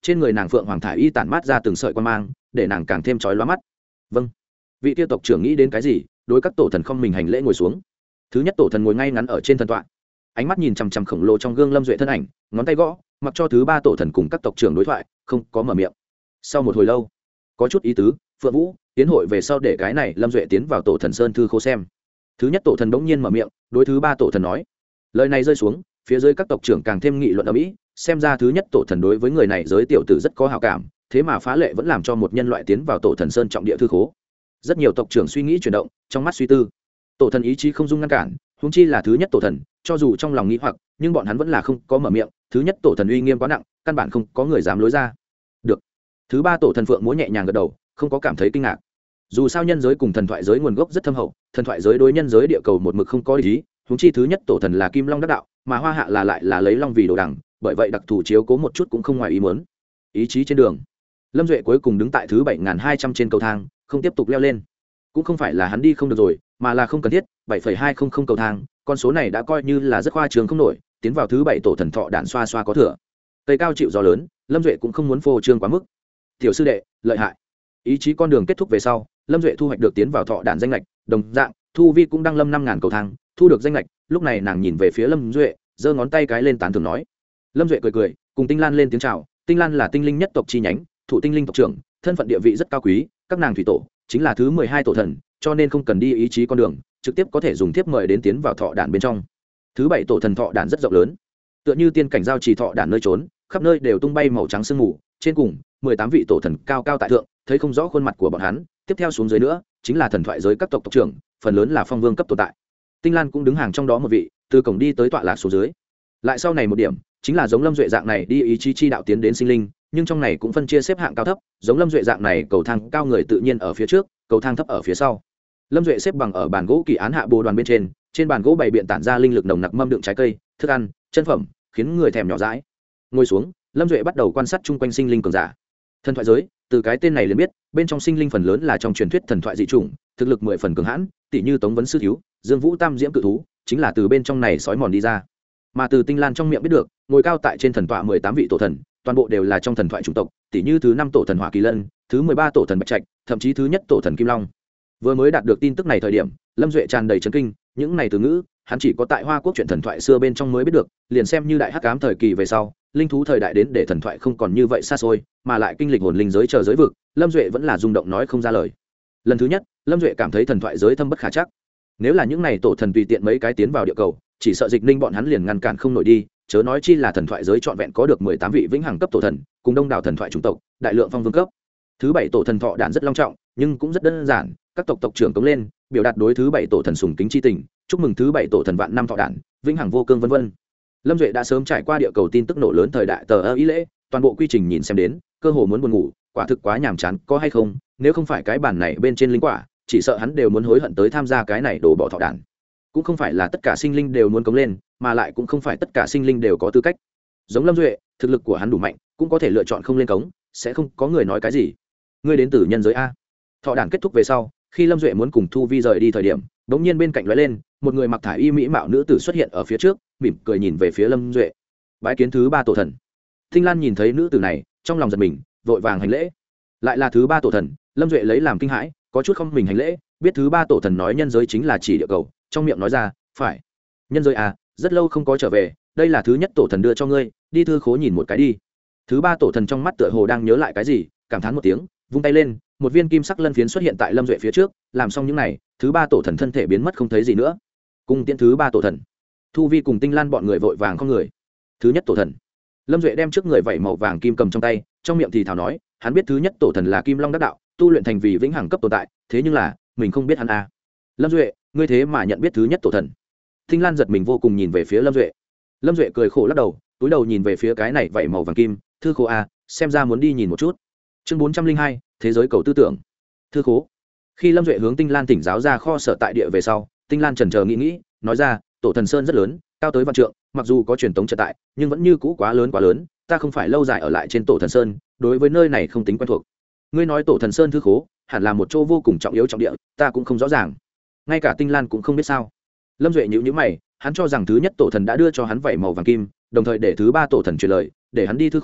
trên người nàng phượng hoàng thải y tản mát ra từng sợi quan mang để nàng càng thêm chói lóa mắt. Vâng. Vị tiêu tộc trưởng nghĩ đến cái gì, đối các tổ thần không mình hành lễ ngồi xuống. Thứ nhất tổ thần ngồi ngay ngắn ở trên thần tọa, ánh mắt nhìn chằm chằm khổng lồ trong gương Lâm Duệ thân ảnh, ngón tay gõ, mặc cho thứ ba tổ thần cùng các tộc trưởng đối thoại, không có mở miệng. Sau một hồi lâu, có chút ý tứ, Phượng Vũ tiến hội về sau để cái này Lâm Duệ tiến vào tổ thần sơn thư khố xem. Thứ nhất tổ thần bỗng nhiên mở miệng, đối thứ ba tổ thần nói. Lời này rơi xuống, phía dưới các tộc trưởng càng thêm nghị luận ầm ĩ, xem ra thứ nhất tổ thần đối với người này giới tiểu tử rất có hảo cảm, thế mà phá lệ vẫn làm cho một nhân loại tiến vào tổ thần sơn trọng địa thư khố. Rất nhiều tộc trưởng suy nghĩ chuyển động, trong mắt suy tư. Tổ thần ý chí không dung ngăn cản, huống chi là thứ nhất tổ thần, cho dù trong lòng nghĩ hoặc, nhưng bọn hắn vẫn là không có mở miệng, thứ nhất tổ thần uy nghiêm quá nặng, căn bản không có người dám lối ra. Được. Thứ ba tổ thần Phượng múa nhẹ nhàng gật đầu, không có cảm thấy kinh ngạc. Dù sao nhân giới cùng thần thoại giới nguồn gốc rất thâm hậu, thần thoại giới đối nhân giới địa cầu một mực không có ý, huống chi thứ nhất tổ thần là Kim Long đắc đạo, mà Hoa Hạ là lại là lấy long vì đồ đằng, bởi vậy đặc thù chiếu cố một chút cũng không ngoài ý muốn. Ý chí trên đường, Lâm Duệ cuối cùng đứng tại thứ bảy nghìn hai trăm trên cầu thang, không tiếp tục leo lên. Cũng không phải là hắn đi không được rồi, mà là không cần thiết, bảy phẩy hai không không cầu thang, con số này đã coi như là rất khoa trương không nổi, tiến vào thứ bảy tổ thần thọ đạn xoa xoa có thừa. Cây cao chịu gió lớn, Lâm Duệ cũng không muốn phô trương quá mức. Tiểu sư đệ, lợi hại. Ý chí con đường kết thúc về sau, Lâm Duệ thu hoạch được tiến vào thọ đạn danh lệch, đồng dạng, Thu Vi cũng đăng lâm năm nghìn cầu thang, thu được danh lệch, lúc này nàng nhìn về phía Lâm Duệ, giơ ngón tay cái lên tán thưởng nói. Lâm Duệ cười cười, cùng Tinh Lan lên tiếng chào, Tinh Lan là tinh linh nhất tộc chi nhánh, thụ tinh linh tộc trưởng, thân phận địa vị rất cao quý, các nàng thủy tổ chính là thứ mười hai tổ thần, cho nên không cần đi ý chí con đường, trực tiếp có thể dùng thiếp mời đến tiến vào thọ đản bên trong. Thứ bảy tổ thần thọ đản rất rộng lớn, tựa như tiên cảnh giao trì thọ đản nơi trốn, khắp nơi đều tung bay màu trắng sương mù, trên cùng mười tám vị tổ thần cao cao tại thượng, thấy không rõ khuôn mặt của bọn hắn, tiếp theo xuống dưới nữa chính là thần thoại giới các tộc tộc trưởng, phần lớn là phong vương cấp tồn tại. Tinh Lan cũng đứng hàng trong đó một vị, từ cổng đi tới tọa lạc xuống dưới. Lại sau này một điểm, chính là giống Lâm Duệ dạng này đi ý chí chi đạo tiến đến sinh linh, nhưng trong này cũng phân chia xếp hạng cao thấp, giống Lâm Duệ dạng này cầu thang cao người tự nhiên ở phía trước, cầu thang thấp ở phía sau. Lâm Duệ xếp bằng ở bàn gỗ kỳ án hạ bồ đoàn bên trên, trên bàn gỗ bày biện tản ra linh lực nồng nặc mâm đựng trái cây, thức ăn, chân phẩm, khiến người thèm nhỏ dãi. Ngồi xuống, Lâm Duệ bắt đầu quan sát chung quanh sinh linh cường giả. Thần thoại giới, từ cái tên này liền biết, bên trong sinh linh phần lớn là trong truyền thuyết thần thoại dị chủng, thực lực mười phần cường hãn, tỷ như Tống Vấn Sư thiếu, Dương Vũ Tam Diễm cự thú, chính là từ bên trong này sói mòn đi ra. Mà từ Tinh Lan trong miệng biết được, ngồi cao tại trên thần tọa mười tám vị tổ thần, toàn bộ đều là trong thần thoại chủng tộc, tỷ như thứ năm tổ thần Hỏa Kỳ Lân, thứ mười ba tổ thần Bạch Trạch, thậm chí thứ nhất tổ thần Kim Long. Vừa mới đạt được tin tức này thời điểm, Lâm Duệ tràn đầy chấn kinh, những này từ ngữ, hắn chỉ có tại Hoa Quốc truyện thần thoại xưa bên trong mới biết được, liền xem như đại hắc ám thời kỳ về sau, linh thú thời đại đến để thần thoại không còn như vậy xa xôi, mà lại kinh lịch hồn linh giới chờ giới vực, Lâm Duệ vẫn là rung động nói không ra lời. Lần thứ nhất, Lâm Duệ cảm thấy thần thoại giới thâm bất khả chắc. Nếu là những này tổ thần tùy tiện mấy cái tiến vào địa cầu, chỉ sợ Dịch Ninh bọn hắn liền ngăn cản không nổi đi, chớ nói chi là thần thoại giới trọn vẹn có được mười tám vị vĩnh hằng cấp tổ thần, cùng đông đảo thần thoại chủng tộc, đại lượng phong vương cấp. Thứ bảy tổ thần thọ đản rất long trọng, nhưng cũng rất đơn giản, các tộc tộc trưởng cống lên, biểu đạt đối thứ bảy tổ thần sùng kính chi tình, chúc mừng thứ bảy tổ thần vạn năm thọ đản, vĩnh hằng vô cương vân vân. Lâm Duệ đã sớm trải qua địa cầu tin tức nổ lớn thời đại tờ ơ ý lễ, toàn bộ quy trình nhìn xem đến, cơ hồ muốn buồn ngủ, quả thực quá nhàm chán, có hay không, nếu không phải cái bản này bên trên linh quả, chỉ sợ hắn đều muốn hối hận tới tham gia cái này đổ bỏ thọ đản. Cũng không phải là tất cả sinh linh đều muốn cống lên, mà lại cũng không phải tất cả sinh linh đều có tư cách. Giống Lâm Duệ, thực lực của hắn đủ mạnh, cũng có thể lựa chọn không lên cống, sẽ không có người nói cái gì. Ngươi đến từ nhân giới a? Thọ đản kết thúc về sau, khi Lâm Duệ muốn cùng Thu Vi rời đi thời điểm, đống nhiên bên cạnh lóe lên, một người mặc thải y mỹ mạo nữ tử xuất hiện ở phía trước, mỉm cười nhìn về phía Lâm Duệ. Bái kiến thứ ba tổ thần. Tinh Lan nhìn thấy nữ tử này, trong lòng giật mình, vội vàng hành lễ. Lại là thứ ba tổ thần, Lâm Duệ lấy làm kinh hãi, có chút không mình hành lễ, biết thứ ba tổ thần nói nhân giới chính là chỉ địa cầu, trong miệng nói ra, phải. Nhân giới à, rất lâu không có trở về, đây là thứ nhất tổ thần đưa cho ngươi, đi thư khố nhìn một cái đi. Thứ ba tổ thần trong mắt tựa hồ đang nhớ lại cái gì, cảm thán một tiếng, vung tay lên, một viên kim sắc lân phiến xuất hiện tại Lâm Duệ phía trước, làm xong những này, thứ ba tổ thần thân thể biến mất không thấy gì nữa. Cùng tiễn thứ ba tổ thần. Thu Vi cùng Tinh Lan bọn người vội vàng không người. Thứ nhất tổ thần. Lâm Duệ đem trước người vảy màu vàng kim cầm trong tay, trong miệng thì thào nói, hắn biết thứ nhất tổ thần là Kim Long đắc đạo, tu luyện thành vì vĩnh hằng cấp tồn tại, thế nhưng là, mình không biết hắn a. Lâm Duệ, ngươi thế mà nhận biết thứ nhất tổ thần. Tinh Lan giật mình vô cùng nhìn về phía Lâm Duệ. Lâm Duệ cười khổ lắc đầu, túi đầu nhìn về phía cái này vảy màu vàng kim, thư khố a, xem ra muốn đi nhìn một chút. Chương bốn trăm linh hai, thế giới cầu tư tưởng. Thư khố. Khi Lâm Duệ hướng Tinh Lan tỉnh giáo ra kho sở tại địa về sau, Tinh Lan chần chờ nghĩ nghĩ, nói ra, tổ thần sơn rất lớn, cao tới vạn trượng, mặc dù có truyền tống trợ tại, nhưng vẫn như cũ quá lớn quá lớn, ta không phải lâu dài ở lại trên tổ thần sơn, đối với nơi này không tính quen thuộc. Ngươi nói tổ thần sơn thư khố, hẳn là một chỗ vô cùng trọng yếu trọng địa, ta cũng không rõ ràng. Ngay cả Tinh Lan cũng không biết sao. Lâm Duệ nhíu nhíu mày, hắn cho rằng thứ nhất tổ thần đã đưa cho hắn vảy màu vàng kim, đồng thời để thứ ba tổ thần truyền lời, để hắn đi thư khố,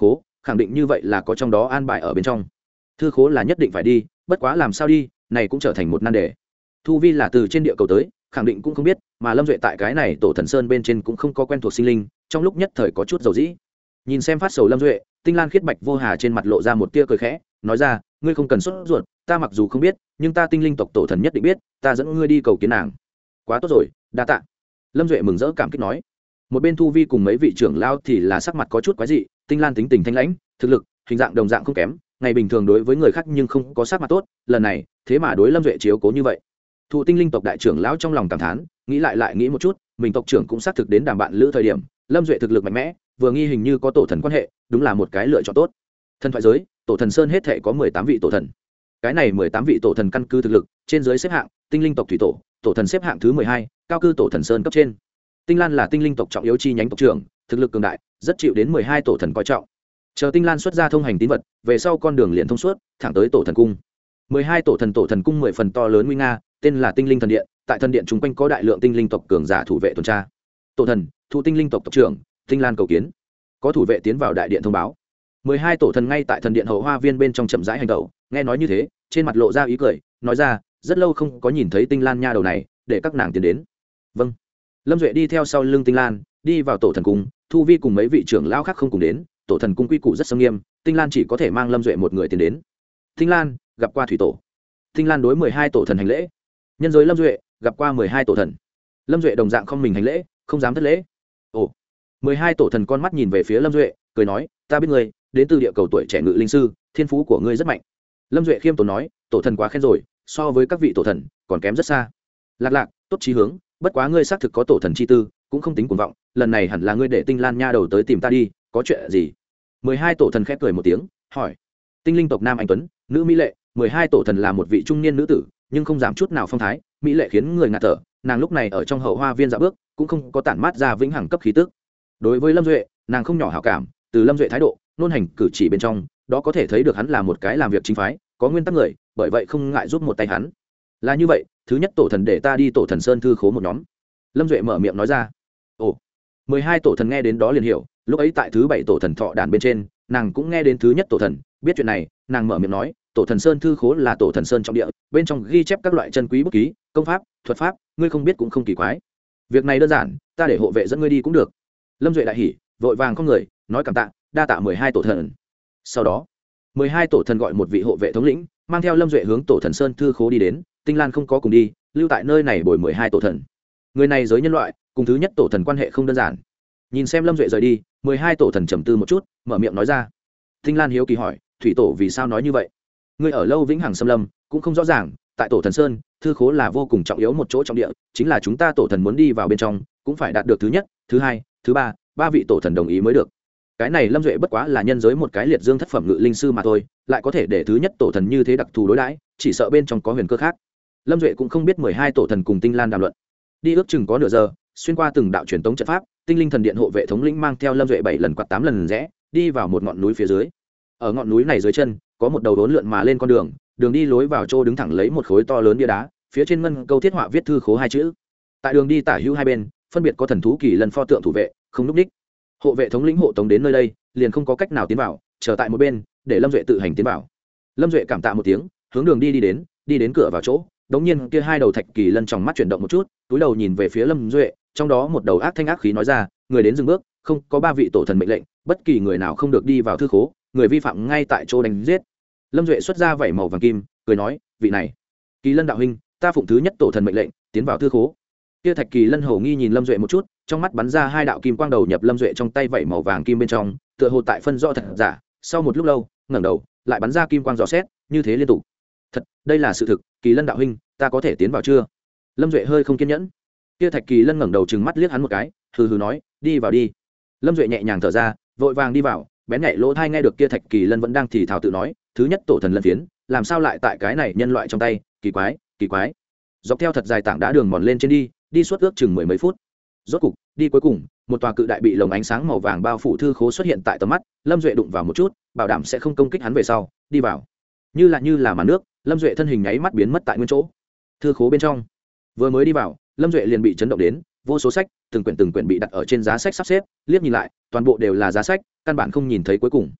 khẳng định như vậy là có trong đó an bài ở bên trong. Thư khố là nhất định phải đi, bất quá làm sao đi, này cũng trở thành một nan đề. Thu vi là từ trên địa cầu tới, khẳng định cũng không biết, mà Lâm Duệ tại cái này Tổ Thần Sơn bên trên cũng không có quen thuộc sinh linh, trong lúc nhất thời có chút dầu dĩ. Nhìn xem phát sầu Lâm Duệ, Tinh Lan khiết bạch vô hà trên mặt lộ ra một tia cười khẽ, nói ra, ngươi không cần sốt ruột, ta mặc dù không biết, nhưng ta Tinh Linh tộc tổ thần nhất định biết, ta dẫn ngươi đi cầu kiến nàng. Quá tốt rồi, đa tạ. Lâm Duệ mừng rỡ cảm kích nói. Một bên Thu vi cùng mấy vị trưởng lao thì là sắc mặt có chút quái dị, Tinh Lan tính tình thanh lãnh, thực lực, hình dạng đồng dạng không kém, ngày bình thường đối với người khác nhưng không có sắc mặt tốt, lần này, thế mà đối Lâm Duệ chiếu cố như vậy. Thụ Tinh Linh tộc đại trưởng lão trong lòng cảm thán, nghĩ lại lại nghĩ một chút, mình tộc trưởng cũng xác thực đến đàm bạn lữ thời điểm, Lâm Duệ thực lực mạnh mẽ, vừa nghi hình như có tổ thần quan hệ, đúng là một cái lựa chọn tốt. Thần thoại giới, Tổ Thần Sơn hết thảy có mười tám vị tổ thần. Cái này mười tám vị tổ thần căn cứ thực lực, trên dưới xếp hạng, Tinh Linh tộc thủy tổ, tổ thần xếp hạng thứ mười hai, cao cư Tổ Thần Sơn cấp trên. Tinh Lan là Tinh Linh tộc trọng yếu chi nhánh tộc trưởng, thực lực cường đại, rất chịu đến mười hai tổ thần coi trọng. Chờ Tinh Lan xuất ra thông hành tín vật, về sau con đường liền thông suốt, thẳng tới Tổ Thần cung. mười hai tổ thần tổ thần cung mười phần to lớn nguy nga, tên là Tinh Linh thần điện, tại thần điện chúng quanh có đại lượng tinh linh tộc cường giả thủ vệ tuần tra. Tổ thần, Thụ Tinh Linh tộc tộc trưởng, Tinh Lan cầu kiến. Có thủ vệ tiến vào đại điện thông báo. mười hai tổ thần ngay tại thần điện hậu hoa viên bên trong chậm rãi hành động, nghe nói như thế, trên mặt lộ ra ý cười, nói ra, rất lâu không có nhìn thấy Tinh Lan nha đầu này, để các nàng tiến đến. Vâng. Lâm Duệ đi theo sau lưng Tinh Lan, đi vào tổ thần cung, Thu vi cùng mấy vị trưởng lão khác không cùng đến, tổ thần cung quy củ rất nghiêm nghiêm, Tinh Lan chỉ có thể mang Lâm Duệ một người tiến đến. Tinh Lan gặp qua thủy tổ. Tinh Lan đối mười hai tổ thần hành lễ. Nhân giới Lâm Duệ gặp qua mười hai tổ thần. Lâm Duệ đồng dạng không mình hành lễ, không dám thất lễ. Ồ. mười hai tổ thần con mắt nhìn về phía Lâm Duệ, cười nói, ta biết ngươi, đến từ địa cầu tuổi trẻ ngự linh sư, thiên phú của ngươi rất mạnh. Lâm Duệ khiêm tốn nói, tổ thần quá khen rồi, so với các vị tổ thần còn kém rất xa. Lạc lạc, tốt chí hướng, bất quá ngươi xác thực có tổ thần chi tư, cũng không tính cuồng vọng, lần này hẳn là ngươi để Tinh Lan nha đầu tới tìm ta đi, có chuyện gì? mười hai tổ thần khẽ cười một tiếng, hỏi. Tinh Linh tộc nam anh tuấn, nữ mỹ lệ, mười hai tổ thần là một vị trung niên nữ tử, nhưng không giảm chút nào phong thái, mỹ lệ khiến người ngạt thở, nàng lúc này ở trong hậu hoa viên dạo bước, cũng không có tản mát ra vĩnh hằng cấp khí tức. Đối với Lâm Duệ, nàng không nhỏ hảo cảm, từ Lâm Duệ thái độ, nôn hành cử chỉ bên trong, đó có thể thấy được hắn là một cái làm việc chính phái, có nguyên tắc người, bởi vậy không ngại giúp một tay hắn. Là như vậy, thứ nhất tổ thần để ta đi Tổ Thần Sơn thư khố một nhóm. Lâm Duệ mở miệng nói ra. Ồ. mười hai tổ thần nghe đến đó liền hiểu, lúc ấy tại thứ bảy tổ thần thọ đàn bên trên, nàng cũng nghe đến thứ nhất tổ thần, biết chuyện này, nàng mở miệng nói, Tổ Thần Sơn thư khố là Tổ Thần Sơn trọng địa, bên trong ghi chép các loại chân quý bút ký, công pháp, thuật pháp, ngươi không biết cũng không kỳ quái. Việc này đơn giản, ta để hộ vệ dẫn ngươi đi cũng được. Lâm Duệ đại hỉ, vội vàng không người, nói cảm tạ, đa tạ mười hai tổ thần. Sau đó, mười hai tổ thần gọi một vị hộ vệ thống lĩnh, mang theo Lâm Duệ hướng Tổ Thần Sơn thư khố đi đến, Tinh Lan không có cùng đi, lưu tại nơi này bồi mười hai tổ thần. Người này giới nhân loại, cùng thứ nhất tổ thần quan hệ không đơn giản. Nhìn xem Lâm Duệ rời đi, mười hai tổ thần trầm tư một chút, mở miệng nói ra. Tinh Lan hiếu kỳ hỏi, thủy tổ vì sao nói như vậy? Ngươi ở lâu vĩnh hằng xâm lâm, cũng không rõ ràng, tại Tổ Thần Sơn, thư khố là vô cùng trọng yếu một chỗ trọng địa, chính là chúng ta tổ thần muốn đi vào bên trong, cũng phải đạt được thứ nhất, thứ hai, thứ ba, ba vị tổ thần đồng ý mới được. Cái này Lâm Duệ bất quá là nhân giới một cái liệt dương thất phẩm ngự linh sư mà thôi, lại có thể để thứ nhất tổ thần như thế đặc thù đối đãi, chỉ sợ bên trong có huyền cơ khác. Lâm Duệ cũng không biết mười hai tổ thần cùng Tinh Lan đàm luận. Đi ước chừng có nửa giờ, xuyên qua từng đạo truyền tống trận pháp, Tinh Linh thần điện hộ vệ thống lĩnh mang theo Lâm Duệ bảy lần quạt tám lần rẽ, đi vào một ngọn núi phía dưới. Ở ngọn núi này dưới chân, có một đầu đốn lượn mà lên con đường, đường đi lối vào chỗ đứng thẳng lấy một khối to lớn bia đá, phía trên ngân câu thiết họa viết thư khố hai chữ. Tại đường đi tả hữu hai bên, phân biệt có thần thú kỳ lân pho tượng thủ vệ, không lúc đích. Hộ vệ thống lĩnh hộ tống đến nơi đây, liền không có cách nào tiến vào, chờ tại một bên, để Lâm Duệ tự hành tiến vào. Lâm Duệ cảm tạ một tiếng, hướng đường đi đi đến, đi đến cửa vào chỗ, đống nhiên kia hai đầu thạch kỳ lân trong mắt chuyển động một chút, túi đầu nhìn về phía Lâm Duệ, trong đó một đầu ác thanh ác khí nói ra, người đến dừng bước, không có ba vị tổ thần mệnh lệnh, bất kỳ người nào không được đi vào thư khố, người vi phạm ngay tại chỗ đánh giết. Lâm Duệ xuất ra vảy màu vàng kim, cười nói, vị này, Kỳ Lân đạo huynh, ta phụng thứ nhất tổ thần mệnh lệnh, tiến vào thư khố. Kia thạch kỳ lân hầu nghi nhìn Lâm Duệ một chút, trong mắt bắn ra hai đạo kim quang đầu nhập Lâm Duệ trong tay vảy màu vàng kim bên trong, tựa hồ tại phân rõ thật giả. Sau một lúc lâu, ngẩng đầu, lại bắn ra kim quang dò xét, như thế liên tục. Thật, đây là sự thực, Kỳ Lân đạo huynh, ta có thể tiến vào chưa? Lâm Duệ hơi không kiên nhẫn. Kia thạch kỳ lân ngẩng đầu trừng mắt liếc hắn một cái, hừ hừ nói, đi vào đi. Lâm Duệ nhẹ nhàng thở ra, vội vàng đi vào, bén nhạy lỗ thai nghe được kia thạch kỳ lân vẫn đang thì thào tự nói, thứ nhất tổ thần lân phiến, làm sao lại tại cái này nhân loại trong tay, kỳ quái, kỳ quái. Dọc theo thật dài tảng đá đường mòn lên trên đi, đi suốt ước chừng mười mấy phút. Rốt cục, đi cuối cùng, một tòa cự đại bị lồng ánh sáng màu vàng bao phủ thư khố xuất hiện tại tầm mắt, Lâm Duệ đụng vào một chút, bảo đảm sẽ không công kích hắn về sau, đi vào. Như là như là màn nước, Lâm Duệ thân hình nháy mắt biến mất tại nguyên chỗ. Thư khố bên trong, vừa mới đi vào, Lâm Duệ liền bị chấn động đến, vô số sách, từng quyển từng quyển bị đặt ở trên giá sách sắp xếp, liếc nhìn lại, toàn bộ đều là giá sách, căn bản không nhìn thấy cuối cùng.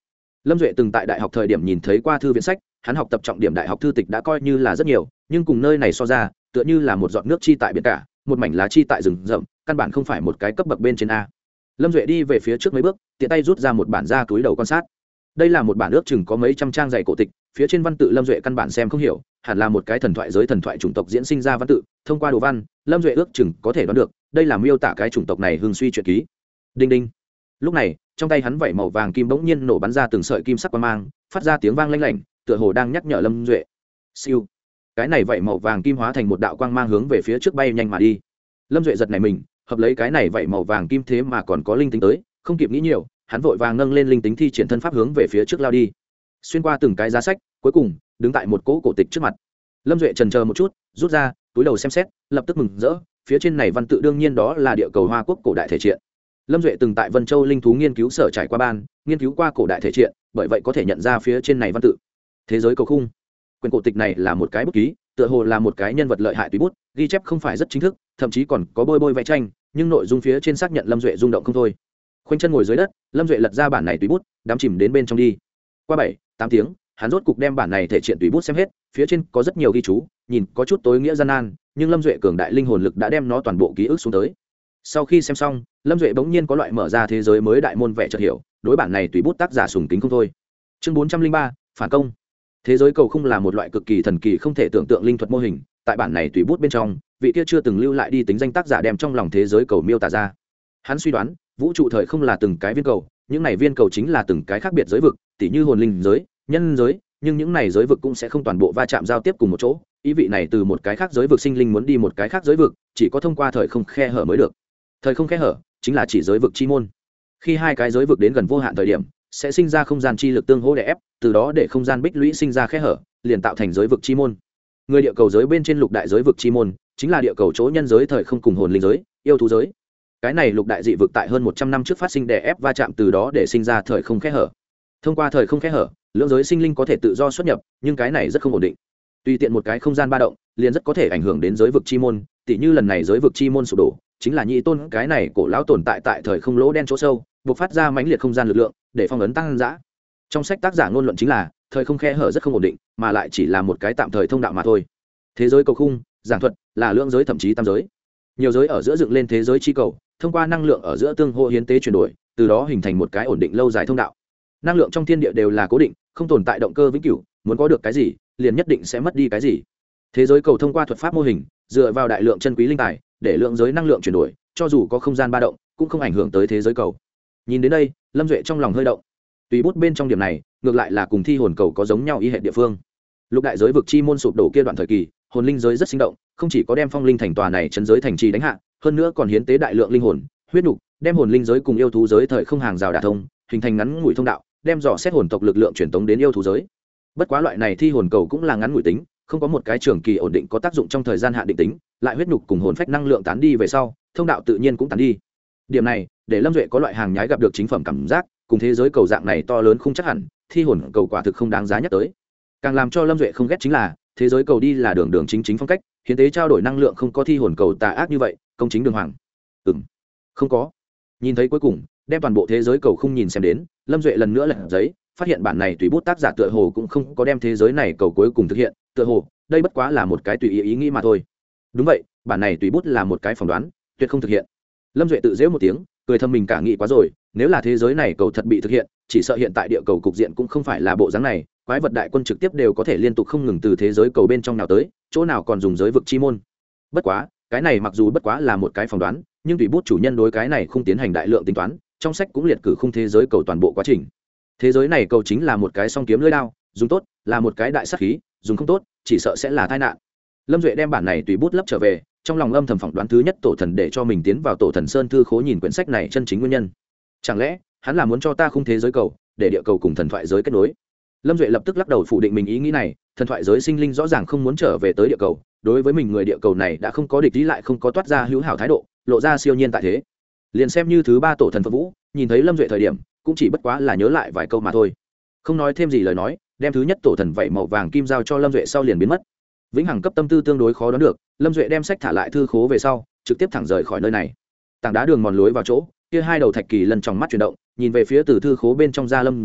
Lâm Duệ từng tại đại học thời điểm nhìn thấy qua thư viện sách, hắn học tập trọng điểm đại học thư tịch đã coi như là rất nhiều, nhưng cùng nơi này so ra, tựa như là một giọt nước chi tại biển cả, một mảnh lá chi tại rừng rậm, căn bản không phải một cái cấp bậc bên trên a. Lâm Duệ đi về phía trước mấy bước, tiện tay rút ra một bản ra túi đầu quan sát. Đây là một bản ước chừng có mấy trăm trang dày cổ tịch, phía trên văn tự Lâm Duệ căn bản xem không hiểu, hẳn là một cái thần thoại giới thần thoại chủng tộc diễn sinh ra văn tự, thông qua đồ văn, Lâm Duệ ước chừng có thể đoán được, đây là miêu tả cái chủng tộc này hưng suy truyện ký. Đinh đinh. Lúc này, trong tay hắn vảy màu vàng kim bỗng nhiên nổ bắn ra từng sợi kim sắc quang mang, phát ra tiếng vang lanh lảnh, tựa hồ đang nhắc nhở Lâm Duệ. Siêu. Cái này vảy màu vàng kim hóa thành một đạo quang mang hướng về phía trước bay nhanh mà đi. Lâm Duệ giật nảy mình, hợp lấy cái này vảy màu vàng kim thế mà còn có linh tính tới, không kịp nghĩ nhiều, hắn vội vàng nâng lên linh tính thi triển thân pháp hướng về phía trước lao đi. Xuyên qua từng cái giá sách, cuối cùng đứng tại một cỗ cổ tịch trước mặt. Lâm Duệ chần chờ một chút, rút ra, túi đầu xem xét, lập tức mừng rỡ, phía trên này văn tự đương nhiên đó là địa cầu Hoa Quốc cổ đại thể truyện. Lâm Duệ từng tại Vân Châu linh thú nghiên cứu sở trải qua ban, nghiên cứu qua cổ đại thể truyện, bởi vậy có thể nhận ra phía trên này văn tự. Thế giới cầu khung. Quyển cổ tịch này là một cái bút ký, tựa hồ là một cái nhân vật lợi hại tùy bút, ghi chép không phải rất chính thức, thậm chí còn có bôi bôi vẽ tranh, nhưng nội dung phía trên xác nhận Lâm Duệ rung động không thôi. Khoanh chân ngồi dưới đất, Lâm Duệ lật ra bản này tùy bút, đắm chìm đến bên trong đi. Qua bảy, tám tiếng, hắn rốt cục đem bản này thể truyện tùy bút xem hết, phía trên có rất nhiều ghi chú, nhìn có chút tối nghĩa gian nan, nhưng Lâm Duệ cường đại linh hồn lực đã đem nó toàn bộ ký ức xuống tới. Sau khi xem xong, Lâm Duệ bỗng nhiên có loại mở ra thế giới mới đại môn vẻ chợt hiểu, đối bản này tùy bút tác giả sùng kính không thôi. Chương bốn trăm linh ba, phản công. Thế giới cầu không là một loại cực kỳ thần kỳ không thể tưởng tượng linh thuật mô hình, tại bản này tùy bút bên trong, vị kia chưa từng lưu lại đi tính danh tác giả đem trong lòng thế giới cầu miêu tả ra. Hắn suy đoán, vũ trụ thời không là từng cái viên cầu, những này viên cầu chính là từng cái khác biệt giới vực, tỉ như hồn linh giới, nhân giới, nhưng những này giới vực cũng sẽ không toàn bộ va chạm giao tiếp cùng một chỗ, ý vị này từ một cái khác giới vực sinh linh muốn đi một cái khác giới vực, chỉ có thông qua thời không khe hở mới được. Thời không khe hở chính là chỉ giới vực chi môn. Khi hai cái giới vực đến gần vô hạn thời điểm, sẽ sinh ra không gian chi lực tương hỗ đè ép, từ đó để không gian bích lũy sinh ra khe hở, liền tạo thành giới vực chi môn. Người địa cầu giới bên trên lục đại giới vực chi môn, chính là địa cầu chỗ nhân giới thời không cùng hồn linh giới, yêu thú giới. Cái này lục đại dị vực tại hơn một trăm năm trước phát sinh đè ép va chạm, từ đó để sinh ra thời không khe hở. Thông qua thời không khe hở, lưỡng giới sinh linh có thể tự do xuất nhập, nhưng cái này rất không ổn định. Tùy tiện một cái không gian ba động, liền rất có thể ảnh hưởng đến giới vực chi môn, tỉ như lần này giới vực chi môn sụp đổ, chính là nhị tôn cái này cổ lão tồn tại tại thời không lỗ đen chỗ sâu, buộc phát ra mãnh liệt không gian lực lượng, để phong ấn tăng dã. Trong sách tác giả ngôn luận chính là, thời không khe hở rất không ổn định, mà lại chỉ là một cái tạm thời thông đạo mà thôi. Thế giới cầu khung, giảng thuật là lượng giới thậm chí tam giới. Nhiều giới ở giữa dựng lên thế giới chi cầu, thông qua năng lượng ở giữa tương hỗ hiến tế chuyển đổi, từ đó hình thành một cái ổn định lâu dài thông đạo. Năng lượng trong thiên địa đều là cố định, không tồn tại động cơ vĩnh cửu, muốn có được cái gì, liền nhất định sẽ mất đi cái gì. Thế giới cầu thông qua thuật pháp mô hình, dựa vào đại lượng chân quý linh tài, để lượng giới năng lượng chuyển đổi, cho dù có không gian ba động, cũng không ảnh hưởng tới thế giới cầu. Nhìn đến đây, Lâm Duệ trong lòng hơi động. Tùy bút bên trong điểm này, ngược lại là cùng thi hồn cầu có giống nhau ý hệ địa phương. Lục đại giới vực chi môn sụp đổ kia đoạn thời kỳ, hồn linh giới rất sinh động, không chỉ có đem phong linh thành tòa này chấn giới thành trì đánh hạ, hơn nữa còn hiến tế đại lượng linh hồn, huyết nục, đem hồn linh giới cùng yêu thú giới thời không hàng rào đả thông, hình thành ngắn ngủi thông đạo, đem dò xét hồn tộc lực lượng truyền tống đến yêu thú giới. Bất quá loại này thi hồn cầu cũng là ngắn ngủi tính, không có một cái trường kỳ ổn định có tác dụng trong thời gian hạn định tính, lại huyết nhục cùng hồn phách năng lượng tán đi về sau, thông đạo tự nhiên cũng tán đi. Điểm này, để Lâm Duệ có loại hàng nhái gặp được chính phẩm cảm giác, cùng thế giới cầu dạng này to lớn không chắc hẳn, thi hồn cầu quả thực không đáng giá nhắc tới. Càng làm cho Lâm Duệ không ghét chính là, thế giới cầu đi là đường đường chính chính phong cách, hiến tế trao đổi năng lượng không có thi hồn cầu tà ác như vậy, công chính đường hoàng. Ừm, không có. Nhìn thấy cuối cùng, đem toàn bộ thế giới cầu không nhìn xem đến, Lâm Duệ lần nữa lật giấy, phát hiện bản này tùy bút tác giả tựa hồ cũng không có đem thế giới này cầu cuối cùng thực hiện, tựa hồ đây bất quá là một cái tùy ý ý nghĩ mà thôi. Đúng vậy, bản này tùy bút là một cái phỏng đoán, tuyệt không thực hiện. Lâm Duệ tự giễu một tiếng, cười thầm mình cả nghĩ quá rồi, nếu là thế giới này cầu thật bị thực hiện, chỉ sợ hiện tại địa cầu cục diện cũng không phải là bộ dáng này, quái vật đại quân trực tiếp đều có thể liên tục không ngừng từ thế giới cầu bên trong nào tới, chỗ nào còn dùng giới vực chi môn. Bất quá, cái này mặc dù bất quá là một cái phỏng đoán, nhưng tùy bút chủ nhân đối cái này không tiến hành đại lượng tính toán, trong sách cũng liệt cử khung thế giới cầu toàn bộ quá trình. Thế giới này cầu chính là một cái song kiếm lưỡi đao, dùng tốt là một cái đại sát khí, dùng không tốt chỉ sợ sẽ là tai nạn. Lâm Duệ đem bản này tùy bút lấp trở về, trong lòng âm thầm phỏng đoán thứ nhất tổ thần để cho mình tiến vào tổ thần sơn thư khố nhìn quyển sách này chân chính nguyên nhân. Chẳng lẽ hắn là muốn cho ta khung thế giới cầu, để địa cầu cùng thần thoại giới kết nối? Lâm Duệ lập tức lắc đầu phủ định mình ý nghĩ này, thần thoại giới sinh linh rõ ràng không muốn trở về tới địa cầu, đối với mình người địa cầu này đã không có địch ý, lại không có toát ra hữu hảo thái độ, lộ ra siêu nhiên tại thế. Liền xem như thứ ba tổ thần Phật Vũ, nhìn thấy Lâm Duệ thời điểm, cũng chỉ bất quá là nhớ lại vài câu mà thôi, không nói thêm gì lời nói, đem thứ nhất tổ thần vảy màu vàng kim giao cho Lâm Duệ sau liền biến mất. Vĩnh hằng cấp tâm tư tương đối khó đoán được, Lâm Duệ đem sách thả lại thư khố về sau, trực tiếp thẳng rời khỏi nơi này. Tảng đá đường mòn lối vào chỗ, kia hai đầu thạch kỳ lần trong mắt chuyển động, nhìn về phía từ thư khố bên trong ra Lâm Duệ,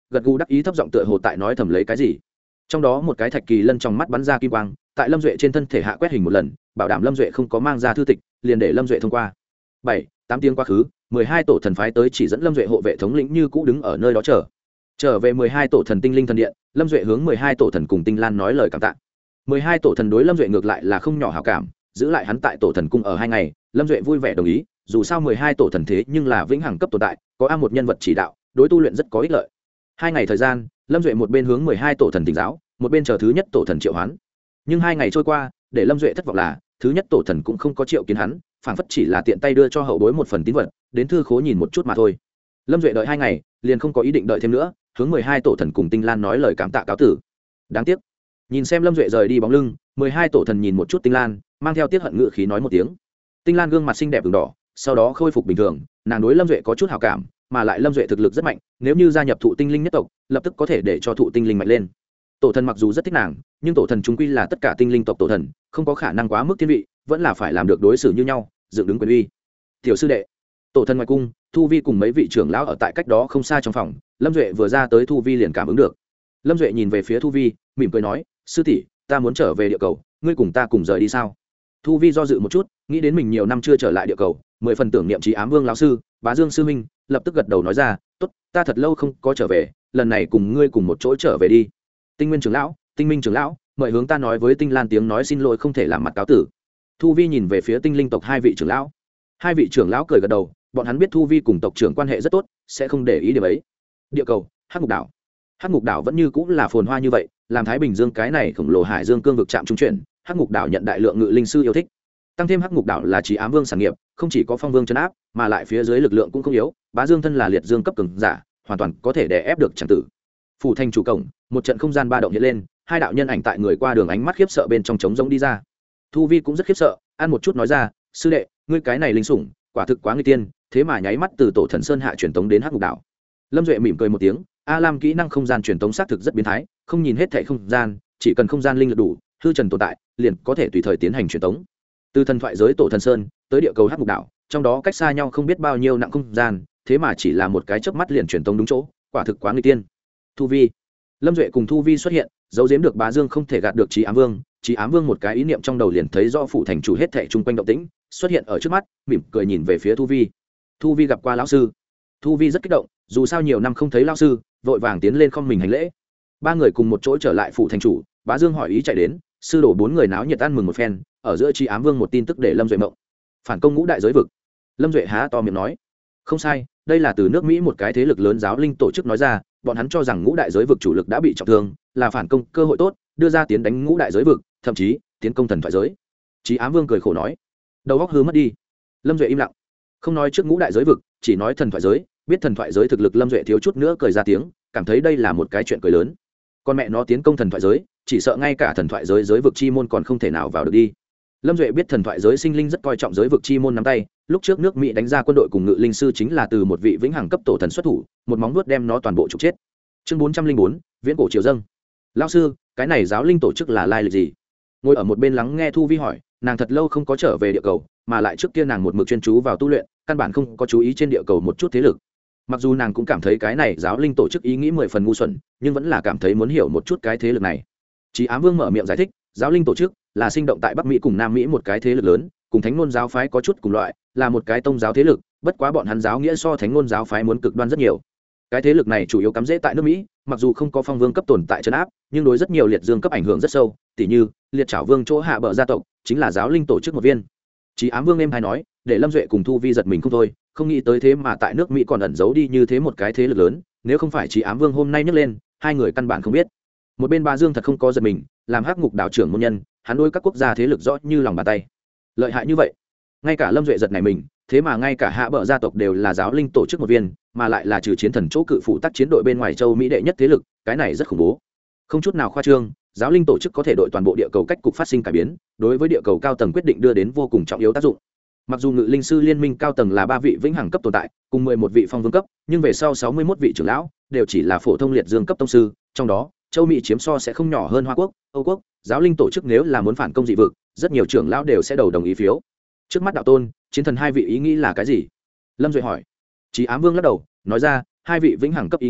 gật gù đắc ý thấp giọng tựa hồ tại nói thầm lấy cái gì. Trong đó một cái thạch kỳ lân trong mắt bắn ra kim quang, tại Lâm Duệ trên thân thể hạ quét hình một lần, bảo đảm Lâm Duệ không có mang ra thư tịch, liền để Lâm Duệ thông qua. Bảy, tám tiếng quá khứ, mười hai tổ thần phái tới chỉ dẫn Lâm Duệ hộ vệ thống lĩnh như cũ đứng ở nơi đó chờ. Trở về mười hai tổ thần tinh linh thần điện, Lâm Duệ hướng mười hai tổ thần cùng Tinh Lan nói lời cảm tạ. mười hai tổ thần đối Lâm Duệ ngược lại là không nhỏ hảo cảm, giữ lại hắn tại tổ thần cung ở hai ngày, Lâm Duệ vui vẻ đồng ý, dù sao mười hai tổ thần thế nhưng là vĩnh hằng cấp tồn tại, có a một nhân vật chỉ đạo, đối tu luyện rất có ích lợi. Hai ngày thời gian, Lâm Duệ một bên hướng mười hai tổ thần tỉnh giáo, một bên chờ thứ nhất tổ thần triệu hoán. Nhưng hai ngày trôi qua, để Lâm Duệ thất vọng là, thứ nhất tổ thần cũng không có triệu kiến hắn, phảng phất chỉ là tiện tay đưa cho hậu bối một phần tín vật, đến thư khố nhìn một chút mà thôi. Lâm Duệ đợi hai ngày, liền không có ý định đợi thêm nữa, hướng mười hai tổ thần cùng Tinh Lan nói lời cảm tạ cáo tử. Đáng tiếc, nhìn xem Lâm Duệ rời đi bóng lưng, mười hai tổ thần nhìn một chút Tinh Lan, mang theo tiếc hận ngữ khí nói một tiếng. Tinh Lan gương mặt xinh đẹp ửng đỏ, sau đó khôi phục bình thường, nàng đối Lâm Duệ có chút hảo cảm, mà lại Lâm Duệ thực lực rất mạnh, nếu như gia nhập thụ tinh linh nhất tộc, lập tức có thể để cho thụ tinh linh mạnh lên. Tổ thần mặc dù rất thích nàng, nhưng tổ thần chúng quy là tất cả tinh linh tộc tổ thần, không có khả năng quá mức thiên vị, vẫn là phải làm được đối xử như nhau, dựng đứng quyền uy. Tiểu sư đệ, tổ thần ngoài cung, Thu Vi cùng mấy vị trưởng lão ở tại cách đó không xa trong phòng, Lâm Duệ vừa ra tới Thu Vi liền cảm ứng được. Lâm Duệ nhìn về phía Thu Vi, mỉm cười nói, sư tỷ, ta muốn trở về địa cầu, ngươi cùng ta cùng rời đi sao? Thu Vi do dự một chút, nghĩ đến mình nhiều năm chưa trở lại địa cầu, mười phần tưởng niệm Trí Ám Vương lão sư, Bá Dương sư minh, lập tức gật đầu nói ra, tốt, ta thật lâu không có trở về, lần này cùng ngươi cùng một chỗ trở về đi. Tinh Nguyên trưởng lão, Tinh Minh trưởng lão, mời hướng ta nói với Tinh Lan tiếng nói xin lỗi không thể làm mặt cáo tử. Thu Vi nhìn về phía Tinh Linh tộc hai vị trưởng lão. Hai vị trưởng lão cười gật đầu, bọn hắn biết Thu Vi cùng tộc trưởng quan hệ rất tốt, sẽ không để ý điểm ấy. Địa cầu, Hắc Ngục đảo. Hắc Ngục đảo vẫn như cũng là phồn hoa như vậy, làm Thái Bình Dương cái này khổng lồ hải dương cương vực chạm trung chuyển, Hắc Ngục đảo nhận đại lượng ngự linh sư yêu thích. Tăng thêm Hắc Ngục đảo là Trí Ám Vương sản nghiệp, không chỉ có Phong Vương trấn áp, mà lại phía dưới lực lượng cũng không yếu, Bá Dương thân là liệt dương cấp cường giả, hoàn toàn có thể đè ép được chẳng tử. Phủ thành chủ cổng, một trận không gian ba động hiện lên, hai đạo nhân ảnh tại người qua đường ánh mắt khiếp sợ bên trong trống rỗng đi ra. Thu Vi cũng rất khiếp sợ, ăn một chút nói ra, sư đệ, ngươi cái này linh sủng, quả thực quá nguy tiên, thế mà nháy mắt từ tổ thần sơn hạ truyền tống đến Hắc Ngục đảo. Lâm Duệ mỉm cười một tiếng, A Lam kỹ năng không gian truyền tống xác thực rất biến thái, không nhìn hết thảy không gian, chỉ cần không gian linh lực đủ, hư trần tồn tại, liền có thể tùy thời tiến hành truyền tống. Từ thần thoại giới tổ thần sơn tới địa cầu Hắc Ngục đảo, trong đó cách xa nhau không biết bao nhiêu nặng không gian, thế mà chỉ là một cái chớp mắt liền truyền tống đúng chỗ, quả thực quá nguy tiên. Thu Vi, Lâm Duệ cùng Thu Vi xuất hiện, giấu giếm được Bá Dương không thể gạt được Trí Ám Vương, Trí Ám Vương một cái ý niệm trong đầu liền thấy rõ phủ thành chủ hết thảy chung quanh động tĩnh, xuất hiện ở trước mắt, mỉm cười nhìn về phía Thu Vi. Thu Vi gặp qua lão sư. Thu Vi rất kích động, dù sao nhiều năm không thấy lão sư, vội vàng tiến lên không mình hành lễ. Ba người cùng một chỗ trở lại phủ thành chủ, Bá Dương hỏi ý chạy đến, sư đổ bốn người náo nhiệt ăn mừng một phen, ở giữa Trí Ám Vương một tin tức để Lâm Duệ mộng. Phản công ngũ đại giới vực. Lâm Duệ há to miệng nói, không sai, đây là từ nước Mỹ một cái thế lực lớn giáo linh tổ chức nói ra, bọn hắn cho rằng ngũ đại giới vực chủ lực đã bị trọng thương, là phản công cơ hội tốt, đưa ra tiến đánh ngũ đại giới vực, thậm chí tiến công thần thoại giới. Trí Ám Vương cười khổ nói, đầu óc hư mất đi. Lâm Duệ im lặng, không nói trước ngũ đại giới vực, chỉ nói thần thoại giới, biết thần thoại giới thực lực, Lâm Duệ thiếu chút nữa cười ra tiếng, cảm thấy đây là một cái chuyện cười lớn. Con mẹ nó tiến công thần thoại giới, chỉ sợ ngay cả thần thoại giới giới vực chi môn còn không thể nào vào được đi. Lâm Duệ biết thần thoại giới sinh linh rất coi trọng giới vực chi môn nắm tay, lúc trước nước Mỹ đánh ra quân đội cùng ngự linh sư chính là từ một vị vĩnh hằng cấp tổ thần xuất thủ, một móng vuốt đem nó toàn bộ trục chết. Chương bốn trăm linh bốn, viễn cổ triều dâng. Lão sư, cái này giáo linh tổ chức là lai lịch gì? Ngồi ở một bên lắng nghe Thu Vi hỏi, nàng thật lâu không có trở về địa cầu, mà lại trước kia nàng một mực chuyên chú vào tu luyện, căn bản không có chú ý trên địa cầu một chút thế lực. Mặc dù nàng cũng cảm thấy cái này giáo linh tổ chức ý nghĩ mười phần ngu xuẩn, nhưng vẫn là cảm thấy muốn hiểu một chút cái thế lực này. Trí Ám Vương mở miệng giải thích, giáo linh tổ chức là sinh động tại Bắc Mỹ cùng Nam Mỹ một cái thế lực lớn, cùng Thánh Ngôn giáo phái có chút cùng loại, là một cái tông giáo thế lực, bất quá bọn hắn giáo nghĩa so Thánh Ngôn giáo phái muốn cực đoan rất nhiều. Cái thế lực này chủ yếu cắm rễ tại nước Mỹ, mặc dù không có Phong Vương cấp tồn tại trấn áp, nhưng đối rất nhiều liệt dương cấp ảnh hưởng rất sâu, tỉ như Liệt Trảo Vương chỗ hạ bờ gia tộc chính là giáo linh tổ chức một viên. Trí Ám Vương em hay nói, để Lâm Duệ cùng Thu Vi giật mình không thôi, không nghĩ tới thế mà tại nước Mỹ còn ẩn giấu đi như thế một cái thế lực lớn, nếu không phải Trí Ám Vương hôm nay nhắc lên, hai người căn bản không biết. Một bên Bá Dương thật không có giật mình, làm Hắc Ngục đảo trưởng môn nhân, hắn đối các quốc gia thế lực rõ như lòng bàn tay. Lợi hại như vậy, ngay cả Lâm Duệ giật này mình, thế mà ngay cả hạ bờ gia tộc đều là giáo linh tổ chức một viên, mà lại là trừ chiến thần chỗ cự phụ tác chiến đội bên ngoài châu Mỹ đệ nhất thế lực, cái này rất khủng bố. Không chút nào khoa trương, giáo linh tổ chức có thể đội toàn bộ địa cầu cách cục phát sinh cải biến, đối với địa cầu cao tầng quyết định đưa đến vô cùng trọng yếu tác dụng. Mặc dù ngự linh sư liên minh cao tầng là ba vị vĩnh hằng cấp tồn tại, cùng mười một vị phong vương cấp, nhưng về sau sáu mươi mốt vị trưởng lão đều chỉ là phổ thông liệt dương cấp tông sư, trong đó châu Mỹ chiếm so sẽ không nhỏ hơn Hoa Quốc, Âu Quốc. Giáo linh tổ chức nếu là muốn phản công dị vực, rất nhiều trưởng lão đều sẽ đầu đồng ý phiếu. Trước mắt đạo tôn, chiến thần hai vị ý nghĩ là cái gì? Lâm Duệ hỏi. Trí Ám Vương lắc đầu, nói ra, hai vị vĩnh hằng cấp ý nghĩ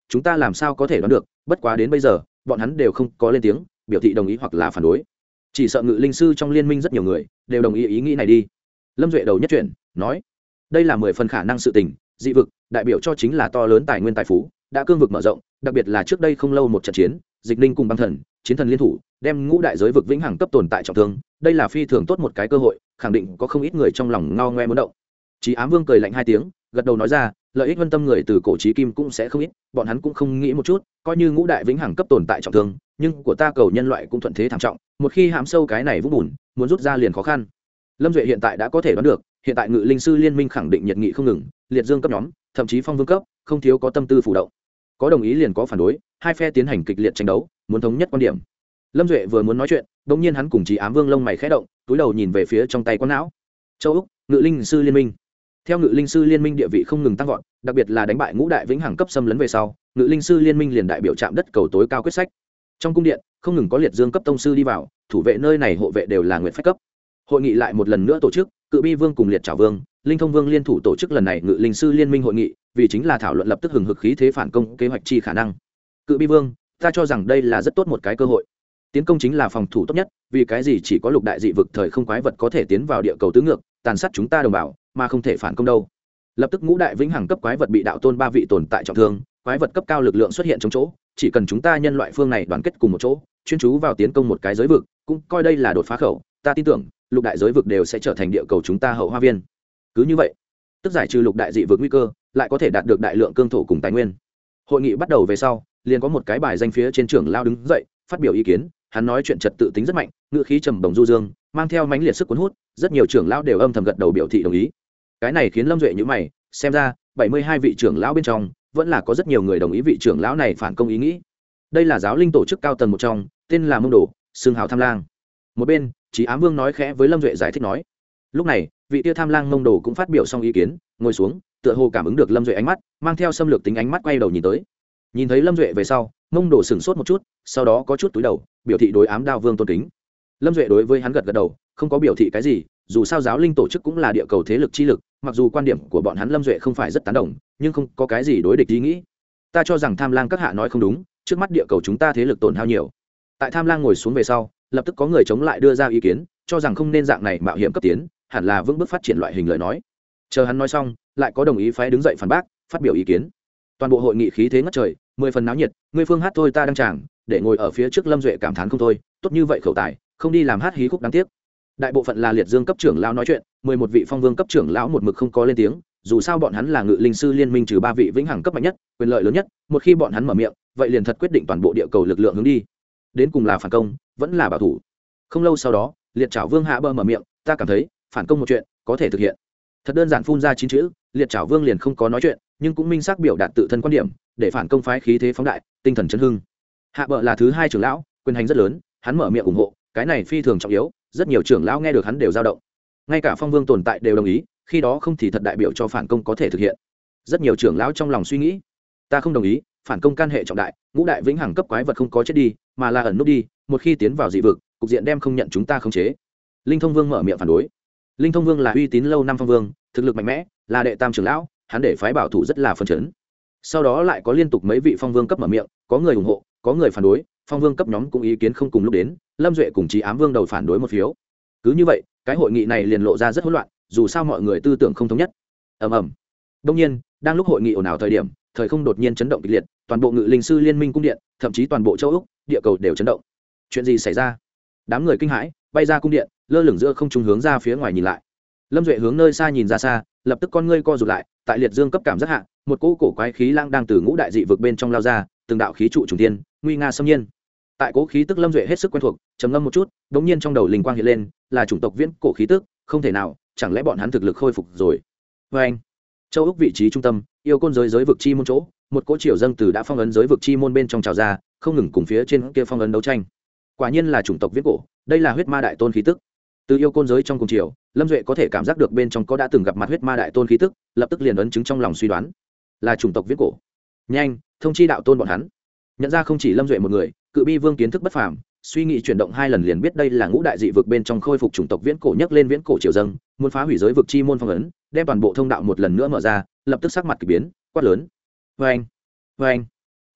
chúng ta làm sao có thể đoán được, bất quá đến bây giờ bọn hắn đều không có lên tiếng biểu thị đồng ý hoặc là phản đối. Chỉ sợ ngự linh sư trong liên minh rất nhiều người đều đồng ý ý nghĩ này đi. Lâm Duệ đầu nhất chuyển nói, đây là mười phần khả năng sự tình. Dị vực đại biểu cho chính là to lớn tài nguyên tài phú, đã cương vực mở rộng, đặc biệt là trước đây không lâu một trận chiến, Dịch Ninh cùng băng thần chiến thần liên thủ đem ngũ đại giới vực vĩnh hằng cấp tồn tại trọng thương, đây là phi thường tốt một cái cơ hội, khẳng định có không ít người trong lòng ngao ngoe muốn động. Chí Ám Vương cười lạnh hai tiếng, gật đầu nói ra, lợi ích vân tâm người từ cổ chí kim cũng sẽ không ít, bọn hắn cũng không nghĩ một chút, coi như ngũ đại vĩnh hằng cấp tồn tại trọng thương, nhưng của ta cầu nhân loại cũng thuận thế thảm trọng, một khi hãm sâu cái này vũng bùn, muốn rút ra liền khó khăn. Lâm Duệ hiện tại đã có thể đoán được, hiện tại ngự linh sư liên minh khẳng định nhiệt nghị không ngừng, liệt dương cấp nhóm, thậm chí phong vương cấp, không thiếu có tâm tư phủ động. Có đồng ý liền có phản đối, hai phe tiến hành kịch liệt tranh đấu, muốn thống nhất quan điểm. Lâm Duệ vừa muốn nói chuyện, đột nhiên hắn cùng Chí Ám Vương lông mày khẽ động, túi đầu nhìn về phía trong tay quan não. Châu Úc, ngự linh sư liên minh. Theo ngự linh sư liên minh địa vị không ngừng tăng vọt, đặc biệt là đánh bại ngũ đại vĩnh hằng cấp xâm lấn về sau, ngự linh sư liên minh liền đại biểu chạm đất cầu tối cao quyết sách. Trong cung điện, không ngừng có liệt dương cấp tông sư đi vào, thủ vệ nơi này hộ vệ đều là nguyện phách cấp. Hội nghị lại một lần nữa tổ chức, Cự Bi Vương cùng Liệt Trảo Vương, Linh Thông Vương liên thủ tổ chức lần này ngự linh sư liên minh hội nghị, vì chính là thảo luận lập tức hừng hực khí thế phản công kế hoạch chi khả năng. Cự Bi Vương, ta cho rằng đây là rất tốt một cái cơ hội. Tiến công chính là phòng thủ tốt nhất, vì cái gì chỉ có lục đại dị vực thời không quái vật có thể tiến vào địa cầu tứ ngược, tàn sát chúng ta đồng bào, mà không thể phản công đâu. Lập tức ngũ đại vĩnh hằng cấp quái vật bị đạo tôn ba vị tồn tại trọng thương, quái vật cấp cao lực lượng xuất hiện trong chỗ, chỉ cần chúng ta nhân loại phương này đoàn kết cùng một chỗ, chuyên chú vào tiến công một cái giới vực, cũng coi đây là đột phá khẩu, ta tin tưởng lục đại giới vực đều sẽ trở thành địa cầu chúng ta hậu hoa viên. Cứ như vậy, tức giải trừ lục đại dị vực nguy cơ, lại có thể đạt được đại lượng cương thổ cùng tài nguyên. Hội nghị bắt đầu về sau, liền có một cái bài danh phía trên trưởng lao đứng dậy, phát biểu ý kiến, hắn nói chuyện trật tự tính rất mạnh, ngữ khí trầm bổng du dương, mang theo mãnh liệt sức cuốn hút, rất nhiều trưởng lão đều âm thầm gật đầu biểu thị đồng ý. Cái này khiến Lâm Duệ nhíu mày, xem ra bảy mươi hai vị trưởng lão bên trong, vẫn là có rất nhiều người đồng ý vị trưởng lão này phản công ý nghĩ. Đây là giáo linh tổ chức cao tầng một trong, tên là Mông Đồ, xương hào Tham Lang. Một bên, Chí Ám Vương nói khẽ với Lâm Duệ giải thích nói. Lúc này, vị tia Tham Lang Mông Đồ cũng phát biểu xong ý kiến, ngồi xuống, tựa hồ cảm ứng được Lâm Duệ ánh mắt, mang theo xâm lược tính ánh mắt quay đầu nhìn tới. Nhìn thấy Lâm Duệ về sau, Mông Đồ sửng sốt một chút, sau đó có chút túi đầu, biểu thị đối Ám Đao Vương tôn kính. Lâm Duệ đối với hắn gật gật đầu, không có biểu thị cái gì, dù sao giáo linh tổ chức cũng là địa cầu thế lực chi lực, mặc dù quan điểm của bọn hắn Lâm Duệ không phải rất tán đồng, nhưng không có cái gì đối địch ý nghĩ. Ta cho rằng Tham Lang các hạ nói không đúng, trước mắt địa cầu chúng ta thế lực tổn hao nhiều. Tại Tham Lang ngồi xuống về sau, lập tức có người chống lại đưa ra ý kiến, cho rằng không nên dạng này mạo hiểm cấp tiến, hẳn là vững bước phát triển loại hình lời nói. Chờ hắn nói xong, lại có đồng ý phái đứng dậy phản bác, phát biểu ý kiến. Toàn bộ hội nghị khí thế ngất trời, mười phần náo nhiệt, ngươi phương hát thôi ta đang chàng, để ngồi ở phía trước Lâm Duệ cảm thán không thôi, tốt như vậy khẩu tài, không đi làm hát hí khúc đáng tiếc. Đại bộ phận là liệt dương cấp trưởng lão nói chuyện, mười một vị phong vương cấp trưởng lão một mực không có lên tiếng, dù sao bọn hắn là ngự linh sư liên minh trừ ba vị vĩnh hằng cấp mạnh nhất, quyền lợi lớn nhất, một khi bọn hắn mở miệng, vậy liền thật quyết định toàn bộ địa cầu lực lượng hướng đi. Đến cùng là phản công, vẫn là bảo thủ. Không lâu sau đó, Liệt Trảo Vương hạ bơ mở miệng, ta cảm thấy, phản công một chuyện, có thể thực hiện. Thật đơn giản phun ra chín chữ, Liệt Trảo Vương liền không có nói chuyện, nhưng cũng minh xác biểu đạt tự thân quan điểm, để phản công phái khí thế phóng đại, tinh thần chấn hưng. Hạ bợ là thứ hai trưởng lão, quyền hành rất lớn, hắn mở miệng ủng hộ, cái này phi thường trọng yếu, rất nhiều trưởng lão nghe được hắn đều dao động. Ngay cả phong vương tồn tại đều đồng ý, khi đó không thì thật đại biểu cho phản công có thể thực hiện. Rất nhiều trưởng lão trong lòng suy nghĩ, ta không đồng ý, phản công can hệ trọng đại, ngũ đại vĩnh hằng cấp quái vật không có chết đi, mà là ẩn nút đi, một khi tiến vào dị vực, cục diện đem không nhận chúng ta khống chế. Linh Thông Vương mở miệng phản đối. Linh Thông Vương là uy tín lâu năm phong vương, thực lực mạnh mẽ, là đệ tam trưởng lão, hắn để phái bảo thủ rất là phấn chấn. Sau đó lại có liên tục mấy vị phong vương cấp mở miệng, có người ủng hộ, có người phản đối, phong vương cấp nhóm cũng ý kiến không cùng lúc đến, Lâm Duệ cùng Chí Ám Vương đầu phản đối một phiếu. Cứ như vậy, cái hội nghị này liền lộ ra rất hỗn loạn, dù sao mọi người tư tưởng không thống nhất. Ầm ầm. Đương nhiên, đang lúc hội nghị ồn ào thời điểm, thời không đột nhiên chấn động kịch liệt, toàn bộ ngự linh sư liên minh cung điện, thậm chí toàn bộ châu Úc, địa cầu đều chấn động. Chuyện gì xảy ra? Đám người kinh hãi, bay ra cung điện, lơ lửng giữa không trung hướng ra phía ngoài nhìn lại. Lâm Duệ hướng nơi xa nhìn ra xa, lập tức con ngươi co rụt lại, tại liệt dương cấp cảm giác hạ, một cỗ cổ quái khí lang đang từ ngũ đại dị vực bên trong lao ra, từng đạo khí trụ trùng thiên, nguy nga xâm nhiên. Tại cỗ khí tức Lâm Duệ hết sức quen thuộc, trầm ngâm một chút, đột nhiên trong đầu linh quang hiện lên, là chủng tộc viễn cổ khí tức, không thể nào, chẳng lẽ bọn hắn thực lực khôi phục rồi? Và anh, châu Úc vị trí trung tâm, yêu côn giới giới vực chi môn chỗ, một cỗ triều dâng từ đã phong ấn giới vực chi môn bên trong trào ra, không ngừng cùng phía trên kia phong ấn đấu tranh. Quả nhiên là chủng tộc viễn cổ, đây là huyết ma đại tôn khí tức. Từ yêu côn giới trong cùng triều, Lâm Duệ có thể cảm giác được bên trong có đã từng gặp mặt huyết ma đại tôn khí tức, lập tức liền ấn chứng trong lòng suy đoán, là chủng tộc viễn cổ. Nhanh, thông chi đạo tôn bọn hắn. Nhận ra không chỉ Lâm Duệ một người, Cự Bi Vương kiến thức bất phàm, suy nghĩ chuyển động hai lần liền biết đây là ngũ đại dị vực bên trong khôi phục chủng tộc viễn cổ, nhấc lên viễn cổ triều dâng, muốn phá hủy giới vực chi môn phong ấn, đem toàn bộ thông đạo một lần nữa mở ra, lập tức sắc mặt kỳ biến, quát lớn: "Oeng! Oeng!"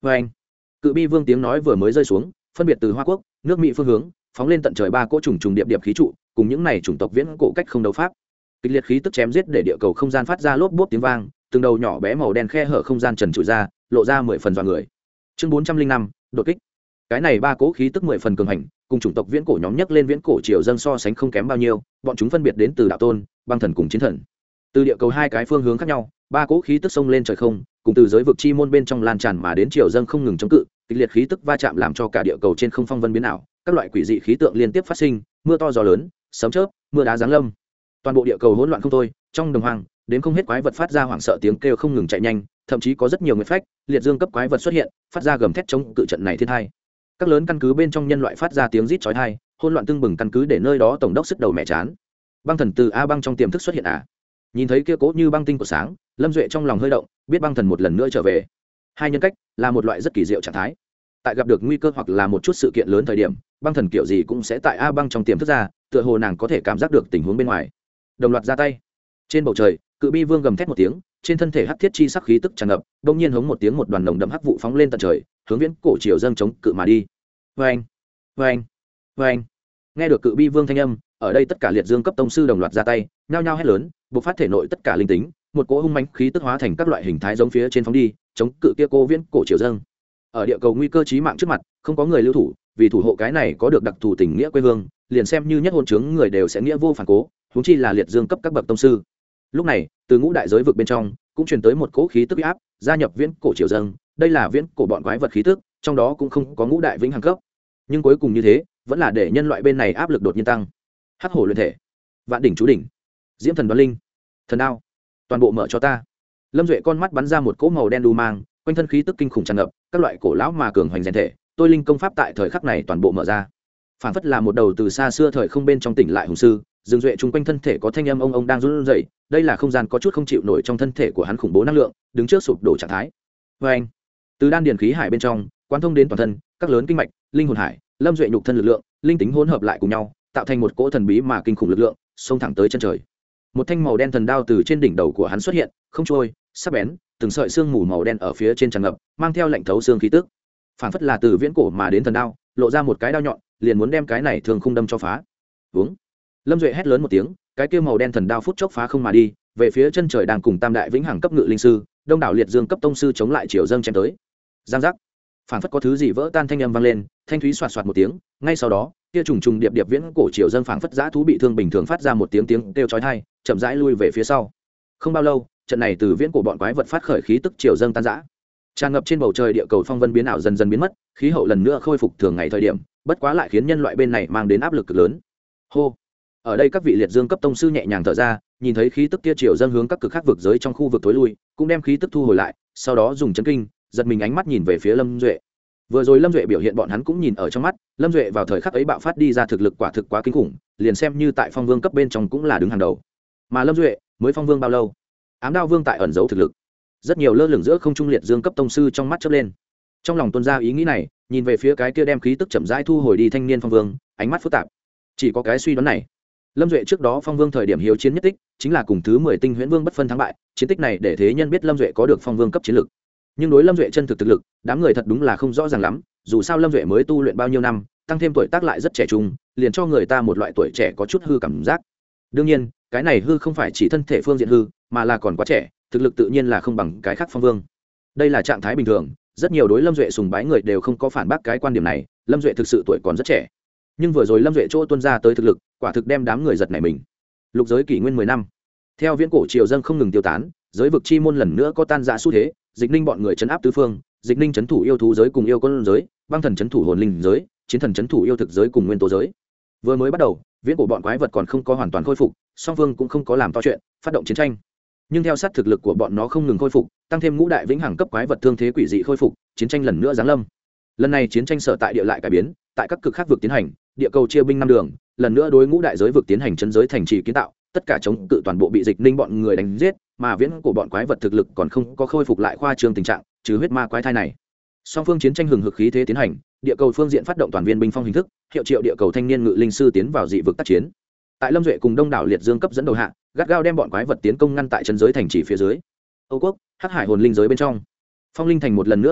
vê anh, cự bi vương tiếng nói vừa mới rơi xuống, phân biệt từ Hoa Quốc, nước Mỹ phương hướng phóng lên tận trời ba cỗ trùng trùng điệp điệp khí trụ, cùng những này chủng tộc viễn cổ cách không đấu pháp, kịch liệt khí tức chém giết để địa cầu không gian phát ra lốp bốp tiếng vang, từng đầu nhỏ bé màu đen khe hở không gian trần trụi ra, lộ ra mười phần dọa người. Chương bốn trăm linh năm, đột kích. Cái này ba cỗ khí tức mười phần cường hành, cùng chủng tộc viễn cổ nhóm nhấc lên viễn cổ triều dâng so sánh không kém bao nhiêu, bọn chúng phân biệt đến từ đạo tôn, băng thần cùng chiến thần. Từ địa cầu hai cái phương hướng khác nhau, ba cỗ khí tức xông lên trời không, cùng từ giới vực chi môn bên trong lan tràn mà đến triều dâng không ngừng chống cự, kịch liệt khí tức va chạm làm cho cả địa cầu trên không phong vân biến ảo, các loại quỷ dị khí tượng liên tiếp phát sinh, mưa to gió lớn, sấm chớp, mưa đá giáng lâm. Toàn bộ địa cầu hỗn loạn không thôi, trong đồng hoang, đến không hết quái vật phát ra hoảng sợ tiếng kêu không ngừng chạy nhanh, thậm chí có rất nhiều nguyệt phách, liệt dương cấp quái vật xuất hiện, phát ra gầm thét chống cự trận này thiên hai. Các lớn căn cứ bên trong nhân loại phát ra tiếng rít chói tai, hỗn loạn tương bừng căn cứ để nơi đó tổng đốc sức đầu mẹ chán. Băng thần từ A băng trong tiềm thức xuất hiện à? Nhìn thấy kia cố như băng tinh của sáng, Lâm Duệ trong lòng hơi động, biết băng thần một lần nữa trở về. Hai nhân cách là một loại rất kỳ diệu trạng thái. Tại gặp được nguy cơ hoặc là một chút sự kiện lớn thời điểm, băng thần kiểu gì cũng sẽ tại A băng trong tiềm thức ra, tựa hồ nàng có thể cảm giác được tình huống bên ngoài. Đồng loạt ra tay. Trên bầu trời, cự bi vương gầm thét một tiếng, trên thân thể hắc thiết chi sắc khí tức tràn ngập, đột nhiên hống một tiếng, một đoàn nồng đậm hắc vụ phóng lên tận trời, hướng viễn cổ triều dâng chống cự mà đi. Oeng, oeng, oeng. Nghe được cự bi vương thanh âm, ở đây tất cả liệt dương cấp tông sư đồng loạt ra tay, nhao nhao hét lớn, bộc phát thể nội tất cả linh tính, một cỗ hung mãnh khí tức hóa thành các loại hình thái giống phía trên phóng đi, chống cự kia cô viễn cổ triều dâng. Ở địa cầu nguy cơ chí mạng trước mặt, không có người lưu thủ, vì thủ hộ cái này có được đặc thù tình nghĩa quê hương, liền xem như nhất hôn chứng người đều sẽ nghĩa vô phản cố, huống chi là liệt dương cấp các bậc tông sư. Lúc này, từ ngũ đại giới vực bên trong cũng truyền tới một cỗ khí tức uy áp, gia nhập viễn cổ triều dâng, đây là viễn cổ bọn quái vật khí tức, trong đó cũng không có ngũ đại vĩnh hằng cấp, nhưng cuối cùng như thế, vẫn là để nhân loại bên này áp lực đột nhiên tăng. Hắc hổ luyện thể, vạn đỉnh chú đỉnh, diễm thần đoán linh, thần đao, toàn bộ mở cho ta. Lâm Duệ con mắt bắn ra một cỗ màu đen đu mang, quanh thân khí tức kinh khủng tràn ngập, các loại cổ lão mà cường hoành rèn thể, tôi linh công pháp tại thời khắc này toàn bộ mở ra. Phản phất là một đầu từ xa xưa thời không bên trong tỉnh lại hùng sư, Dương Duệ chung quanh thân thể có thanh âm ông ông đang run rẩy, đây là không gian có chút không chịu nổi trong thân thể của hắn khủng bố năng lượng, đứng trước sụp đổ trạng thái. Và anh, từ đan điền khí hải bên trong, quán thông đến toàn thân, các lớn kinh mạch, linh hồn hải, Lâm Duệ nhục thân lực lượng, linh tính hỗn hợp lại cùng nhau, tạo thành một cỗ thần bí mà kinh khủng lực lượng, xông thẳng tới chân trời. Một thanh màu đen thần đao từ trên đỉnh đầu của hắn xuất hiện, không trôi, sắc bén, từng sợi xương mù màu đen ở phía trên tràn ngập, mang theo lạnh thấu xương khí tức. Phản phất là từ viễn cổ mà đến thần đao, lộ ra một cái đao nhọn, liền muốn đem cái này thường khung đâm cho phá. Uống. Lâm Duệ hét lớn một tiếng, cái kia màu đen thần đao phút chốc phá không mà đi, về phía chân trời đang cùng tam đại vĩnh hằng cấp ngự linh sư, đông đảo liệt dương cấp tông sư chống lại triều dâng chém tới. Giang giác. Phản phất có thứ gì vỡ tan, thanh âm vang lên, thanh thúy xoạt xoạt một tiếng, ngay sau đó, kia trùng trùng điệp điệp viễn cổ triều dâng phảng phất dã thú bị thương bình thường phát ra một tiếng tiếng kêu chói tai, chậm rãi lui về phía sau. Không bao lâu, trận này từ viễn cổ bọn quái vật phát khởi khí tức triều dâng tan rã. Tràn ngập trên bầu trời địa cầu phong vân biến ảo dần dần biến mất, khí hậu lần nữa khôi phục thường ngày thời điểm, bất quá lại khiến nhân loại bên này mang đến áp lực cực lớn. Hô. Ở đây các vị liệt dương cấp tông sư nhẹ nhàng thở ra, nhìn thấy khí tức kia triều dâng hướng các cực khác vực giới trong khu vực tối lui, cũng đem khí tức thu hồi lại, sau đó dùng chấn kinh, giật mình ánh mắt nhìn về phía Lâm Duệ. Vừa rồi Lâm Duệ biểu hiện bọn hắn cũng nhìn ở trong mắt, Lâm Duệ vào thời khắc ấy bạo phát đi ra thực lực quả thực quá kinh khủng, liền xem như tại phong vương cấp bên trong cũng là đứng hàng đầu. Mà Lâm Duệ mới phong vương bao lâu? Ám đao vương tại ẩn giấu thực lực. Rất nhiều lơ lửng giữa không trung liệt dương cấp tông sư trong mắt chớp lên. Trong lòng tuôn ra ý nghĩ này, nhìn về phía cái kia đem khí tức chậm rãi thu hồi đi thanh niên phong vương, ánh mắt phức tạp. Chỉ có cái suy đoán này. Lâm Duệ trước đó phong vương thời điểm hiếu chiến nhất tích, chính là cùng thứ mười tinh huyễn vương bất phân thắng bại, chiến tích này để thế nhân biết Lâm Duệ có được phong vương cấp chiến lực. Nhưng đối Lâm Duệ chân thực thực lực, đám người thật đúng là không rõ ràng lắm, dù sao Lâm Duệ mới tu luyện bao nhiêu năm, tăng thêm tuổi tác lại rất trẻ trung, liền cho người ta một loại tuổi trẻ có chút hư cảm giác. Đương nhiên, cái này hư không phải chỉ thân thể phương diện hư, mà là còn quá trẻ, thực lực tự nhiên là không bằng cái khác phong vương. Đây là trạng thái bình thường, rất nhiều đối Lâm Duệ sùng bái người đều không có phản bác cái quan điểm này, Lâm Duệ thực sự tuổi còn rất trẻ. Nhưng vừa rồi Lâm Duệ chỗ tuôn ra tới thực lực, quả thực đem đám người giật nảy mình. Lục giới kỷ nguyên mười năm. Theo viễn cổ triều dâng không ngừng tiêu tán, giới vực chi môn lần nữa có tan rã xu thế, Dịch Ninh bọn người trấn áp tứ phương, Dịch Ninh trấn thủ yêu thú giới cùng yêu con giới, băng thần trấn thủ hồn linh giới, chiến thần trấn thủ yêu thực giới cùng nguyên tố giới. Vừa mới bắt đầu, viễn cổ bọn quái vật còn không có hoàn toàn khôi phục, song phương cũng không có làm to chuyện, phát động chiến tranh. Nhưng theo sát thực lực của bọn nó không ngừng khôi phục, tăng thêm ngũ đại vĩnh hằng cấp quái vật thương thế quỷ dị khôi phục, chiến tranh lần nữa giáng lâm. Lần này chiến tranh sở tại địa lại cải biến, tại các cực khác vực tiến hành, địa cầu chia binh năm đường, lần nữa đối ngũ đại giới vực tiến hành chấn giới thành trì kiến tạo, tất cả chống cự toàn bộ bị Dịch Ninh bọn người đánh giết, mà viễn cổ bọn quái vật thực lực còn không có khôi phục lại khoa trương tình trạng, trừ huyết ma quái thai này. Song phương chiến tranh hừng hực khí thế tiến hành, địa cầu phương diện phát động toàn viên binh phong hình thức, hiệu triệu địa cầu thanh niên ngự linh sư tiến vào dị vực tác chiến. Tại Lâm Duệ cùng đông đảo liệt dương cấp dẫn đầu hạ, gắt gao đem bọn quái vật tiến công ngăn tại chân giới thành trì phía dưới. Âu quốc, Hắc Hải hồn linh giới bên trong, phong linh thành một lần nữa kiến tạo,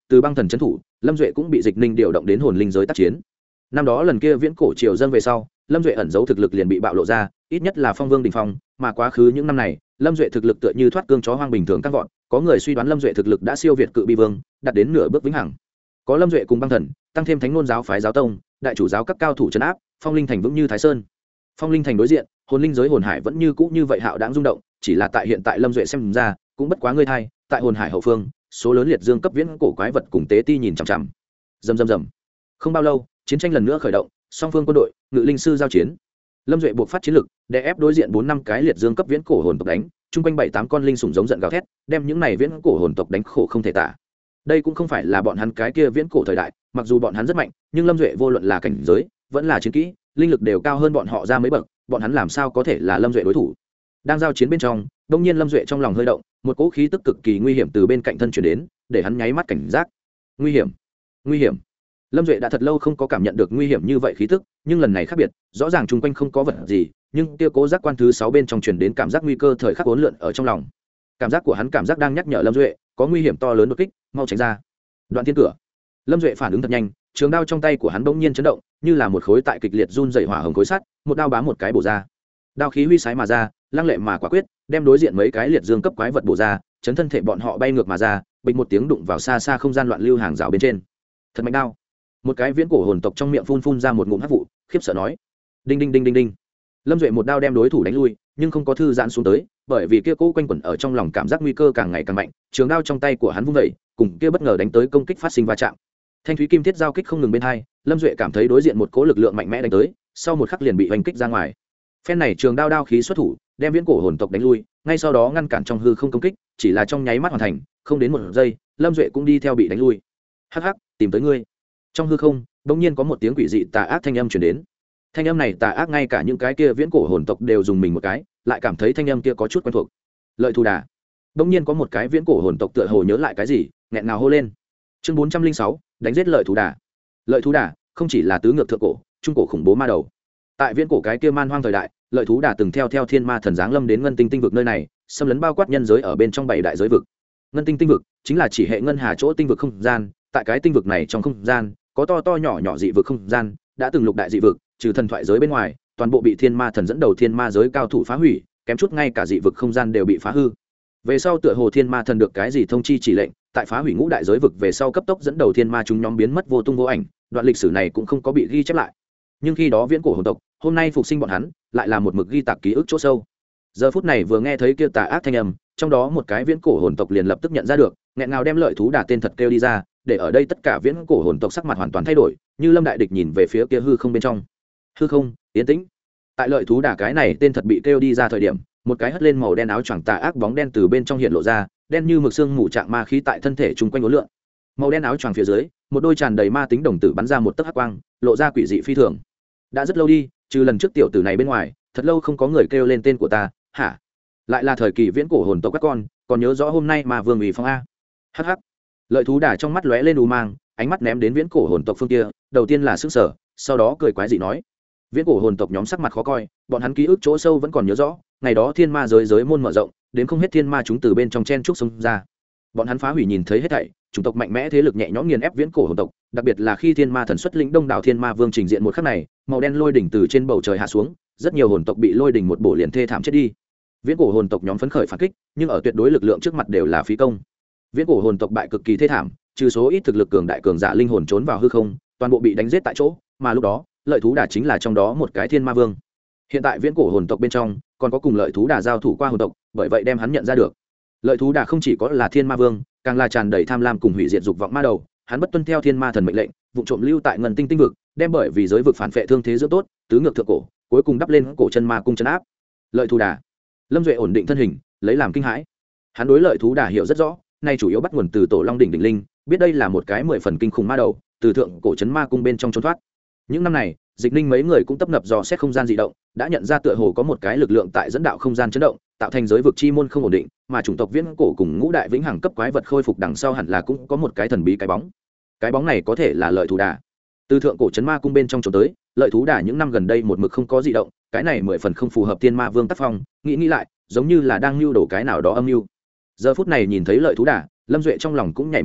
từ băng thần trấn thủ, Lâm Duệ cũng bị Dịch Ninh điều động đến hồn linh giới tác chiến. Năm đó lần kia viễn cổ triều dâng về sau, Lâm Duệ ẩn giấu thực lực liền bị bạo lộ ra, ít nhất là phong vương đỉnh phong, mà quá khứ những năm này, Lâm Duệ thực lực tựa như thoát cương chó hoang bình thường tăng vọt, có người suy đoán Lâm Duệ thực lực đã siêu việt cự bi vương, đạt đến nửa bước vĩnh hằng. Có Lâm Duệ cùng băng thần, tăng thêm thánh ngôn giáo phái giáo tông, đại chủ giáo các cao thủ trấn áp, phong linh thành vững như Thái Sơn. Phong linh thành đối diện, hồn linh giới hồn hải vẫn như cũ như vậy hạo đãng rung động, chỉ là tại hiện tại Lâm Duệ xem ra, cũng bất quá ngươi thay, tại hồn hải hậu phương, số lớn liệt dương cấp viễn cổ quái vật cùng tế ti nhìn chằm chằm. Rầm rầm rầm. Không bao lâu, chiến tranh lần nữa khởi động, song phương quân đội, ngự linh sư giao chiến. Lâm Duệ buộc phát chiến lực, đè ép đối diện bốn năm cái liệt dương cấp viễn cổ hồn tộc đánh, chung quanh bảy tám con linh sủng giống giận gào thét, đem những này viễn cổ hồn tộc đánh khổ không thể tả. Đây cũng không phải là bọn hắn cái kia viễn cổ thời đại, mặc dù bọn hắn rất mạnh, nhưng Lâm Duệ vô luận là cảnh giới, vẫn là chiến kỹ, linh lực đều cao hơn bọn họ ra mấy bậc, bọn hắn làm sao có thể là Lâm Duệ đối thủ. Đang giao chiến bên trong, đông nhiên Lâm Duệ trong lòng hơi động, một cỗ khí tức cực kỳ nguy hiểm từ bên cạnh thân truyền đến, để hắn nháy mắt cảnh giác. Nguy hiểm, nguy hiểm. Lâm Duệ đã thật lâu không có cảm nhận được nguy hiểm như vậy khí tức, nhưng lần này khác biệt, rõ ràng chung quanh không có vật gì, nhưng kia cố giác quan thứ sáu bên trong truyền đến cảm giác nguy cơ thời khắc uốn lượn ở trong lòng. Cảm giác của hắn cảm giác đang nhắc nhở Lâm Duệ, có nguy hiểm to lớn đột kích, mau tránh ra. Đoạn thiên cửa. Lâm Duệ phản ứng thật nhanh, trường đao trong tay của hắn bỗng nhiên chấn động, như là một khối tại kịch liệt run rẩy hỏa hồng khối sắt, một đao bám một cái bổ ra. Đao khí huy sái mà ra, lăng lệ mà quả quyết, đem đối diện mấy cái liệt dương cấp quái vật bổ ra, chấn thân thể bọn họ bay ngược mà ra, bịch một tiếng đụng vào xa xa không gian loạn lưu hàng rào bên trên. Thật mạnh đao. Một cái viễn cổ hồn tộc trong miệng phun phun ra một ngụm hắc vụ, khiếp sợ nói: "Đinh đinh đinh đinh đinh." Lâm Duệ một đao đem đối thủ đánh lui, nhưng không có thư giãn xuống tới, bởi vì kia cố quanh quẩn ở trong lòng cảm giác nguy cơ càng ngày càng mạnh, trường đao trong tay của hắn vung dậy, cùng kia bất ngờ đánh tới công kích phát sinh va chạm. Thanh thúy kim thiết giao kích không ngừng bên hai, Lâm Duệ cảm thấy đối diện một cỗ lực lượng mạnh mẽ đánh tới, sau một khắc liền bị hoành kích ra ngoài. Phen này trường đao đao khí xuất thủ, đem viễn cổ hồn tộc đánh lui, ngay sau đó ngăn cản trong hư không công kích, chỉ là trong nháy mắt hoàn thành, không đến một giây, Lâm Duệ cũng đi theo bị đánh lui. Hắc hắc, tìm tới ngươi. Trong hư không, bỗng nhiên có một tiếng quỷ dị tà ác thanh âm truyền đến. Thanh âm này tà ác ngay cả những cái kia viễn cổ hồn tộc đều dùng mình một cái, lại cảm thấy thanh âm kia có chút quen thuộc. Lợi Thù Đà. Bỗng nhiên có một cái viễn cổ hồn tộc tựa hồ nhớ lại cái gì, nghẹn ngào hô lên. Chương bốn trăm linh sáu, đánh giết Lợi Thù Đà. Lợi Thú Đà không chỉ là tứ ngược thượng cổ, trung cổ khủng bố ma đầu. Tại viễn cổ cái kia man hoang thời đại, Lợi Thú Đà từng theo theo thiên ma thần giáng lâm đến ngân tinh tinh vực nơi này, xâm lấn bao quát nhân giới ở bên trong bảy đại giới vực. Ngân tinh tinh vực chính là chỉ hệ ngân hà chỗ tinh vực không gian, tại cái tinh vực này trong không gian có to to nhỏ nhỏ dị vực không gian, đã từng lục đại dị vực, trừ thần thoại giới bên ngoài, toàn bộ bị thiên ma thần dẫn đầu thiên ma giới cao thủ phá hủy, kém chút ngay cả dị vực không gian đều bị phá hư. Về sau tựa hồ thiên ma thần được cái gì thông chi chỉ lệnh, tại phá hủy ngũ đại giới vực về sau cấp tốc dẫn đầu thiên ma chúng nhóm biến mất vô tung vô ảnh, đoạn lịch sử này cũng không có bị ghi chép lại. Nhưng khi đó viễn cổ hồn tộc hôm nay phục sinh bọn hắn, lại là một mực ghi tạc ký ức chỗ sâu. Giờ phút này vừa nghe thấy kia tà ác thanh âm, trong đó một cái viễn cổ hồn tộc liền lập tức nhận ra được, nghẹn ngào đem Lợi Thú Đà tên thật kêu đi ra, để ở đây tất cả viễn cổ hồn tộc sắc mặt hoàn toàn thay đổi, như lâm đại địch nhìn về phía kia hư không bên trong. Hư không yên tĩnh. Tại Lợi Thú Đà cái này tên thật bị kêu đi ra thời điểm, một cái hất lên màu đen áo choàng tà ác bóng đen từ bên trong hiện lộ ra, đen như mực xương mù trạng ma khí tại thân thể chung quanh uốn lượn. Màu đen áo choàng phía dưới, một đôi tràn đầy ma tính đồng tử bắn ra một tấc hắc quang, lộ ra quỷ dị phi thường. Đã rất lâu đi, trừ lần trước tiểu tử này bên ngoài, thật lâu không có người kêu lên tên của ta, hả? Lại là thời kỳ viễn cổ hồn tộc các con, còn nhớ rõ hôm nay mà vương ủy phong a. Hắc hắc. Lợi Thú Đà trong mắt lóe lên u mang, ánh mắt ném đến viễn cổ hồn tộc phương kia, đầu tiên là sững sờ, sau đó cười quái dị nói: viễn cổ hồn tộc nhóm sắc mặt khó coi, bọn hắn ký ức chỗ sâu vẫn còn nhớ rõ, ngày đó thiên ma giới giới môn mở rộng, đến không hết thiên ma chúng từ bên trong chen trúc xông ra. Bọn hắn phá hủy nhìn thấy hết thảy, chủng tộc mạnh mẽ thế lực nhẹ nhõm nghiền ép viễn cổ hồn tộc, đặc biệt là khi thiên ma thần xuất lĩnh đông đảo thiên ma vương trình diện một khắc này, màu đen lôi đỉnh từ trên bầu trời hạ xuống, rất nhiều hồn tộc bị lôi đỉnh một bổ liền thê thảm chết đi. Viễn cổ hồn tộc nhóm phấn khởi phản kích, nhưng ở tuyệt đối lực lượng trước mặt đều là phí công. Viễn cổ hồn tộc bại cực kỳ thê thảm, trừ số ít thực lực cường đại cường giả linh hồn trốn vào hư không, toàn bộ bị đánh giết tại chỗ, mà lúc đó, Lợi Thú Đà chính là trong đó một cái thiên ma vương. Hiện tại viễn cổ hồn tộc bên trong còn có cùng Lợi Thú Đà giao thủ qua hồn tộc, bởi vậy đem hắn nhận ra được. Lợi Thú Đà không chỉ có là thiên ma vương, càng là tràn đầy tham lam cùng hủy diệt dục vọng ma đầu, hắn bất tuân theo thiên ma thần mệnh lệnh, vụ trộm lưu tại ngân tinh tinh vực, đem bởi vì giới vực phản phệ thương thế giữa tốt, tứ ngược thượng cổ, cuối cùng đắp lên cổ chân ma cung chân áp. Lợi Thú Đà. Lâm Duệ ổn định thân hình, lấy làm kinh hãi. Hắn đối Lợi Thú Đà hiểu rất rõ, nay chủ yếu bắt nguồn từ Tổ Long đỉnh đỉnh linh, biết đây là một cái mười phần kinh khủng ma đầu, từ thượng cổ trấn ma cung bên trong trốn thoát. Những năm này, Dịch Ninh mấy người cũng tấp nập dò xét không gian dị động, đã nhận ra tựa hồ có một cái lực lượng tại dẫn đạo không gian chấn động, tạo thành giới vực chi môn không ổn định, mà chủng tộc viễn cổ cùng ngũ đại vĩnh hằng cấp quái vật khôi phục đằng sau hẳn là cũng có một cái thần bí cái bóng. Cái bóng này có thể là Lợi Thú Đà. Từ thượng cổ trấn ma cung bên trong trốn tới, Lợi Thú Đà những năm gần đây một mực không có dị động, cái này mười phần không phù hợp Tiên Ma Vương tác phong, nghĩ nghĩ lại, giống như là đang lưu đổ cái nào đó âm mưu. Giờ phút này nhìn thấy Lợi Thú Đà, Lâm Duệ trong lòng cũng nhảy một cái,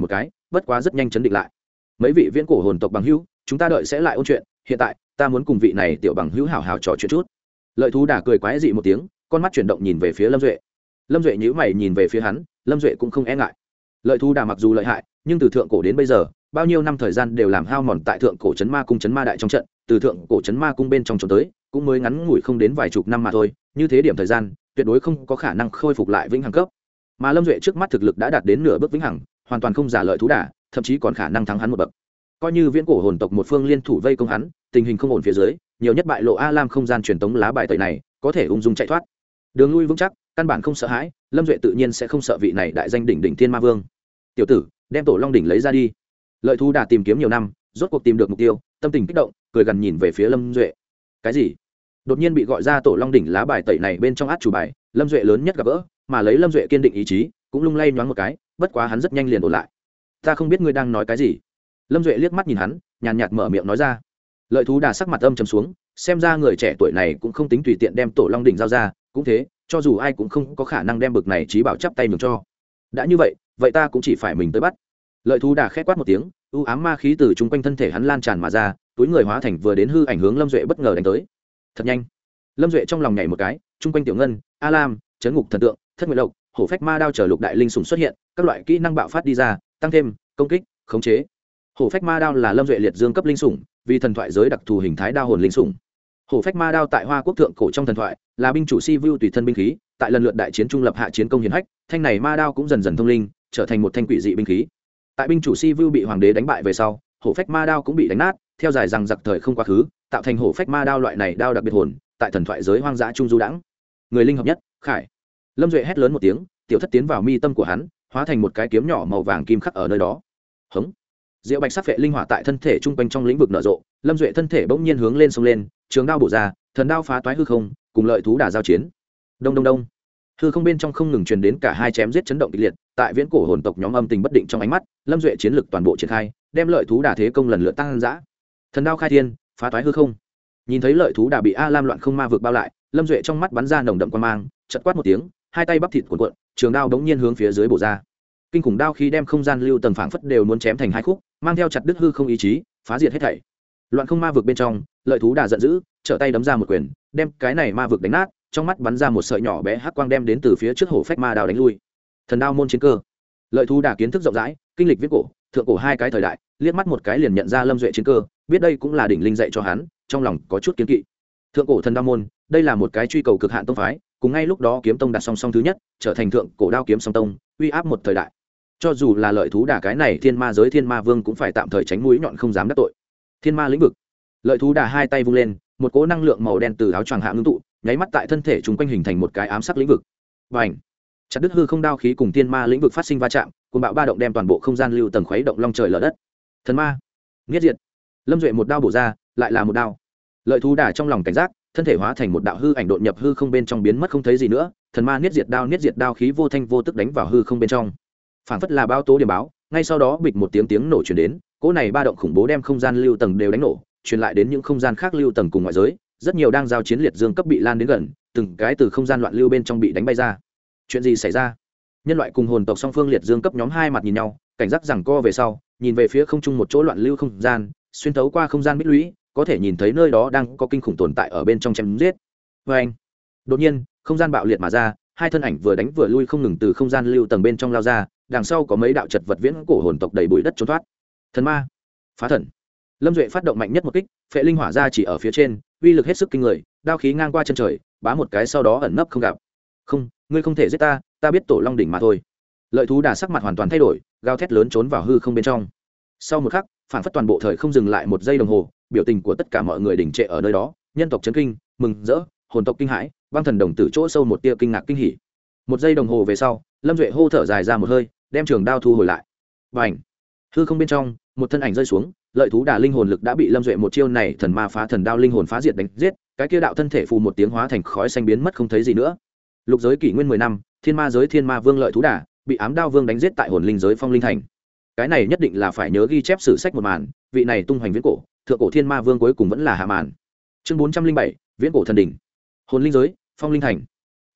bất quá rất nhanh chấn định lại. Mấy vị viễn cổ hồn tộc bằng hữu, chúng ta đợi sẽ lại ôn chuyện, hiện tại ta muốn cùng vị này tiểu bằng hữu hảo hảo trò chuyện chút. Lợi thú đà cười quái dị một tiếng, con mắt chuyển động nhìn về phía Lâm Duệ. Lâm Duệ nhíu mày nhìn về phía hắn, Lâm Duệ cũng không e ngại. Lợi thú đà mặc dù lợi hại, nhưng từ thượng cổ đến bây giờ, bao nhiêu năm thời gian đều làm hao mòn tại thượng cổ trấn ma cung trấn ma đại trong trận, từ thượng cổ trấn ma cung bên trong trốn tới, cũng mới ngắn ngủi không đến vài chục năm mà thôi, như thế điểm thời gian, tuyệt đối không có khả năng khôi phục lại vĩnh hằng cấp. Mà Lâm Duệ trước mắt thực lực đã đạt đến nửa bước vĩnh hằng, hoàn toàn không giả lợi thú đà, thậm chí còn khả năng thắng hắn một bậc. Coi như viễn cổ hồn tộc một phương liên thủ vây công hắn, tình hình không ổn phía dưới, nhiều nhất bại lộ A Lam không gian truyền tống lá bài tẩy này, có thể ung dung chạy thoát. Đường lui vững chắc, căn bản không sợ hãi, Lâm Duệ tự nhiên sẽ không sợ vị này đại danh đỉnh đỉnh Thiên Ma Vương. Tiểu tử, đem tổ long đỉnh lấy ra đi. Lợi thú đà tìm kiếm nhiều năm, rốt cuộc tìm được mục tiêu, tâm tình kích động, cười gần nhìn về phía Lâm Duệ. Cái gì? Đột nhiên bị gọi ra tổ long đỉnh lá bài tẩy này bên trong át chủ bài, Lâm Duệ lớn nhất gặp gỡ, mà lấy Lâm Duệ kiên định ý chí, cũng lung lay nhoáng một cái, bất quá hắn rất nhanh liền ổn lại. Ta không biết ngươi đang nói cái gì. Lâm Duệ liếc mắt nhìn hắn, nhàn nhạt mở miệng nói ra. Lợi thú đà sắc mặt âm trầm xuống, xem ra người trẻ tuổi này cũng không tính tùy tiện đem tổ long đỉnh giao ra, cũng thế, cho dù ai cũng không có khả năng đem bực này trí bảo chắp tay mừng cho. Đã như vậy, vậy ta cũng chỉ phải mình tới bắt. Lợi thú đà khẽ quát một tiếng, u ám ma khí từ chung quanh thân thể hắn lan tràn mà ra, túi người hóa thành vừa đến hư ảnh hướng Lâm Duệ bất ngờ đánh tới. Thật nhanh. Lâm Duệ trong lòng nhảy một cái, chung quanh tiểu ngân, A Lam, chấn ngục thần tượng, thất nguyệt lộc, hổ phách ma đao chờ lục đại linh sủng xuất hiện, các loại kỹ năng bạo phát đi ra, tăng thêm công kích, khống chế. Hổ phách ma đao là Lâm Duệ liệt dương cấp linh sủng, vì thần thoại giới đặc thù hình thái đao hồn linh sủng. Hổ phách ma đao tại Hoa Quốc thượng cổ trong thần thoại, là binh chủ si vu tùy thân binh khí, tại lần lượt đại chiến trung lập hạ chiến công hiển hách, thanh này ma đao cũng dần dần thông linh, trở thành một thanh quỷ dị binh khí. Tại binh chủ si vu bị hoàng đế đánh bại về sau, hổ phách ma đao cũng bị đánh nát, theo dài rằng giặc thời không quá khứ, tạo thành hổ phách ma đao loại này đao đặc biệt hồn, tại thần thoại giới hoang dã trung du đãng. Người linh hợp nhất, khải. Lâm Duệ hét lớn một tiếng, tiểu thất tiến vào mi tâm của hắn, hóa thành một cái kiếm nhỏ màu vàng kim khắc ở nơi đó. Hống. Diệu bạch sắc phệ linh hỏa tại thân thể trung quanh trong lĩnh vực nở rộ, Lâm Duệ thân thể bỗng nhiên hướng lên xông lên, trường đao bổ ra, thần đao phá toái hư không, cùng lợi thú đả giao chiến. Đông đông đông. Hư không bên trong không ngừng truyền đến cả hai chém giết chấn động kịch liệt, tại viễn cổ hồn tộc nhóm âm tình bất định trong ánh mắt, Lâm Duệ chiến lực toàn bộ triển khai, đem lợi thú đả thế công lần lượt tăng dã. Thần đao khai thiên, phá toái hư không. Nhìn thấy lợi thú đả bị A Lam loạn không ma vực bao lại, Lâm Duệ trong mắt bắn ra nồng đậm quang mang, chợt quát một tiếng, hai tay bắp thịt cuộn cuộn, trường đao đống nhiên hướng phía dưới bổ ra. Kinh khủng đao khí đem không gian lưu tầng phảng phất đều muốn chém thành hai khúc, mang theo chặt đứt hư không ý chí, phá diệt hết thảy. Loạn không ma vực bên trong, lợi thú đả giận dữ, trở tay đấm ra một quyền, đem cái này ma vực đánh nát, trong mắt bắn ra một sợi nhỏ bé hắc quang đem đến từ phía trước hổ phách ma đao đánh lui. Thần đao môn chiến cơ. Lợi thú đả kiến thức rộng rãi, kinh lịch viết cổ, thượng cổ hai cái thời đại, liếc mắt một cái liền nhận ra Lâm Duệ chiến cơ, biết đây cũng là đỉnh linh dạy cho hắn, trong lòng có chút kiến kỵ. Thượng cổ thần đao môn, đây là một cái truy cầu cực hạn tông phái, cùng ngay lúc đó kiếm tông đặt song song thứ nhất, trở thành thượng cổ đao kiếm song tông, uy áp một thời đại. Cho dù là lợi thú đả cái này thiên ma giới thiên ma vương cũng phải tạm thời tránh mũi nhọn không dám đắc tội. Thiên ma lĩnh vực. Lợi thú đả hai tay vung lên, một cỗ năng lượng màu đen từ áo choàng hạ ngưng tụ, nháy mắt tại thân thể chúng quanh hình thành một cái ám sắc lĩnh vực. Bành! Chặt đứt hư không đao khí cùng thiên ma lĩnh vực phát sinh va chạm, cuồng bạo ba động đem toàn bộ không gian lưu tầng khuấy động long trời lở đất. Thần ma, nghiệt diệt. Lâm Duệ một đao bổ ra, lại là một đao. Lợi thú đả trong lòng cảnh giác, thân thể hóa thành một đạo hư ảnh đột nhập hư không bên trong biến mất không thấy gì nữa. Thần ma niết diệt đao niết diệt đao khí vô thanh vô tức đánh vào hư không bên trong. Phản phất là báo tố điểm báo, ngay sau đó bịch một tiếng tiếng nổ truyền đến, cỗ này ba động khủng bố đem không gian lưu tầng đều đánh nổ, truyền lại đến những không gian khác lưu tầng cùng ngoại giới, rất nhiều đang giao chiến liệt dương cấp bị lan đến gần, từng cái từ không gian loạn lưu bên trong bị đánh bay ra. Chuyện gì xảy ra? Nhân loại cùng hồn tộc song phương liệt dương cấp nhóm hai mặt nhìn nhau, cảnh giác rằng co về sau, nhìn về phía không trung một chỗ loạn lưu không gian, xuyên thấu qua không gian bích lũy, có thể nhìn thấy nơi đó đang có kinh khủng tồn tại ở bên trong chém giết. Và anh, đột nhiên, không gian bạo liệt mà ra, hai thân ảnh vừa đánh vừa lui không ngừng từ không gian lưu tầng bên trong lao ra, đằng sau có mấy đạo chật vật viễn cổ hồn tộc đầy bụi đất trốn thoát. Thần ma, phá thần. Lâm Duệ phát động mạnh nhất một kích, phệ linh hỏa ra chỉ ở phía trên, uy lực hết sức kinh người, đao khí ngang qua chân trời, bá một cái sau đó ẩn nấp không gặp. Không, ngươi không thể giết ta, ta biết tổ long đỉnh mà thôi. Lợi thú đà sắc mặt hoàn toàn thay đổi, gào thét lớn trốn vào hư không bên trong. Sau một khắc, phản phất toàn bộ thời không dừng lại một giây đồng hồ, biểu tình của tất cả mọi người đình trệ ở nơi đó, nhân tộc chấn kinh, mừng rỡ, hồn tộc kinh hãi, băng thần đồng tử chỗ sâu một tia kinh ngạc kinh hỉ. Một giây đồng hồ về sau, Lâm Duệ hô thở dài ra một hơi, đem trường đao thu hồi lại. Bành! Hư không bên trong, một thân ảnh rơi xuống, lợi thú đà linh hồn lực đã bị Lâm Duệ một chiêu này thần ma phá thần đao linh hồn phá diệt đánh giết, cái kia đạo thân thể phù một tiếng hóa thành khói xanh biến mất không thấy gì nữa. Lục giới kỷ nguyên mười năm, thiên ma giới thiên ma vương lợi thú đà bị ám đao vương đánh giết tại hồn linh giới phong linh thành. Cái này nhất định là phải nhớ ghi chép sử sách một màn, vị này tung hoành viễn cổ, thượng cổ thiên ma vương cuối cùng vẫn là hạ màn. Chương bốn trăm linh bảy, viễn cổ thần đỉnh. Hồn linh giới, phong linh thành.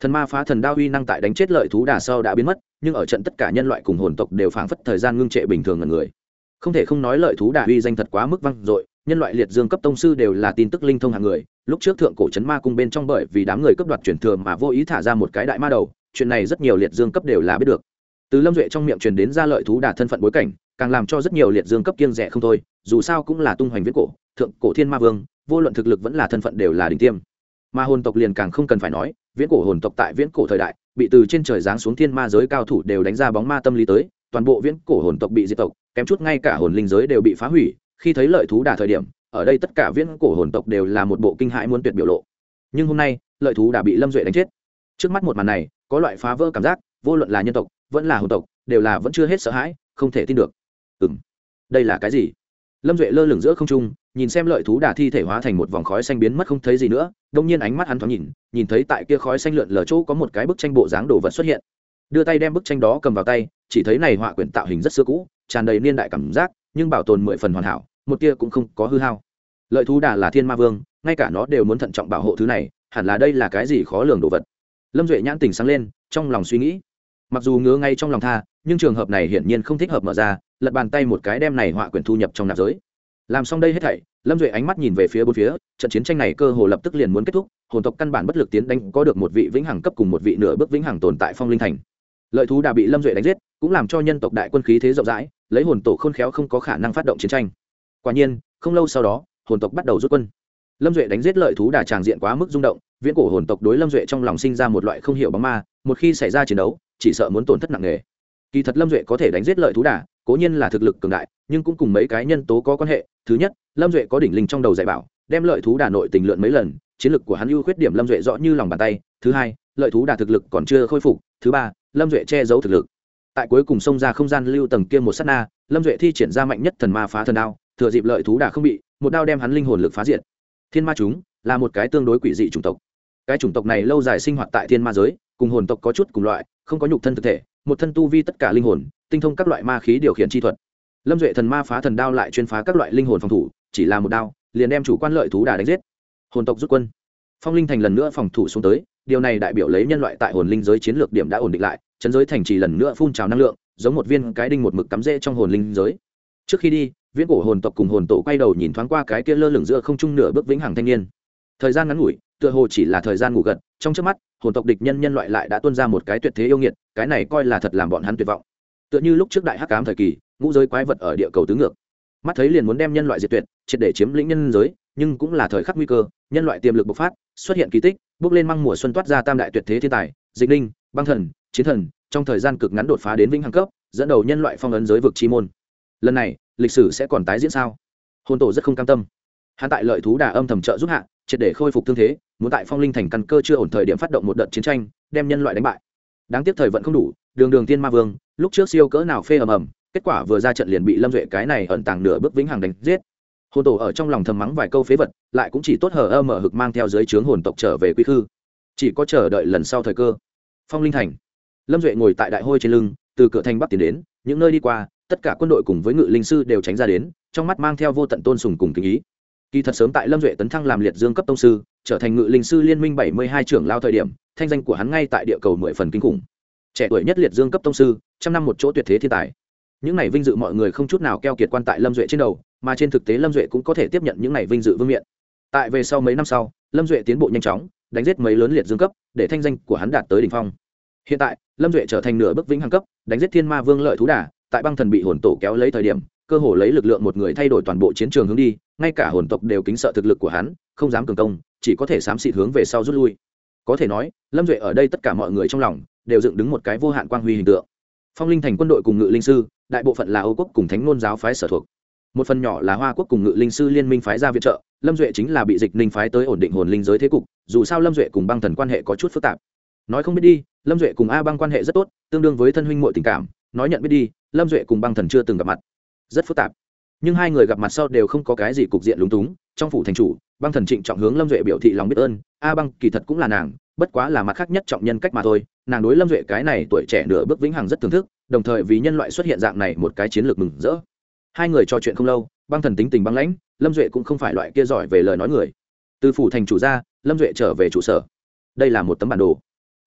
Thần ma phá thần đao uy năng tại đánh chết lợi thú đà sau đã biến mất, nhưng ở trận tất cả nhân loại cùng hồn tộc đều phảng phất thời gian ngưng trệ bình thường ngần người. Không thể không nói lợi thú đà uy danh thật quá mức vang dội, nhân loại liệt dương cấp tông sư đều là tin tức linh thông hạng người. Lúc trước thượng cổ trấn ma cung bên trong bởi vì đám người cấp đoạt truyền thừa mà vô ý thả ra một cái đại ma đầu, chuyện này rất nhiều liệt dương cấp đều là biết được. Từ Lâm Duệ trong miệng truyền đến ra lợi thú đà thân phận bối cảnh, càng làm cho rất nhiều liệt dương cấp kiêng dè không thôi, dù sao cũng là tung hoành viễn cổ, thượng cổ thiên ma vương, vô luận thực lực vẫn là thân phận đều là đỉnh tiêm. Mà hồn tộc liền càng không cần phải nói, viễn cổ hồn tộc tại viễn cổ thời đại, bị từ trên trời giáng xuống thiên ma giới cao thủ đều đánh ra bóng ma tâm lý tới, toàn bộ viễn cổ hồn tộc bị diệt tộc, kém chút ngay cả hồn linh giới đều bị phá hủy. Khi thấy lợi thú đà thời điểm, ở đây tất cả viễn cổ hồn tộc đều là một bộ kinh hãi muốn tuyệt biểu lộ. Nhưng hôm nay, lợi thú đà bị Lâm Duệ đánh chết. Trước mắt một màn này, có loại phá vỡ cảm giác, vô luận là nhân tộc, vẫn là hồn tộc, đều là vẫn chưa hết sợ hãi, không thể tin được. Ừm, đây là cái gì? Lâm Duệ lơ lửng giữa không trung, nhìn xem lợi thú đà thi thể hóa thành một vòng khói xanh biến mất không thấy gì nữa, đột nhiên ánh mắt hắn thoáng nhìn, nhìn thấy tại kia khói xanh lượn lờ chỗ có một cái bức tranh bộ dáng đồ vật xuất hiện. Đưa tay đem bức tranh đó cầm vào tay, chỉ thấy này họa quyển tạo hình rất xưa cũ, tràn đầy niên đại cảm giác, nhưng bảo tồn mười phần hoàn hảo, một tia cũng không có hư hao. Lợi thú đà là thiên ma vương, ngay cả nó đều muốn thận trọng bảo hộ thứ này, hẳn là đây là cái gì khó lường đồ vật. Lâm Duệ nhãn tình sáng lên, trong lòng suy nghĩ. Mặc dù ngứa ngay trong lòng tha, nhưng trường hợp này hiển nhiên không thích hợp mở ra, lật bàn tay một cái đem này họa quyển thu nhập trong nạp giới. Làm xong đây hết thảy, Lâm Duệ ánh mắt nhìn về phía bốn phía, trận chiến tranh này cơ hồ lập tức liền muốn kết thúc, hồn tộc căn bản bất lực tiến đánh, có được một vị vĩnh hằng cấp cùng một vị nửa bước vĩnh hằng tồn tại Phong Linh Thành. Lợi thú đã bị Lâm Duệ đánh giết, cũng làm cho nhân tộc đại quân khí thế rộng rãi, lấy hồn tổ khôn khéo không có khả năng phát động chiến tranh. Quả nhiên, không lâu sau đó, hồn tộc bắt đầu rút quân. Lâm Duệ đánh giết lợi thú đà tràng diện quá mức rung động, viễn cổ hồn tộc đối Lâm Duệ trong lòng sinh ra một loại không hiểu bóng ma, một khi xảy ra chiến đấu, chỉ sợ muốn tổn thất nặng nề. Kỳ thật Lâm Duệ có thể đánh giết lợi thú đà, cố nhiên là thực lực cường đại, nhưng cũng cùng mấy cái nhân tố có quan hệ. Thứ nhất, Lâm Duệ có đỉnh linh trong đầu dạy bảo, đem lợi thú đà nội tình lượn mấy lần, chiến lực của hắn ưu khuyết điểm Lâm Duệ rõ như lòng bàn tay. Thứ hai, lợi thú đà thực lực còn chưa khôi phục. Thứ ba, Lâm Duệ che giấu thực lực. Tại cuối cùng xông ra không gian lưu tầng kia một sát na, Lâm Duệ thi triển ra mạnh nhất thần ma phá thần đao, thừa dịp lợi thú đà không bị, một đao đem hắn linh hồn lực phá diệt. Thiên ma chúng là một cái tương đối quỷ dị chủng tộc. Cái chủng tộc này lâu dài sinh hoạt tại thiên ma giới, cùng hồn tộc có chút cùng loại, không có nhục thân thực thể, một thân tu vi tất cả linh hồn, tinh thông các loại ma khí điều khiển chi thuật. Lâm Duệ thần ma phá thần đao lại chuyên phá các loại linh hồn phòng thủ, chỉ là một đao liền đem chủ quan lợi thú đà đánh giết. Hồn tộc rút quân, Phong Linh Thành lần nữa phòng thủ xuống tới, điều này đại biểu lấy nhân loại tại hồn linh giới chiến lược điểm đã ổn định lại, chấn giới thành trì lần nữa phun trào năng lượng, giống một viên cái đinh một mực cắm rễ trong hồn linh giới. Trước khi đi, viễn cổ hồn tộc cùng hồn tổ quay đầu nhìn thoáng qua cái kia lơ lửng giữa không trung nửa bước vĩnh hằng thanh niên. Thời gian ngắn ngủi, tựa hồ chỉ là thời gian ngủ gật, trong chớp mắt, hồn tộc địch nhân nhân loại lại đã tuôn ra một cái tuyệt thế yêu nghiệt, cái này coi là thật làm bọn hắn tuyệt vọng. Tựa như lúc trước đại hắc ám thời kỳ, ngũ giới quái vật ở địa cầu tứ ngược, mắt thấy liền muốn đem nhân loại diệt tuyệt, triệt để chiếm lĩnh nhân giới, nhưng cũng là thời khắc nguy cơ, nhân loại tiềm lực bộc phát, xuất hiện kỳ tích, bước lên măng mùa xuân toát ra tam đại tuyệt thế thiên tài, dịch linh, băng thần, chiến thần, trong thời gian cực ngắn đột phá đến vĩnh hằng cấp, dẫn đầu nhân loại phong ấn giới vực chi môn. Lần này, lịch sử sẽ còn tái diễn sao? Hồn tổ rất không cam tâm. Hắn tại lợi thú đà âm thầm trợ giúp hạ, triệt để khôi phục thương thế, muốn tại Phong Linh Thành căn cơ chưa ổn thời điểm phát động một đợt chiến tranh, đem nhân loại đánh bại. Đáng tiếc thời vận không đủ, đường đường tiên ma vương, lúc trước siêu cỡ nào phê ầm ầm, kết quả vừa ra trận liền bị Lâm Duệ cái này ẩn tàng nửa bước vĩnh hằng đánh giết. Hồn tổ ở trong lòng thầm mắng vài câu phế vật, lại cũng chỉ tốt hờ ơ mở hực mang theo dưới trướng hồn tộc trở về quy khư, chỉ có chờ đợi lần sau thời cơ. Phong Linh Thành, Lâm Duệ ngồi tại đại hôi trên lưng, từ cửa thành bắc tiến đến, những nơi đi qua, tất cả quân đội cùng với ngự linh sư đều tránh ra đến, trong mắt mang theo vô tận tôn sùng cùng kính ý. Kỳ thật sớm tại Lâm Duệ tấn thăng làm liệt dương cấp tông sư, trở thành ngự linh sư liên minh bảy mươi hai trưởng lao thời điểm, thanh danh của hắn ngay tại địa cầu mười phần kinh khủng. Trẻ tuổi nhất liệt dương cấp tông sư, trăm năm một chỗ tuyệt thế thiên tài. Những này vinh dự mọi người không chút nào keo kiệt quan tại Lâm Duệ trên đầu, mà trên thực tế Lâm Duệ cũng có thể tiếp nhận những này vinh dự vương miện. Tại về sau mấy năm sau, Lâm Duệ tiến bộ nhanh chóng, đánh giết mấy lớn liệt dương cấp, để thanh danh của hắn đạt tới đỉnh phong. Hiện tại, Lâm Duệ trở thành nửa bước vĩnh hằng cấp, đánh giết thiên ma vương lợi thú đà, tại băng thần bị hồn tổ kéo lấy thời điểm, cơ hồ lấy lực lượng một người thay đổi toàn bộ chiến trường hướng đi, ngay cả hồn tộc đều kính sợ thực lực của hắn, không dám cường công, chỉ có thể xám xịt hướng về sau rút lui. Có thể nói, Lâm Duệ ở đây tất cả mọi người trong lòng đều dựng đứng một cái vô hạn quang huy hình tượng. Phong Linh Thành quân đội cùng ngự linh sư, đại bộ phận là Âu quốc cùng Thánh Nôn giáo phái sở thuộc. Một phần nhỏ là Hoa quốc cùng ngự linh sư liên minh phái ra viện trợ, Lâm Duệ chính là bị Dịch Ninh phái tới ổn định hồn linh giới thế cục, dù sao Lâm Duệ cùng băng thần quan hệ có chút phức tạp. Nói không biết đi, Lâm Duệ cùng A Băng quan hệ rất tốt, tương đương với thân huynh muội tình cảm, nói nhận biết đi, Lâm Duệ cùng băng thần chưa từng gặp mặt, rất phức tạp. Nhưng hai người gặp mặt sau đều không có cái gì cục diện lúng túng. Trong phủ thành chủ, băng thần trịnh trọng hướng Lâm Duệ biểu thị lòng biết ơn, A Băng kỳ thật cũng là nàng, bất quá là mặt khác nhất trọng nhân cách mà thôi, nàng đối Lâm Duệ cái này tuổi trẻ nửa bước vĩnh hằng rất thưởng thức, đồng thời vì nhân loại xuất hiện dạng này một cái chiến lược mừng rỡ. Hai người trò chuyện không lâu, băng thần tính tình băng lãnh, Lâm Duệ cũng không phải loại kia giỏi về lời nói người. Từ phủ thành chủ ra, Lâm Duệ trở về trụ sở. Đây là một tấm bản đồ.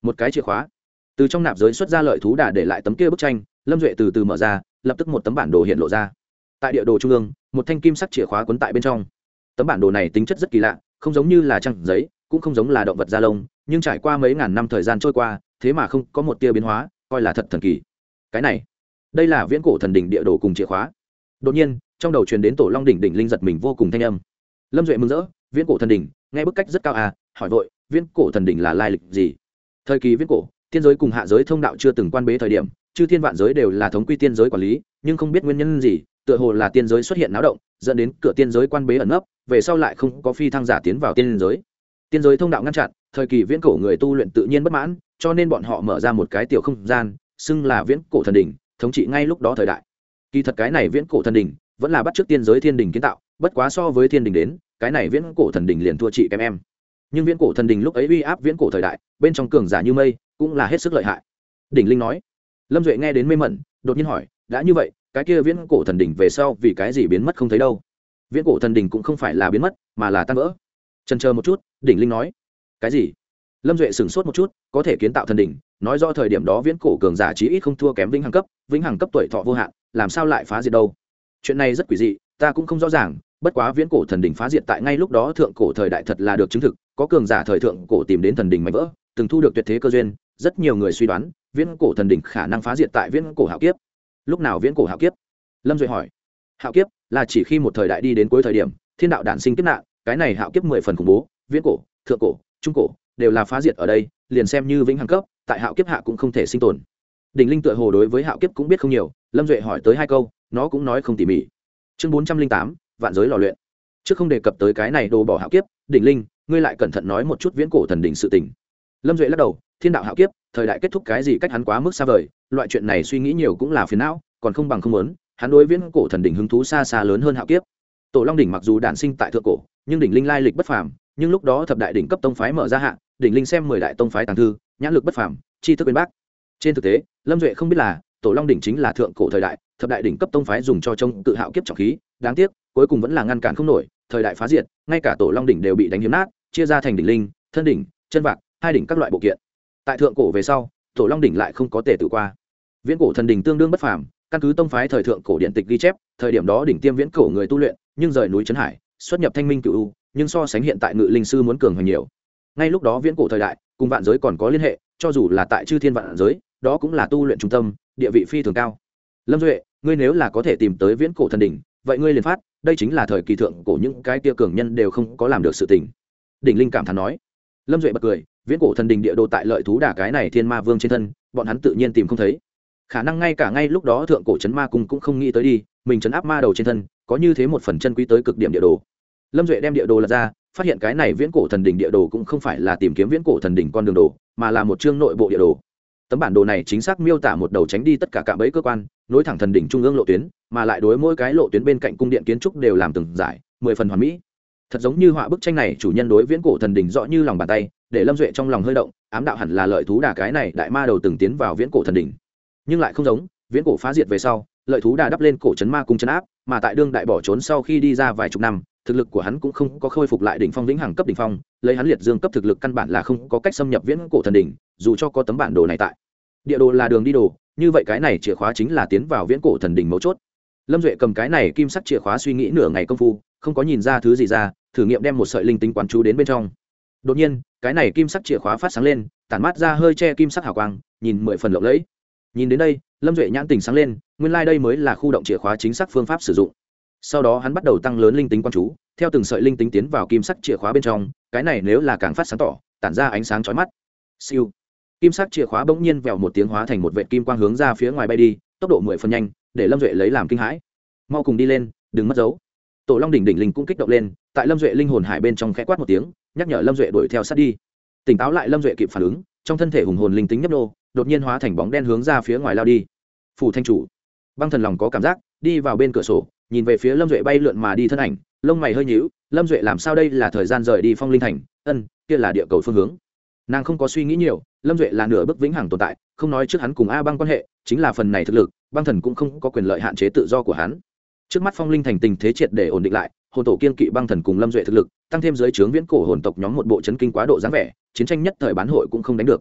một cái chìa khóa. Từ trong nạp giới xuất ra lợi thú đà để lại tấm kia bức tranh, Lâm Duệ từ từ mở ra, lập tức một tấm bản đồ hiện lộ ra. Tại địa đồ trung ương, một thanh kim sắc chìa khóa quấn tại bên trong. Tấm bản đồ này tính chất rất kỳ lạ, không giống như là trang giấy, cũng không giống là động vật da lông, nhưng trải qua mấy ngàn năm thời gian trôi qua, thế mà không có một tia biến hóa, coi là thật thần kỳ. Cái này, đây là viễn cổ thần đỉnh địa đồ cùng chìa khóa. Đột nhiên, trong đầu truyền đến Tổ Long đỉnh đỉnh linh giật mình vô cùng thanh âm. Lâm Duệ mừng rỡ, viễn cổ thần đỉnh, nghe bức cách rất cao à, hỏi vội, viễn cổ thần đỉnh là lai lịch gì? Thời kỳ viễn cổ, tiên giới cùng hạ giới thông đạo chưa từng quan bế thời điểm, chư thiên vạn giới đều là thống quy tiên giới quản lý, nhưng không biết nguyên nhân gì, tựa hồ là tiên giới xuất hiện náo động, dẫn đến cửa tiên giới quan bế ẩn nấp, về sau lại không có phi thăng giả tiến vào tiên giới. Tiên giới thông đạo ngăn chặn, thời kỳ viễn cổ người tu luyện tự nhiên bất mãn, cho nên bọn họ mở ra một cái tiểu không gian, xưng là viễn cổ thần đỉnh, thống trị ngay lúc đó thời đại. Kỳ thật cái này viễn cổ thần đỉnh vẫn là bắt chước tiên giới thiên đỉnh kiến tạo, bất quá so với thiên đỉnh đến, cái này viễn cổ thần đỉnh liền thua chị kém em. Nhưng viễn cổ thần đỉnh lúc ấy uy áp viễn cổ thời đại, bên trong cường giả như mây, cũng là hết sức lợi hại. Đỉnh linh nói. Lâm Duệ nghe đến mê mẩn, đột nhiên hỏi, đã như vậy, cái kia viễn cổ thần đỉnh về sau vì cái gì biến mất không thấy đâu? Viễn cổ thần đỉnh cũng không phải là biến mất, mà là tan vỡ. Chần chờ một chút, đỉnh linh nói, cái gì? Lâm Duệ sửng sốt một chút, có thể kiến tạo thần đỉnh, nói do thời điểm đó viễn cổ cường giả chí ít không thua kém vĩnh hằng cấp, vĩnh hằng cấp tuổi thọ vô hạn, làm sao lại phá diệt đâu? Chuyện này rất quỷ dị, ta cũng không rõ ràng, bất quá viễn cổ thần đỉnh phá diệt tại ngay lúc đó thượng cổ thời đại thật là được chứng thực, có cường giả thời thượng cổ tìm đến thần đỉnh mạnh vỡ, từng thu được tuyệt thế cơ duyên, rất nhiều người suy đoán, viễn cổ thần đỉnh khả năng phá diệt tại viễn cổ hạo kiếp. Lúc nào viễn cổ hạo kiếp? Lâm Duệ hỏi. Hạo kiếp là chỉ khi một thời đại đi đến cuối thời điểm, thiên đạo đản sinh kiếp nạn, cái này hạo kiếp mười phần khủng bố, viễn cổ, thượng cổ, trung cổ đều là phá diệt ở đây, liền xem như vĩnh hằng cấp, tại hạo kiếp hạ cũng không thể sinh tồn. Đỉnh linh tựa hồ đối với hạo kiếp cũng biết không nhiều, Lâm Duệ hỏi tới hai câu, nó cũng nói không tỉ mỉ. Chương bốn trăm linh tám, vạn giới lò luyện. Trước không đề cập tới cái này đồ bỏ hạo kiếp, Đỉnh linh, ngươi lại cẩn thận nói một chút viễn cổ thần đỉnh sự tình. Lâm Duệ lắc đầu, thiên đạo hạo kiếp, thời đại kết thúc cái gì cách hắn quá mức xa vời, loại chuyện này suy nghĩ nhiều cũng là phiền não, còn không bằng không muốn, hắn đối viễn cổ thần đỉnh hứng thú xa xa lớn hơn hạo kiếp. Tổ Long đỉnh mặc dù đản sinh tại thượng cổ, nhưng đỉnh linh lai lịch bất phàm, nhưng lúc đó thập đại đỉnh cấp tông phái mở ra hạ, đỉnh linh xem mười đại tông phái tàng thư, nhãn lực bất phàm, tri thức bên bác. Trên thực tế, Lâm Duệ không biết là Tổ Long đỉnh chính là thượng cổ thời đại, thập đại đỉnh cấp tông phái dùng cho trông tự hạo kiếp trọng khí, đáng tiếc, cuối cùng vẫn là ngăn cản không nổi, thời đại phá diệt, ngay cả Tổ Long đỉnh đều bị đánh hiếm nát, chia ra thành đỉnh linh, thân đỉnh, chân vạc, hai đỉnh các loại bộ kiện. Tại thượng cổ về sau, Tổ Long đỉnh lại không có tề tự qua. Viễn cổ thần đỉnh tương đương bất phàm, căn cứ tông phái thời thượng cổ điện tịch ghi chép, thời điểm đó đỉnh tiêm viễn cổ người tu luyện, nhưng rời núi trấn hải, xuất nhập thanh minh cửu u, nhưng so sánh hiện tại ngự linh sư muốn cường hơn nhiều. Ngay lúc đó viễn cổ thời đại, cùng vạn giới còn có liên hệ, cho dù là tại chư thiên vạn giới, đó cũng là tu luyện trung tâm, địa vị phi thường cao. Lâm Duệ, ngươi nếu là có thể tìm tới viễn cổ thần đỉnh, vậy ngươi liền phát, đây chính là thời kỳ thượng cổ những cái tia cường nhân đều không có làm được sự tình. Đỉnh linh cảm thán nói. Lâm Duệ bật cười, viễn cổ thần đỉnh địa đồ tại lợi thú đả cái này thiên ma vương trên thân, bọn hắn tự nhiên tìm không thấy. Khả năng ngay cả ngay lúc đó thượng cổ trấn ma cung cũng không nghĩ tới đi, mình trấn áp ma đầu trên thân, có như thế một phần chân quý tới cực điểm địa đồ. Lâm Duệ đem địa đồ lật ra, phát hiện cái này viễn cổ thần đỉnh địa đồ cũng không phải là tìm kiếm viễn cổ thần đỉnh con đường đồ, mà là một chương nội bộ địa đồ. Tấm bản đồ này chính xác miêu tả một đầu tránh đi tất cả cạm bẫy cơ quan, nối thẳng thần đỉnh trung ương lộ tuyến, mà lại đối mỗi cái lộ tuyến bên cạnh cung điện kiến trúc đều làm từng giải, mười phần hoàn mỹ. Thật giống như họa bức tranh này chủ nhân đối viễn cổ thần đỉnh rõ như lòng bàn tay, để Lâm Duệ trong lòng hơi động, ám đạo hẳn là lợi thú đà cái này đại ma đầu từng tiến vào viễn cổ thần đỉnh. Nhưng lại không giống, viễn cổ phá diệt về sau, lợi thú đà đắp lên cổ trấn ma cung trấn áp, mà tại đương đại bỏ trốn sau khi đi ra vài chục năm, thực lực của hắn cũng không có khôi phục lại đỉnh phong vĩnh hằng cấp đỉnh phong, lấy hắn liệt dương cấp thực lực căn bản là không có cách xâm nhập viễn cổ thần đỉnh, dù cho có tấm bản đồ này tại. Địa đồ là đường đi đồ, như vậy cái này chìa khóa chính là tiến vào viễn cổ thần đỉnh mấu chốt. Lâm Duệ cầm cái này kim sắc chìa khóa suy nghĩ nửa ngày công phu, không có nhìn ra thứ gì ra, thử nghiệm đem một sợi linh tính quán chú đến bên trong. Đột nhiên, cái này kim sắc chìa khóa phát sáng lên, tản mát ra hơi che kim sắc hào quang, nhìn mười phần lộng lẫy. Nhìn đến đây, Lâm Duệ nhãn tình sáng lên, nguyên lai like đây mới là khu động chìa khóa chính xác phương pháp sử dụng. Sau đó hắn bắt đầu tăng lớn linh tính quán chú, theo từng sợi linh tính tiến vào kim sắc chìa khóa bên trong, cái này nếu là càng phát sáng tỏ, tản ra ánh sáng chói mắt. Siêu. Kim sắc chìa khóa bỗng nhiên vèo một tiếng hóa thành một vệt kim quang hướng ra phía ngoài bay đi, tốc độ mười phần nhanh, để Lâm Duệ lấy làm kinh hãi. Mau cùng đi lên, đừng mất dấu. Tổ Long đỉnh đỉnh linh cũng kích động lên, tại Lâm Duệ linh hồn hải bên trong khẽ quát một tiếng, nhắc nhở Lâm Duệ đuổi theo sát đi. Tỉnh táo lại Lâm Duệ kịp phản ứng, trong thân thể hùng hồn linh tính nhấp nô, đột nhiên hóa thành bóng đen hướng ra phía ngoài lao đi. Phủ thanh chủ, Băng Thần lòng có cảm giác, đi vào bên cửa sổ, nhìn về phía Lâm Duệ bay lượn mà đi thân ảnh, lông mày hơi nhíu, Lâm Duệ làm sao đây là thời gian rời đi Phong Linh thành, ân, kia là địa cầu phương hướng. Nàng không có suy nghĩ nhiều, Lâm Duệ là nửa bước vĩnh hằng tồn tại, không nói trước hắn cùng A Băng quan hệ, chính là phần này thực lực, Băng Thần cũng không có quyền lợi hạn chế tự do của hắn. Trước mắt Phong Linh thành tình thế triệt để ổn định lại, hồn tổ kiên kỵ Băng Thần cùng Lâm Duệ thực lực, tăng thêm dưới trướng viễn cổ hồn tộc nhóm một bộ chấn kinh quá độ dáng vẻ, chiến tranh nhất thời bán hội cũng không đánh được.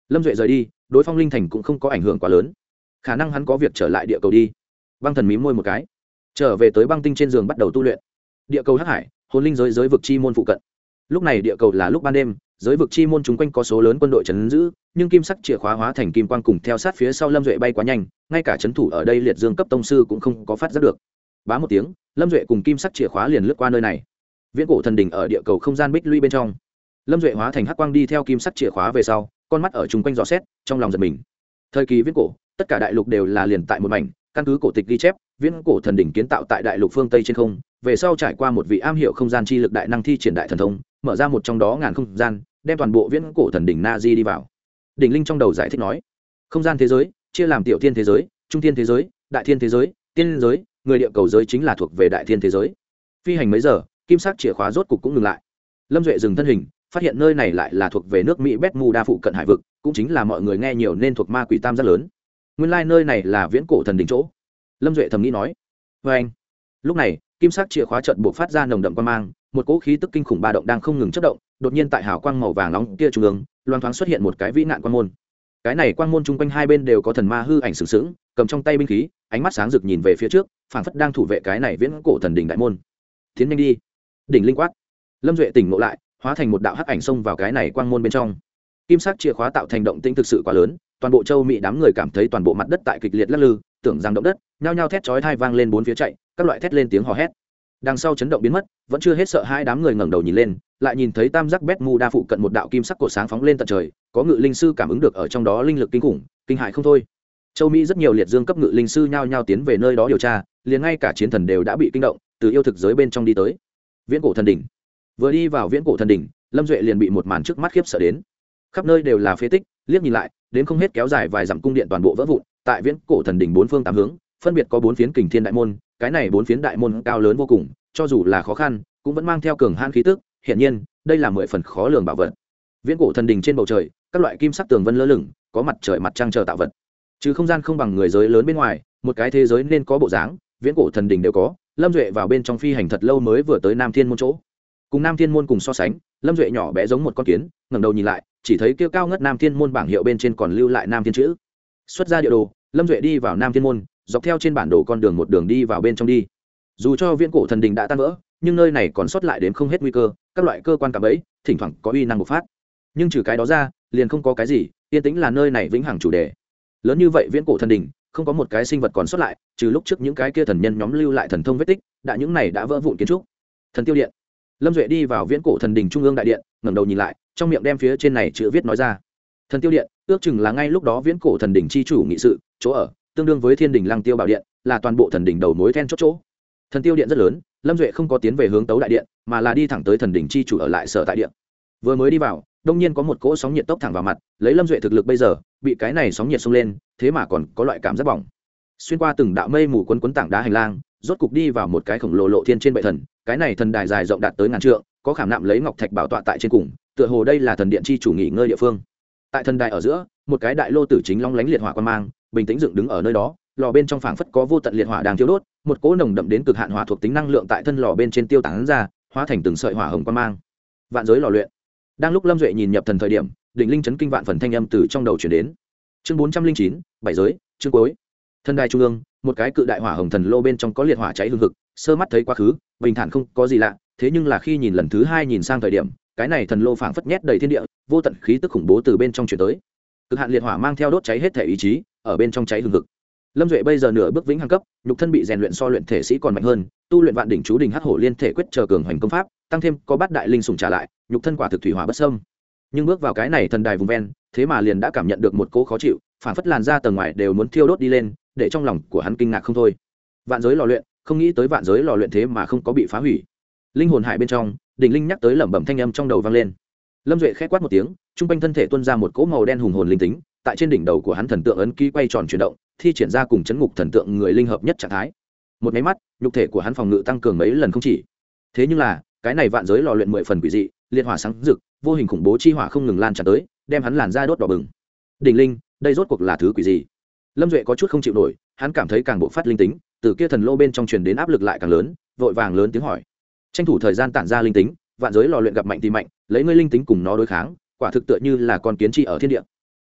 Lâm Duệ rời đi, đối Phong Linh Thành cũng không có ảnh hưởng quá lớn, khả năng hắn có việc trở lại địa cầu đi. Băng Thần mím môi một cái, trở về tới băng tinh trên giường bắt đầu tu luyện. Địa cầu Hắc Hải, hồn linh giới giới vực chi môn phụ cận. Lúc này địa cầu là lúc ban đêm, giới vực chi môn chúng quanh có số lớn quân đội trấn giữ, nhưng kim sắc chìa khóa hóa thành kim quang cùng theo sát phía sau Lâm Duệ bay quá nhanh, ngay cả trấn thủ ở đây liệt dương cấp tông sư cũng không có phát giác được. Bá một tiếng, Lâm Duệ cùng kim sắc chìa khóa liền lướt qua nơi này. Viễn cổ thần đỉnh ở địa cầu không gian bích lũy bên trong. Lâm Duệ hóa thành hắc quang đi theo kim sắc chìa khóa về sau, con mắt ở chung quanh dò xét, trong lòng giật mình. Thời kỳ viễn cổ, tất cả đại lục đều là liền tại một mảnh, căn cứ cổ tịch ghi chép, viễn cổ thần đỉnh kiến tạo tại đại lục phương Tây trên không, về sau trải qua một vị am hiểu không gian chi lực đại năng thi triển đại thần thông, mở ra một trong đó ngàn không gian, đem toàn bộ viễn cổ thần đỉnh na di đi vào. Đỉnh linh trong đầu giải thích nói, không gian thế giới chia làm tiểu thiên thế giới, trung thiên thế giới, đại thiên thế giới, tiên giới, người địa cầu giới chính là thuộc về đại thiên thế giới. Phi hành mấy giờ, kim sắc chìa khóa rốt cục cũng ngừng lại. Lâm Duệ dừng thân hình, phát hiện nơi này lại là thuộc về nước Mỹ Bermuda phụ cận hải vực, cũng chính là mọi người nghe nhiều nên thuộc ma quỷ tam giác lớn. Nguyên lai like nơi này là viễn cổ thần đỉnh chỗ. Lâm Duệ thầm nghĩ nói. Và anh. Lúc này, kim sắc chìa khóa chợt buộc phát ra nồng đậm quang mang, một cỗ khí tức kinh khủng ba động đang không ngừng chớp động, đột nhiên tại hào quang màu vàng nóng kia trung ương, loang thoáng xuất hiện một cái vĩ nạn quang môn. Cái này quang môn chung quanh hai bên đều có thần ma hư ảnh sừng sững, cầm trong tay binh khí, ánh mắt sáng rực nhìn về phía trước, phảng phất đang thủ vệ cái này viễn cổ thần đỉnh đại môn. Tiến nhanh đi. Đỉnh linh quát. Lâm Duệ tỉnh ngộ lại, hóa thành một đạo hắc ảnh xông vào cái này quang môn bên trong. Kim sắc chìa khóa tạo thành động tĩnh thực sự quá lớn, toàn bộ châu Mỹ đám người cảm thấy toàn bộ mặt đất tại kịch liệt lắc lư, tưởng rằng động đất, nhao nhao thét chói tai vang lên bốn phía chạy, các loại thét lên tiếng hò hét. Đằng sau chấn động biến mất, vẫn chưa hết sợ hai đám người ngẩng đầu nhìn lên, lại nhìn thấy tam giác Bermuda phụ cận một đạo kim sắc cổ sáng phóng lên tận trời, có ngự linh sư cảm ứng được ở trong đó linh lực kinh khủng, kinh hại không thôi. Châu Mỹ rất nhiều liệt dương cấp ngự linh sư nhao nhao tiến về nơi đó điều tra, liền ngay cả chiến thần đều đã bị kinh động, từ yêu thực giới bên trong đi tới. Viễn cổ thần đỉnh. Vừa đi vào viễn cổ thần đỉnh, Lâm Duệ liền bị một màn trước mắt khiếp sợ đến. Khắp nơi đều là phế tích, liếc nhìn lại, đến không hết kéo dài vài dặm cung điện toàn bộ vỡ vụn, tại viễn cổ thần đỉnh bốn phương tám hướng, phân biệt có bốn phiến kình thiên đại môn, cái này bốn phiến đại môn cao lớn vô cùng, cho dù là khó khăn, cũng vẫn mang theo cường hãn khí tức, hiển nhiên, đây là mười phần khó lường bảo vật. Viễn cổ thần đỉnh trên bầu trời, các loại kim sắc tường vân lơ lửng, có mặt trời mặt trăng chờ tạo vật. Trừ không gian không bằng người giới lớn bên ngoài, một cái thế giới nên có bộ dáng, viễn cổ thần đỉnh đều có. Lâm Duệ vào bên trong phi hành thật lâu mới vừa tới Nam Thiên môn chỗ. Cùng Nam Thiên môn cùng so sánh, Lâm Duệ nhỏ bé giống một con kiến, ngẩng đầu nhìn lại, chỉ thấy kia cao ngất Nam Thiên môn bảng hiệu bên trên còn lưu lại Nam Thiên chữ. Xuất ra địa đồ, Lâm Duệ đi vào Nam Thiên môn, dọc theo trên bản đồ con đường một đường đi vào bên trong đi. Dù cho viễn cổ thần đình đã tan vỡ, nhưng nơi này còn sót lại đến không hết nguy cơ, các loại cơ quan cảm ấy, thỉnh thoảng có uy năng bộc phát. Nhưng trừ cái đó ra, liền không có cái gì, yên tĩnh là nơi này vĩnh hằng chủ đề. Lớn như vậy viễn cổ thần đình, không có một cái sinh vật còn sót lại, trừ lúc trước những cái kia thần nhân nhóm lưu lại thần thông vết tích, đã những này đã vỡ vụn kiến trúc. Thần tiêu điện. Lâm Duệ đi vào viễn cổ thần đình trung ương đại điện, ngẩng đầu nhìn lại, trong miệng đem phía trên này chữ viết nói ra. Thần tiêu điện, ước chừng là ngay lúc đó viễn cổ thần đình chi chủ nghị sự, chỗ ở, tương đương với thiên đình lăng tiêu bảo điện, là toàn bộ thần đình đầu mối then chốt chỗ. Thần tiêu điện rất lớn, Lâm Duệ không có tiến về hướng tấu đại điện, mà là đi thẳng tới thần đình chi chủ ở lại sở tại điện. Vừa mới đi vào, đông nhiên có một cỗ sóng nhiệt tốc thẳng vào mặt, lấy Lâm Duệ thực lực bây giờ, bị cái này sóng nhiệt xông lên, thế mà còn có loại cảm giác bỏng. Xuyên qua từng đạo mây mù quấn quấn tảng đá hành lang, rốt cục đi vào một cái khổng lồ lộ thiên trên bệ thần, cái này thần đài dài rộng đạt tới ngàn trượng, có khảm nạm lấy ngọc thạch bảo tọa tại trên cùng, tựa hồ đây là thần điện chi chủ nghỉ ngơi địa phương. Tại thần đài ở giữa, một cái đại lô tử chính long lánh liệt hỏa quan mang, bình tĩnh dựng đứng ở nơi đó, lò bên trong phảng phất có vô tận liệt hỏa đang thiêu đốt, một cỗ nồng đậm đến cực hạn hỏa thuộc tính năng lượng tại thân lò bên trên tiêu tán ra, hóa thành từng sợi hỏa hồng quan mang. Vạn giới lò luyện. Đang lúc Lâm Duệ nhìn nhập thần thời điểm, định linh chấn kinh vạn phần thanh âm từ trong đầu truyền đến. Chương bốn trăm linh chín, bảy giới, chương cuối. Thần đài trung ương, một cái cự đại hỏa hồng thần lô bên trong có liệt hỏa cháy hừng hực, sơ mắt thấy quá khứ, bình thản không có gì lạ, thế nhưng là khi nhìn lần thứ hai nhìn sang thời điểm, cái này thần lô phảng phất nhét đầy thiên địa, vô tận khí tức khủng bố từ bên trong truyền tới. Cực hạn liệt hỏa mang theo đốt cháy hết thể ý chí, ở bên trong cháy hừng hực. Lâm Duệ bây giờ nửa bước vĩnh hằng cấp, nhục thân bị rèn luyện so luyện thể sĩ còn mạnh hơn, tu luyện vạn đỉnh chú đỉnh hắc hổ liên thể quyết chờ cường hoành công pháp, tăng thêm có bát đại linh sủng trả lại, nhục thân quả thực thủy hỏa bất xâm. Nhưng bước vào cái này thần đài vùng ven, thế mà liền đã cảm nhận được một cỗ khó chịu, phản phất làn da tầng ngoài đều muốn thiêu đốt đi lên, để trong lòng của hắn kinh ngạc không thôi. Vạn giới lò luyện, không nghĩ tới vạn giới lò luyện thế mà không có bị phá hủy. Linh hồn hải bên trong, đỉnh linh nhắc tới lẩm bẩm thanh âm trong đầu vang lên. Lâm Duệ khẽ quát một tiếng, trung quanh thân thể tuôn ra một cỗ màu đen hùng hồn linh tính, tại trên đỉnh đầu của hắn thần tượng ấn ký quay tròn chuyển động, thi triển ra cùng chấn ngục thần tượng người linh hợp nhất trạng thái. Một cái mắt, nhục thể của hắn phòng ngự tăng cường mấy lần không chỉ. Thế nhưng là, cái này vạn giới lò luyện mười phần quỷ dị, liệt hỏa sáng rực, vô hình khủng bố chi hỏa không ngừng lan tràn tới, đem hắn làn da đốt đỏ bừng. Đỉnh linh, đây rốt cuộc là thứ quỷ gì? Lâm Duệ có chút không chịu nổi, hắn cảm thấy càng bộ phát linh tính, từ kia thần lô bên trong truyền đến áp lực lại càng lớn, vội vàng lớn tiếng hỏi. Tranh thủ thời gian tản ra linh tính, vạn giới lò luyện gặp mạnh thì mạnh, lấy ngươi linh tính cùng nó đối kháng, quả thực tựa như là con kiến chi ở thiên địa.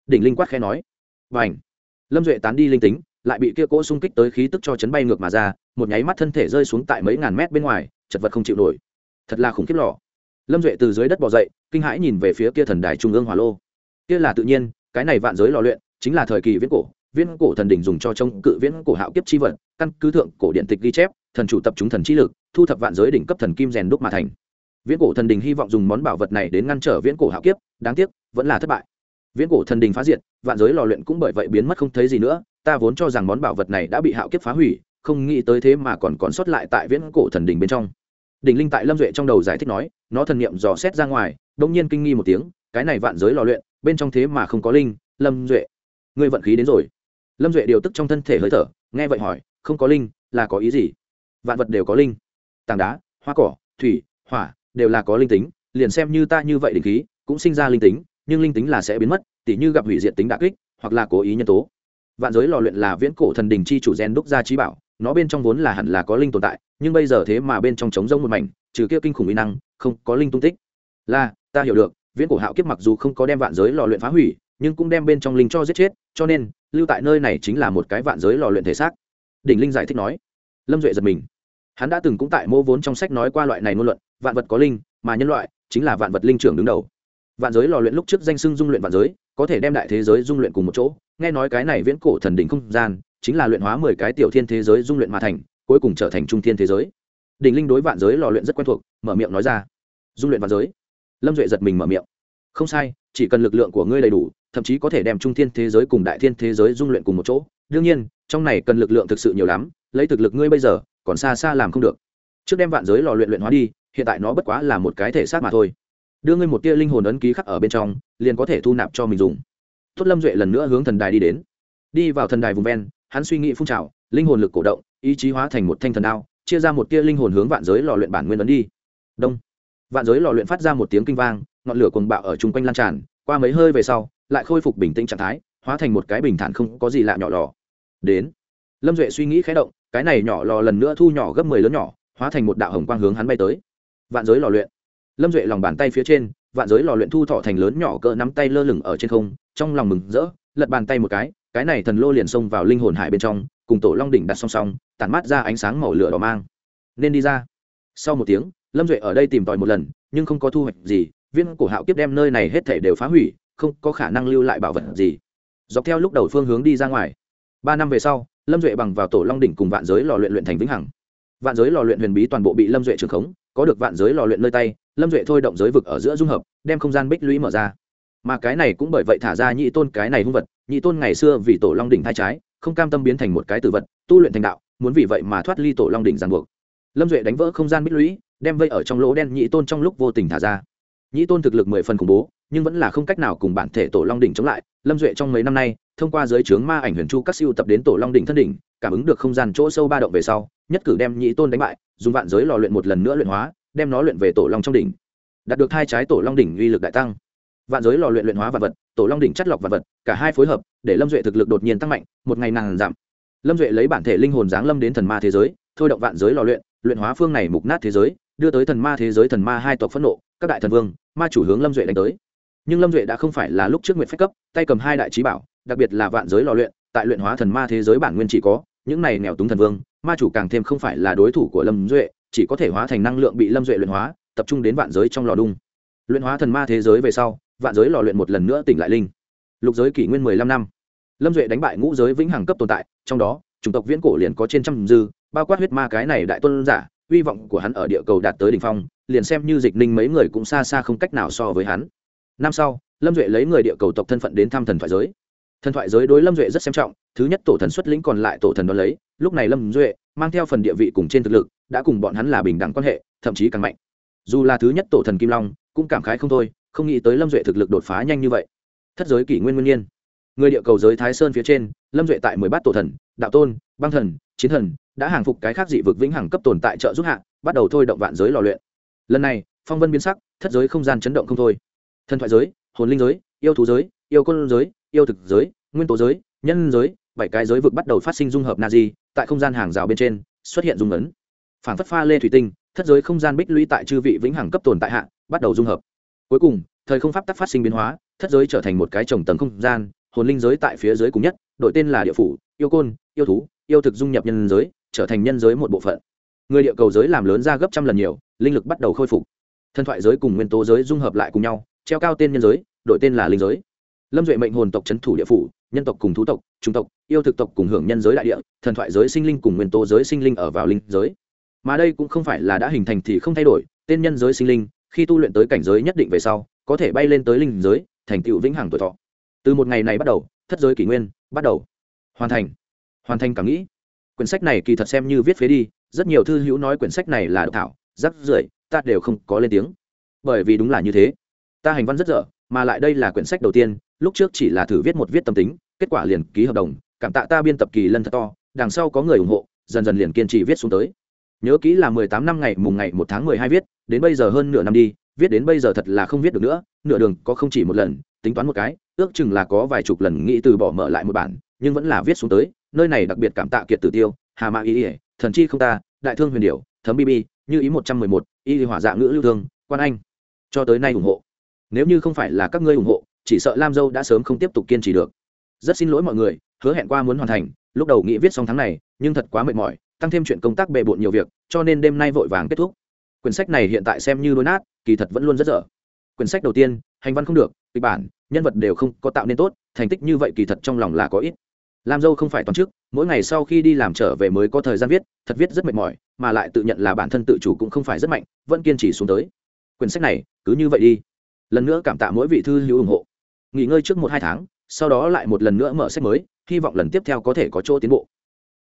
Đỉnh linh quát khẽ nói. Và ảnh. Lâm Duệ tán đi linh tính, lại bị kia cỗ xung kích tới khí tức cho chấn bay ngược mà ra, một nháy mắt thân thể rơi xuống tại mấy ngàn mét bên ngoài, chật vật không chịu nổi. Thật là khủng khiếp lọ. Lâm Duệ từ dưới đất bò dậy, kinh hãi nhìn về phía kia thần đài trung ương hỏa lô. Kia là tự nhiên, cái này vạn giới lò luyện chính là thời kỳ viễn cổ, viễn cổ thần đỉnh dùng cho chống cự viễn cổ hạo kiếp chi vật, căn cứ thượng cổ điện tịch ghi chép, thần chủ tập trung thần chi lực, thu thập vạn giới đỉnh cấp thần kim rèn đúc mà thành. Viễn cổ thần đỉnh hy vọng dùng món bảo vật này đến ngăn trở viễn cổ hạo kiếp, đáng tiếc vẫn là thất bại. Viễn cổ thần đỉnh phá diệt, vạn giới lò luyện cũng bởi vậy biến mất không thấy gì nữa, ta vốn cho rằng món bảo vật này đã bị hạo kiếp phá hủy, không nghĩ tới thế mà còn còn sót lại tại viễn cổ thần đỉnh bên trong. Đỉnh linh tại Lâm Duệ trong đầu giải thích nói, nó thần niệm dò xét ra ngoài, đột nhiên kinh nghi một tiếng, cái này vạn giới lò luyện, bên trong thế mà không có linh, Lâm Duệ, ngươi vận khí đến rồi. Lâm Duệ điều tức trong thân thể hơi thở, nghe vậy hỏi, không có linh là có ý gì? Vạn vật đều có linh, tảng đá, hoa cỏ, thủy, hỏa đều là có linh tính, liền xem như ta như vậy đỉnh khí cũng sinh ra linh tính, nhưng linh tính là sẽ biến mất, tỉ như gặp hủy diệt tính đả kích, hoặc là cố ý nhân tố. Vạn giới lò luyện là viễn cổ thần đỉnh chi chủ gen đúc ra trí bảo, nó bên trong vốn là hẳn là có linh tồn tại, nhưng bây giờ thế mà bên trong trống rỗng một mảnh, trừ kia kinh khủng uy năng, không có linh tung tích. Là, ta hiểu được, viễn cổ hạo kiếp mặc dù không có đem vạn giới lò luyện phá hủy, nhưng cũng đem bên trong linh cho giết chết, cho nên lưu tại nơi này chính là một cái vạn giới lò luyện thể xác. Đỉnh linh giải thích nói. Lâm Duệ giật mình, hắn đã từng cũng tại mô vốn trong sách nói qua loại này ngôn luận, vạn vật có linh, mà nhân loại chính là vạn vật linh trưởng đứng đầu. Vạn giới lò luyện lúc trước danh xưng dung luyện vạn giới, có thể đem đại thế giới dung luyện cùng một chỗ, nghe nói cái này viễn cổ thần đỉnh không gian chính là luyện hóa mười cái tiểu thiên thế giới dung luyện mà thành, cuối cùng trở thành trung thiên thế giới. Đỉnh linh đối vạn giới lò luyện rất quen thuộc, mở miệng nói ra. Dung luyện vạn giới. Lâm Duệ giật mình mở miệng. Không sai, chỉ cần lực lượng của ngươi đầy đủ, thậm chí có thể đem trung thiên thế giới cùng đại thiên thế giới dung luyện cùng một chỗ. Đương nhiên, trong này cần lực lượng thực sự nhiều lắm, lấy thực lực ngươi bây giờ, còn xa xa làm không được. Trước đem vạn giới lò luyện luyện hóa đi, hiện tại nó bất quá là một cái thể xác mà thôi. Đưa ngươi một tia linh hồn ấn ký khắc ở bên trong, liền có thể thu nạp cho mình dùng. Tốt. Lâm Duệ lần nữa hướng thần đài đi đến. Đi vào thần đài vùng ven, hắn suy nghĩ phun trào, linh hồn lực cổ động, ý chí hóa thành một thanh thần đao, chia ra một tia linh hồn hướng vạn giới lò luyện bản nguyên ấn đi. Đông. Vạn giới lò luyện phát ra một tiếng kinh vang, ngọn lửa cuồng bạo ở chung quanh lan tràn, qua mấy hơi về sau, lại khôi phục bình tĩnh trạng thái, hóa thành một cái bình thản không có gì lạ nhỏ lò. Đến. Lâm Duệ suy nghĩ khẽ động, cái này nhỏ lò lần nữa thu nhỏ gấp mười lớn nhỏ, hóa thành một đạo hồng quang hướng hắn bay tới. Vạn giới lò luyện. Lâm Duệ lòng bàn tay phía trên, vạn giới lò luyện thu thọ thành lớn nhỏ cỡ nắm tay lơ lửng ở trên không, trong lòng mừng rỡ, lật bàn tay một cái, cái này thần lô liền xông vào linh hồn hải bên trong, cùng tổ long đỉnh đặt song song, tản mát ra ánh sáng màu lửa đỏ mang. Nên đi ra. Sau một tiếng, Lâm Duệ ở đây tìm tòi một lần, nhưng không có thu hoạch gì, viên cổ hạo kiếp đem nơi này hết thảy đều phá hủy, không có khả năng lưu lại bảo vật gì. Dọc theo lúc đầu phương hướng đi ra ngoài. Ba năm về sau, Lâm Duệ bằng vào tổ long đỉnh cùng vạn giới lò luyện luyện thành vĩnh hằng. Vạn giới lò luyện huyền bí toàn bộ bị Lâm Duệ trường khống, có được vạn giới lò luyện nơi tay, Lâm Duệ thôi động giới vực ở giữa dung hợp, đem không gian bích lũy mở ra. Mà cái này cũng bởi vậy thả ra nhị tôn cái này hung vật, nhị tôn ngày xưa vì tổ long đỉnh thay trái, không cam tâm biến thành một cái tử vật, tu luyện thành đạo, muốn vì vậy mà thoát ly tổ long đỉnh ràng buộc. Lâm Duệ đánh vỡ không gian bích lũy, đem vây ở trong lỗ đen nhị tôn trong lúc vô tình thả ra. Nhị tôn thực lực mười phần khủng bố, nhưng vẫn là không cách nào cùng bản thể tổ long đỉnh chống lại. Lâm Duệ trong mấy năm nay, thông qua giới trướng ma ảnh huyền chu các siêu tập đến tổ long đỉnh thân đỉnh, cảm ứng được không gian chỗ sâu ba động về sau, nhất cử đem nhị tôn đánh bại, dùng vạn giới lò luyện một lần nữa luyện hóa, đem nó luyện về tổ long trong đỉnh. Đạt được hai trái tổ long đỉnh uy lực đại tăng. Vạn giới lò luyện luyện hóa vật vật, tổ long đỉnh chất lọc vật vật, cả hai phối hợp, để Lâm Duệ thực lực đột nhiên tăng mạnh, một ngày nàng giảm. Lâm Duệ lấy bản thể linh hồn giáng lâm đến thần ma thế giới, thôi động vạn giới lò luyện, luyện hóa phương này mục nát thế giới, đưa tới thần ma thế giới thần ma hai tộc phẫn nộ, các đại thần vương, ma chủ hướng Lâm Duệ đánh tới. Nhưng Lâm Duệ đã không phải là lúc trước nguyện phách cấp, tay cầm hai đại chí bảo, đặc biệt là vạn giới lò luyện, tại luyện hóa thần ma thế giới bản nguyên chỉ có, những này nghèo túng thần vương, ma chủ càng thêm không phải là đối thủ của Lâm Duệ, chỉ có thể hóa thành năng lượng bị Lâm Duệ luyện hóa, tập trung đến vạn giới trong lò đung. Luyện hóa thần ma thế giới về sau, vạn giới lò luyện một lần nữa tỉnh lại linh. Lục giới kỷ nguyên mười lăm năm. Lâm Duệ đánh bại ngũ giới vĩnh hằng cấp tồn tại, trong đó, chủng tộc viễn cổ liền có trên trăm dư, bao quát huyết ma cái này đại tôn giả, uy vọng của hắn ở địa cầu đạt tới đỉnh phong, liền xem như Dịch Ninh mấy người cũng xa xa không cách nào so với hắn. Năm sau, Lâm Duệ lấy người địa cầu tộc thân phận đến thăm thần thoại giới. Thần thoại giới đối Lâm Duệ rất xem trọng, thứ nhất tổ thần xuất lĩnh còn lại tổ thần đón lấy, lúc này Lâm Duệ mang theo phần địa vị cùng trên thực lực, đã cùng bọn hắn là bình đẳng quan hệ, thậm chí càng mạnh. Dù là thứ nhất tổ thần Kim Long, cũng cảm khái không thôi, không nghĩ tới Lâm Duệ thực lực đột phá nhanh như vậy. Thất giới kỷ nguyên nguyên nhiên, người địa cầu giới Thái Sơn phía trên, Lâm Duệ tại mười bát tổ thần, đạo tôn, băng thần, chiến thần, đã hàng phục cái khác dị vực vĩnh hằng cấp tồn tại trợ giúp hạ, bắt đầu thôi động vạn giới lò luyện. Lần này, phong vân biến sắc, thất giới không gian chấn động không thôi. Thần thoại giới, hồn linh giới, yêu thú giới, yêu côn giới, yêu thực giới, nguyên tố giới, nhân giới, bảy cái giới vực bắt đầu phát sinh dung hợp Nazi, tại không gian hàng rào bên trên xuất hiện dung ấn. Phản phất pha lê thủy tinh, thất giới không gian bích lũy tại chư vị vĩnh hằng cấp tồn tại hạ, bắt đầu dung hợp. Cuối cùng, thời không pháp tắc phát sinh biến hóa, thất giới trở thành một cái chồng tầng không gian, hồn linh giới tại phía dưới cùng nhất, đổi tên là địa phủ, yêu côn, yêu thú, yêu thực dung nhập nhân giới, trở thành nhân giới một bộ phận. Người địa cầu giới làm lớn ra gấp trăm lần nhiều, linh lực bắt đầu khôi phục. Thần thoại giới cùng nguyên tố giới dung hợp lại cùng nhau, treo cao tên nhân giới, đổi tên là linh giới. Lâm Duệ mệnh hồn tộc trấn thủ địa phủ, nhân tộc cùng thú tộc, trung tộc, yêu thực tộc cùng hưởng nhân giới đại địa, thần thoại giới sinh linh cùng nguyên tố giới sinh linh ở vào linh giới. Mà đây cũng không phải là đã hình thành thì không thay đổi, tên nhân giới sinh linh, khi tu luyện tới cảnh giới nhất định về sau, có thể bay lên tới linh giới, thành tựu vĩnh hằng tuổi thọ. Từ một ngày này bắt đầu, thất giới kỷ nguyên bắt đầu. Hoàn thành. Hoàn thành cảm nghĩ. Quyển sách này kỳ thật xem như viết phế đi, rất nhiều thư hữu nói quyển sách này là độc thảo, rắc rưởi, ta đều không có lên tiếng. Bởi vì đúng là như thế. Ta hành văn rất dở, mà lại đây là quyển sách đầu tiên, lúc trước chỉ là thử viết một viết tâm tính, kết quả liền ký hợp đồng, cảm tạ ta biên tập kỳ lân thật to, đằng sau có người ủng hộ, dần dần liền kiên trì viết xuống tới. Nhớ kỹ là mười tám năm ngày mùng ngày một tháng mười hai viết, đến bây giờ hơn nửa năm đi, viết đến bây giờ thật là không viết được nữa, nửa đường có không chỉ một lần, tính toán một cái, ước chừng là có vài chục lần nghĩ từ bỏ mở lại một bản, nhưng vẫn là viết xuống tới. Nơi này đặc biệt cảm tạ Kiệt Tử Tiêu, Hà Mã Y, Thần Chi Không Ta, Đại Thương Huyền Điểu, Thấm Bi Bi, Như Ý một trăm mười một, Y Hỏa Dạ Ngữ Lưu Thương, Quan Anh, cho tới nay ủng hộ. Nếu như không phải là các ngươi ủng hộ, chỉ sợ Lam Dâu đã sớm không tiếp tục kiên trì được. Rất xin lỗi mọi người, hứa hẹn qua muốn hoàn thành, lúc đầu nghĩ viết xong tháng này, nhưng thật quá mệt mỏi, tăng thêm chuyện công tác bề bộn nhiều việc, cho nên đêm nay vội vàng kết thúc. Quyển sách này hiện tại xem như đôi nát, kỳ thật vẫn luôn rất dở. Quyển sách đầu tiên, hành văn không được, kịch bản, nhân vật đều không có tạo nên tốt, thành tích như vậy kỳ thật trong lòng là có ít. Lam Dâu không phải toàn chức, mỗi ngày sau khi đi làm trở về mới có thời gian viết, thật viết rất mệt mỏi, mà lại tự nhận là bản thân tự chủ cũng không phải rất mạnh, vẫn kiên trì xuống tới. Quyển sách này cứ như vậy đi. Lần nữa cảm tạ mỗi vị thư hữu ủng hộ. Nghỉ ngơi trước một hai tháng, sau đó lại một lần nữa mở sách mới, hy vọng lần tiếp theo có thể có chỗ tiến bộ.